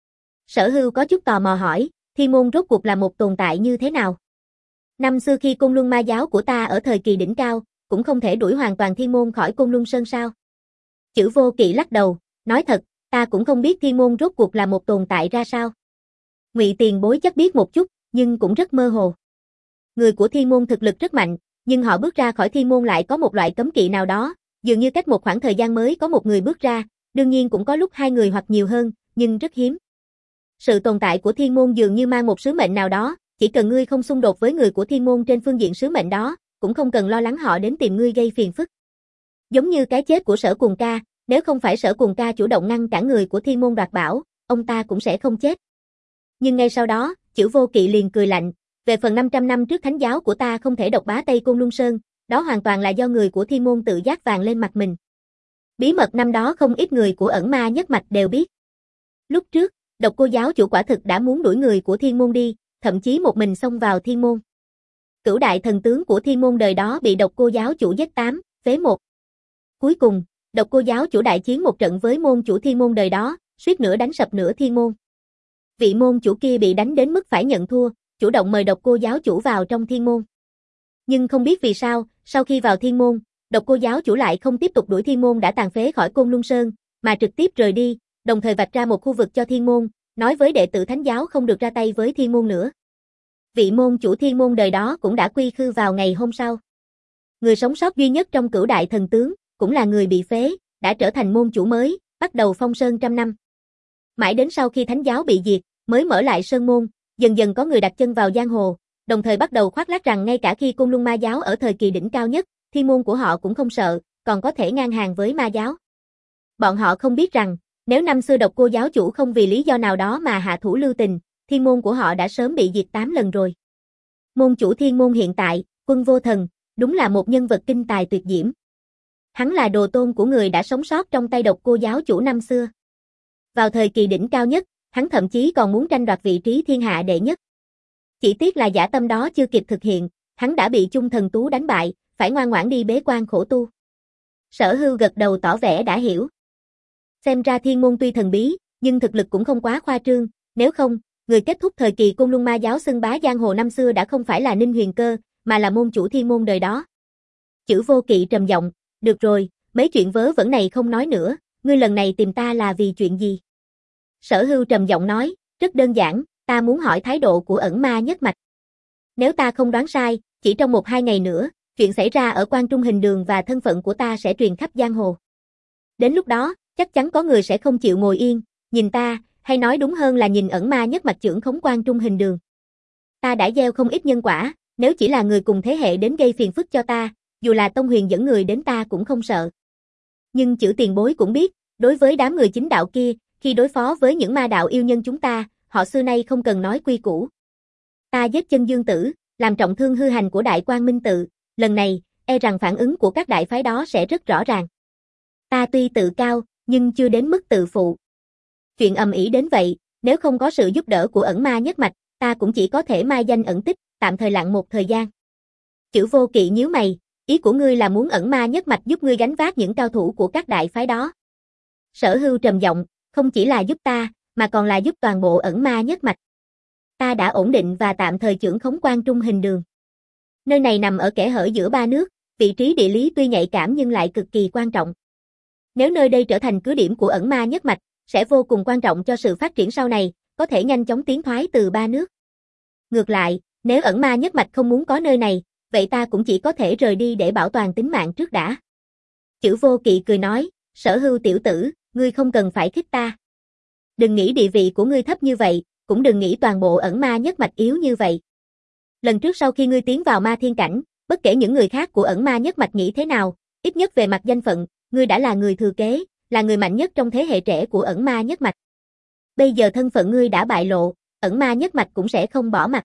Sở Hưu có chút tò mò hỏi, Thiên Môn rốt cuộc là một tồn tại như thế nào? Năm xưa khi Côn Luân Ma giáo của ta ở thời kỳ đỉnh cao, cũng không thể đuổi hoàn toàn Thiên Môn khỏi Côn Luân Sơn sao? Chử Vô Kỵ lắc đầu, nói thật, ta cũng không biết Thiên Môn rốt cuộc là một tồn tại ra sao. Ngụy Tiền Bối chắc biết một chút, nhưng cũng rất mơ hồ. Người của Thiên Môn thực lực rất mạnh, nhưng họ bước ra khỏi Thiên Môn lại có một loại cấm kỵ nào đó, dường như cách một khoảng thời gian mới có một người bước ra, đương nhiên cũng có lúc hai người hoặc nhiều hơn, nhưng rất hiếm. Sự tồn tại của Thiên Môn dường như mang một sứ mệnh nào đó, chỉ cần ngươi không xung đột với người của Thiên Môn trên phương diện sứ mệnh đó, cũng không cần lo lắng họ đến tìm ngươi gây phiền phức. Giống như cái chết của Sở Cuồng Ca, nếu không phải Sở Cuồng Ca chủ động ngăn cản người của Thiên Môn đoạt bảo, ông ta cũng sẽ không chết. Nhưng ngay sau đó, Chử Vô Kỵ liền cười lạnh, về phần năm trăm năm trước thánh giáo của ta không thể độc bá Tây Côn Luân Sơn, đó hoàn toàn là do người của Thiên Môn tự giác vàng lên mặt mình. Bí mật năm đó không ít người của Ẩn Ma Nhất Mạch đều biết. Lúc trước, Độc Cô giáo chủ quả thực đã muốn đuổi người của Thiên Môn đi, thậm chí một mình xông vào Thiên Môn. Cửu đại thần tướng của Thiên Môn đời đó bị Độc Cô giáo chủ giết tám, phế một. Cuối cùng, Độc Cô giáo chủ đại chiến một trận với môn chủ Thiên Môn đời đó, suýt nữa đánh sập nửa Thiên Môn. Vị môn chủ kia bị đánh đến mức phải nhận thua, chủ động mời Độc Cô giáo chủ vào trong Thiên Môn. Nhưng không biết vì sao, sau khi vào Thiên Môn, Độc Cô giáo chủ lại không tiếp tục đuổi Thiên Môn đã tàn phế khỏi Côn Luân Sơn, mà trực tiếp rời đi, đồng thời vạch ra một khu vực cho Thiên Môn, nói với đệ tử thánh giáo không được ra tay với Thiên Môn nữa. Vị môn chủ Thiên Môn đời đó cũng đã quy khư vào ngày hôm sau. Người sống sót duy nhất trong cửu đại thần tướng, cũng là người bị phế, đã trở thành môn chủ mới, bắt đầu phong sơn trăm năm. Mãi đến sau khi thánh giáo bị diệt, mới mở lại sơn môn, dần dần có người đặt chân vào giang hồ, đồng thời bắt đầu khoác lác rằng ngay cả khi Côn Luân Ma giáo ở thời kỳ đỉnh cao nhất, Thiên Môn của họ cũng không sợ, còn có thể ngang hàng với Ma giáo. Bọn họ không biết rằng, nếu năm xưa Độc Cô giáo chủ không vì lý do nào đó mà hạ thủ lưu tình, Thiên Môn của họ đã sớm bị diệt tám lần rồi. Môn chủ Thiên Môn hiện tại, Quân Vô Thần, đúng là một nhân vật kinh tài tuyệt diễm. Hắn là đồ tôn của người đã sống sót trong tay Độc Cô giáo chủ năm xưa. Vào thời kỳ đỉnh cao nhất, hắn thậm chí còn muốn tranh đoạt vị trí thiên hạ đệ nhất. Chỉ tiếc là dã tâm đó chưa kịp thực hiện, hắn đã bị Chung Thần Tú đánh bại, phải ngoan ngoãn đi bế quan khổ tu. Sở Hưu gật đầu tỏ vẻ đã hiểu. Xem ra Thiên Môn tuy thần bí, nhưng thực lực cũng không quá khoa trương, nếu không, người kết thúc thời kỳ Côn Luân Ma giáo xưng bá giang hồ năm xưa đã không phải là Ninh Huyền Cơ, mà là môn chủ Thiên Môn đời đó. Chử Vô Kỵ trầm giọng, được rồi, mấy chuyện vớ vẩn này không nói nữa, ngươi lần này tìm ta là vì chuyện gì? Sở Hưu trầm giọng nói, rất đơn giản, ta muốn hỏi thái độ của Ẩn Ma Nhất Mạch. Nếu ta không đoán sai, chỉ trong một hai ngày nữa, chuyện xảy ra ở Quan Trung hình đường và thân phận của ta sẽ truyền khắp giang hồ. Đến lúc đó, chắc chắn có người sẽ không chịu ngồi yên, nhìn ta, hay nói đúng hơn là nhìn Ẩn Ma Nhất Mạch trưởng khống Quan Trung hình đường. Ta đã gieo không ít nhân quả, nếu chỉ là người cùng thế hệ đến gây phiền phức cho ta, dù là Tông Huyền dẫn người đến ta cũng không sợ. Nhưng Chử tiền bối cũng biết, đối với đám người chính đạo kia, khi đối phó với những ma đạo yêu nhân chúng ta, họ xưa nay không cần nói quy củ. Ta giết Chân Dương Tử, làm trọng thương hư hành của Đại Quang Minh Tự, lần này, e rằng phản ứng của các đại phái đó sẽ rất rõ ràng. Ta tuy tự cao, nhưng chưa đến mức tự phụ. Chuyện ầm ĩ đến vậy, nếu không có sự giúp đỡ của ẩn ma nhất mạch, ta cũng chỉ có thể mai danh ẩn tích, tạm thời lặng một thời gian. Chữ Vô Kỵ nhíu mày, ý của ngươi là muốn ẩn ma nhất mạch giúp ngươi gánh vác những cao thủ của các đại phái đó. Sở Hưu trầm giọng, không chỉ là giúp ta, mà còn là giúp toàn bộ ẩn ma nhất mạch. Ta đã ổn định và tạm thời chưởng khống Quan Trung Hình Đường. Nơi này nằm ở kẽ hở giữa ba nước, vị trí địa lý tuy nhạy cảm nhưng lại cực kỳ quan trọng. Nếu nơi đây trở thành cứ điểm của ẩn ma nhất mạch, sẽ vô cùng quan trọng cho sự phát triển sau này, có thể nhanh chóng tiến thoái từ ba nước. Ngược lại, nếu ẩn ma nhất mạch không muốn có nơi này, vậy ta cũng chỉ có thể rời đi để bảo toàn tính mạng trước đã. Chữ Vô Kỵ cười nói, Sở Hưu tiểu tử, ngươi không cần phải khích ta. Đừng nghĩ địa vị của ngươi thấp như vậy, cũng đừng nghĩ toàn bộ ẩn ma nhất mạch yếu như vậy. Lần trước sau khi ngươi tiến vào ma thiên cảnh, bất kể những người khác của ẩn ma nhất mạch nghĩ thế nào, ít nhất về mặt danh phận, ngươi đã là người thừa kế, là người mạnh nhất trong thế hệ trẻ của ẩn ma nhất mạch. Bây giờ thân phận ngươi đã bại lộ, ẩn ma nhất mạch cũng sẽ không bỏ mặc.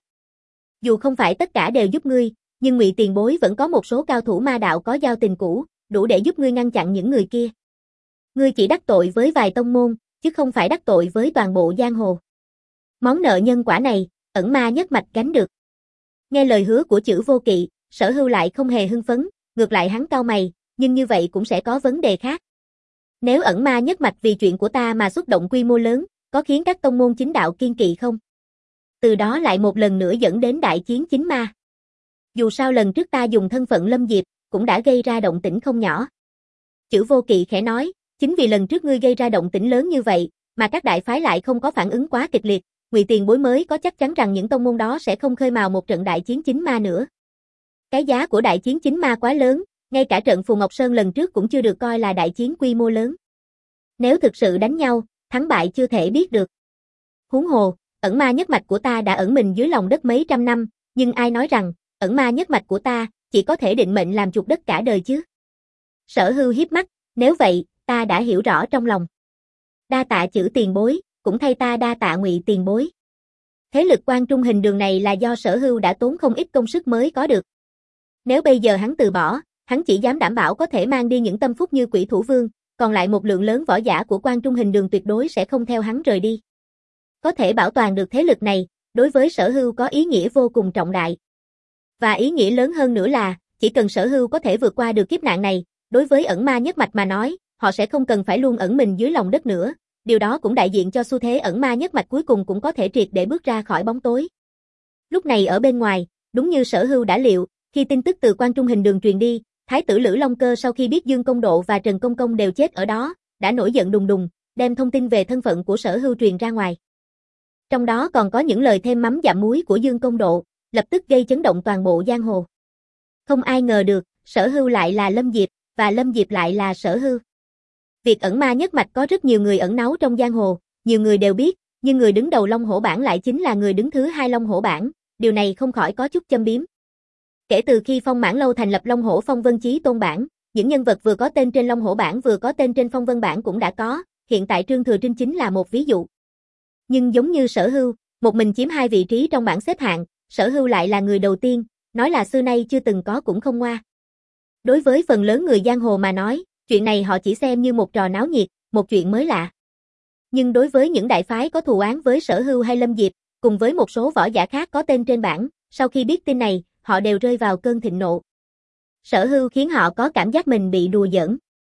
Dù không phải tất cả đều giúp ngươi, nhưng Ngụy tiền bối vẫn có một số cao thủ ma đạo có giao tình cũ, đủ để giúp ngươi ngăn chặn những người kia. Ngươi chỉ đắc tội với vài tông môn, chứ không phải đắc tội với toàn bộ giang hồ. Món nợ nhân quả này, ẩn ma nhất mạch gánh được. Nghe lời hứa của Chữ Vô Kỵ, Sở Hưu lại không hề hưng phấn, ngược lại hắn cau mày, nhưng như vậy cũng sẽ có vấn đề khác. Nếu ẩn ma nhất mạch vì chuyện của ta mà xuất động quy mô lớn, có khiến các tông môn chính đạo kiên kỵ không? Từ đó lại một lần nữa dẫn đến đại chiến chính ma. Dù sao lần trước ta dùng thân phận Lâm Diệp, cũng đã gây ra động tĩnh không nhỏ. Chữ Vô Kỵ khẽ nói, chính vì lần trước ngươi gây ra động tĩnh lớn như vậy, mà các đại phái lại không có phản ứng quá kịch liệt, Ngụy tiền bối mới có chắc chắn rằng những tông môn đó sẽ không khơi mào một trận đại chiến chính ma nữa. Cái giá của đại chiến chính ma quá lớn, ngay cả trận Phù Ngọc Sơn lần trước cũng chưa được coi là đại chiến quy mô lớn. Nếu thực sự đánh nhau, thắng bại chưa thể biết được. Huống hồ, ẩn ma nhất mạch của ta đã ẩn mình dưới lòng đất mấy trăm năm, nhưng ai nói rằng, ẩn ma nhất mạch của ta, chỉ có thể định mệnh làm chuột đất cả đời chứ? Sở Hưu hiếp mắt, nếu vậy, ta đã hiểu rõ trong lòng. Đa tạ Chữ tiền bối, cũng thay ta đa tạ Ngụy tiền bối. Thế lực Quan Trung Hình Đường này là do Sở Hưu đã tốn không ít công sức mới có được. Nếu bây giờ hắn từ bỏ, hắn chỉ dám đảm bảo có thể mang đi những tâm phúc như Quỷ Thủ Vương, còn lại một lượng lớn võ giả của Quan Trung Hình Đường tuyệt đối sẽ không theo hắn rời đi. Có thể bảo toàn được thế lực này, đối với Sở Hưu có ý nghĩa vô cùng trọng đại. Và ý nghĩa lớn hơn nữa là, chỉ cần Sở Hưu có thể vượt qua được kiếp nạn này, đối với ẩn ma nhất mạch mà nói, họ sẽ không cần phải luôn ẩn mình dưới lòng đất nữa. Điều đó cũng đại diện cho xu thế ẩn ma nhất mạch cuối cùng cũng có thể triệt để bước ra khỏi bóng tối. Lúc này ở bên ngoài, đúng như Sở Hưu đã liệu, khi tin tức từ Quan Trung Hình Đường truyền đi, Thái tử Lữ Long Cơ sau khi biết Dương Công Độ và Trần Công Công đều chết ở đó, đã nổi giận đùng đùng, đem thông tin về thân phận của Sở Hưu truyền ra ngoài. Trong đó còn có những lời thêm mắm dặm muối của Dương Công Độ, lập tức gây chấn động toàn bộ giang hồ. Không ai ngờ được, Sở Hưu lại là Lâm Diệp, và Lâm Diệp lại là Sở Hưu. Việc ẩn ma nhất mạch có rất nhiều người ẩn náu trong giang hồ, nhiều người đều biết, nhưng người đứng đầu Long Hổ Bảng lại chính là người đứng thứ hai Long Hổ Bảng, điều này không khỏi có chút châm biếm. Kể từ khi Phong Mãn Lâu thành lập Long Hổ Phong Vân Chí Tôn Bảng, những nhân vật vừa có tên trên Long Hổ Bảng vừa có tên trên Phong Vân Bảng cũng đã có, hiện tại Trương Thừa Trinh chính là một ví dụ. Nhưng giống như Sở Hưu, một mình chiếm hai vị trí trong bảng xếp hạng, Sở Hưu lại là người đầu tiên, nói là xưa nay chưa từng có cũng không ngoa. Đối với phần lớn người giang hồ mà nói, chuyện này họ chỉ xem như một trò náo nhiệt, một chuyện mới lạ. Nhưng đối với những đại phái có thù oán với Sở Hưu hay Lâm Diệp, cùng với một số võ giả khác có tên trên bảng, sau khi biết tin này, họ đều rơi vào cơn thịnh nộ. Sở Hưu khiến họ có cảm giác mình bị đùa giỡn.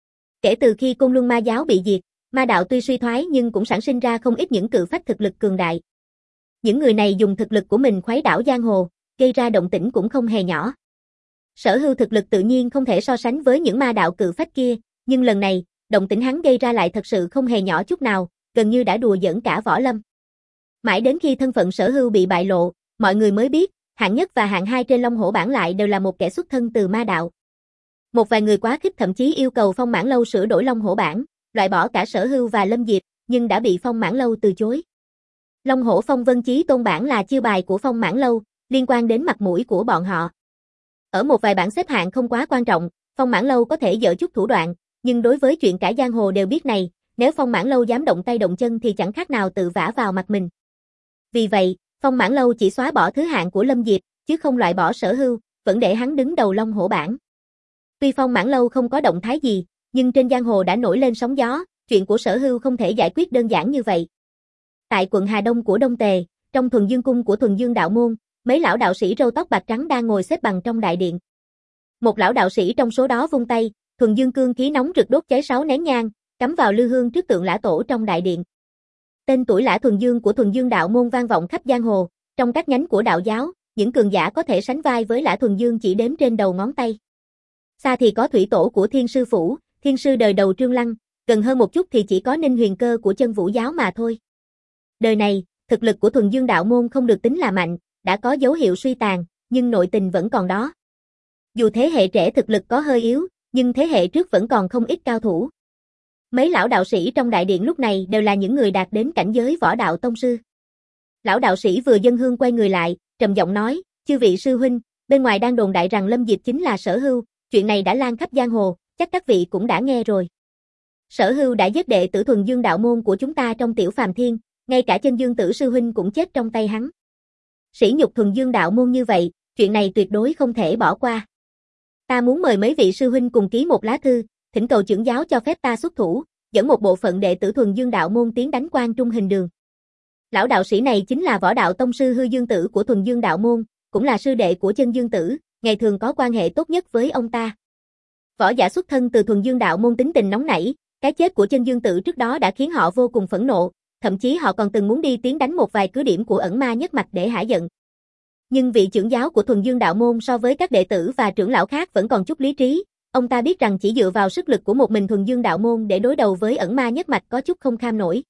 Kể từ khi Côn Luân Ma giáo bị diệt, ma đạo tuy suy thoái nhưng cũng sản sinh ra không ít những cự phách thực lực cường đại. Những người này dùng thực lực của mình khuấy đảo giang hồ, gây ra động tĩnh cũng không hề nhỏ. Sở Hưu thực lực tự nhiên không thể so sánh với những ma đạo cự phách kia, nhưng lần này, động tĩnh hắn gây ra lại thật sự không hề nhỏ chút nào, gần như đã đùa giỡn cả võ lâm. Mãi đến khi thân phận Sở Hưu bị bại lộ, mọi người mới biết, hạng nhất và hạng hai trên Long Hổ Bảng lại đều là một kẻ xuất thân từ ma đạo. Một vài người quá khích thậm chí yêu cầu Phong Mãn Lâu sửa đổi Long Hổ Bảng, loại bỏ cả Sở Hưu và Lâm Diệp, nhưng đã bị Phong Mãn Lâu từ chối. Long Hổ Phong Vân Chí Tôn Bảng là chiêu bài của Phong Mãn Lâu, liên quan đến mặt mũi của bọn họ. Ở một vài bảng xếp hạng không quá quan trọng, Phong Mãn Lâu có thể dở chút thủ đoạn, nhưng đối với chuyện cả giang hồ đều biết này, nếu Phong Mãn Lâu dám động tay động chân thì chẳng khác nào tự vả vào mặt mình. Vì vậy, Phong Mãn Lâu chỉ xóa bỏ thứ hạng của Lâm Diệp, chứ không loại bỏ Sở Hưu, vẫn để hắn đứng đầu Long Hổ Bảng. Tuy Phong Mãn Lâu không có động thái gì, nhưng trên giang hồ đã nổi lên sóng gió, chuyện của Sở Hưu không thể giải quyết đơn giản như vậy. Tại quận Hà Đông của Đông Tề, trong Thuần Dương cung của Thuần Dương đạo môn, mấy lão đạo sĩ râu tóc bạc trắng đang ngồi xếp bằng trong đại điện. Một lão đạo sĩ trong số đó vung tay, Thuần Dương cương khí nóng rực đốt cháy sáu nén nhang, cắm vào lư hương trước tượng Lã Tổ trong đại điện. Tên tuổi Lã Thuần Dương của Thuần Dương đạo môn vang vọng khắp giang hồ, trong các nhánh của đạo giáo, những cường giả có thể sánh vai với Lã Thuần Dương chỉ đếm trên đầu ngón tay. Xa thì có thủy tổ của Thiên sư phủ, Thiên sư đời đầu Trương Lăng, gần hơn một chút thì chỉ có Ninh Huyền Cơ của Chân Vũ giáo mà thôi. Đời này, thực lực của Thuần Dương đạo môn không được tính là mạnh, đã có dấu hiệu suy tàn, nhưng nội tình vẫn còn đó. Dù thế hệ trẻ thực lực có hơi yếu, nhưng thế hệ trước vẫn còn không ít cao thủ. Mấy lão đạo sĩ trong đại điện lúc này đều là những người đạt đến cảnh giới võ đạo tông sư. Lão đạo sĩ vừa dâng hương quay người lại, trầm giọng nói, chư vị sư huynh, bên ngoài đang đồn đại rằng Lâm Dịch chính là Sở Hưu, chuyện này đã lan khắp giang hồ, chắc các vị cũng đã nghe rồi. Sở Hưu đã giết đệ tử Thuần Dương đạo môn của chúng ta trong Tiểu Phàm Thiên, ngay cả Chân Dương Tử sư huynh cũng chết trong tay hắn. Sỉ nhục Thuần Dương đạo môn như vậy, chuyện này tuyệt đối không thể bỏ qua. Ta muốn mời mấy vị sư huynh cùng ký một lá thư, thỉnh cầu trưởng giáo cho phép ta xuất thủ, dẫn một bộ phận đệ tử Thuần Dương đạo môn tiến đánh Quan Trung Hình Đường. Lão đạo sĩ này chính là võ đạo tông sư Hư Dương Tử của Thuần Dương đạo môn, cũng là sư đệ của Chân Dương Tử, ngày thường có quan hệ tốt nhất với ông ta. Võ giả xuất thân từ Thuần Dương đạo môn tính tình nóng nảy, cái chết của Chân Dương Tử trước đó đã khiến họ vô cùng phẫn nộ, thậm chí họ còn từng muốn đi tiến đánh một vài cứ điểm của ẩn ma nhất mạch để hả giận. Nhưng vị trưởng giáo của Thuần Dương đạo môn so với các đệ tử và trưởng lão khác vẫn còn chút lý trí, ông ta biết rằng chỉ dựa vào sức lực của một mình Thuần Dương đạo môn để đối đầu với ẩn ma nhất mạch có chút không kham nổi.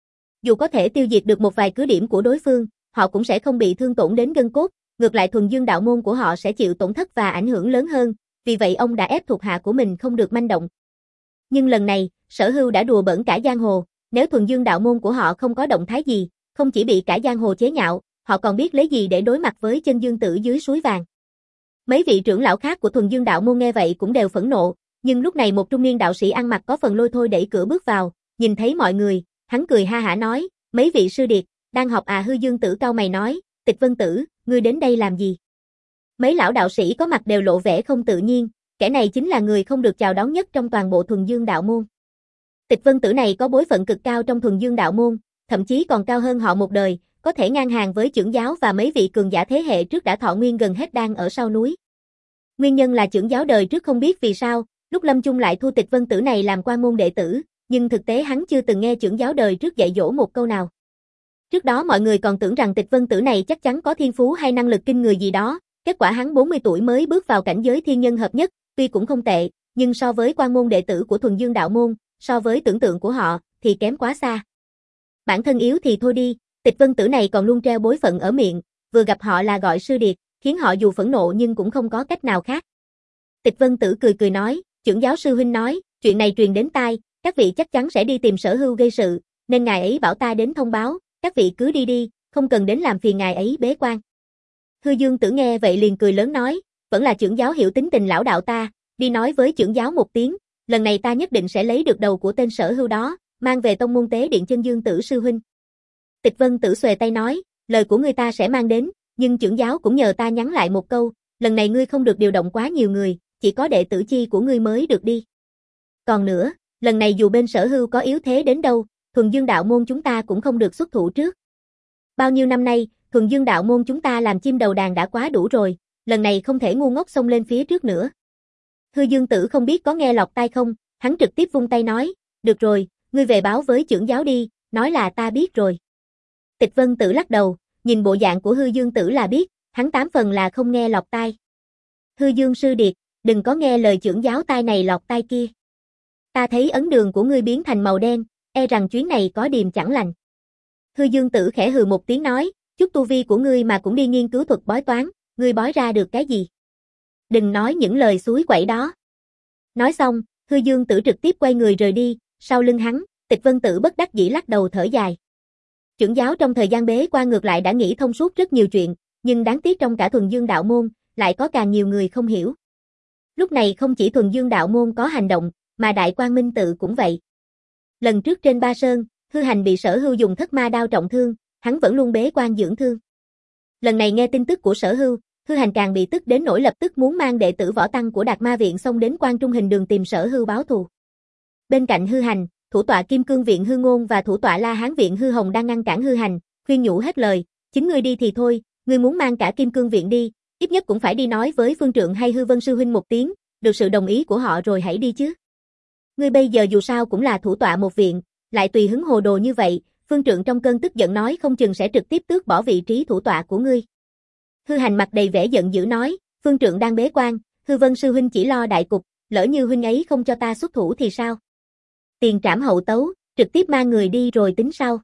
Dù có thể tiêu diệt được một vài cứ điểm của đối phương, họ cũng sẽ không bị thương tổn đến gân cốt, ngược lại Thuần Dương đạo môn của họ sẽ chịu tổn thất và ảnh hưởng lớn hơn, vì vậy ông đã ép thuộc hạ của mình không được manh động. Nhưng lần này, Sở Hưu đã đùa bỡn cả giang hồ, nếu Thuần Dương đạo môn của họ không có động thái gì, không chỉ bị cả giang hồ chế nhạo, họ còn biết lấy gì để đối mặt với Chân Dương Tử dưới suối vàng. Mấy vị trưởng lão khác của Thuần Dương đạo môn nghe vậy cũng đều phẫn nộ, nhưng lúc này một trung niên đạo sĩ ăn mặc có phần lôi thôi đẩy cửa bước vào, nhìn thấy mọi người, hắn cười ha hả nói, mấy vị sư điệt, đang học à? Hư Dương Tử cau mày nói, Tịch Vân Tử, ngươi đến đây làm gì? Mấy lão đạo sĩ có mặt đều lộ vẻ không tự nhiên, kẻ này chính là người không được chào đón nhất trong toàn bộ Thuần Dương đạo môn. Tịch Vân Tử này có bối phận cực cao trong Thuần Dương đạo môn, thậm chí còn cao hơn họ một đời, có thể ngang hàng với trưởng giáo và mấy vị cường giả thế hệ trước đã thọ nguyên gần hết đang ở sau núi. Nguyên nhân là trưởng giáo đời trước không biết vì sao, lúc lâm chung lại thu Tịch Vân Tử này làm quan môn đệ tử, nhưng thực tế hắn chưa từng nghe trưởng giáo đời trước dạy dỗ một câu nào. Trước đó mọi người còn tưởng rằng Tịch Vân Tử này chắc chắn có thiên phú hay năng lực kinh người gì đó, kết quả hắn bốn mươi tuổi mới bước vào cảnh giới thiên nhân hợp nhất, tuy cũng không tệ, nhưng so với quan môn đệ tử của Thuần Dương đạo môn, so với tưởng tượng của họ, thì kém quá xa. Bản thân yếu thì thôi đi, Tịch Vân Tử này còn luôn treo bối phận ở miệng, vừa gặp họ là gọi sư điệt, khiến họ dù phẫn nộ nhưng cũng không có cách nào khác. Tịch Vân Tử cười cười nói, trưởng giáo sư huynh nói, chuyện này truyền đến tai, các vị chắc chắn sẽ đi tìm Sở Hưu gây sự, nên ngài ấy bảo ta đến thông báo, các vị cứ đi đi, không cần đến làm phiền ngài ấy bế quan. Hư Dương Tử nghe vậy liền cười lớn nói, vẫn là trưởng giáo hiểu tính tình lão đạo ta, đi nói với trưởng giáo một tiếng, lần này ta nhất định sẽ lấy được đầu của tên Sở Hưu đó, mang về tông môn tế điện Chân Dương Tử sư huynh. Tịch Vân Tử xuề tay nói, lời của người ta sẽ mang đến, nhưng trưởng giáo cũng nhờ ta nhắn lại một câu, lần này ngươi không được điều động quá nhiều người, chỉ có đệ tử chi của ngươi mới được đi. Còn nữa, lần này dù bên Sở Hưu có yếu thế đến đâu, Thuần Dương đạo môn chúng ta cũng không được xuất thủ trước. Bao nhiêu năm nay, Thuần Dương đạo môn chúng ta làm chim đầu đàn đã quá đủ rồi, lần này không thể ngu ngốc xông lên phía trước nữa. Hư Dương Tử không biết có nghe lọt tai không, hắn trực tiếp vung tay nói, được rồi, ngươi về báo với trưởng giáo đi, nói là ta biết rồi. Tịch Vân Tử lắc đầu, nhìn bộ dạng của Hư Dương Tử là biết, hắn tám phần là không nghe lọt tai. Hư Dương sư điệt, đừng có nghe lời trưởng giáo tai này lọt tai kia. Ta thấy ấn đường của ngươi biến thành màu đen, e rằng chuyến này có điềm chẳng lành. Hư Dương Tử khẽ hừ một tiếng nói, chút tu vi của ngươi mà cũng đi nghiên cứu thuật bói toán, ngươi bói ra được cái gì? Đừng nói những lời suối quẩy đó. Nói xong, Hư Dương Tử trực tiếp quay người rời đi, sau lưng hắn, Tịch Vân Tử bất đắc dĩ lắc đầu thở dài. Trưởng giáo trong thời gian bế quan ngược lại đã nghĩ thông suốt rất nhiều chuyện, nhưng đáng tiếc trong cả Thuần Dương đạo môn, lại có càng nhiều người không hiểu. Lúc này không chỉ Thuần Dương đạo môn có hành động, mà Đại Quang Minh tự cũng vậy. Lần trước trên Ba Sơn, Hư Hành bị Sở Hưu dùng thất ma đao trọng thương, hắn vẫn luôn bế quan dưỡng thương. Lần này nghe tin tức của Sở Hưu, Hư Hành càng bị tức đến nỗi lập tức muốn mang đệ tử võ tăng của Đạt Ma viện xông đến Quan Trung Hình Đường tìm Sở Hưu báo thù. Bên cạnh Hư Hành, thủ tọa Kim Cương viện Hư Ngôn và thủ tọa La Hán viện Hư Hồng đang ngăn cản Hư Hành, khuyên nhủ hết lời, chính ngươi đi thì thôi, ngươi muốn mang cả Kim Cương viện đi, ít nhất cũng phải đi nói với Phương Trượng hay Hư Vân sư huynh một tiếng, được sự đồng ý của họ rồi hãy đi chứ. Ngươi bây giờ dù sao cũng là thủ tọa một viện, lại tùy hứng hồ đồ như vậy, Phương Trượng trong cơn tức giận nói không chừng sẽ trực tiếp tước bỏ vị trí thủ tọa của ngươi. Hư Hành mặt đầy vẻ giận dữ nói, Phương Trượng đang bế quan, Hư Vân sư huynh chỉ lo đại cục, lỡ như huynh ấy không cho ta xuất thủ thì sao? Tiền trảm hậu tấu, trực tiếp mang người đi rồi tính sau.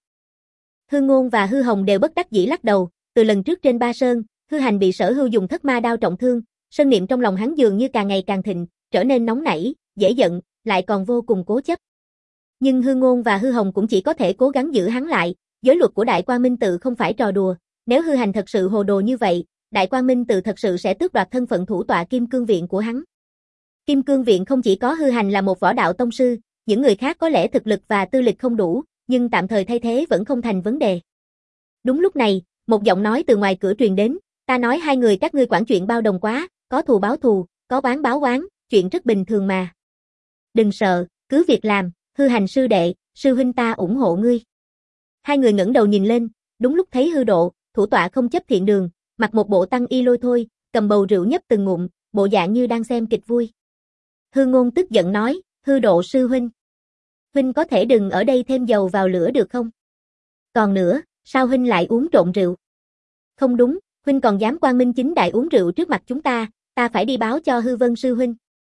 Hư Ngôn và Hư Hồng đều bất đắc dĩ lắc đầu, từ lần trước trên Ba Sơn, Hư Hành bị Sở Hưu dùng thất ma đao trọng thương, sân niệm trong lòng hắn dường như càng ngày càng thịnh, trở nên nóng nảy, dễ giận, lại còn vô cùng cố chấp. Nhưng Hư Ngôn và Hư Hồng cũng chỉ có thể cố gắng giữ hắn lại, giới luật của Đại Quang Minh Tự không phải trò đùa, nếu Hư Hành thật sự hồ đồ như vậy, Đại Quang Minh Tự thật sự sẽ tước đoạt thân phận thủ tọa Kim Cương viện của hắn. Kim Cương viện không chỉ có Hư Hành là một võ đạo tông sư, những người khác có lẽ thực lực và tư lịch không đủ, nhưng tạm thời thay thế vẫn không thành vấn đề. Đúng lúc này, một giọng nói từ ngoài cửa truyền đến, ta nói hai người các ngươi quản chuyện bao đồng quá, có thù báo thù, có oán báo oán, chuyện rất bình thường mà. Đừng sợ, cứ việc làm, Hư Hành sư đệ, sư huynh ta ủng hộ ngươi. Hai người ngẩng đầu nhìn lên, đúng lúc thấy Hư Độ, thủ tọa không chấp thiện đường, mặc một bộ tăng y lôi thôi, cầm bầu rượu nhấp từng ngụm, bộ dạng như đang xem kịch vui. Hư Ngôn tức giận nói, Hư Độ sư huynh, huynh có thể đừng ở đây thêm dầu vào lửa được không? Còn nữa, sao huynh lại uống trộn rượu? Không đúng, huynh còn dám quang minh chính đại uống rượu trước mặt chúng ta, ta phải đi báo cho Hư Vân sư huynh.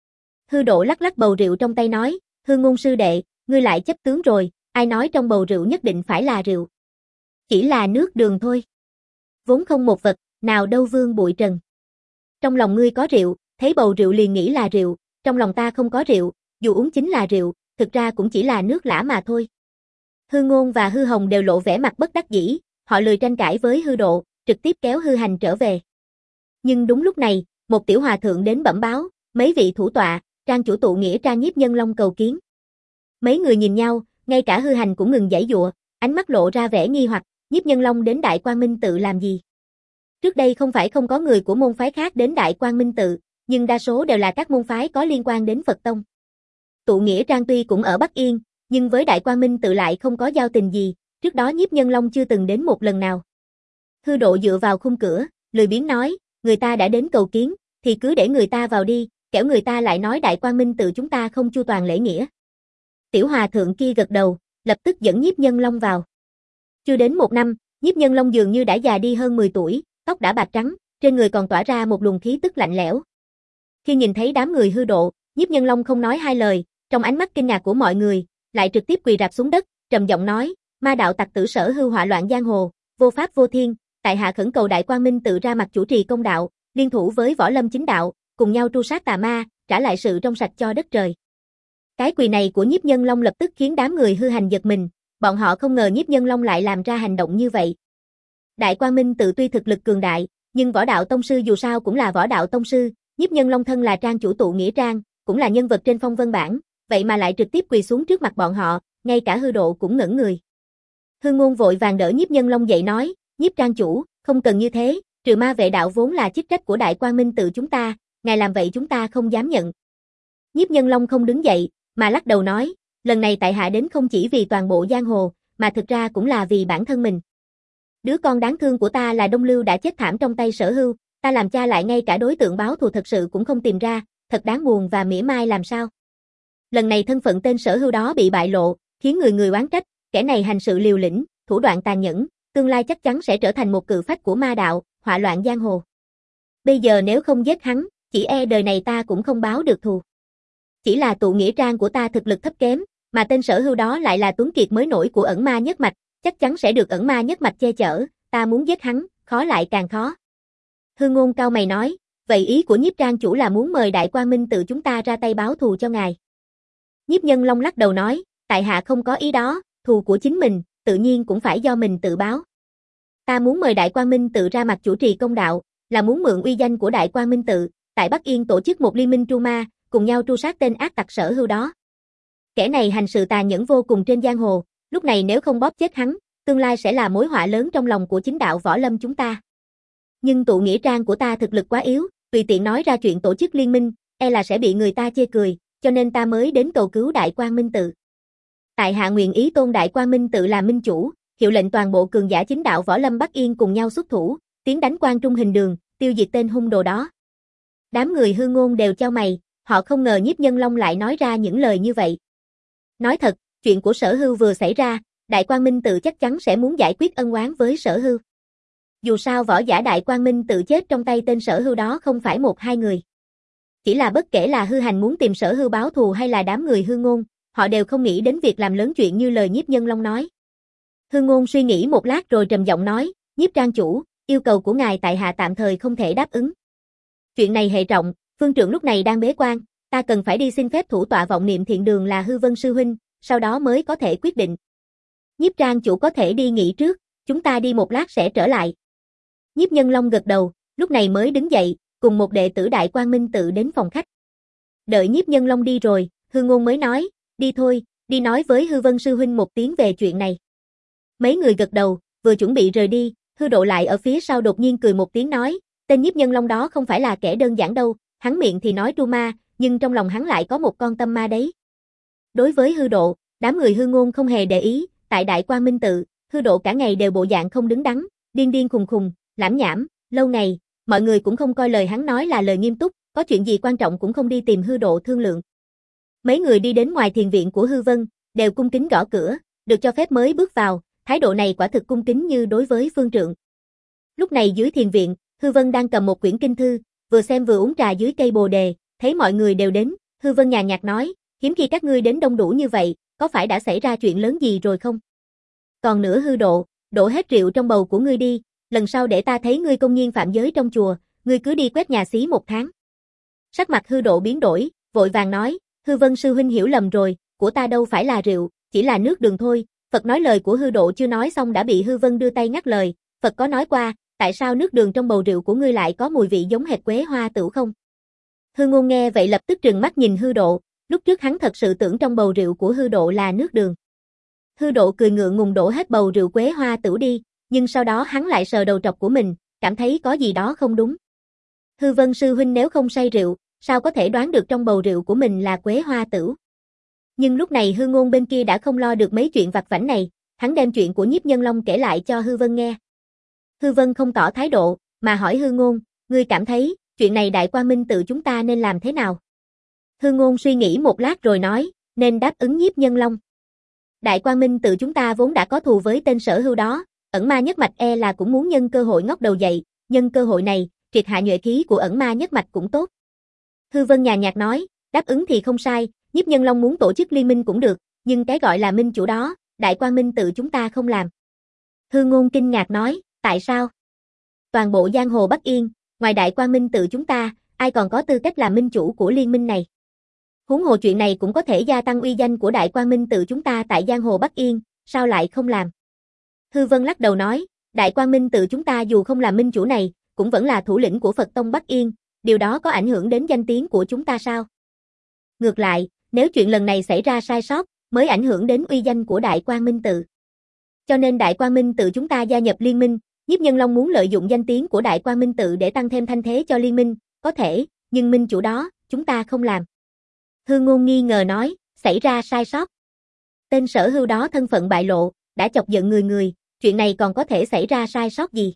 Hư Độ lắc lắc bầu rượu trong tay nói, Hư Ngôn sư đệ, ngươi lại chấp tướng rồi, ai nói trong bầu rượu nhất định phải là rượu. Chỉ là nước đường thôi. Vốn không một vật, nào đâu vương bụi trần. Trong lòng ngươi có rượu, thấy bầu rượu liền nghĩ là rượu, trong lòng ta không có rượu, dù uống chính là rượu, thực ra cũng chỉ là nước lã mà thôi. Hư Ngôn và Hư Hồng đều lộ vẻ mặt bất đắc dĩ, họ lười tranh cãi với Hư Độ, trực tiếp kéo Hư Hành trở về. Nhưng đúng lúc này, một tiểu hòa thượng đến bẩm báo, mấy vị thủ tọa, Trang chủ tụ nghĩa Trang Nhiếp Nhân Long cầu kiến. Mấy người nhìn nhau, ngay cả Hư Hành cũng ngừng giãy giụa, ánh mắt lộ ra vẻ nghi hoặc, Nhiếp Nhân Long đến Đại Quang Minh Tự làm gì? Trước đây không phải không có người của môn phái khác đến Đại Quang Minh Tự, nhưng đa số đều là các môn phái có liên quan đến Phật Tông. Tụ nghĩa Trang tuy cũng ở Bắc Yên, nhưng với Đại Quang Minh Tự lại không có giao tình gì, trước đó Nhiếp Nhân Long chưa từng đến một lần nào. Hư Độ dựa vào khung cửa, lười biếng nói, người ta đã đến cầu kiến, thì cứ để người ta vào đi, kẻo người ta lại nói Đại Quang Minh Tự chúng ta không chu toàn lễ nghĩa. Tiểu hòa thượng kia gật đầu, lập tức dẫn Nhiếp Nhân Long vào. Chưa đến một năm, Nhiếp Nhân Long dường như đã già đi hơn mười tuổi, tóc đã bạc trắng, trên người còn tỏa ra một luồng khí tức lạnh lẽo. Khi nhìn thấy đám người Hư Độ, Nhiếp Nhân Long không nói hai lời, trong ánh mắt kinh ngạc của mọi người, lại trực tiếp quỳ rạp xuống đất, trầm giọng nói, ma đạo tặc tử Sở Hưu họa loạn giang hồ, vô pháp vô thiên, tại hạ khẩn cầu Đại Quang Minh Tự ra mặt chủ trì công đạo, liên thủ với Võ Lâm chính đạo, cùng nhau tru sát tà ma, trả lại sự trong sạch cho đất trời. Cái quỳ này của Nhiếp Nhân Long lập tức khiến đám người Hư Hành giật mình, bọn họ không ngờ Nhiếp Nhân Long lại làm ra hành động như vậy. Đại Quang Minh Tự tuy thực lực cường đại, nhưng võ đạo tông sư dù sao cũng là võ đạo tông sư, Nhiếp Nhân Long thân là trang chủ tụ nghĩa trang, cũng là nhân vật trên phong vân bảng, vậy mà lại trực tiếp quỳ xuống trước mặt bọn họ, ngay cả Hư Độ cũng ngẩn người. Hư Ngôn vội vàng đỡ Nhiếp Nhân Long dậy nói, Nhiếp trang chủ, không cần như thế, trừ ma vệ đạo vốn là chức trách của Đại Quang Minh Tự chúng ta, ngài làm vậy chúng ta không dám nhận. Nhiếp Nhân Long không đứng dậy, mà lắc đầu nói, lần này tại hạ đến không chỉ vì toàn bộ giang hồ, mà thực ra cũng là vì bản thân mình. Đứa con đáng thương của ta là Đông Lưu đã chết thảm trong tay Sở Hưu, ta làm cha lại ngay cả đối tượng báo thù thật sự cũng không tìm ra, thật đáng buồn và mỉa mai làm sao. Lần này thân phận tên Sở Hưu đó bị bại lộ, khiến người người oán trách, kẻ này hành sự liều lĩnh, thủ đoạn tàn nhẫn, tương lai chắc chắn sẽ trở thành một cự phách của ma đạo, họa loạn giang hồ. Bây giờ nếu không giết hắn, chỉ e đời này ta cũng không báo được thù. Chỉ là tụ nghĩa trang của ta thực lực thấp kém, mà tên Sở Hưu đó lại là tuấn kiệt mới nổi của ẩn ma nhất mạch, chắc chắn sẽ được ẩn ma nhất mạch che chở, ta muốn giết hắn, khó lại càng khó. Hư Ngôn cao mày nói, vậy ý của Nhiếp trang chủ là muốn mời Đại Quang Minh Tự chúng ta ra tay báo thù cho ngài. Nhiếp Nhân Long lắc đầu nói, tại hạ không có ý đó, thù của chính mình, tự nhiên cũng phải do mình tự báo. Ta muốn mời Đại Quang Minh Tự ra mặt chủ trì công đạo, là muốn mượn uy danh của Đại Quang Minh Tự, tại Bắc Yên tổ chức một liên minh tru ma, cùng nhau tru sát tên ác tặc Sở Hưu đó. Kẻ này hành sự tàn nhẫn vô cùng trên giang hồ, lúc này nếu không bóp chết hắn, tương lai sẽ là mối họa lớn trong lòng của chính đạo võ lâm chúng ta. Nhưng tụ nghĩa trang của ta thực lực quá yếu, tùy tiện nói ra chuyện tổ chức liên minh, e là sẽ bị người ta chê cười, cho nên ta mới đến cầu cứu Đại Quang Minh Tự. Tại hạ nguyện ý tôn Đại Quang Minh Tự là minh chủ, hiệu lệnh toàn bộ cường giả chính đạo võ lâm Bắc Yên cùng nhau xuất thủ, tiến đánh Quan Trung Hình Đường, tiêu diệt tên hung đồ đó. Đám người hư ngôn đều chau mày, họ không ngờ Nhiếp Nhân Long lại nói ra những lời như vậy. Nói thật, chuyện của Sở Hưu vừa xảy ra, Đại Quang Minh Tự chắc chắn sẽ muốn giải quyết ân oán với Sở Hưu. Dù sao võ giả Đại Quang Minh Tự chết trong tay tên Sở Hưu đó không phải một hai người. Chỉ là bất kể là Hư Hành muốn tìm Sở Hưu báo thù hay là đám người hư ngôn, họ đều không nghĩ đến việc làm lớn chuyện như lời Nhiếp Nhân Long nói. Hư ngôn suy nghĩ một lát rồi trầm giọng nói, Nhiếp trang chủ, yêu cầu của ngài tại hạ tạm thời không thể đáp ứng. Chuyện này hệ trọng, phương trượng lúc này đang bế quan, ta cần phải đi xin phép thủ tọa vọng niệm thiện đường là Hư Vân sư huynh, sau đó mới có thể quyết định. Nhiếp trang chủ có thể đi nghỉ trước, chúng ta đi một lát sẽ trở lại. Nhiếp Nhân Long gật đầu, lúc này mới đứng dậy, cùng một đệ tử Đại Quang Minh Tự đến phòng khách. Đợi Nhiếp Nhân Long đi rồi, Hư Ngôn mới nói, đi thôi, đi nói với Hư Vân sư huynh một tiếng về chuyện này. Mấy người gật đầu, vừa chuẩn bị rời đi, Hư Độ lại ở phía sau đột nhiên cười một tiếng nói, tên Nhiếp Nhân Long đó không phải là kẻ đơn giản đâu, hắn miệng thì nói tru ma, nhưng trong lòng hắn lại có một con tâm ma đấy. Đối với Hư Độ, đám người Hư Ngôn không hề để ý, tại Đại Quang Minh Tự, Hư Độ cả ngày đều bộ dạng không đứng đắn, điên điên khùng khùng, lảm nhảm, lâu ngày, mọi người cũng không coi lời hắn nói là lời nghiêm túc, có chuyện gì quan trọng cũng không đi tìm Hư Độ thương lượng. Mấy người đi đến ngoài thiền viện của Hư Vân, đều cung kính gõ cửa, được cho phép mới bước vào, thái độ này quả thực cung kính như đối với phương trượng. Lúc này dưới thiền viện, Hư Vân đang cầm một quyển kinh thư, vừa xem vừa uống trà dưới cây bồ đề, thấy mọi người đều đến, Hư Vân nhàn nhạt nói, hiếm khi các ngươi đến đông đủ như vậy, có phải đã xảy ra chuyện lớn gì rồi không? Còn nữa Hư Độ, đổ hết rượu trong bầu của ngươi đi, lần sau để ta thấy ngươi công nhiên phạm giới trong chùa, ngươi cứ đi quét nhà xí một tháng. Sắc mặt Hư Độ biến đổi, vội vàng nói, Hư Vân sư huynh hiểu lầm rồi, của ta đâu phải là rượu, chỉ là nước đường thôi. Phật nói lời của Hư Độ chưa nói xong đã bị Hư Vân đưa tay ngắt lời, Phật có nói qua, tại sao nước đường trong bầu rượu của ngươi lại có mùi vị giống hệt quế hoa tửu không? Hư Ngôn nghe vậy lập tức trừng mắt nhìn Hư Độ, lúc trước hắn thật sự tưởng trong bầu rượu của Hư Độ là nước đường. Hư Độ cười ngượng ngùng đổ hết bầu rượu quế hoa tửu đi, nhưng sau đó hắn lại sờ đầu trọc của mình, cảm thấy có gì đó không đúng. Hư Vân sư huynh nếu không say rượu, sao có thể đoán được trong bầu rượu của mình là quế hoa tửu? Nhưng lúc này Hư Ngôn bên kia đã không lo được mấy chuyện vặt vãnh này, hắn đem chuyện của Nhiếp Nhân Long kể lại cho Hư Vân nghe. Hư Vân không tỏ thái độ, mà hỏi Hư Ngôn, ngươi cảm thấy, chuyện này Đại Quang Minh Tự chúng ta nên làm thế nào? Hư Ngôn suy nghĩ một lát rồi nói, nên đáp ứng Nhiếp Nhân Long. Đại Quang Minh Tự chúng ta vốn đã có thù với tên Sở Hưu đó, ẩn ma nhất mạch e là cũng muốn nhân cơ hội ngóc đầu dậy, nhân cơ hội này, triệt hạ nhuệ khí của ẩn ma nhất mạch cũng tốt. Hư Vân nhàn nhạt nói, đáp ứng thì không sai, Nhiếp Nhân Long muốn tổ chức liên minh cũng được, nhưng cái gọi là minh chủ đó, Đại Quang Minh Tự chúng ta không làm. Hư Ngôn kinh ngạc nói, tại sao? Toàn bộ giang hồ Bắc Yên, ngoài Đại Quang Minh Tự chúng ta, ai còn có tư cách làm minh chủ của liên minh này? Huống hồ chuyện này cũng có thể gia tăng uy danh của Đại Quang Minh Tự chúng ta tại giang hồ Bắc Yên, sao lại không làm? Hư Vân lắc đầu nói, Đại Quang Minh Tự chúng ta dù không làm minh chủ này, cũng vẫn là thủ lĩnh của Phật Tông Bắc Yên, điều đó có ảnh hưởng đến danh tiếng của chúng ta sao? Ngược lại, nếu chuyện lần này xảy ra sai sót, mới ảnh hưởng đến uy danh của Đại Quang Minh Tự. Cho nên Đại Quang Minh Tự chúng ta gia nhập liên minh, Nhiếp Nhân Long muốn lợi dụng danh tiếng của Đại Quang Minh Tự để tăng thêm thanh thế cho liên minh, có thể, nhưng minh chủ đó, chúng ta không làm. Hư Ngôn nghi ngờ nói, xảy ra sai sót. Tên Sở Hưu đó thân phận bại lộ, đã chọc giận người người, chuyện này còn có thể xảy ra sai sót gì?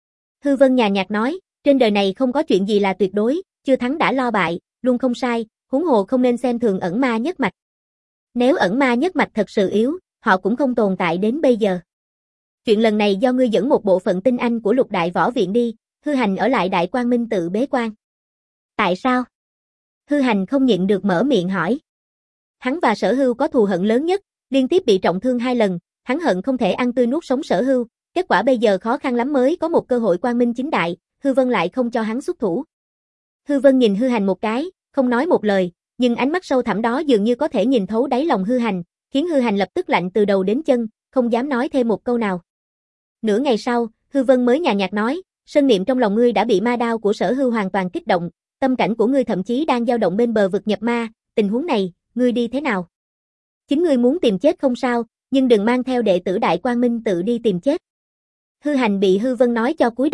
Hư Vân nhàn nhạt nói, trên đời này không có chuyện gì là tuyệt đối, chưa thắng đã lo bại, luôn không sai, huống hồ không nên xem thường ẩn ma nhất mạch. Nếu ẩn ma nhất mạch thật sự yếu, họ cũng không tồn tại đến bây giờ. Chuyện lần này do ngươi dẫn một bộ phận tinh anh của Lục Đại Võ Viện đi, Hư Hành ở lại Đại Quang Minh Tự bế quan. Tại sao? Hư Hành không nhịn được mở miệng hỏi. Hắn và Sở Hưu có thù hận lớn nhất, liên tiếp bị trọng thương hai lần, hắn hận không thể ăn tươi nuốt sống Sở Hưu, kết quả bây giờ khó khăn lắm mới có một cơ hội quang minh chính đại, Hư Vân lại không cho hắn xuất thủ. Hư Vân nhìn Hư Hành một cái, không nói một lời, nhưng ánh mắt sâu thẳm đó dường như có thể nhìn thấu đáy lòng Hư Hành, khiến Hư Hành lập tức lạnh từ đầu đến chân, không dám nói thêm một câu nào. Nửa ngày sau, Hư Vân mới nhàn nhạt nói, sân niệm trong lòng ngươi đã bị ma đao của Sở Hưu hoàn toàn kích động, tâm cảnh của ngươi thậm chí đang dao động bên bờ vực nhập ma, tình huống này, ngươi đi thế nào? Chính ngươi muốn tìm chết không sao, nhưng đừng mang theo đệ tử Đại Quang Minh Tự đi tìm chết. Hư Hành bị Hư Vân nói cho cúi đầu,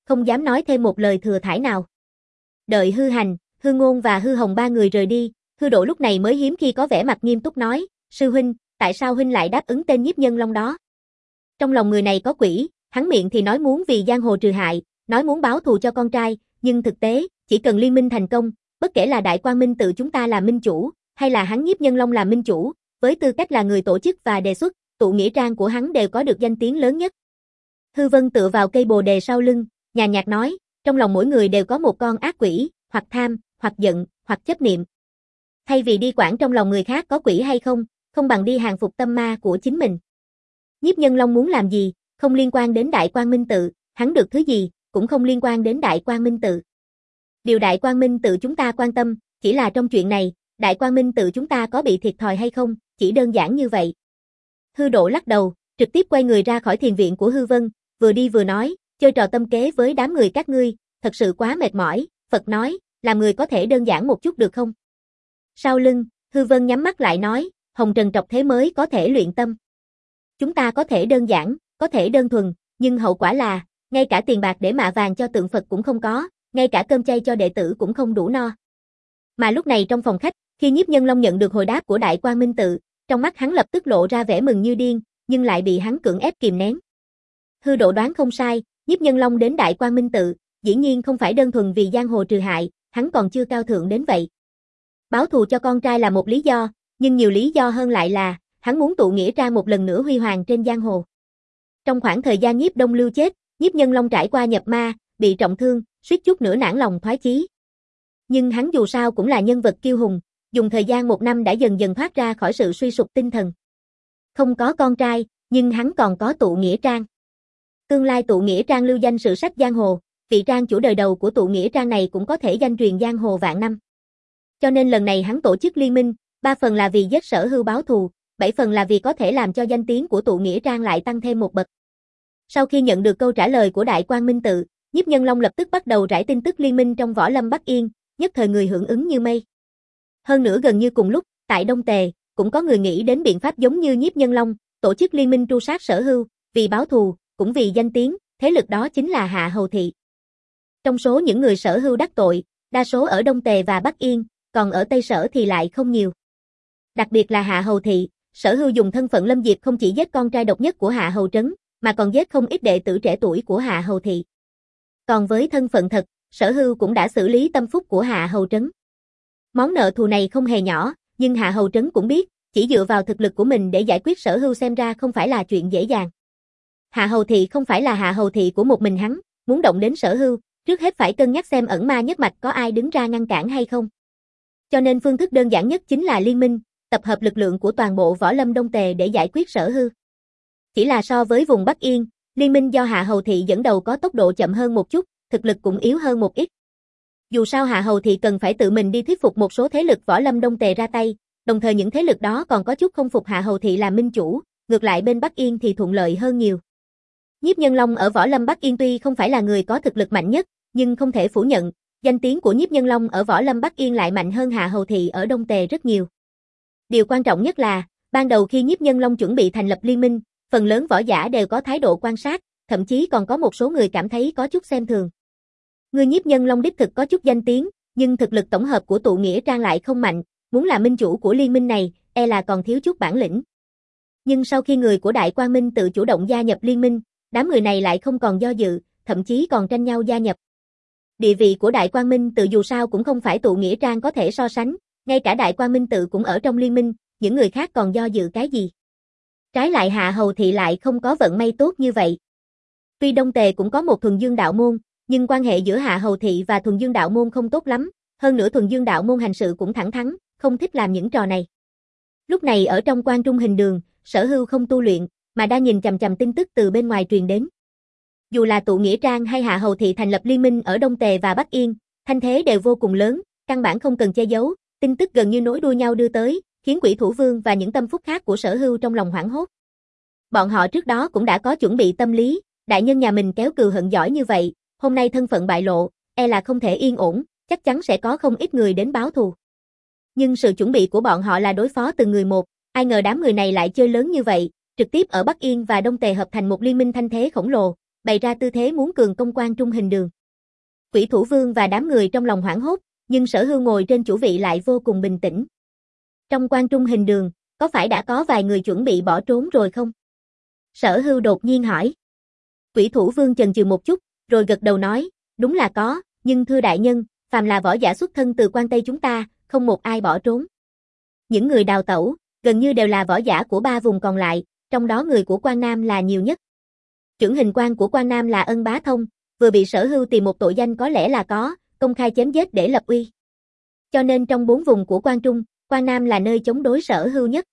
không dám nói thêm một lời thừa thãi nào. Đợi Hư Hành, Hư Ngôn và Hư Hồng ba người rời đi, Hư Độ lúc này mới hiếm khi có vẻ mặt nghiêm túc nói, sư huynh, tại sao huynh lại đáp ứng tên Nhiếp Nhân Long đó? Trong lòng người này có quỷ, hắn miệng thì nói muốn vì giang hồ trừ hại, nói muốn báo thù cho con trai, nhưng thực tế, chỉ cần liên minh thành công, bất kể là Đại Quang Minh tự chúng ta là minh chủ, hay là hắn Nhiếp Nhân Long là minh chủ, với tư cách là người tổ chức và đề xuất, tụ nghĩa trang của hắn đều có được danh tiếng lớn nhất. Hư Vân tựa vào cây bồ đề sau lưng, nhàn nhạt nói, trong lòng mỗi người đều có một con ác quỷ, hoặc tham, hoặc giận, hoặc chấp niệm. Thay vì đi quản trong lòng người khác có quỷ hay không, không bằng đi hàng phục tâm ma của chính mình. Nhiếp Nhân Long muốn làm gì, không liên quan đến Đại Quang Minh tự, hắn được thứ gì, cũng không liên quan đến Đại Quang Minh tự. Điều Đại Quang Minh tự chúng ta quan tâm, chỉ là trong chuyện này, Đại Quang Minh tự chúng ta có bị thiệt thòi hay không, chỉ đơn giản như vậy. Hư Độ lắc đầu, trực tiếp quay người ra khỏi thiền viện của Hư Vân, vừa đi vừa nói, chơi trò tâm kế với đám người các ngươi, thật sự quá mệt mỏi, Phật nói, làm người có thể đơn giản một chút được không? Sau lưng, Hư Vân nhắm mắt lại nói, hồng trần trọc thế mới có thể luyện tâm. Chúng ta có thể đơn giản, có thể đơn thuần, nhưng hậu quả là, ngay cả tiền bạc để mạ vàng cho tượng Phật cũng không có, ngay cả cơm chay cho đệ tử cũng không đủ no. Mà lúc này trong phòng khách, khi Nhiếp Nhân Long nhận được hồi đáp của Đại Quang Minh tự, trong mắt hắn lập tức lộ ra vẻ mừng như điên, nhưng lại bị hắn cưỡng ép kìm nén. Hư Độ đoán không sai, Nhiếp Nhân Long đến Đại Quang Minh tự, dĩ nhiên không phải đơn thuần vì giang hồ trừ hại, hắn còn chưa cao thượng đến vậy. Báo thù cho con trai là một lý do, nhưng nhiều lý do hơn lại là, hắn muốn tụ nghĩa trang một lần nữa huy hoàng trên giang hồ. Trong khoảng thời gian Nhiếp Đông Lưu chết, Nhiếp Nhân Long trải qua nhập ma, bị trọng thương, suýt chút nữa nản lòng thoái chí. Nhưng hắn dù sao cũng là nhân vật kiêu hùng, dùng thời gian một năm đã dần dần thoát ra khỏi sự suy sụp tinh thần. Không có con trai, nhưng hắn còn có tụ nghĩa trang. Tương lai tụ nghĩa trang lưu danh sử sách giang hồ, vị trang chủ đời đầu của tụ nghĩa trang này cũng có thể danh truyền giang hồ vạn năm. Cho nên lần này hắn tổ chức liên minh, ba phần là vì giết Sở Hưu báo thù, bảy phần là vì có thể làm cho danh tiếng của tụ nghĩa trang lại tăng thêm một bậc. Sau khi nhận được câu trả lời của Đại Quang Minh tự, Nhiếp Nhân Long lập tức bắt đầu rải tin tức liên minh trong Võ Lâm Bắc Yên, nhất thời người hưởng ứng như mây. Hơn nữa gần như cùng lúc, tại Đông Tề, cũng có người nghĩ đến biện pháp giống như Nhiếp Nhân Long, tổ chức liên minh tru sát Sở Hưu, vì báo thù, cũng vì danh tiếng, thế lực đó chính là Hạ Hầu Thị. Trong số những người Sở Hưu đắc tội, đa số ở Đông Tề và Bắc Yên, còn ở Tây Sở thì lại không nhiều. Đặc biệt là Hạ Hầu Thị, Sở Hưu dùng thân phận Lâm Diệp không chỉ giết con trai độc nhất của Hạ Hầu Trấn, mà còn giết không ít đệ tử trẻ tuổi của Hạ Hầu Thị. Còn với thân phận thật, Sở Hưu cũng đã xử lý tâm phúc của Hạ Hầu Trấn. Món nợ thù này không hề nhỏ, nhưng Hạ Hầu Trấn cũng biết, chỉ dựa vào thực lực của mình để giải quyết Sở Hưu xem ra không phải là chuyện dễ dàng. Hạ Hầu Thị không phải là Hạ Hầu Thị của một mình hắn, muốn động đến Sở Hưu, trước hết phải cân nhắc xem ẩn ma nhất mạch có ai đứng ra ngăn cản hay không. Cho nên phương thức đơn giản nhất chính là liên minh, tập hợp lực lượng của toàn bộ Võ Lâm Đông Tề để giải quyết Sở Hưu. Chỉ là so với vùng Bắc Yên, liên minh do Hạ Hầu Thị dẫn đầu có tốc độ chậm hơn một chút, thực lực cũng yếu hơn một ít. Dù sao Hạ Hầu Thị cần phải tự mình đi thuyết phục một số thế lực Võ Lâm Đông Tề ra tay, đồng thời những thế lực đó còn có chút không phục Hạ Hầu Thị làm minh chủ, ngược lại bên Bắc Yên thì thuận lợi hơn nhiều. Nhiếp Nhân Long ở Võ Lâm Bắc Yên tuy không phải là người có thực lực mạnh nhất, nhưng không thể phủ nhận, danh tiếng của Nhiếp Nhân Long ở Võ Lâm Bắc Yên lại mạnh hơn Hạ Hầu Thị ở Đông Tề rất nhiều. Điều quan trọng nhất là, ban đầu khi Nhiếp Nhân Long chuẩn bị thành lập liên minh, phần lớn võ giả đều có thái độ quan sát, thậm chí còn có một số người cảm thấy có chút xem thường. Người Nhiếp Nhân Long đích thực có chút danh tiếng, nhưng thực lực tổng hợp của tụ nghĩa trang lại không mạnh, muốn là minh chủ của liên minh này, e là còn thiếu chút bản lĩnh. Nhưng sau khi người của Đại Quang Minh tự chủ động gia nhập liên minh, đám người này lại không còn do dự, thậm chí còn tranh nhau gia nhập. Địa vị của Đại Quang Minh tự dù sao cũng không phải tụ nghĩa trang có thể so sánh, ngay cả Đại Quang Minh tự cũng ở trong liên minh, những người khác còn do dự cái gì. Trái lại Hạ Hầu Thị lại không có vận may tốt như vậy. Tuy Đông Tề cũng có một Thuần Dương đạo môn, nhưng quan hệ giữa Hạ Hầu Thị và Thuần Dương đạo môn không tốt lắm, hơn nữa Thuần Dương đạo môn hành sự cũng thẳng thắn, không thích làm những trò này. Lúc này ở trong Quan Trung Hình Đường, Sở Hưu không tu luyện, mà đang nhìn chằm chằm tin tức từ bên ngoài truyền đến. Dù là tụ nghĩa trang hay Hạ Hầu Thị thành lập liên minh ở Đông Tề và Bắc Yên, thanh thế đều vô cùng lớn, căn bản không cần che giấu, tin tức gần như nối đuôi nhau đưa tới, khiến Quỷ Thủ Vương và những tâm phúc khác của Sở Hưu trong lòng hoảng hốt. Bọn họ trước đó cũng đã có chuẩn bị tâm lý, đại nhân nhà mình kéo cừu hận giỏi như vậy, hôm nay thân phận bại lộ, e là không thể yên ổn, chắc chắn sẽ có không ít người đến báo thù. Nhưng sự chuẩn bị của bọn họ là đối phó từng người một, ai ngờ đám người này lại chơi lớn như vậy, trực tiếp ở Bắc Yên và Đông Tề hợp thành một liên minh thanh thế khổng lồ, bày ra tư thế muốn cường công Quan Trung Hình Đường. Quỷ Thủ Vương và đám người trong lòng hoảng hốt, nhưng Sở Hưu ngồi trên chủ vị lại vô cùng bình tĩnh. Trong Quan Trung Hình Đường, có phải đã có vài người chuẩn bị bỏ trốn rồi không? Sở Hưu đột nhiên hỏi. Quỷ Thủ Vương chần chừ một chút, rồi gật đầu nói, đúng là có, nhưng thưa đại nhân, phàm là võ giả xuất thân từ Quan Tây chúng ta, không một ai bỏ trốn. Những người đào tẩu, gần như đều là võ giả của ba vùng còn lại, trong đó người của Quan Nam là nhiều nhất. Chưởng hình quan của Quan Nam là Ân Bá Thông, vừa bị Sở Hưu tìm một tội danh có lẽ là có, công khai chém giết để lập uy. Cho nên trong bốn vùng của Quan Trung, Quan Nam là nơi chống đối Sở Hưu nhất.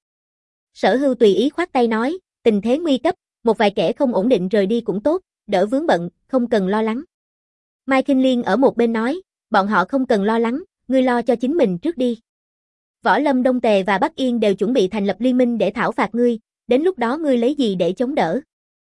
Sở Hưu tùy ý khoát tay nói, tình thế nguy cấp, một vài kẻ không ổn định rời đi cũng tốt, đỡ vướng bận, không cần lo lắng. Mai Kinh Liên ở một bên nói, bọn họ không cần lo lắng, ngươi lo cho chính mình trước đi. Võ Lâm Đông Tề và Bắc Yên đều chuẩn bị thành lập liên minh để thảo phạt ngươi, đến lúc đó ngươi lấy gì để chống đỡ?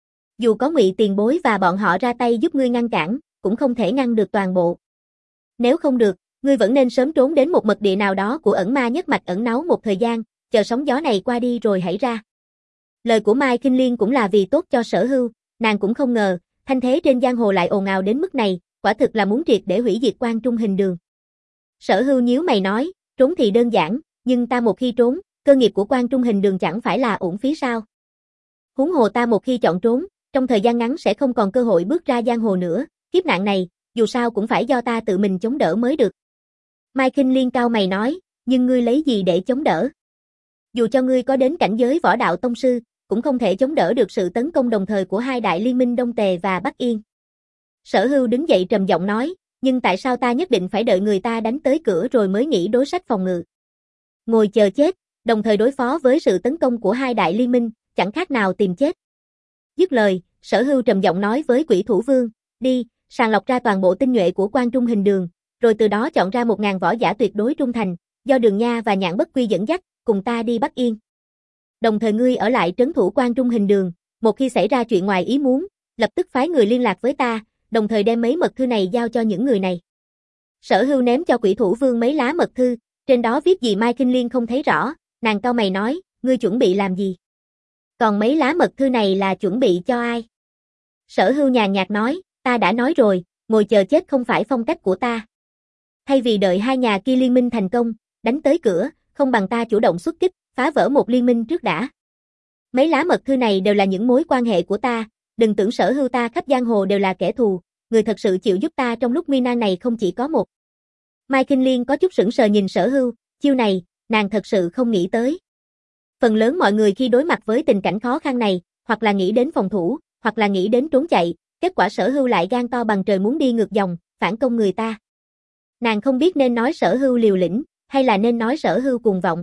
Dù có Ngụy Tiền Bối và bọn họ ra tay giúp ngươi ngăn cản, cũng không thể ngăn được toàn bộ. Nếu không được, ngươi vẫn nên sớm trốn đến một mật địa nào đó của ẩn ma nhất mạch ẩn náu một thời gian, chờ sóng gió này qua đi rồi hãy ra. Lời của Mai Kinh Liên cũng là vì tốt cho Sở Hưu, nàng cũng không ngờ, thanh thế trên giang hồ lại ồn ào đến mức này, quả thực là muốn triệt để hủy diệt Quan Trung Hình Đường. Sở Hưu nhíu mày nói, trốn thì đơn giản, nhưng ta một khi trốn, cơ nghiệp của Quan Trung Hình Đường chẳng phải là uổng phí sao? Huống hồ ta một khi chọn trốn, trong thời gian ngắn sẽ không còn cơ hội bước ra giang hồ nữa, kiếp nạn này, dù sao cũng phải do ta tự mình chống đỡ mới được. Mai Kinh Liên cao mày nói, nhưng ngươi lấy gì để chống đỡ? Dù cho ngươi có đến cảnh giới võ đạo tông sư, cũng không thể chống đỡ được sự tấn công đồng thời của hai đại liên minh Đông Tề và Bắc Yên. Sở Hưu đứng dậy trầm giọng nói, nhưng tại sao ta nhất định phải đợi người ta đánh tới cửa rồi mới nghĩ đối sách phòng ngự? Ngồi chờ chết, đồng thời đối phó với sự tấn công của hai đại liên minh, chẳng khác nào tìm chết. Dứt lời, Sở Hưu trầm giọng nói với Quỷ Thủ Vương, đi, sàng lọc ra toàn bộ tinh nhuệ của Quan Trung Hình Đường, rồi từ đó chọn ra một ngàn võ giả tuyệt đối trung thành, do Đường Nha và Nhạn Bất Quy dẫn dắt, cùng ta đi Bắc Yên. Đồng thời ngươi ở lại trấn thủ Quan Trung Hình Đường, một khi xảy ra chuyện ngoài ý muốn, lập tức phái người liên lạc với ta, đồng thời đem mấy mật thư này giao cho những người này. Sở Hưu ném cho Quỷ Thủ Vương mấy lá mật thư, trên đó viết gì Mai Kinh Liên không thấy rõ, nàng cau mày nói, ngươi chuẩn bị làm gì? Còn mấy lá mật thư này là chuẩn bị cho ai? Sở Hưu nhàn nhạt nói, ta đã nói rồi, ngồi chờ chết không phải phong cách của ta. Thay vì đợi hai nhà kia liên minh thành công, đánh tới cửa, không bằng ta chủ động xuất kích, phá vỡ một liên minh trước đã. Mấy lá mật thư này đều là những mối quan hệ của ta, đừng tưởng Sở Hưu ta khắp giang hồ đều là kẻ thù, người thật sự chịu giúp ta trong lúc nguy nan này không chỉ có một. Mai Kinh Liên có chút sững sờ nhìn Sở Hưu, chiêu này, nàng thật sự không nghĩ tới. Phần lớn mọi người khi đối mặt với tình cảnh khó khăn này, hoặc là nghĩ đến phòng thủ, hoặc là nghĩ đến trốn chạy, kết quả Sở Hưu lại gan to bằng trời muốn đi ngược dòng, phản công người ta. Nàng không biết nên nói Sở Hưu liều lĩnh, hay là nên nói Sở Hưu cuồng vọng.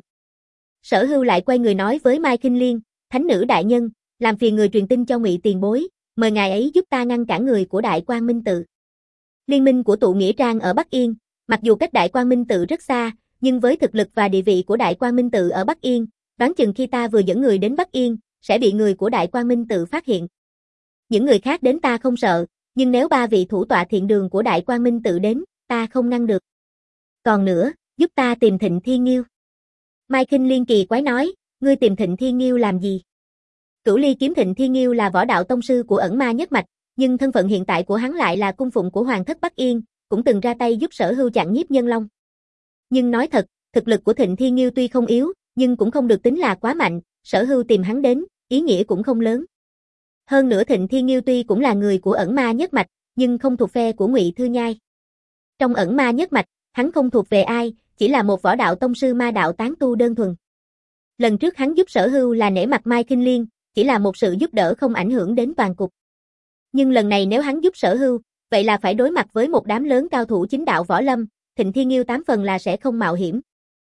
Sở Hưu lại quay người nói với Mai Kinh Liên, thánh nữ đại nhân, làm phiền người truyền tin cho Ngụy Tiền Bối, mời ngài ấy giúp ta ngăn cản người của Đại Quang Minh Tự. Liên minh của tụ nghĩa trang ở Bắc Yên, mặc dù cách Đại Quang Minh Tự rất xa, nhưng với thực lực và địa vị của Đại Quang Minh Tự ở Bắc Yên, đoán chừng khi ta vừa dẫn người đến Bắc Yên, sẽ bị người của Đại Quang Minh Tự phát hiện. Những người khác đến ta không sợ, nhưng nếu ba vị thủ tọa thiện đường của Đại Quang Minh Tự đến, ta không ngăn được. Còn nữa, giúp ta tìm Thịnh Thiên Nghiêu. Mai Kinh Liên kỳ quái nói, ngươi tìm Thịnh Thiên Nghiêu làm gì? Cửu Ly kiếm Thịnh Thiên Nghiêu là võ đạo tông sư của ẩn ma nhất mạch, nhưng thân phận hiện tại của hắn lại là cung phụng của Hoàng thất Bắc Yên, cũng từng ra tay giúp Sở Hưu chặn Nhiếp Nhân Long. Nhưng nói thật, thực lực của Thịnh Thiên Nghiêu tuy không yếu, nhưng cũng không được tính là quá mạnh, Sở Hưu tìm hắn đến, ý nghĩa cũng không lớn. Hơn nữa Thịnh Thiên Nghiêu tuy cũng là người của ẩn ma nhất mạch, nhưng không thuộc phe của Ngụy Thư Nhai. Trong ẩn ma nhất mạch, hắn không thuộc về ai, chỉ là một võ đạo tông sư ma đạo tán tu đơn thuần. Lần trước hắn giúp Sở Hưu là nể mặt Mai Kinh Liên, chỉ là một sự giúp đỡ không ảnh hưởng đến toàn cục. Nhưng lần này nếu hắn giúp Sở Hưu, vậy là phải đối mặt với một đám lớn cao thủ chính đạo võ lâm, Thịnh Thiên Nghiêu tám phần là sẽ không mạo hiểm.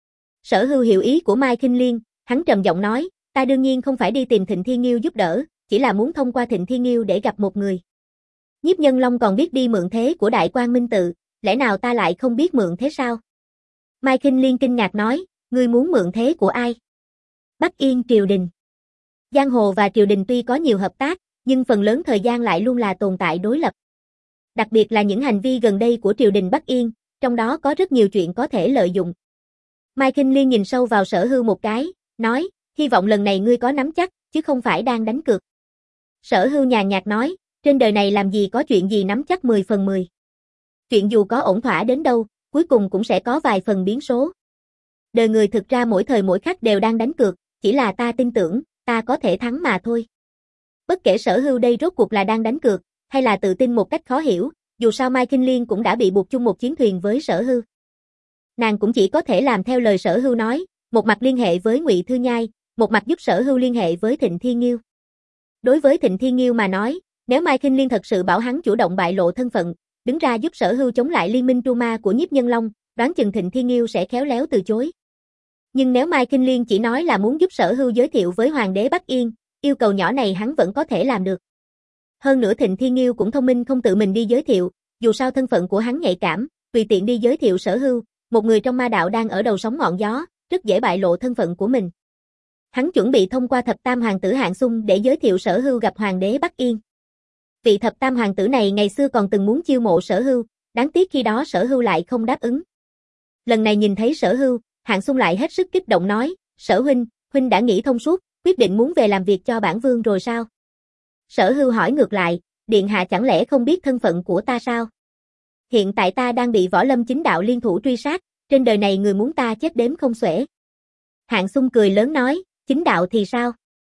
Sở Hưu hiểu ý của Mai Kinh Liên, hắn trầm giọng nói, ta đương nhiên không phải đi tìm Thịnh Thiên Nghiêu giúp đỡ, chỉ là muốn thông qua Thịnh Thiên Nghiêu để gặp một người. Nhiếp Nhân Long còn biết đi mượn thế của Đại Quang Minh Tự, lẽ nào ta lại không biết mượn thế sao? Mai Kinh Liên kinh ngạc nói, ngươi muốn mượn thế của ai? Bắc Yên triều đình. Giang hồ và triều đình tuy có nhiều hợp tác, nhưng phần lớn thời gian lại luôn là tồn tại đối lập. Đặc biệt là những hành vi gần đây của triều đình Bắc Yên, trong đó có rất nhiều chuyện có thể lợi dụng. Mai Kinh Liên nhìn sâu vào Sở Hưu một cái, nói, hy vọng lần này ngươi có nắm chắc, chứ không phải đang đánh cược. Sở Hưu nhàn nhạt nói, Trên đời này làm gì có chuyện gì nắm chắc mười phần mười. Chuyện dù có ổn thỏa đến đâu, cuối cùng cũng sẽ có vài phần biến số. Đời người thực ra mỗi thời mỗi khắc đều đang đánh cược, chỉ là ta tin tưởng, ta có thể thắng mà thôi. Bất kể Sở Hưu đây rốt cuộc là đang đánh cược, hay là tự tin một cách khó hiểu, dù sao Mai Kinh Liên cũng đã bị buộc chung một chiến thuyền với Sở Hưu. Nàng cũng chỉ có thể làm theo lời Sở Hưu nói, một mặt liên hệ với Ngụy Thư Nhai, một mặt giúp Sở Hưu liên hệ với Thịnh Thiên Nghiêu. Đối với Thịnh Thiên Nghiêu mà nói, nếu Mai Kinh Liên thật sự bảo hắn chủ động bại lộ thân phận, đứng ra giúp Sở Hưu chống lại liên minh tru ma của Nhiếp Nhân Long, đoán chừng Thịnh Thiên Nghiêu sẽ khéo léo từ chối. Nhưng nếu Mai Kinh Liên chỉ nói là muốn giúp Sở Hưu giới thiệu với Hoàng đế Bắc Yên, yêu cầu nhỏ này hắn vẫn có thể làm được. Hơn nữa Thịnh Thiên Nghiêu cũng thông minh không tự mình đi giới thiệu, dù sao thân phận của hắn nhạy cảm, tùy tiện đi giới thiệu Sở Hưu, một người trong ma đạo đang ở đầu sóng ngọn gió, rất dễ bại lộ thân phận của mình. Hắn chuẩn bị thông qua thập tam hoàng tử Hạng Xung để giới thiệu Sở Hưu gặp Hoàng đế Bắc Yên. Vị thập tam hoàng tử này ngày xưa còn từng muốn chiêu mộ Sở Hưu, đáng tiếc khi đó Sở Hưu lại không đáp ứng. Lần này nhìn thấy Sở Hưu, Hạng Xung lại hết sức kích động nói, Sở huynh, huynh đã nghĩ thông suốt, quyết định muốn về làm việc cho bản vương rồi sao? Sở Hưu hỏi ngược lại, điện hạ chẳng lẽ không biết thân phận của ta sao? Hiện tại ta đang bị Võ Lâm chính đạo liên thủ truy sát, trên đời này người muốn ta chết đếm không xuể. Hạng Xung cười lớn nói, chính đạo thì sao?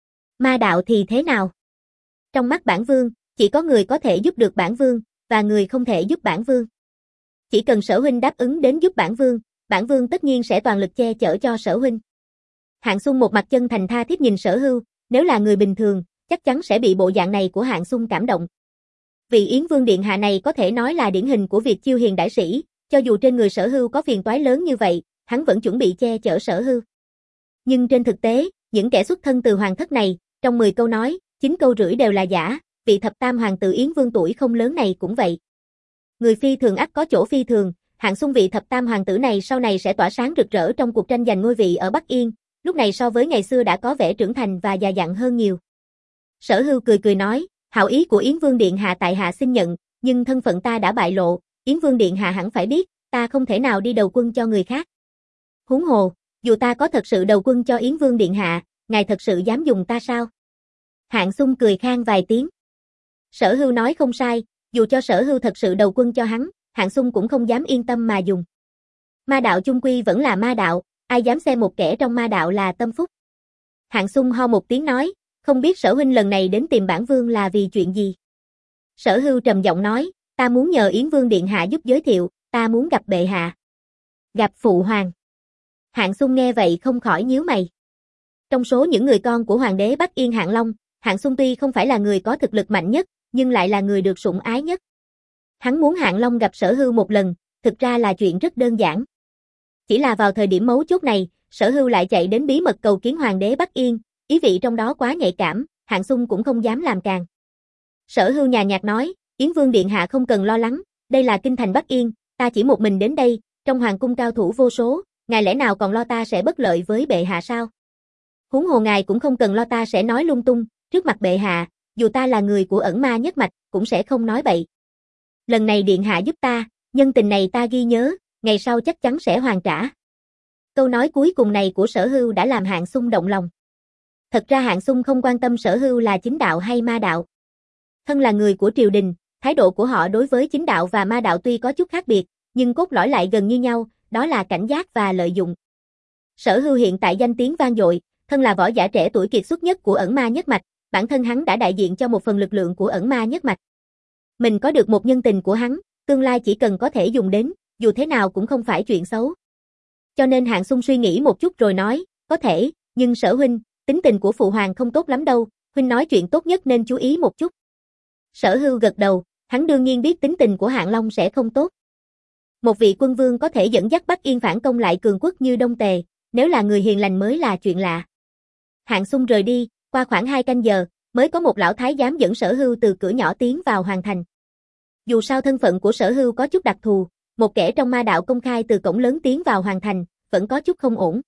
Ma đạo thì thế nào? Trong mắt bản vương, chỉ có người có thể giúp được bản vương, và người không thể giúp bản vương. Chỉ cần Sở huynh đáp ứng đến giúp bản vương, bản vương tất nhiên sẽ toàn lực che chở cho Sở huynh. Hạng Xung một mặt chân thành tha thiết nhìn Sở Hưu, nếu là người bình thường, chắc chắn sẽ bị bộ dạng này của Hạng Xung cảm động. Vị Yến Vương điện hạ này có thể nói là điển hình của việc chiêu hiền đãi sĩ, cho dù trên người Sở Hưu có phiền toái lớn như vậy, hắn vẫn chuẩn bị che chở Sở Hưu. Nhưng trên thực tế, những kẻ xuất thân từ hoàng thất này, trong mười câu nói, chín câu rưỡi đều là giả, vị thập tam hoàng tử Yến Vương tuổi không lớn này cũng vậy. Người phi thường ắt có chỗ phi thường, Hạng Xung vị thập tam hoàng tử này sau này sẽ tỏa sáng rực rỡ trong cuộc tranh giành ngôi vị ở Bắc Yên, lúc này so với ngày xưa đã có vẻ trưởng thành và già dặn hơn nhiều. Sở Hưu cười cười nói, hảo ý của Yến Vương điện hạ tại hạ xin nhận, nhưng thân phận ta đã bại lộ, Yến Vương điện hạ hẳn phải biết, ta không thể nào đi đầu quân cho người khác. Huống hồ, dù ta có thật sự đầu quân cho Yến Vương điện hạ, ngài thật sự dám dùng ta sao? Hạng Xung cười khan vài tiếng. Sở Hưu nói không sai, dù cho Sở Hưu thật sự đầu quân cho hắn, Hạng Xung cũng không dám yên tâm mà dùng. Ma đạo chung quy vẫn là ma đạo, ai dám xem một kẻ trong ma đạo là tâm phúc. Hạng Xung ho một tiếng nói, không biết Sở huynh lần này đến tìm bản vương là vì chuyện gì? Sở Hưu trầm giọng nói, ta muốn nhờ Yến Vương điện hạ giúp giới thiệu, ta muốn gặp bệ hạ. Gặp phụ hoàng. Hạng Xung nghe vậy không khỏi nhíu mày. Trong số những người con của hoàng đế Bắc Yên Hạng Long, Hạng Xung tuy không phải là người có thực lực mạnh nhất, nhưng lại là người được sủng ái nhất. Hắn muốn Hạng Long gặp Sở Hưu một lần, thực ra là chuyện rất đơn giản. Chỉ là vào thời điểm mấu chốt này, Sở Hưu lại chạy đến bí mật cầu kiến hoàng đế Bắc Yên, ý vị trong đó quá nhạy cảm, Hạng Xung cũng không dám làm càng. Sở Hưu nhàn nhạt nói, Yến Vương điện hạ không cần lo lắng, đây là kinh thành Bắc Yên, ta chỉ một mình đến đây, trong hoàng cung cao thủ vô số, ngài lẽ nào còn lo ta sẽ bất lợi với bệ hạ sao? Huống hồ ngài cũng không cần lo ta sẽ nói lung tung, trước mặt bệ hạ, dù ta là người của ẩn ma nhất mạch, cũng sẽ không nói bậy. Lần này điện hạ giúp ta, nhân tình này ta ghi nhớ, ngày sau chắc chắn sẽ hoàn trả. Câu nói cuối cùng này của Sở Hưu đã làm Hạng Xung động lòng. Thật ra Hạng Xung không quan tâm Sở Hưu là chính đạo hay ma đạo. Thân là người của triều đình, thái độ của họ đối với chính đạo và ma đạo tuy có chút khác biệt, nhưng cốt lõi lại gần như nhau, đó là cảnh giác và lợi dụng. Sở Hưu hiện tại danh tiếng vang dội, thân là võ giả trẻ tuổi kiệt xuất nhất của ẩn ma nhất mạch, bản thân hắn đã đại diện cho một phần lực lượng của ẩn ma nhất mạch. Mình có được một nhân tình của hắn, tương lai chỉ cần có thể dùng đến, dù thế nào cũng không phải chuyện xấu. Cho nên Hạng Xung suy nghĩ một chút rồi nói, có thể, nhưng Sở huynh, tính tình của phụ hoàng không tốt lắm đâu, huynh nói chuyện tốt nhất nên chú ý một chút. Sở Hưu gật đầu, hắn đương nhiên biết tính tình của Hạng Long sẽ không tốt. Một vị quân vương có thể dẫn dắt Bắc Yên phản công lại cường quốc như Đông Tề, nếu là người hiền lành mới là chuyện lạ. Hạng Xung rời đi, qua khoảng hai canh giờ, mới có một lão thái giám dẫn Sở Hưu từ cửa nhỏ tiến vào hoàng thành. Dù sao thân phận của Sở Hưu có chút đặc thù, một kẻ trong ma đạo công khai từ cổng lớn tiến vào hoàng thành, vẫn có chút không ổn.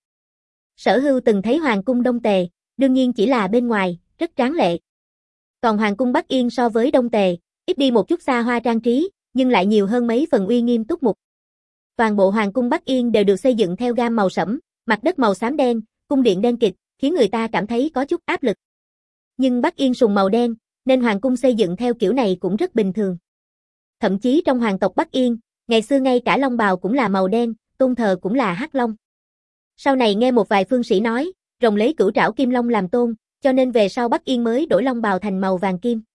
Sở Hưu từng thấy hoàng cung Đông Tề, đương nhiên chỉ là bên ngoài, rất tráng lệ. Còn hoàng cung Bắc Yên so với Đông Tề, ít đi một chút xa hoa trang trí, nhưng lại nhiều hơn mấy phần uy nghiêm túc mục. Toàn bộ hoàng cung Bắc Yên đều được xây dựng theo gam màu sẫm, mặt đất màu xám đen, cung điện đen kịt, khiến người ta cảm thấy có chút áp lực. Nhưng Bắc Yên sùng màu đen, nên hoàng cung xây dựng theo kiểu này cũng rất bình thường. Thậm chí trong hoàng tộc Bắc Yên, ngày xưa ngay cả long bào cũng là màu đen, tôn thờ cũng là hắc long. Sau này nghe một vài phương sĩ nói, rồng lấy cửu trảo kim long làm tôn, cho nên về sau Bắc Yên mới đổi long bào thành màu vàng kim.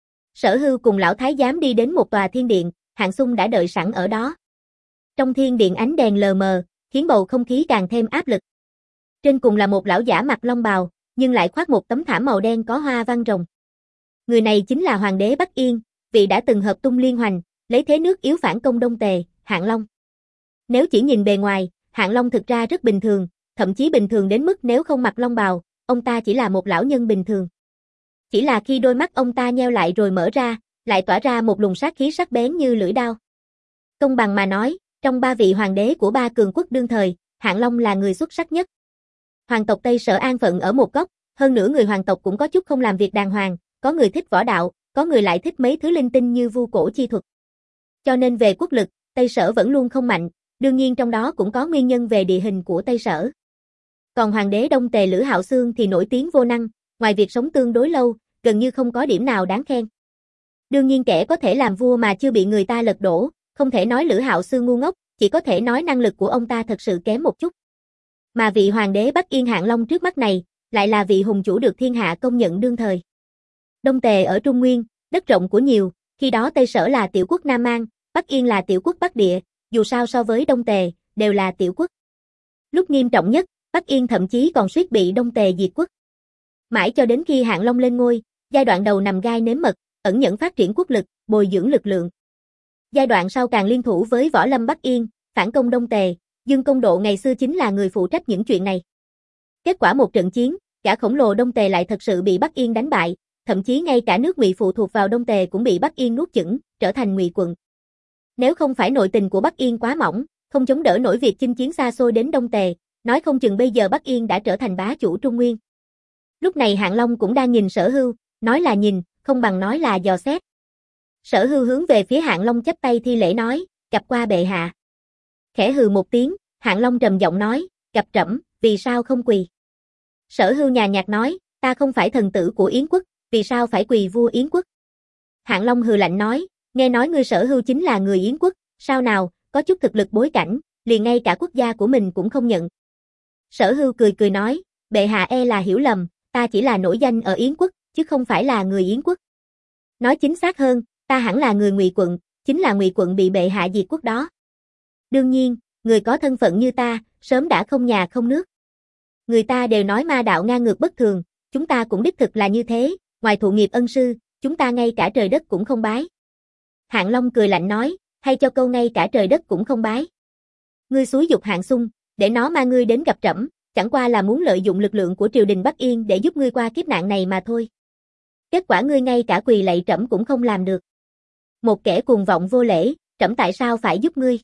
Sở Hưu cùng lão thái giám đi đến một tòa thiên điện, Hạng Xung đã đợi sẵn ở đó. Trong thiên điện ánh đèn lờ mờ, khiến bầu không khí càng thêm áp lực. Trên cùng là một lão giả mặc long bào, nhưng lại khoác một tấm thảm màu đen có hoa văn rồng. Người này chính là hoàng đế Bắc Yên, vị đã từng hợp tung liên hoành, lấy thế nước yếu phản công Đông Tề, Hạng Long. Nếu chỉ nhìn bề ngoài, Hạng Long thực ra rất bình thường, thậm chí bình thường đến mức nếu không mặc long bào, ông ta chỉ là một lão nhân bình thường. Chỉ là khi đôi mắt ông ta nheo lại rồi mở ra, lại tỏa ra một luồng sát khí sắc bén như lưỡi đao. Công bằng mà nói, trong ba vị hoàng đế của ba cường quốc đương thời, Hạng Long là người xuất sắc nhất. Hoàng tộc Tây Sở an phận ở một góc, hơn nữa người hoàng tộc cũng có chút không làm việc đàng hoàng, có người thích võ đạo, có người lại thích mấy thứ linh tinh như vu cổ chi thuật. Cho nên về quốc lực, Tây Sở vẫn luôn không mạnh, đương nhiên trong đó cũng có nguyên nhân về địa hình của Tây Sở. Còn hoàng đế Đông Tề Lữ Hạo Xương thì nổi tiếng vô năng, ngoài việc sống tương đối lâu, gần như không có điểm nào đáng khen. Đương nhiên kẻ có thể làm vua mà chưa bị người ta lật đổ, không thể nói Lữ Hạo Xương ngu ngốc, chỉ có thể nói năng lực của ông ta thật sự kém một chút. Mà vị hoàng đế Bắc Yên Hạng Long trước mắt này, lại là vị hùng chủ được thiên hạ công nhận đương thời. Đông Tề ở Trung Nguyên, đất rộng của nhiều, khi đó Tây Sở là tiểu quốc Nam Mang, Bắc Yên là tiểu quốc Bắc Địa, dù sao so với Đông Tề, đều là tiểu quốc. Lúc nghiêm trọng nhất, Bắc Yên thậm chí còn suýt bị Đông Tề diệt quốc. Mãi cho đến khi Hạng Long lên ngôi, giai đoạn đầu nằm gai nếm mật, ẩn nhẫn phát triển quốc lực, bồi dưỡng lực lượng. Giai đoạn sau càng liên thủ với võ lâm Bắc Yên, phản công Đông Tề, Dương Công Độ ngày xưa chính là người phụ trách những chuyện này. Kết quả một trận chiến, gã khổng lồ Đông Tề lại thật sự bị Bắc Yên đánh bại, thậm chí ngay cả nước Ngụy phụ thuộc vào Đông Tề cũng bị Bắc Yên nuốt chửng, trở thành Ngụy quận. Nếu không phải nội tình của Bắc Yên quá mỏng, không chống đỡ nổi việc chinh chiến xa xôi đến Đông Tề, nói không chừng bây giờ Bắc Yên đã trở thành bá chủ Trung Nguyên. Lúc này Hạng Long cũng đang nhìn Sở Hưu, nói là nhìn, không bằng nói là dò xét. Sở Hưu hướng về phía Hạng Long chắp tay thi lễ nói, gặp qua bệ hạ. Khẽ hừ một tiếng, Hạng Long trầm giọng nói, gặp trẫm, vì sao không quỳ? Sở Hưu nhàn nhạt nói, ta không phải thần tử của Yến quốc, vì sao phải quỳ vua Yến quốc? Hạng Long hừ lạnh nói, nghe nói ngươi Sở Hưu chính là người Yến quốc, sao nào, có chút thực lực bối cảnh, liền ngay cả quốc gia của mình cũng không nhận. Sở Hưu cười cười nói, bệ hạ e là hiểu lầm, ta chỉ là nổi danh ở Yến quốc, chứ không phải là người Yến quốc. Nói chính xác hơn, ta hẳn là người Ngụy quận, chính là Ngụy quận bị bệ hạ diệt quốc đó. Đương nhiên, người có thân phận như ta, sớm đã không nhà không nước. Người ta đều nói ma đạo ngang ngược bất thường, chúng ta cũng đích thực là như thế, ngoài thụ nghiệp ân sư, chúng ta ngay cả trời đất cũng không bái. Hạng Long cười lạnh nói, hay cho câu ngay cả trời đất cũng không bái. Ngươi xúi dục Hạng Xung, để nó mang ngươi đến gặp trẫm, chẳng qua là muốn lợi dụng lực lượng của triều đình Bắc Yên để giúp ngươi qua kiếp nạn này mà thôi. Kết quả ngươi ngay cả quỳ lạy trẫm cũng không làm được. Một kẻ cuồng vọng vô lễ, trẫm tại sao phải giúp ngươi?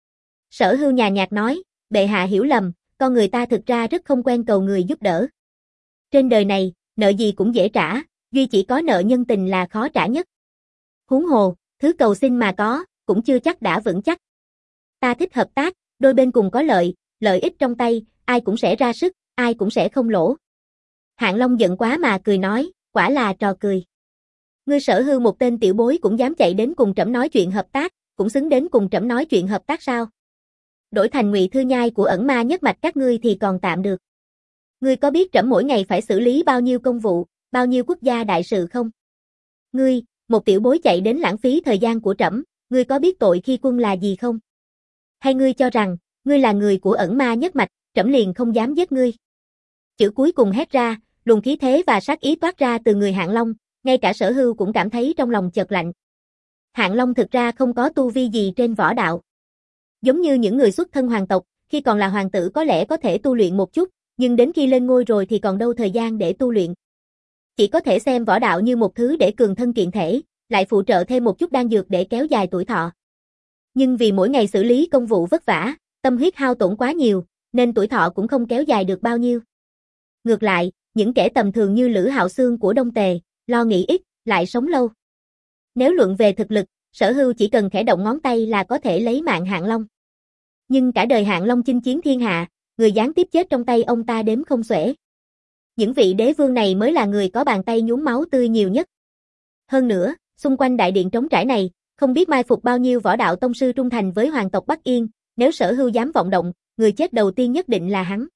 Sở Hưu nhàn nhạt nói, bệ hạ hiểu lầm, con người ta thực ra rất không quen cầu người giúp đỡ. Trên đời này, nợ gì cũng dễ trả, duy chỉ có nợ nhân tình là khó trả nhất. Huống hồ, thứ cầu xin mà có, cũng chưa chắc đã vững chắc. Ta thích hợp tác, đôi bên cùng có lợi, lợi ích trong tay, ai cũng sẽ ra sức, ai cũng sẽ không lỗ. Hạng Long giận quá mà cười nói, quả là trò cười. Ngươi Sở Hưu một tên tiểu bối cũng dám chạy đến cùng trẫm nói chuyện hợp tác, cũng xứng đến cùng trẫm nói chuyện hợp tác sao? Đổi thành Ngụy Thư Nhai của ẩn ma nhất mạch các ngươi thì còn tạm được. Ngươi có biết trẫm mỗi ngày phải xử lý bao nhiêu công vụ, bao nhiêu quốc gia đại sự không? Ngươi, một tiểu bối chạy đến lãng phí thời gian của trẫm, ngươi có biết tội khi quân là gì không? Hay ngươi cho rằng, ngươi là người của ẩn ma nhất mạch, trẫm liền không dám giết ngươi? Chữ cuối cùng hét ra, luồng khí thế và sát ý toát ra từ người Hạng Long, ngay cả Sở Hưu cũng cảm thấy trong lòng chợt lạnh. Hạng Long thực ra không có tu vi gì trên võ đạo. Giống như những người xuất thân hoàng tộc, khi còn là hoàng tử có lẽ có thể tu luyện một chút, nhưng đến khi lên ngôi rồi thì còn đâu thời gian để tu luyện. Chỉ có thể xem võ đạo như một thứ để cường thân kiện thể, lại phụ trợ thêm một chút đan dược để kéo dài tuổi thọ. Nhưng vì mỗi ngày xử lý công vụ vất vả, tâm huyết hao tổn quá nhiều, nên tuổi thọ cũng không kéo dài được bao nhiêu. Ngược lại, những kẻ tầm thường như Lữ Hạo Xương của Đông Tề, lo nghĩ ít, lại sống lâu. Nếu luận về thực lực, Sở Hưu chỉ cần khẽ động ngón tay là có thể lấy mạng Hạng Long. Nhưng cả đời Hạng Long chinh chiến thiên hạ, người gián tiếp chết trong tay ông ta đếm không xuể. Những vị đế vương này mới là người có bàn tay nhuốm máu tươi nhiều nhất. Hơn nữa, xung quanh đại điện trống trải này, không biết mai phục bao nhiêu võ đạo tông sư trung thành với hoàng tộc Bắc Yên, nếu Sở Hưu dám vọng động, người chết đầu tiên nhất định là hắn.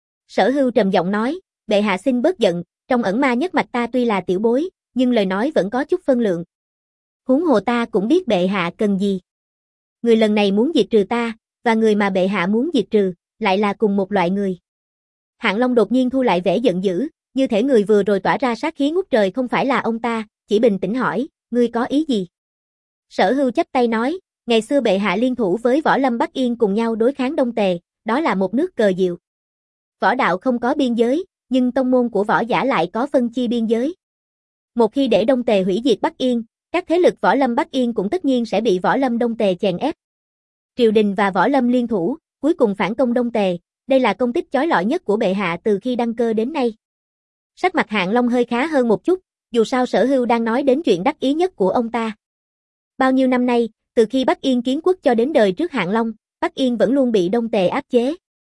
Sở Hưu trầm giọng nói, bệ hạ xin bớt giận, trong ẩn ma nhất mạch ta tuy là tiểu bối, nhưng lời nói vẫn có chút phân lượng. Huống hồ ta cũng biết bệ hạ cần gì. Người lần này muốn diệt trừ ta, và người mà bệ hạ muốn diệt trừ, lại là cùng một loại người. Hạng Long đột nhiên thu lại vẻ giận dữ, như thể người vừa rồi tỏa ra sát khí ngút trời không phải là ông ta, chỉ bình tĩnh hỏi, ngươi có ý gì? Sở Hưu chắp tay nói, ngày xưa bệ hạ liên thủ với Võ Lâm Bắc Yên cùng nhau đối kháng Đông Tề, đó là một nước cờ diệu. Võ đạo không có biên giới, nhưng tông môn của võ giả lại có phân chia biên giới. Một khi để Đông Tề hủy diệt Bắc Yên, các thế lực Võ Lâm Bắc Yên cũng tất nhiên sẽ bị Võ Lâm Đông Tề chèn ép. Triều đình và Võ Lâm liên thủ, cuối cùng phản công Đông Tề, đây là công tích chói lọi nhất của bệ hạ từ khi đăng cơ đến nay. Sắc mặt Hạng Long hơi khá hơn một chút, dù sao Sở Hưu đang nói đến chuyện đắc ý nhất của ông ta. Bao nhiêu năm nay, từ khi Bắc Yên kiến quốc cho đến đời trước Hạng Long, Bắc Yên vẫn luôn bị Đông Tề áp chế.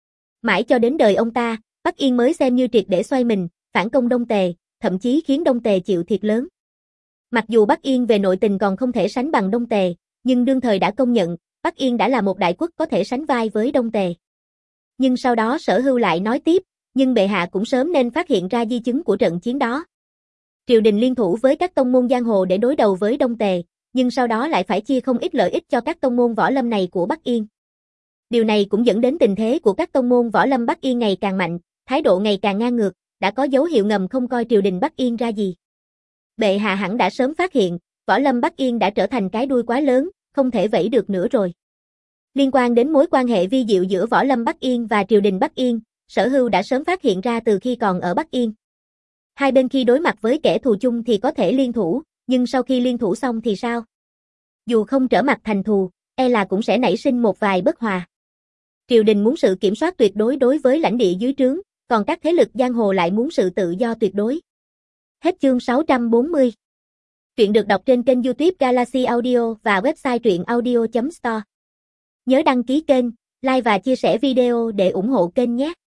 Mãi cho đến đời ông ta, Bắc Yên mới xem như triệt để xoay mình, phản công Đông Tề, thậm chí khiến Đông Tề chịu thiệt lớn. Mặc dù Bắc Yên về nội tình còn không thể sánh bằng Đông Tề, nhưng đương thời đã công nhận, Bắc Yên đã là một đại quốc có thể sánh vai với Đông Tề. Nhưng sau đó Sở Hưu lại nói tiếp, nhưng bệ hạ cũng sớm nên phát hiện ra di chứng của trận chiến đó. Triều đình liên thủ với các tông môn giang hồ để đối đầu với Đông Tề, nhưng sau đó lại phải chia không ít lợi ích cho các tông môn võ lâm này của Bắc Yên. Điều này cũng dẫn đến tình thế của các tông môn võ lâm Bắc Yên ngày càng mạnh, thái độ ngày càng ngang ngược, đã có dấu hiệu ngầm không coi triều đình Bắc Yên ra gì. Bệ hạ hẳn đã sớm phát hiện, võ lâm Bắc Yên đã trở thành cái đuôi quá lớn, không thể vẫy được nữa rồi. Liên quan đến mối quan hệ vi diệu giữa võ lâm Bắc Yên và triều đình Bắc Yên, Sở Hưu đã sớm phát hiện ra từ khi còn ở Bắc Yên. Hai bên khi đối mặt với kẻ thù chung thì có thể liên thủ, nhưng sau khi liên thủ xong thì sao? Dù không trở mặt thành thù, e là cũng sẽ nảy sinh một vài bất hòa. Triều đình muốn sự kiểm soát tuyệt đối đối với lãnh địa dưới trướng, còn các thế lực giang hồ lại muốn sự tự do tuyệt đối. Hết chương sáu trăm bốn mươi. Truyện được đọc trên kênh YouTube Galaxy Audio và website truyện audio chấm store. Nhớ đăng ký kênh, like và chia sẻ video để ủng hộ kênh nhé.